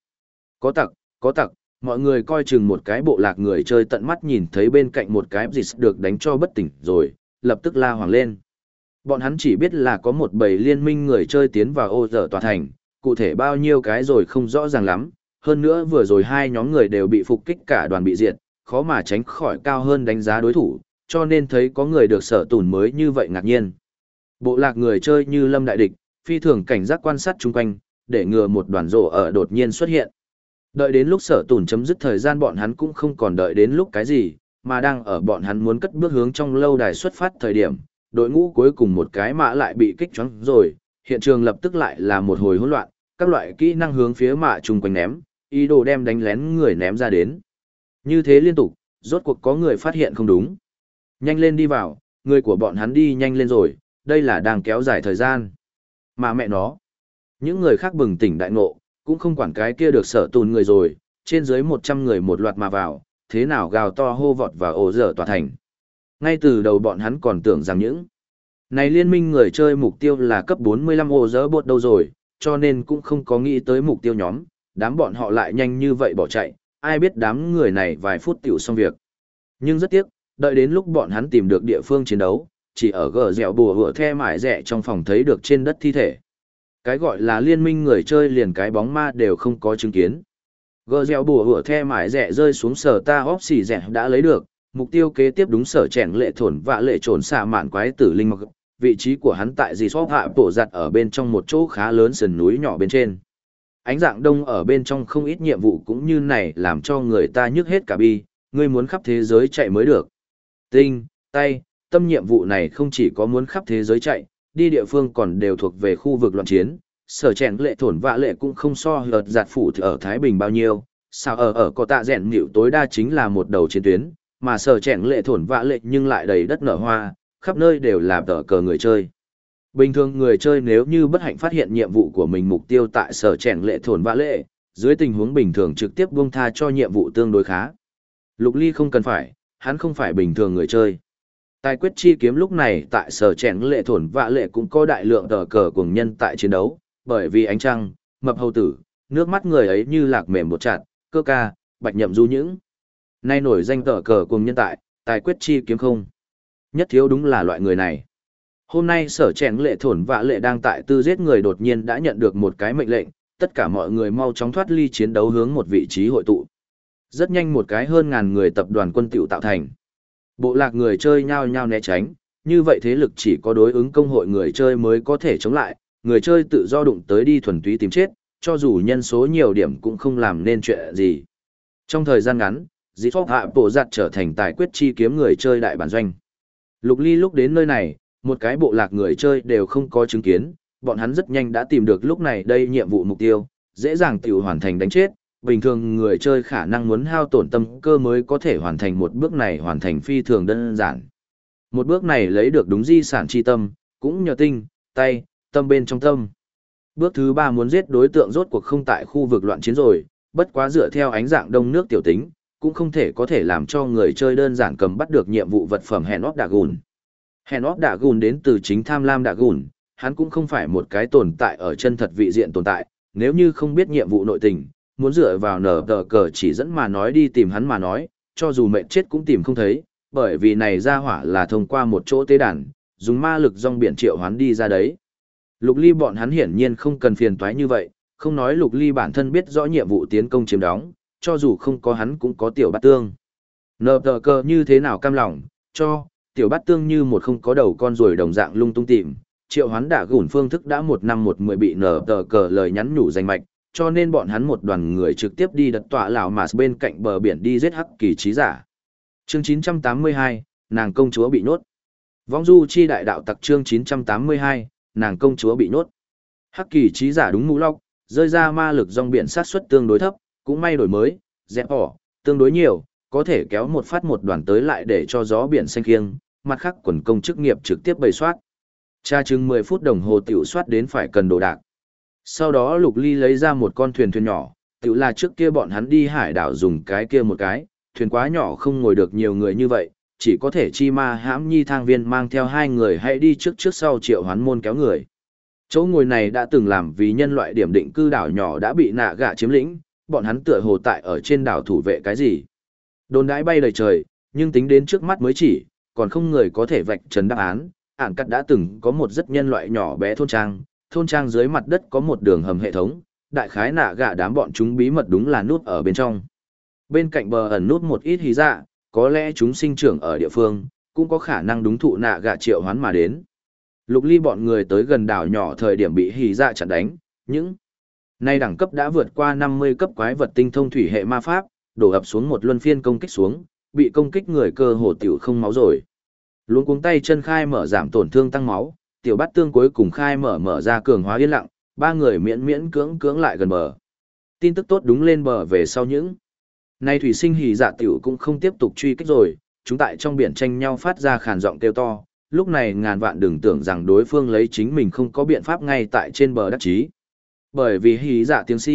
Có tặc, mọi người coi chừng một cái bộ lạc người chơi tận mắt nhìn thấy bên cạnh một cái dịch được đánh cho bất tỉnh rồi, lập tức la hoảng lên. Bọn hắn chỉ biết là có một bầy liên minh người chơi tiến vào ô dở tòa thành, cụ thể bao nhiêu cái rồi không rõ ràng lắm, hơn nữa vừa rồi hai nhóm người đều bị phục kích cả đoàn bị diệt, khó mà tránh khỏi cao hơn đánh giá đối thủ, cho nên thấy có người được sở tùn mới như vậy ngạc nhiên. Bộ lạc người chơi như lâm đại địch, phi thường cảnh giác quan sát chung quanh, để ngừa một đoàn rổ ở đột nhiên xuất hiện. Đợi đến lúc sở tùn chấm dứt thời gian bọn hắn cũng không còn đợi đến lúc cái gì, mà đang ở bọn hắn muốn cất bước hướng trong lâu đài xuất phát thời điểm, đội ngũ cuối cùng một cái mã lại bị kích choáng rồi, hiện trường lập tức lại là một hồi hỗn loạn, các loại kỹ năng hướng phía mã chung quanh ném, ý đồ đem đánh lén người ném ra đến. Như thế liên tục, rốt cuộc có người phát hiện không đúng. Nhanh lên đi vào, người của bọn hắn đi nhanh lên rồi, đây là đang kéo dài thời gian. Mà mẹ nó, những người khác bừng tỉnh đại ngộ, cũng không quản cái kia được sở tùn người rồi, trên dưới 100 người một loạt mà vào, thế nào gào to hô vọt và ồ dở tòa thành. Ngay từ đầu bọn hắn còn tưởng rằng những này liên minh người chơi mục tiêu là cấp 45 ồ dở bột đâu rồi, cho nên cũng không có nghĩ tới mục tiêu nhóm, đám bọn họ lại nhanh như vậy bỏ chạy, ai biết đám người này vài phút tiểu xong việc. Nhưng rất tiếc, đợi đến lúc bọn hắn tìm được địa phương chiến đấu, chỉ ở gờ dẻo bùa hựa the mải rẻ trong phòng thấy được trên đất thi thể. Cái gọi là liên minh người chơi liền cái bóng ma đều không có chứng kiến. Gờ dẻo bùa hựa the mải rẻ rơi xuống sở ta hóp xì rẻ đã lấy được, mục tiêu kế tiếp đúng sở chèn lệ thổn và lệ trồn xạ mạn quái tử linh mặc. Vị trí của hắn tại dì xóp hạ tổ giặt ở bên trong một chỗ khá lớn sườn núi nhỏ bên trên. Ánh dạng đông ở bên trong không ít nhiệm vụ cũng như này làm cho người ta nhức hết cả bi, ngươi muốn khắp thế giới chạy mới được. Tinh, tay, tâm nhiệm vụ này không chỉ có muốn khắp thế giới chạy, đi địa phương còn đều thuộc về khu vực loạn chiến. Sở chèn lệ thổn vạ lệ cũng không so hợt giạt phủ ở Thái Bình bao nhiêu, sao ở có tạ rèn nhịu tối đa chính là một đầu chiến tuyến, mà sở chèn lệ thổn vạ lệ nhưng lại đầy đất nở hoa, khắp nơi đều là tờ cờ người chơi. Bình thường người chơi nếu như bất hạnh phát hiện nhiệm vụ của mình mục tiêu tại sở chèn lệ thổn vạ lệ, dưới tình huống bình thường trực tiếp buông tha cho nhiệm vụ tương đối khá. Lục Ly không cần phải, hắn không phải bình thường người chơi. Tài quyết chi kiếm lúc này tại sở chèn lệ thổn vạ lệ cũng có đại lượng tờ cờ cùng nhân tại chiến đấu, bởi vì ánh trăng, mập hầu tử, nước mắt người ấy như lạc mềm một chặt, cơ ca, bạch nhậm du những. Nay nổi danh tờ cờ cùng nhân tại, tài quyết chi kiếm không. Nhất thiếu đúng là loại người này. Hôm nay sở chèn lệ thổn vạ lệ đang tại tư giết người đột nhiên đã nhận được một cái mệnh lệnh, tất cả mọi người mau chóng thoát ly chiến đấu hướng một vị trí hội tụ. Rất nhanh một cái hơn ngàn người tập đoàn quân tiểu tạo thành. Bộ lạc người chơi nhao nhao né tránh, như vậy thế lực chỉ có đối ứng công hội người chơi mới có thể chống lại, người chơi tự do đụng tới đi thuần túy tìm chết, cho dù nhân số nhiều điểm cũng không làm nên chuyện gì. Trong thời gian ngắn, dĩ phóc hạ bộ giặt trở thành tài quyết chi kiếm người chơi đại bản doanh. Lục Ly lúc đến nơi này, một cái bộ lạc người chơi đều không có chứng kiến, bọn hắn rất nhanh đã tìm được lúc này đây nhiệm vụ mục tiêu, dễ dàng tiểu hoàn thành đánh chết, bình thường người chơi khả năng muốn hao tổn tâm cơ mới có thể hoàn thành một bước này hoàn thành phi thường đơn giản. Một bước này lấy được đúng di sản chi tâm, cũng nhờ tinh, tay, tâm bên trong tâm. Bước thứ 3 muốn giết đối tượng rốt cuộc không tại khu vực loạn chiến rồi, bất quá dựa theo ánh dạng đông nước tiểu tính, cũng không thể có thể làm cho người chơi đơn giản cầm bắt được nhiệm vụ vật phẩm hèn óp đạ gùn. Hèn óp đạ gùn đến từ chính tham lam đạ gùn, hắn cũng không phải một cái tồn tại ở chân thật vị diện tồn tại, nếu như không biết nhiệm vụ nội tình, muốn dựa vào nở tờ cờ chỉ dẫn mà nói đi tìm hắn mà nói, cho dù mệnh chết cũng tìm không thấy, bởi vì này ra hỏa là thông qua một chỗ tế đàn, dùng ma lực rong biển triệu hoán đi ra đấy. Lục Ly bọn hắn hiển nhiên không cần phiền toái như vậy, không nói Lục Ly bản thân biết rõ nhiệm vụ tiến công chiếm đóng, cho dù không có hắn cũng có tiểu bát tương. Nở tờ cờ như thế nào cam lòng, cho, tiểu bát tương như một không có đầu con ruồi đồng dạng lung tung tìm, triệu hoán đả gùn phương thức đã 1 năm 1 10 bị nở tờ cờ lời nhắn nhủ danh mạch, cho nên bọn hắn một đoàn người trực tiếp đi đặt tọa lão mà bên cạnh bờ biển đi giết hắc kỳ trí giả. Chương 982, nàng công chúa bị nhốt. Vong du chi đại đạo tặc chương 982, nàng công chúa bị nhốt. Hắc kỳ trí giả đúng mũ lóc, rơi ra ma lực rong biển sát suất tương đối thấp, cũng may đổi mới, dẹp bỏ, tương đối nhiều, có thể kéo một phát một đoàn tới lại để cho gió biển xanh khiêng, mặt khác quần công chức nghiệp trực tiếp bày soát. Tra chừng 10 phút đồng hồ tiểu soát đến phải cần đồ đạc. Sau đó Lục Ly lấy ra một con thuyền nhỏ, tiểu là trước kia bọn hắn đi hải đảo dùng cái kia một cái, thuyền quá nhỏ không ngồi được nhiều người như vậy, chỉ có thể chi ma hãm nhi thang viên mang theo 2 người hãy đi trước sau triệu hoán môn kéo người. Chỗ ngồi này đã từng làm vì nhân loại điểm định cư đảo nhỏ đã bị nạ gạ chiếm lĩnh, bọn hắn tựa hồ tại ở trên đảo thủ vệ cái gì. Đồn đãi bay đầy trời, nhưng tính đến trước mắt mới chỉ, còn không người có thể vạch trần đáp án. Ản cắt đã từng có một rất nhân loại nhỏ bé thôn trang dưới mặt đất có một đường hầm hệ thống, đại khái nạ gạ đám bọn chúng bí mật đúng là nút ở bên trong. Bên cạnh bờ ẩn nút một ít hí dạ, có lẽ chúng sinh trưởng ở địa phương, cũng có khả năng đúng thụ nạ gạ triệu hoán mà đến. Lục Ly bọn người tới gần đảo nhỏ thời điểm bị hí dạ chặn đánh, những Nay đẳng cấp đã vượt qua 50 cấp quái vật tinh thông thủy hệ ma pháp, đổ ập xuống một luân phiên công kích xuống, bị công kích người cơ hồ tiểu không máu rồi. Luống cuống tay chân khai mở giảm tổn thương tăng máu, tiểu bát tương cuối cùng khai mở ra cường hóa yên lặng, ba người miễn miễn cưỡng lại gần bờ. Tin tức tốt đúng lên bờ về sau những. Nay thủy sinh hỉ dạ tiểu cũng không tiếp tục truy kích rồi, chúng tại trong biển tranh nhau phát ra khàn giọng kêu to, lúc này ngàn vạn đừng tưởng rằng đối phương lấy chính mình không có biện pháp ngay tại trên bờ đắc chí. Bởi vì hỉ dạ tiếng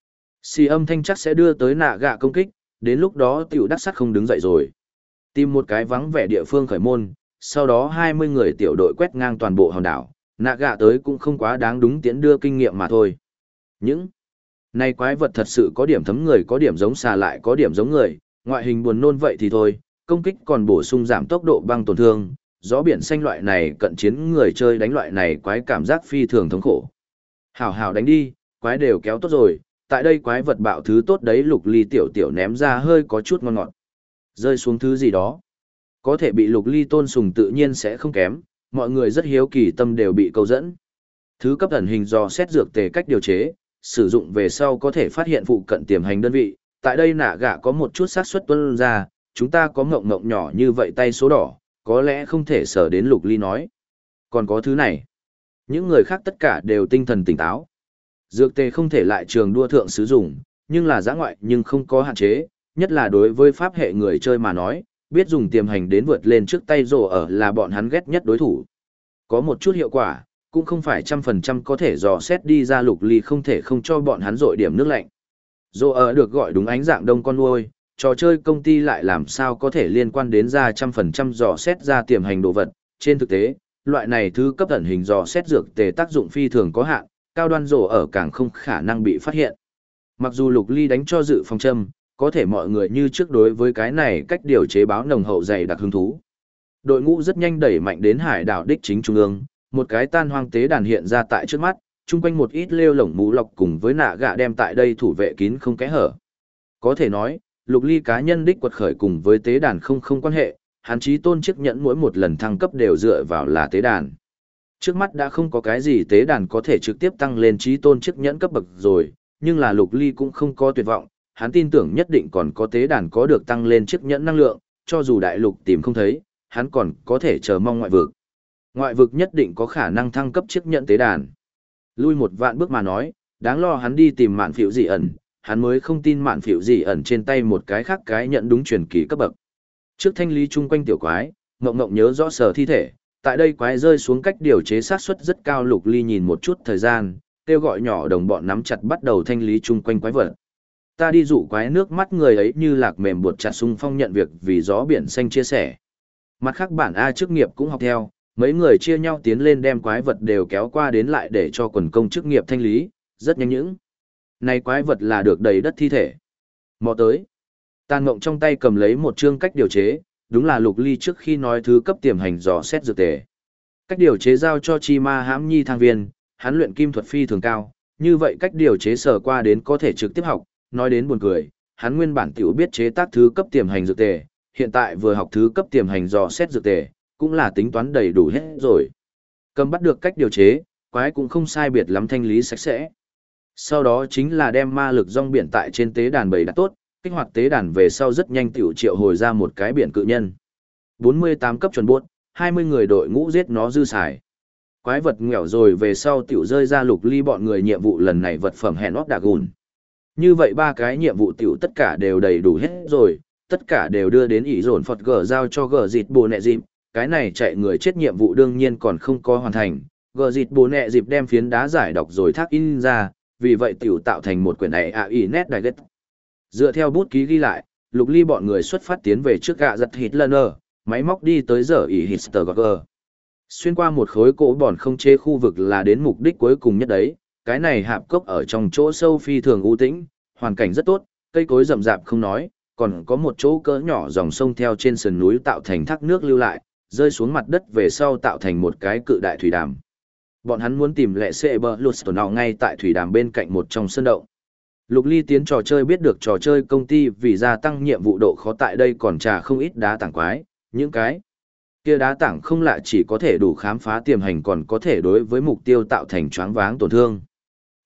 si âm thanh chắc sẽ đưa tới nạ gạ công kích, đến lúc đó tiểu đắc sắt không đứng dậy rồi. Tìm một cái vắng vẻ địa phương khởi môn, sau đó 20 người tiểu đội quét ngang toàn bộ hòn đảo, nạ gạ tới cũng không quá đáng đúng tiễn đưa kinh nghiệm mà thôi. Những này quái vật thật sự có điểm thấm người, có điểm giống xà lại có điểm giống người, ngoại hình buồn nôn vậy thì thôi, công kích còn bổ sung giảm tốc độ băng tổn thương, gió biển xanh loại này cận chiến người chơi đánh loại này quái cảm giác phi thường thống khổ. Hảo hảo đánh đi, quái đều kéo tốt rồi, tại đây quái vật bạo thứ tốt đấy Lục Ly tiểu ném ra hơi có chút ngon ngọt. Rơi xuống thứ gì đó. Có thể bị Lục Ly tôn sùng tự nhiên sẽ không kém, mọi người rất hiếu kỳ tâm đều bị câu dẫn. Thứ cấp ẩn hình do xét dược tề cách điều chế, sử dụng về sau có thể phát hiện phụ cận tiềm hành đơn vị, tại đây nạ gạ có một chút xác suất tuân ra, chúng ta có ngộng nhỏ như vậy tay số đỏ, có lẽ không thể sở đến Lục Ly nói. Còn có thứ này. Những người khác tất cả đều tinh thần tỉnh táo. Dược tề không thể lại trường đua thượng sử dụng, nhưng là giã ngoại nhưng không có hạn chế, nhất là đối với pháp hệ người chơi mà nói, biết dùng tiềm hành đến vượt lên trước tay rồ ở là bọn hắn ghét nhất đối thủ. Có một chút hiệu quả, cũng không phải 100% có thể dò xét đi ra Lục Ly không thể không cho bọn hắn rội điểm nước lạnh. Rồ ở được gọi đúng ánh dạng đông con nuôi, trò chơi công ty lại làm sao có thể liên quan đến ra 100% dò xét ra tiềm hành đồ vật. Trên thực tế, loại này thứ cấp ẩn hình dò xét dược tề tác dụng phi thường có hạn, cao đoan rồ ở càng không khả năng bị phát hiện. Mặc dù Lục Ly đánh cho dự phòng châm, có thể mọi người như trước đối với cái này cách điều chế báo nồng hậu dày đặc hứng thú. Đội ngũ rất nhanh đẩy mạnh đến hải đảo đích chính trung ương, một cái tan hoang tế đàn hiện ra tại trước mắt, chung quanh một ít lêu lổng mũ lọc cùng với nạ gạ đem tại đây thủ vệ kín không kẽ hở. Có thể nói, Lục Ly cá nhân đích quật khởi cùng với tế đàn không quan hệ, hắn chí tôn chiếc nhẫn mỗi một lần thăng cấp đều dựa vào là tế đàn. Trước mắt đã không có cái gì tế đàn có thể trực tiếp tăng lên chí tôn chiếc nhẫn cấp bậc rồi, nhưng là Lục Ly cũng không có tuyệt vọng, hắn tin tưởng nhất định còn có tế đàn có được tăng lên chiếc nhẫn năng lượng, cho dù đại lục tìm không thấy, hắn còn có thể chờ mong ngoại vực. Ngoại vực nhất định có khả năng thăng cấp chiếc nhẫn tế đàn. Lui một vạn bước mà nói, đáng lo hắn đi tìm Mạn Phịu Dị ẩn, hắn mới không tin Mạn Phịu Dị ẩn trên tay một cái khác cái nhận đúng truyền kỳ cấp bậc. Trước thanh lý chung quanh tiểu quái, ngộng nhớ rõ sở thi thể, tại đây quái rơi xuống cách điều chế sát suất rất cao. Lục Ly nhìn một chút thời gian, kêu gọi nhỏ đồng bọn nắm chặt bắt đầu thanh lý chung quanh quái vật. Ta đi dụ quái nước mắt người ấy như lạc mềm buột chặt xung phong nhận việc vì gió biển xanh chia sẻ. Mặt khác bản A chức nghiệp cũng học theo, mấy người chia nhau tiến lên đem quái vật đều kéo qua đến lại để cho quần công chức nghiệp thanh lý, rất nhanh những. Này quái vật là được đầy đất thi thể. Mò tới. Tàn Ngộng trong tay cầm lấy một chương cách điều chế, đúng là Lục Ly trước khi nói thứ cấp tiềm hành dò xét dược tề. Cách điều chế giao cho Chi Ma Hãm Nhi thang viên, hắn luyện kim thuật phi thường cao, như vậy cách điều chế sở qua đến có thể trực tiếp học, nói đến buồn cười, hắn nguyên bản tiểu biết chế tác thứ cấp tiềm hành dược tề, hiện tại vừa học thứ cấp tiềm hành dò xét dược tề, cũng là tính toán đầy đủ hết rồi. Cầm bắt được cách điều chế, quái cũng không sai biệt lắm thanh lý sạch sẽ. Sau đó chính là đem ma lực rong biển tại trên tế đàn bày đặt tốt, kích hoạt tế đàn về sau rất nhanh tiểu triệu hồi ra một cái biển cự nhân. 48 cấp chuẩn buốt, 20 người đội ngũ giết nó dư xài. Quái vật nghèo rồi về sau tiểu rơi ra Lục Ly bọn người nhiệm vụ lần này vật phẩm hẹn óc đà gùn. Như vậy ba cái nhiệm vụ tiểu tất cả đều đầy đủ hết rồi, tất cả đều đưa đến ỷ dồn Phật gở giao cho gở dịt bồ nẹ dịp, cái này chạy người chết nhiệm vụ đương nhiên còn không có hoàn thành, gở dịt bồ nẹ dịp đem phiến đá giải đọc rồi thác in ra, vì vậy tiểu tạo thành một quyển AI nét đại ghét. Dựa theo bút ký ghi lại, Lục Ly bọn người xuất phát tiến về trước gạ giật Hitler, máy móc đi tới giờ ỷ Hitler. Xuyên qua một khối cỗ bòn không chế khu vực là đến mục đích cuối cùng nhất đấy, cái này hạp cốc ở trong chỗ sâu phi thường u tĩnh, hoàn cảnh rất tốt, cây cối rậm rạp không nói, còn có một chỗ cỡ nhỏ dòng sông theo trên sườn núi tạo thành thác nước lưu lại, rơi xuống mặt đất về sau tạo thành một cái cự đại thủy đàm. Bọn hắn muốn tìm lệ xệ bờ lụt tổ nào ngay tại thủy đàm bên cạnh một trong sân động. Lục Ly tiến trò chơi biết được trò chơi công ty vì gia tăng nhiệm vụ độ khó tại đây còn trả không ít đá tảng quái, những cái kia đá tảng không lạ chỉ có thể đủ khám phá tiềm hành còn có thể đối với mục tiêu tạo thành choáng váng tổn thương.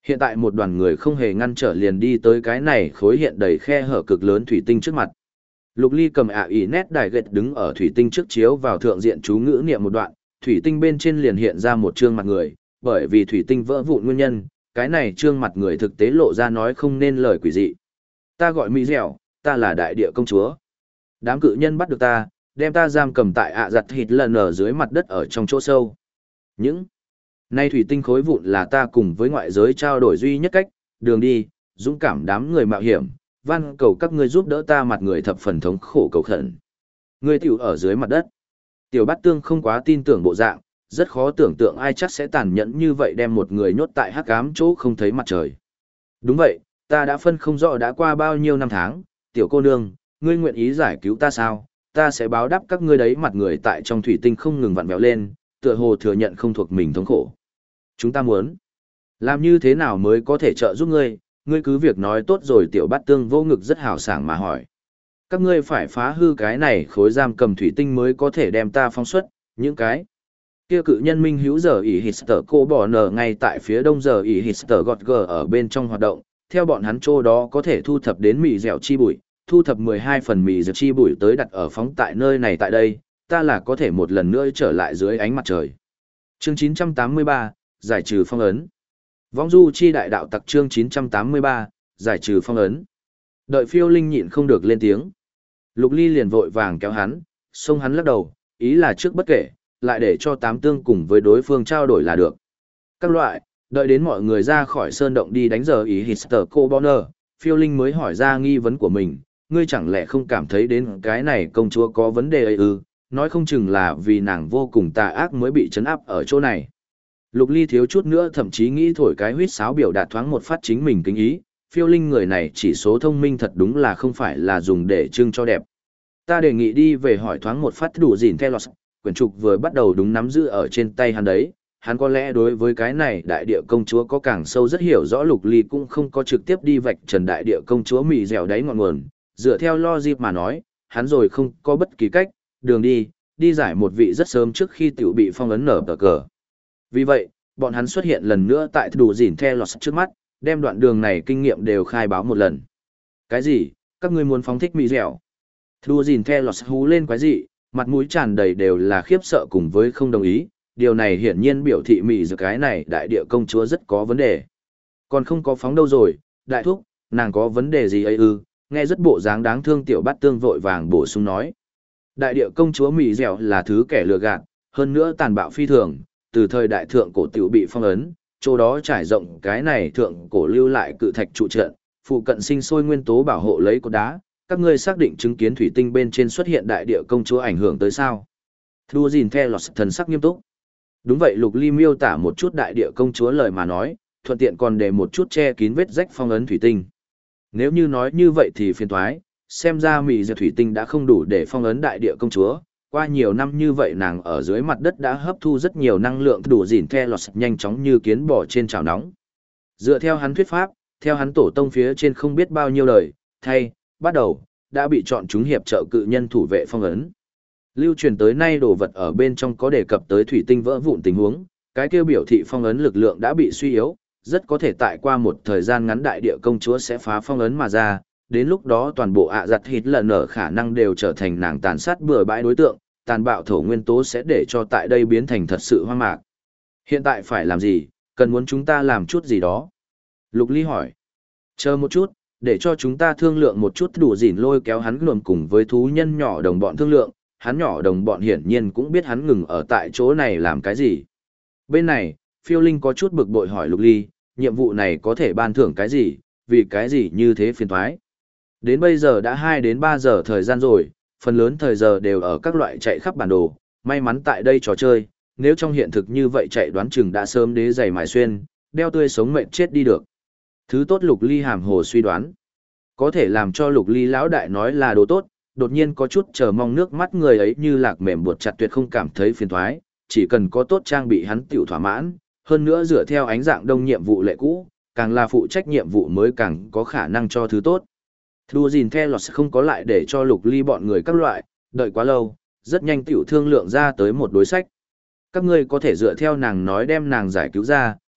Hiện tại một đoàn người không hề ngăn trở liền đi tới cái này khối hiện đầy khe hở cực lớn thủy tinh trước mặt. Lục Ly cầm ý nét đài gệt đứng ở thủy tinh trước chiếu vào thượng diện chú ngữ niệm một đoạn, thủy tinh bên trên liền hiện ra một trương mặt người, bởi vì thủy tinh vỡ vụn nguyên nhân, cái này trương mặt người thực tế lộ ra nói không nên lời quỷ dị. Ta gọi Mỹ Dẻo, ta là đại địa công chúa. Đám cự nhân bắt được ta, đem ta giam cầm tại giặt thịt lần ở dưới mặt đất ở trong chỗ sâu. Những nay thủy tinh khối vụn là ta cùng với ngoại giới trao đổi duy nhất cách, đường đi, dũng cảm đám người mạo hiểm, van cầu các ngươi giúp đỡ ta mặt người thập phần thống khổ cầu khẩn. Ngươi tiểu ở dưới mặt đất. Tiểu Bát Tương không quá tin tưởng bộ dạng, rất khó tưởng tượng ai chắc sẽ tàn nhẫn như vậy đem một người nhốt tại hắc ám chỗ không thấy mặt trời. Đúng vậy, ta đã phân không rõ đã qua bao nhiêu năm tháng, tiểu cô nương, ngươi nguyện ý giải cứu ta sao? Ta sẽ báo đáp các ngươi đấy mặt người tại trong thủy tinh không ngừng vặn vẹo lên, tựa hồ thừa nhận không thuộc mình thống khổ. Chúng ta muốn làm như thế nào mới có thể trợ giúp ngươi, ngươi cứ việc nói tốt rồi. Tiểu Bát Tương vô ngực rất hào sảng mà hỏi. Các ngươi phải phá hư cái này khối giam cầm thủy tinh mới có thể đem ta phóng xuất, những cái kia cự nhân minh hữu giờ ỉ Hister cô bỏ nở ngay tại phía đông giờ ỉ Hister gọt gờ ở bên trong hoạt động, theo bọn hắn chỗ đó có thể thu thập đến mì dẻo chi bụi, thu thập 12 phần mì dẻo chi bụi tới đặt ở phóng tại nơi này tại đây, ta là có thể một lần nữa trở lại dưới ánh mặt trời. Chương 983, giải trừ phong ấn. Vong du chi đại đạo tặc chương 983, giải trừ phong ấn. Đợi Phiêu Linh nhịn không được lên tiếng. Lục Ly liền vội vàng kéo hắn, xông hắn lắc đầu, ý là trước bất kể, lại để cho Tám Tương cùng với đối phương trao đổi là được. Các loại, đợi đến mọi người ra khỏi sơn động đi đánh giờ ý Hister cô Bonner, Phiêu Linh mới hỏi ra nghi vấn của mình, ngươi chẳng lẽ không cảm thấy đến cái này công chúa có vấn đề ấy ư, nói không chừng là vì nàng vô cùng tà ác mới bị trấn áp ở chỗ này. Lục Ly thiếu chút nữa thậm chí nghĩ thổi cái huýt sáo biểu đạt thoáng một phát chính mình kính ý, Phiêu Linh người này chỉ số thông minh thật đúng là không phải là dùng để trưng cho đẹp. Ta đề nghị đi về hỏi thoáng một phát đủ gìn theo lọt, quyển trục vừa bắt đầu đúng nắm giữ ở trên tay hắn đấy, hắn có lẽ đối với cái này đại địa công chúa có càng sâu rất hiểu rõ. Lục Ly cũng không có trực tiếp đi vạch trần đại địa công chúa mì dẻo đáy ngọn nguồn, dựa theo logic mà nói, hắn rồi không có bất kỳ cách, đường đi giải một vị rất sớm trước khi tiểu bị phong ấn nở tờ cờ. Vì vậy, bọn hắn xuất hiện lần nữa tại đủ gìn theo lọt trước mắt, đem đoạn đường này kinh nghiệm đều khai báo một lần. Cái gì? Các ngươi muốn phóng thích mì dẻo? Đủ gìn theo lọt hú lên quái gì, mặt mũi tràn đầy đều là khiếp sợ cùng với không đồng ý. Điều này hiển nhiên biểu thị mì dẻo cái này đại địa công chúa rất có vấn đề. Còn không có phóng đâu rồi, đại thúc, nàng có vấn đề gì ấy ư? Nghe rất bộ dáng đáng thương. Tiểu Bát Tương vội vàng bổ sung nói. Đại địa công chúa mì dẻo là thứ kẻ lừa gạt, hơn nữa tàn bạo phi thường, từ thời đại thượng cổ tiểu bị phong ấn, chỗ đó trải rộng cái này thượng cổ lưu lại cự thạch trụ trận, phụ cận sinh sôi nguyên tố bảo hộ lấy cột đá. Các ngươi xác định chứng kiến thủy tinh bên trên xuất hiện đại địa công chúa ảnh hưởng tới sao? Thu gìn theo lọt thần sắc nghiêm túc. Đúng vậy. Lục Ly miêu tả một chút đại địa công chúa lời mà nói, thuận tiện còn để một chút che kín vết rách phong ấn thủy tinh. Nếu như nói như vậy thì phiền toái, xem ra mị dẻo thủy tinh đã không đủ để phong ấn đại địa công chúa. Qua nhiều năm như vậy nàng ở dưới mặt đất đã hấp thu rất nhiều năng lượng đủ gìn theo lọt nhanh chóng như kiến bò trên chảo nóng. Dựa theo hắn thuyết pháp, theo hắn tổ tông phía trên không biết bao nhiêu đời, bắt đầu, đã bị chọn chúng hiệp trợ cự nhân thủ vệ phong ấn. Lưu truyền tới nay đồ vật ở bên trong có đề cập tới thủy tinh vỡ vụn tình huống, cái kêu biểu thị phong ấn lực lượng đã bị suy yếu, rất có thể tại qua một thời gian ngắn đại địa công chúa sẽ phá phong ấn mà ra, đến lúc đó toàn bộ giặt hít lần ở khả năng đều trở thành nàng tàn sát bừa bãi đối tượng, tàn bạo thổ nguyên tố sẽ để cho tại đây biến thành thật sự hoang mạc. Hiện tại phải làm gì, cần muốn chúng ta làm chút gì đó? Lục Ly hỏi. Chờ một chút, để cho chúng ta thương lượng một chút. Đủ gìn lôi kéo hắn luồn cùng với thú nhân nhỏ đồng bọn thương lượng, hắn nhỏ đồng bọn hiển nhiên cũng biết hắn ngừng ở tại chỗ này làm cái gì. Bên này, Phiêu Linh có chút bực bội hỏi Lục Ly, nhiệm vụ này có thể ban thưởng cái gì, vì cái gì như thế phiền toái. Đến bây giờ đã 2 đến 3 giờ thời gian rồi, phần lớn thời giờ đều ở các loại chạy khắp bản đồ, may mắn tại đây trò chơi, nếu trong hiện thực như vậy chạy đoán chừng đã sớm đế giày mài xuyên, đeo tươi sống mệt chết đi được. Thứ tốt. Lục Ly hàm hồ suy đoán. Có thể làm cho Lục Ly lão đại nói là đồ tốt, đột nhiên có chút chờ mong nước mắt người ấy như lạc mềm buộc chặt tuyệt không cảm thấy phiền toái, chỉ cần có tốt trang bị hắn tiểu thỏa mãn, hơn nữa dựa theo ánh dạng đông nhiệm vụ lệ cũ, càng là phụ trách nhiệm vụ mới càng có khả năng cho thứ tốt. Đùa gìn theo lọt không có lại để cho Lục Ly bọn người các loại, đợi quá lâu, rất nhanh tiểu thương lượng ra tới một đối sách. Các ngươi có thể dựa theo nàng nói đem nàng giải cứu ra,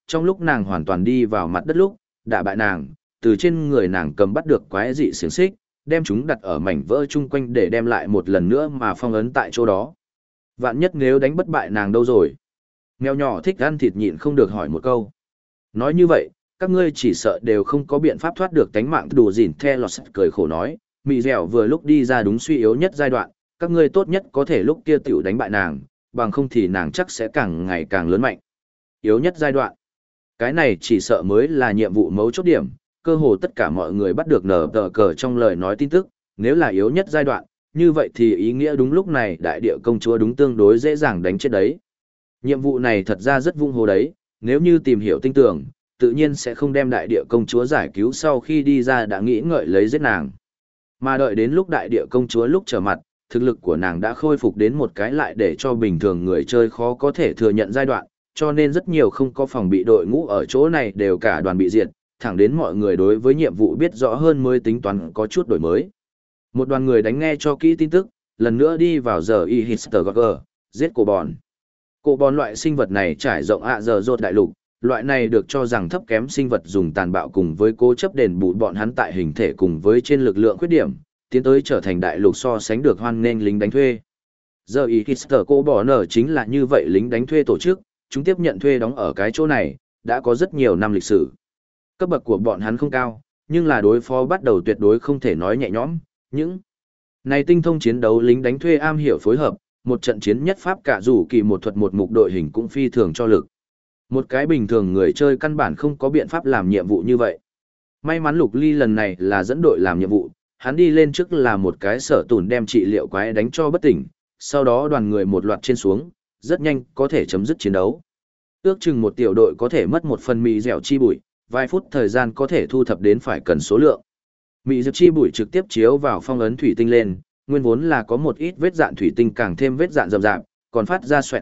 trong lúc nàng hoàn toàn đi vào mặt đất lúc, đả bại nàng, từ trên người nàng cầm bắt được quái dị xiềng xích, đem chúng đặt ở mảnh vỡ chung quanh để đem lại một lần nữa mà phong ấn tại chỗ đó. Vạn nhất nếu đánh bất bại nàng đâu rồi? Mèo nhỏ thích ăn thịt nhịn không được hỏi một câu. Nói như vậy, các ngươi chỉ sợ đều không có biện pháp thoát được tánh mạng. Đủ dỉn the lọt cười khổ nói, mị dẻo vừa lúc đi ra đúng suy yếu nhất giai đoạn, các ngươi tốt nhất có thể lúc kia tiểu đánh bại nàng, bằng không thì nàng chắc sẽ càng ngày càng lớn mạnh. Yếu nhất giai đoạn. Cái này chỉ sợ mới là nhiệm vụ mấu chốt điểm, cơ hồ tất cả mọi người bắt được nở tờ cờ trong lời nói tin tức, nếu là yếu nhất giai đoạn, như vậy thì ý nghĩa đúng lúc này đại địa công chúa đúng tương đối dễ dàng đánh chết đấy. Nhiệm vụ này thật ra rất vung hồ đấy, nếu như tìm hiểu tinh tưởng, tự nhiên sẽ không đem đại địa công chúa giải cứu sau khi đi ra đã nghĩ ngợi lấy giết nàng. Mà đợi đến lúc đại địa công chúa lúc trở mặt, thực lực của nàng đã khôi phục đến một cái lại để cho bình thường người chơi khó có thể thừa nhận giai đoạn, cho nên rất nhiều không có phòng bị đội ngũ ở chỗ này đều cả đoàn bị diệt, thẳng đến mọi người đối với nhiệm vụ biết rõ hơn mới tính toán có chút đổi mới. Một đoàn người đánh nghe cho kỹ tin tức, lần nữa đi vào giờ y Histergogger, giết cổ bòn. Cổ bòn loại sinh vật này trải rộng giờ rột đại lục, loại này được cho rằng thấp kém sinh vật dùng tàn bạo cùng với cố chấp đền bù bọn hắn tại hình thể cùng với trên lực lượng khuyết điểm, tiến tới trở thành đại lục so sánh được hoan nghênh lính đánh thuê. Giờ y Hister cổ bò nở chính là như vậy lính đánh thuê tổ chức, chúng tiếp nhận thuê đóng ở cái chỗ này, đã có rất nhiều năm lịch sử. Cấp bậc của bọn hắn không cao, nhưng là đối phó bắt đầu tuyệt đối không thể nói nhẹ nhõm. Những này tinh thông chiến đấu lính đánh thuê am hiểu phối hợp, một trận chiến nhất pháp cả dù kỳ một thuật một mục đội hình cũng phi thường cho lực. Một cái bình thường người chơi căn bản không có biện pháp làm nhiệm vụ như vậy. May mắn Lục Ly lần này là dẫn đội làm nhiệm vụ, hắn đi lên trước là một cái sở tùn đem trị liệu quái đánh cho bất tỉnh, sau đó đoàn người một loạt trên xuống, rất nhanh có thể chấm dứt chiến đấu. Ước chừng một tiểu đội có thể mất một phần mì dẻo chi bụi, vài phút thời gian có thể thu thập đến phải cần số lượng. Mị dược chi bụi trực tiếp chiếu vào phong ấn thủy tinh lên, nguyên vốn là có một ít vết dạn thủy tinh càng thêm vết dạn rậm rạp, còn phát ra xoẹt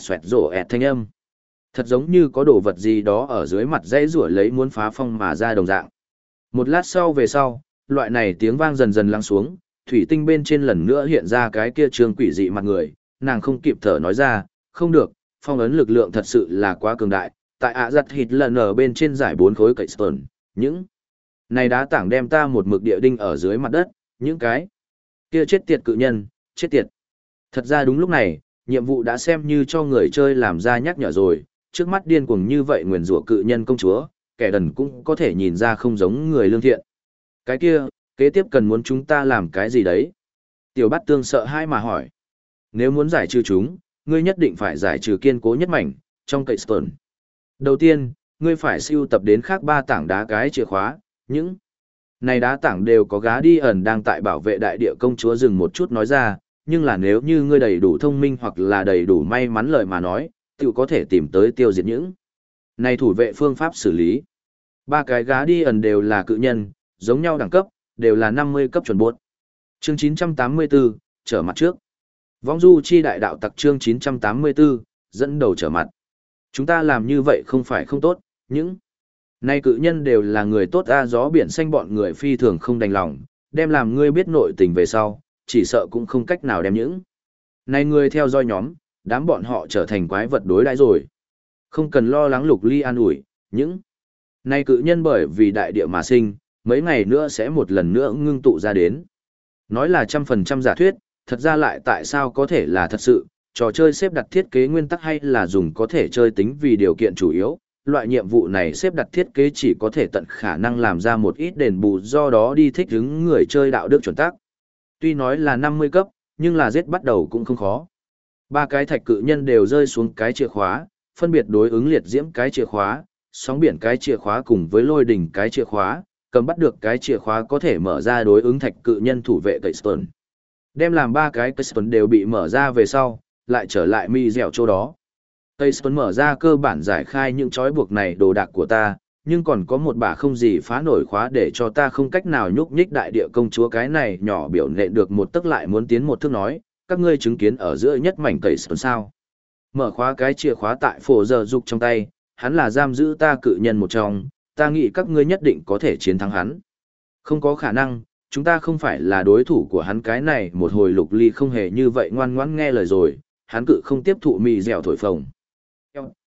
rổ ẹt thanh âm. Thật giống như có đồ vật gì đó ở dưới mặt dãy rủa lấy muốn phá phong mà ra đồng dạng. Một lát sau về sau, loại này tiếng vang dần dần lắng xuống, thủy tinh bên trên lần nữa hiện ra cái kia trương quỷ dị mặt người, nàng không kịp thở nói ra, không được, phong ấn lực lượng thật sự là quá cường đại, tại giặt hít lần ở bên trên giải 4 khối cậy stone, những này đá tảng đem ta một mực địa đinh ở dưới mặt đất, những cái kia chết tiệt cự nhân, chết tiệt. Thật ra đúng lúc này, nhiệm vụ đã xem như cho người chơi làm ra nhắc nhở rồi, trước mắt điên cuồng như vậy nguyền rủa cự nhân công chúa, kẻ đần cũng có thể nhìn ra không giống người lương thiện. Cái kia, kế tiếp cần muốn chúng ta làm cái gì đấy? Tiểu Bát Tương sợ hãi mà hỏi. Nếu muốn giải trừ chúng, ngươi nhất định phải giải trừ kiên cố nhất mảnh, trong cậy stone. Đầu tiên, ngươi phải sưu tập đến khác 3 tảng đá cái chìa khóa, những này đá tảng đều có gá đi ẩn đang tại bảo vệ đại địa công chúa dừng một chút nói ra, nhưng là nếu như ngươi đầy đủ thông minh hoặc là đầy đủ may mắn lời mà nói, tự có thể tìm tới tiêu diệt những này thủ vệ phương pháp xử lý. 3 cái gá đi ẩn đều là cự nhân, giống nhau đẳng cấp, đều là 50 cấp chuẩn buốt. Chương 984, trở mặt trước. Vong du chi đại đạo tặc chương 984, dẫn đầu trở mặt. Chúng ta làm như vậy không phải không tốt, những này cự nhân đều là người tốt gió biển xanh bọn người phi thường không đành lòng, đem làm ngươi biết nội tình về sau, chỉ sợ cũng không cách nào đem những này ngươi theo dõi nhóm, đám bọn họ trở thành quái vật đối đãi rồi. Không cần lo lắng Lục Ly an ủi, những này cự nhân bởi vì đại địa mà sinh, mấy ngày nữa sẽ một lần nữa ngưng tụ ra đến. Nói là 100% giả thuyết, thật ra lại tại sao có thể là thật sự, trò chơi xếp đặt thiết kế nguyên tắc hay là dùng có thể chơi tính vì điều kiện chủ yếu, loại nhiệm vụ này xếp đặt thiết kế chỉ có thể tận khả năng làm ra một ít đền bù do đó đi thích ứng người chơi đạo đức chuẩn tắc. Tuy nói là 50 cấp, nhưng là giết bắt đầu cũng không khó. 3 cái thạch cự nhân đều rơi xuống cái chìa khóa, phân biệt đối ứng liệt diễm cái chìa khóa, sóng biển cái chìa khóa cùng với lôi đỉnh cái chìa khóa, cầm bắt được cái chìa khóa có thể mở ra đối ứng thạch cự nhân thủ vệ cậy stone. Đem làm 3 cái cậy stone đều bị mở ra về sau, lại trở lại mi dẻo chỗ đó. Tây Sơn mở ra cơ bản giải khai những trói buộc này đồ đạc của ta, nhưng còn có một bả không gì phá nổi khóa để cho ta không cách nào nhúc nhích đại địa công chúa cái này nhỏ biểu nện được một tức lại muốn tiến một thước nói, các ngươi chứng kiến ở giữa nhất mảnh Tây Sơn sao. Mở khóa cái chìa khóa tại phổ giờ dục trong tay, hắn là giam giữ ta cự nhân một trong, ta nghĩ các ngươi nhất định có thể chiến thắng hắn. Không có khả năng, chúng ta không phải là đối thủ của hắn cái này một hồi Lục Ly không hề như vậy ngoan ngoãn nghe lời rồi, hắn cự không tiếp thụ mì dẻo thổi phồng.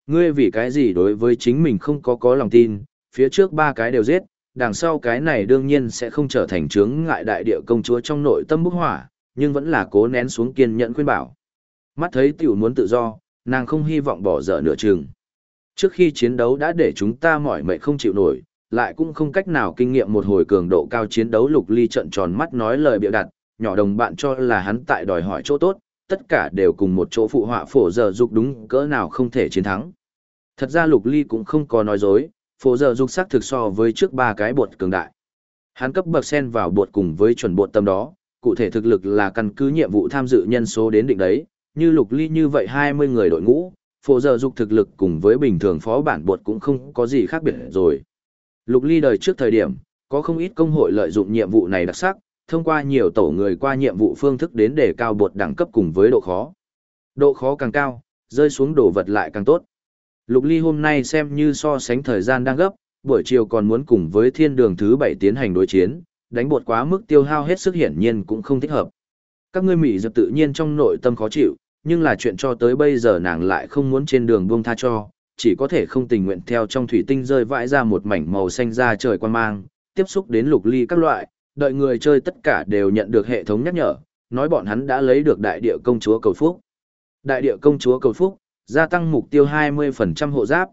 Ngươi vì cái gì đối với chính mình không có lòng tin, phía trước ba cái đều giết, đằng sau cái này đương nhiên sẽ không trở thành chướng ngại đại địa công chúa trong nội tâm bức hỏa, nhưng vẫn là cố nén xuống kiên nhẫn khuyên bảo. Mắt thấy tiểu muốn tự do, nàng không hy vọng bỏ dở nửa chừng. Trước khi chiến đấu đã để chúng ta mỏi mệt không chịu nổi, lại cũng không cách nào kinh nghiệm một hồi cường độ cao chiến đấu. Lục Ly trợn tròn mắt nói lời bịa đặt, nhỏ đồng bạn cho là hắn tại đòi hỏi chỗ tốt, tất cả đều cùng một chỗ phụ họa Phổ Giờ Dục đúng cỡ nào không thể chiến thắng. Thật ra Lục Ly cũng không có nói dối, Phổ Giờ Dục xác thực so với trước ba cái bột cường đại. Hắn cấp bậc xen vào bột cùng với chuẩn bột tâm đó, cụ thể thực lực là căn cứ nhiệm vụ tham dự nhân số đến định đấy, như Lục Ly như vậy 20 người đội ngũ, Phổ Giờ Dục thực lực cùng với bình thường phó bản bột cũng không có gì khác biệt rồi. Lục Ly đời trước thời điểm, có không ít công hội lợi dụng nhiệm vụ này đặc sắc, thông qua nhiều tổ người qua nhiệm vụ phương thức đến để cao bột đẳng cấp cùng với độ khó. Độ khó càng cao, rơi xuống đồ vật lại càng tốt. Lục Ly hôm nay xem như so sánh thời gian đang gấp, buổi chiều còn muốn cùng với thiên đường thứ 7 tiến hành đối chiến, đánh bột quá mức tiêu hao hết sức hiển nhiên cũng không thích hợp. Các ngươi Mỹ dập tự nhiên trong nội tâm khó chịu, nhưng là chuyện cho tới bây giờ nàng lại không muốn trên đường buông tha cho, chỉ có thể không tình nguyện theo trong thủy tinh rơi vãi ra một mảnh màu xanh da trời quan mang, tiếp xúc đến Lục Ly các loại, đợi người chơi tất cả đều nhận được hệ thống nhắc nhở, nói bọn hắn đã lấy được đại địa công chúa cầu phúc. Đại địa công chúa cầu phúc, gia tăng mục tiêu 20% hộ giáp,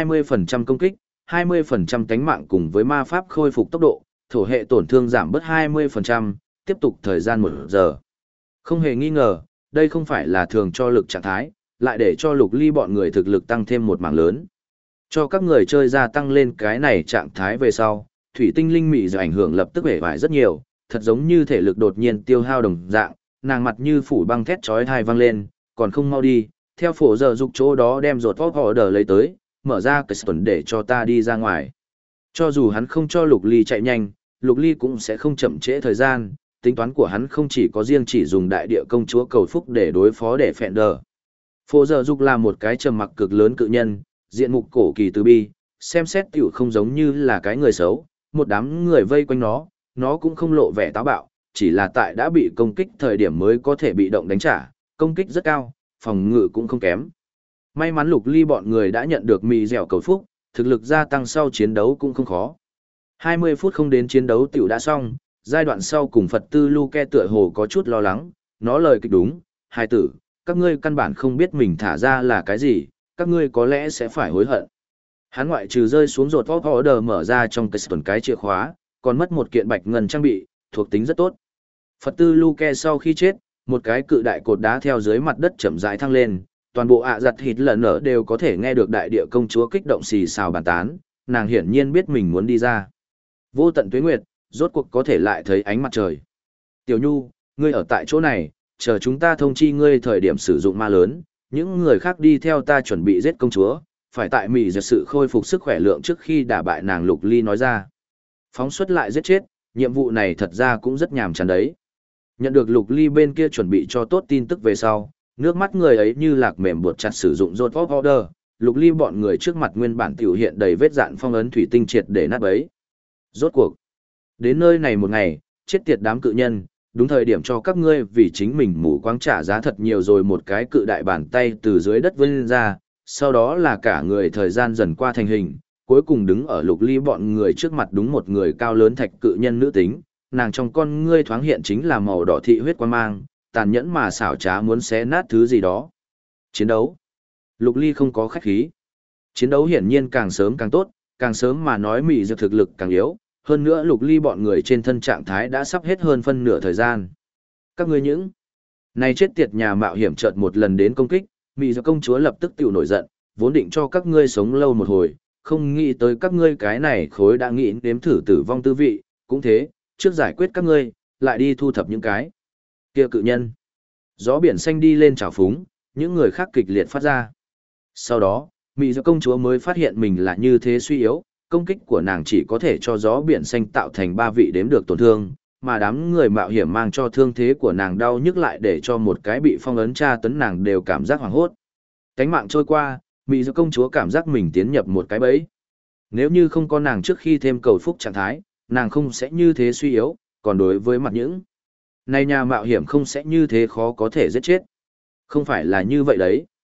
20% công kích, 20% tánh mạng cùng với ma pháp khôi phục tốc độ, thổ hệ tổn thương giảm bớt 20%, tiếp tục thời gian 1 giờ. Không hề nghi ngờ, đây không phải là thường cho lực trạng thái, lại để cho Lục Ly bọn người thực lực tăng thêm một mảng lớn. Cho các người chơi gia tăng lên cái này trạng thái về sau, thủy tinh linh mị giờ ảnh hưởng lập tức vẻ vải rất nhiều, thật giống như thể lực đột nhiên tiêu hao đồng dạng, nàng mặt như phủ băng thét chói tai vang lên, còn không mau đi, theo Phổ Giờ Dục chỗ đó đem rột vóc họ đờ lấy tới, mở ra cái tuần để cho ta đi ra ngoài. Cho dù hắn không cho Lục Ly chạy nhanh, Lục Ly cũng sẽ không chậm trễ thời gian, tính toán của hắn không chỉ có riêng chỉ dùng đại địa công chúa cầu phúc để đối phó để phẹn đờ. Phổ Giờ Dục là một cái trầm mặc cực lớn cự nhân, diện mục cổ kỳ từ bi, xem xét tiểu không giống như là cái người xấu, một đám người vây quanh nó cũng không lộ vẻ táo bạo, chỉ là tại đã bị công kích thời điểm mới có thể bị động đánh trả, công kích rất cao, phòng ngự cũng không kém. May mắn Lục Ly bọn người đã nhận được mì dẻo cầu phúc, thực lực gia tăng sau chiến đấu cũng không khó. 20 phút không đến chiến đấu tiểu đã xong, giai đoạn sau cùng Phật tư Luke tựa hồ có chút lo lắng, nó lời kịch đúng, hai tử, các ngươi căn bản không biết mình thả ra là cái gì, các ngươi có lẽ sẽ phải hối hận. Hắn ngoại trừ rơi xuống rột vóc order mở ra trong cái chìa khóa, còn mất một kiện bạch ngân trang bị, thuộc tính rất tốt. Phật tư Luke sau khi chết, một cái cự đại cột đá theo dưới mặt đất chậm rãi thăng lên, toàn bộ giặt hít lần nở đều có thể nghe được đại địa công chúa kích động xì xào bàn tán, nàng hiển nhiên biết mình muốn đi ra. Vô tận tuế nguyệt, rốt cuộc có thể lại thấy ánh mặt trời. Tiểu Nhu, ngươi ở tại chỗ này, chờ chúng ta thông chi ngươi thời điểm sử dụng ma lớn, những người khác đi theo ta chuẩn bị giết công chúa, phải tại Mỹ giật sự khôi phục sức khỏe lượng trước khi đả bại nàng. Lục Ly nói ra. Phóng xuất lại giết chết, nhiệm vụ này thật ra cũng rất nhàm chán đấy. Nhận được Lục Ly bên kia chuẩn bị cho tốt tin tức về sau, nước mắt người ấy như lạc mềm buộc chặt sử dụng rốt vóc order, Lục Ly bọn người trước mặt nguyên bản tiểu hiện đầy vết dạn phong ấn thủy tinh triệt để nát bấy. Rốt cuộc, đến nơi này một ngày, chết tiệt đám cự nhân, đúng thời điểm cho các ngươi vì chính mình mù quáng trả giá thật nhiều rồi. Một cái cự đại bàn tay từ dưới đất vươn ra, sau đó là cả người thời gian dần qua thành hình, cuối cùng đứng ở Lục Ly bọn người trước mặt đúng một người cao lớn thạch cự nhân nữ tính, nàng trong con ngươi thoáng hiện chính là màu đỏ thị huyết quan mang, tàn nhẫn mà xảo trá muốn xé nát thứ gì đó. Chiến đấu. Lục Ly không có khách khí. Chiến đấu hiển nhiên càng sớm càng tốt, càng sớm mà nói Mỹ Dược thực lực càng yếu, hơn nữa Lục Ly bọn người trên thân trạng thái đã sắp hết hơn phân nửa thời gian. Các ngươi những này chết tiệt nhà mạo hiểm chợt một lần đến công kích, Mỹ Dược công chúa lập tức tiểu nổi giận, vốn định cho các ngươi sống lâu một hồi, không nghĩ tới các ngươi cái này khối đã nghĩ nếm thử tử vong tư vị, cũng thế, trước giải quyết các ngươi, lại đi thu thập những cái kia cự nhân. Gió biển xanh đi lên trào phúng, những người khác kịch liệt phát ra. Sau đó, Mỹ Dược công chúa mới phát hiện mình là như thế suy yếu, công kích của nàng chỉ có thể cho gió biển xanh tạo thành 3 vị đếm được tổn thương, mà đám người mạo hiểm mang cho thương thế của nàng đau nhức lại để cho một cái bị phong ấn tra tấn nàng đều cảm giác hoảng hốt. Cánh mạng trôi qua, Mỹ Dược công chúa cảm giác mình tiến nhập một cái bẫy. Nếu như không có nàng trước khi thêm cầu phúc trạng thái, nàng không sẽ như thế suy yếu, còn đối với mặt những này nhà mạo hiểm không sẽ như thế khó có thể giết chết. Không phải là như vậy đấy.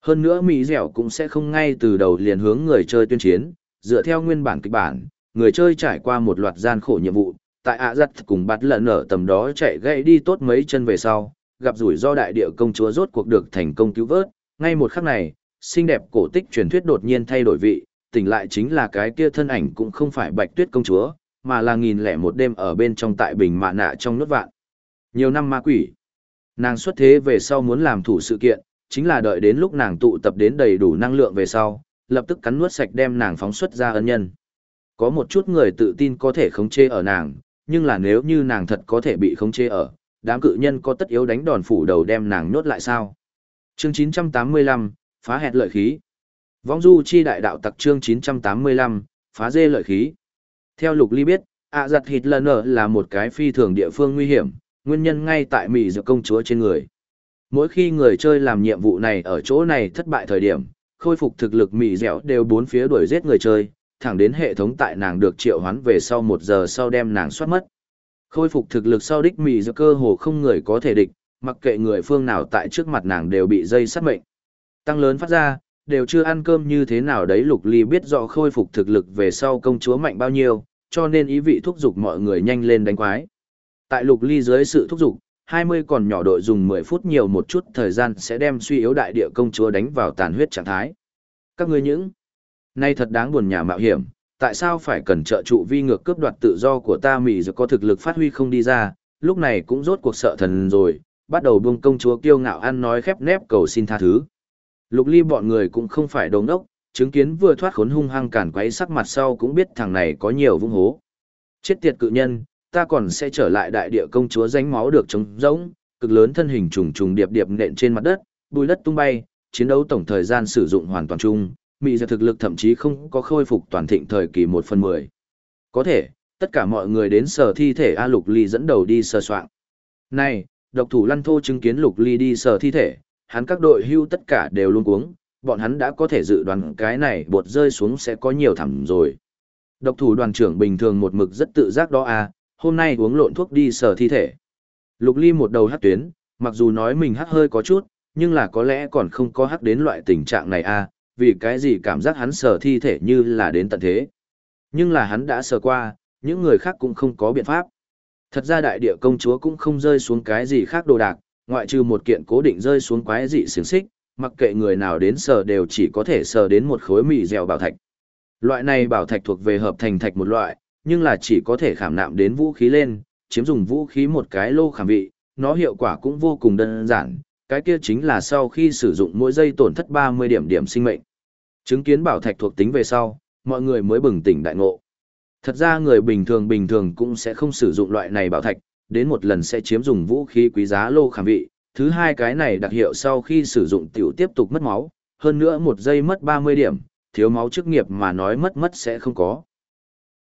Hơn nữa Mỹ dẻo cũng sẽ không ngay từ đầu liền hướng người chơi tuyên chiến, dựa theo nguyên bản kịch bản, người chơi trải qua một loạt gian khổ nhiệm vụ, tại ạ giặt cùng bắt lợn ở tầm đó chạy gãy đi tốt mấy chân về sau, gặp rủi ro đại địa công chúa rốt cuộc được thành công cứu vớt, ngay một khắc này, xinh đẹp cổ tích truyền thuyết đột nhiên thay đổi vị, tỉnh lại chính là cái kia thân ảnh cũng không phải Bạch Tuyết công chúa, mà là 1001 đêm ở bên trong tại bình mạ nạ trong nốt vạn. Nhiều năm ma quỷ. Nàng xuất thế về sau muốn làm thủ sự kiện, chính là đợi đến lúc nàng tụ tập đến đầy đủ năng lượng về sau, lập tức cắn nuốt sạch đem nàng phóng xuất ra ân nhân. Có một chút người tự tin có thể khống chế ở nàng, nhưng là nếu như nàng thật có thể bị khống chế ở, đám cự nhân có tất yếu đánh đòn phủ đầu đem nàng nhốt lại sao? Chương 985, phá hẹt lợi khí. Vong du chi đại đạo tặc chương 985, phá dê lợi khí. Theo Lục Ly biết, ạ giặt hít lần là một cái phi thường địa phương nguy hiểm, nguyên nhân ngay tại Mỹ Dược công chúa trên người. Mỗi khi người chơi làm nhiệm vụ này ở chỗ này thất bại thời điểm, khôi phục thực lực Mỹ dẻo đều bốn phía đuổi giết người chơi, thẳng đến hệ thống tại nàng được triệu hoán về sau 1 giờ sau đem nàng soát mất. Khôi phục thực lực sau đích Mỹ Dược cơ hồ không người có thể địch, mặc kệ người phương nào tại trước mặt nàng đều bị dây sát mệnh. Tăng lớn phát ra, đều chưa ăn cơm như thế nào đấy. Lục Ly biết rõ khôi phục thực lực về sau công chúa mạnh bao nhiêu, cho nên ý vị thúc giục mọi người nhanh lên đánh quái. Tại Lục Ly dưới sự thúc giục, 20 còn nhỏ đội dùng 10 phút nhiều một chút thời gian sẽ đem suy yếu đại địa công chúa đánh vào tàn huyết trạng thái. Các ngươi những nay thật đáng buồn nhà mạo hiểm, tại sao phải cần trợ trụ vi ngược cướp đoạt tự do của ta? Mỹ Dược có thực lực phát huy không đi ra, lúc này cũng rốt cuộc sợ thần rồi, bắt đầu buông công chúa kiêu ngạo ăn nói khép nép cầu xin tha thứ. Lục Ly bọn người cũng không phải đồ ngốc, chứng kiến vừa thoát khốn hung hăng cản quấy sắc mặt sau cũng biết thằng này có nhiều vung hố. Chết tiệt cự nhân, ta còn sẽ trở lại đại địa công chúa ránh máu được trống rỗng, cực lớn thân hình trùng trùng điệp điệp nện trên mặt đất, bùi đất tung bay, chiến đấu tổng thời gian sử dụng hoàn toàn chung, Mỹ Dược thực lực thậm chí không có khôi phục toàn thịnh thời kỳ 1/10. Có thể, tất cả mọi người đến sở thi thể A. Lục Ly dẫn đầu đi sờ soạng. Này, độc thủ Lăn Thô chứng kiến Lục Ly đi sờ thi thể, hắn các đội hưu tất cả đều luống cuống, bọn hắn đã có thể dự đoán cái này bột rơi xuống sẽ có nhiều thẳm rồi. Độc thủ đoàn trưởng bình thường một mực rất tự giác đó à, hôm nay uống lộn thuốc đi sờ thi thể. Lục Ly một đầu hắc tuyến, mặc dù nói mình hắc hơi có chút, nhưng là có lẽ còn không có hắc đến loại tình trạng này à, vì cái gì cảm giác hắn sờ thi thể như là đến tận thế. Nhưng là hắn đã sờ qua, những người khác cũng không có biện pháp. Thật ra đại địa công chúa cũng không rơi xuống cái gì khác đồ đạc, ngoại trừ một kiện cố định rơi xuống quái dị xiềng xích, mặc kệ người nào đến sờ đều chỉ có thể sờ đến một khối mì dẻo bảo thạch. Loại này bảo thạch thuộc về hợp thành thạch một loại, nhưng là chỉ có thể khảm nạm đến vũ khí lên, chiếm dùng vũ khí một cái lô khảm vị, nó hiệu quả cũng vô cùng đơn giản, cái kia chính là sau khi sử dụng mỗi giây tổn thất 30 điểm sinh mệnh. Chứng kiến bảo thạch thuộc tính về sau, mọi người mới bừng tỉnh đại ngộ. Thật ra người bình thường cũng sẽ không sử dụng loại này bảo thạch, đến một lần sẽ chiếm dùng vũ khí quý giá lô khảm vị, thứ hai cái này đặc hiệu sau khi sử dụng tiểu tiếp tục mất máu, hơn nữa 1 giây mất 30 điểm, thiếu máu chức nghiệp mà nói mất sẽ không có.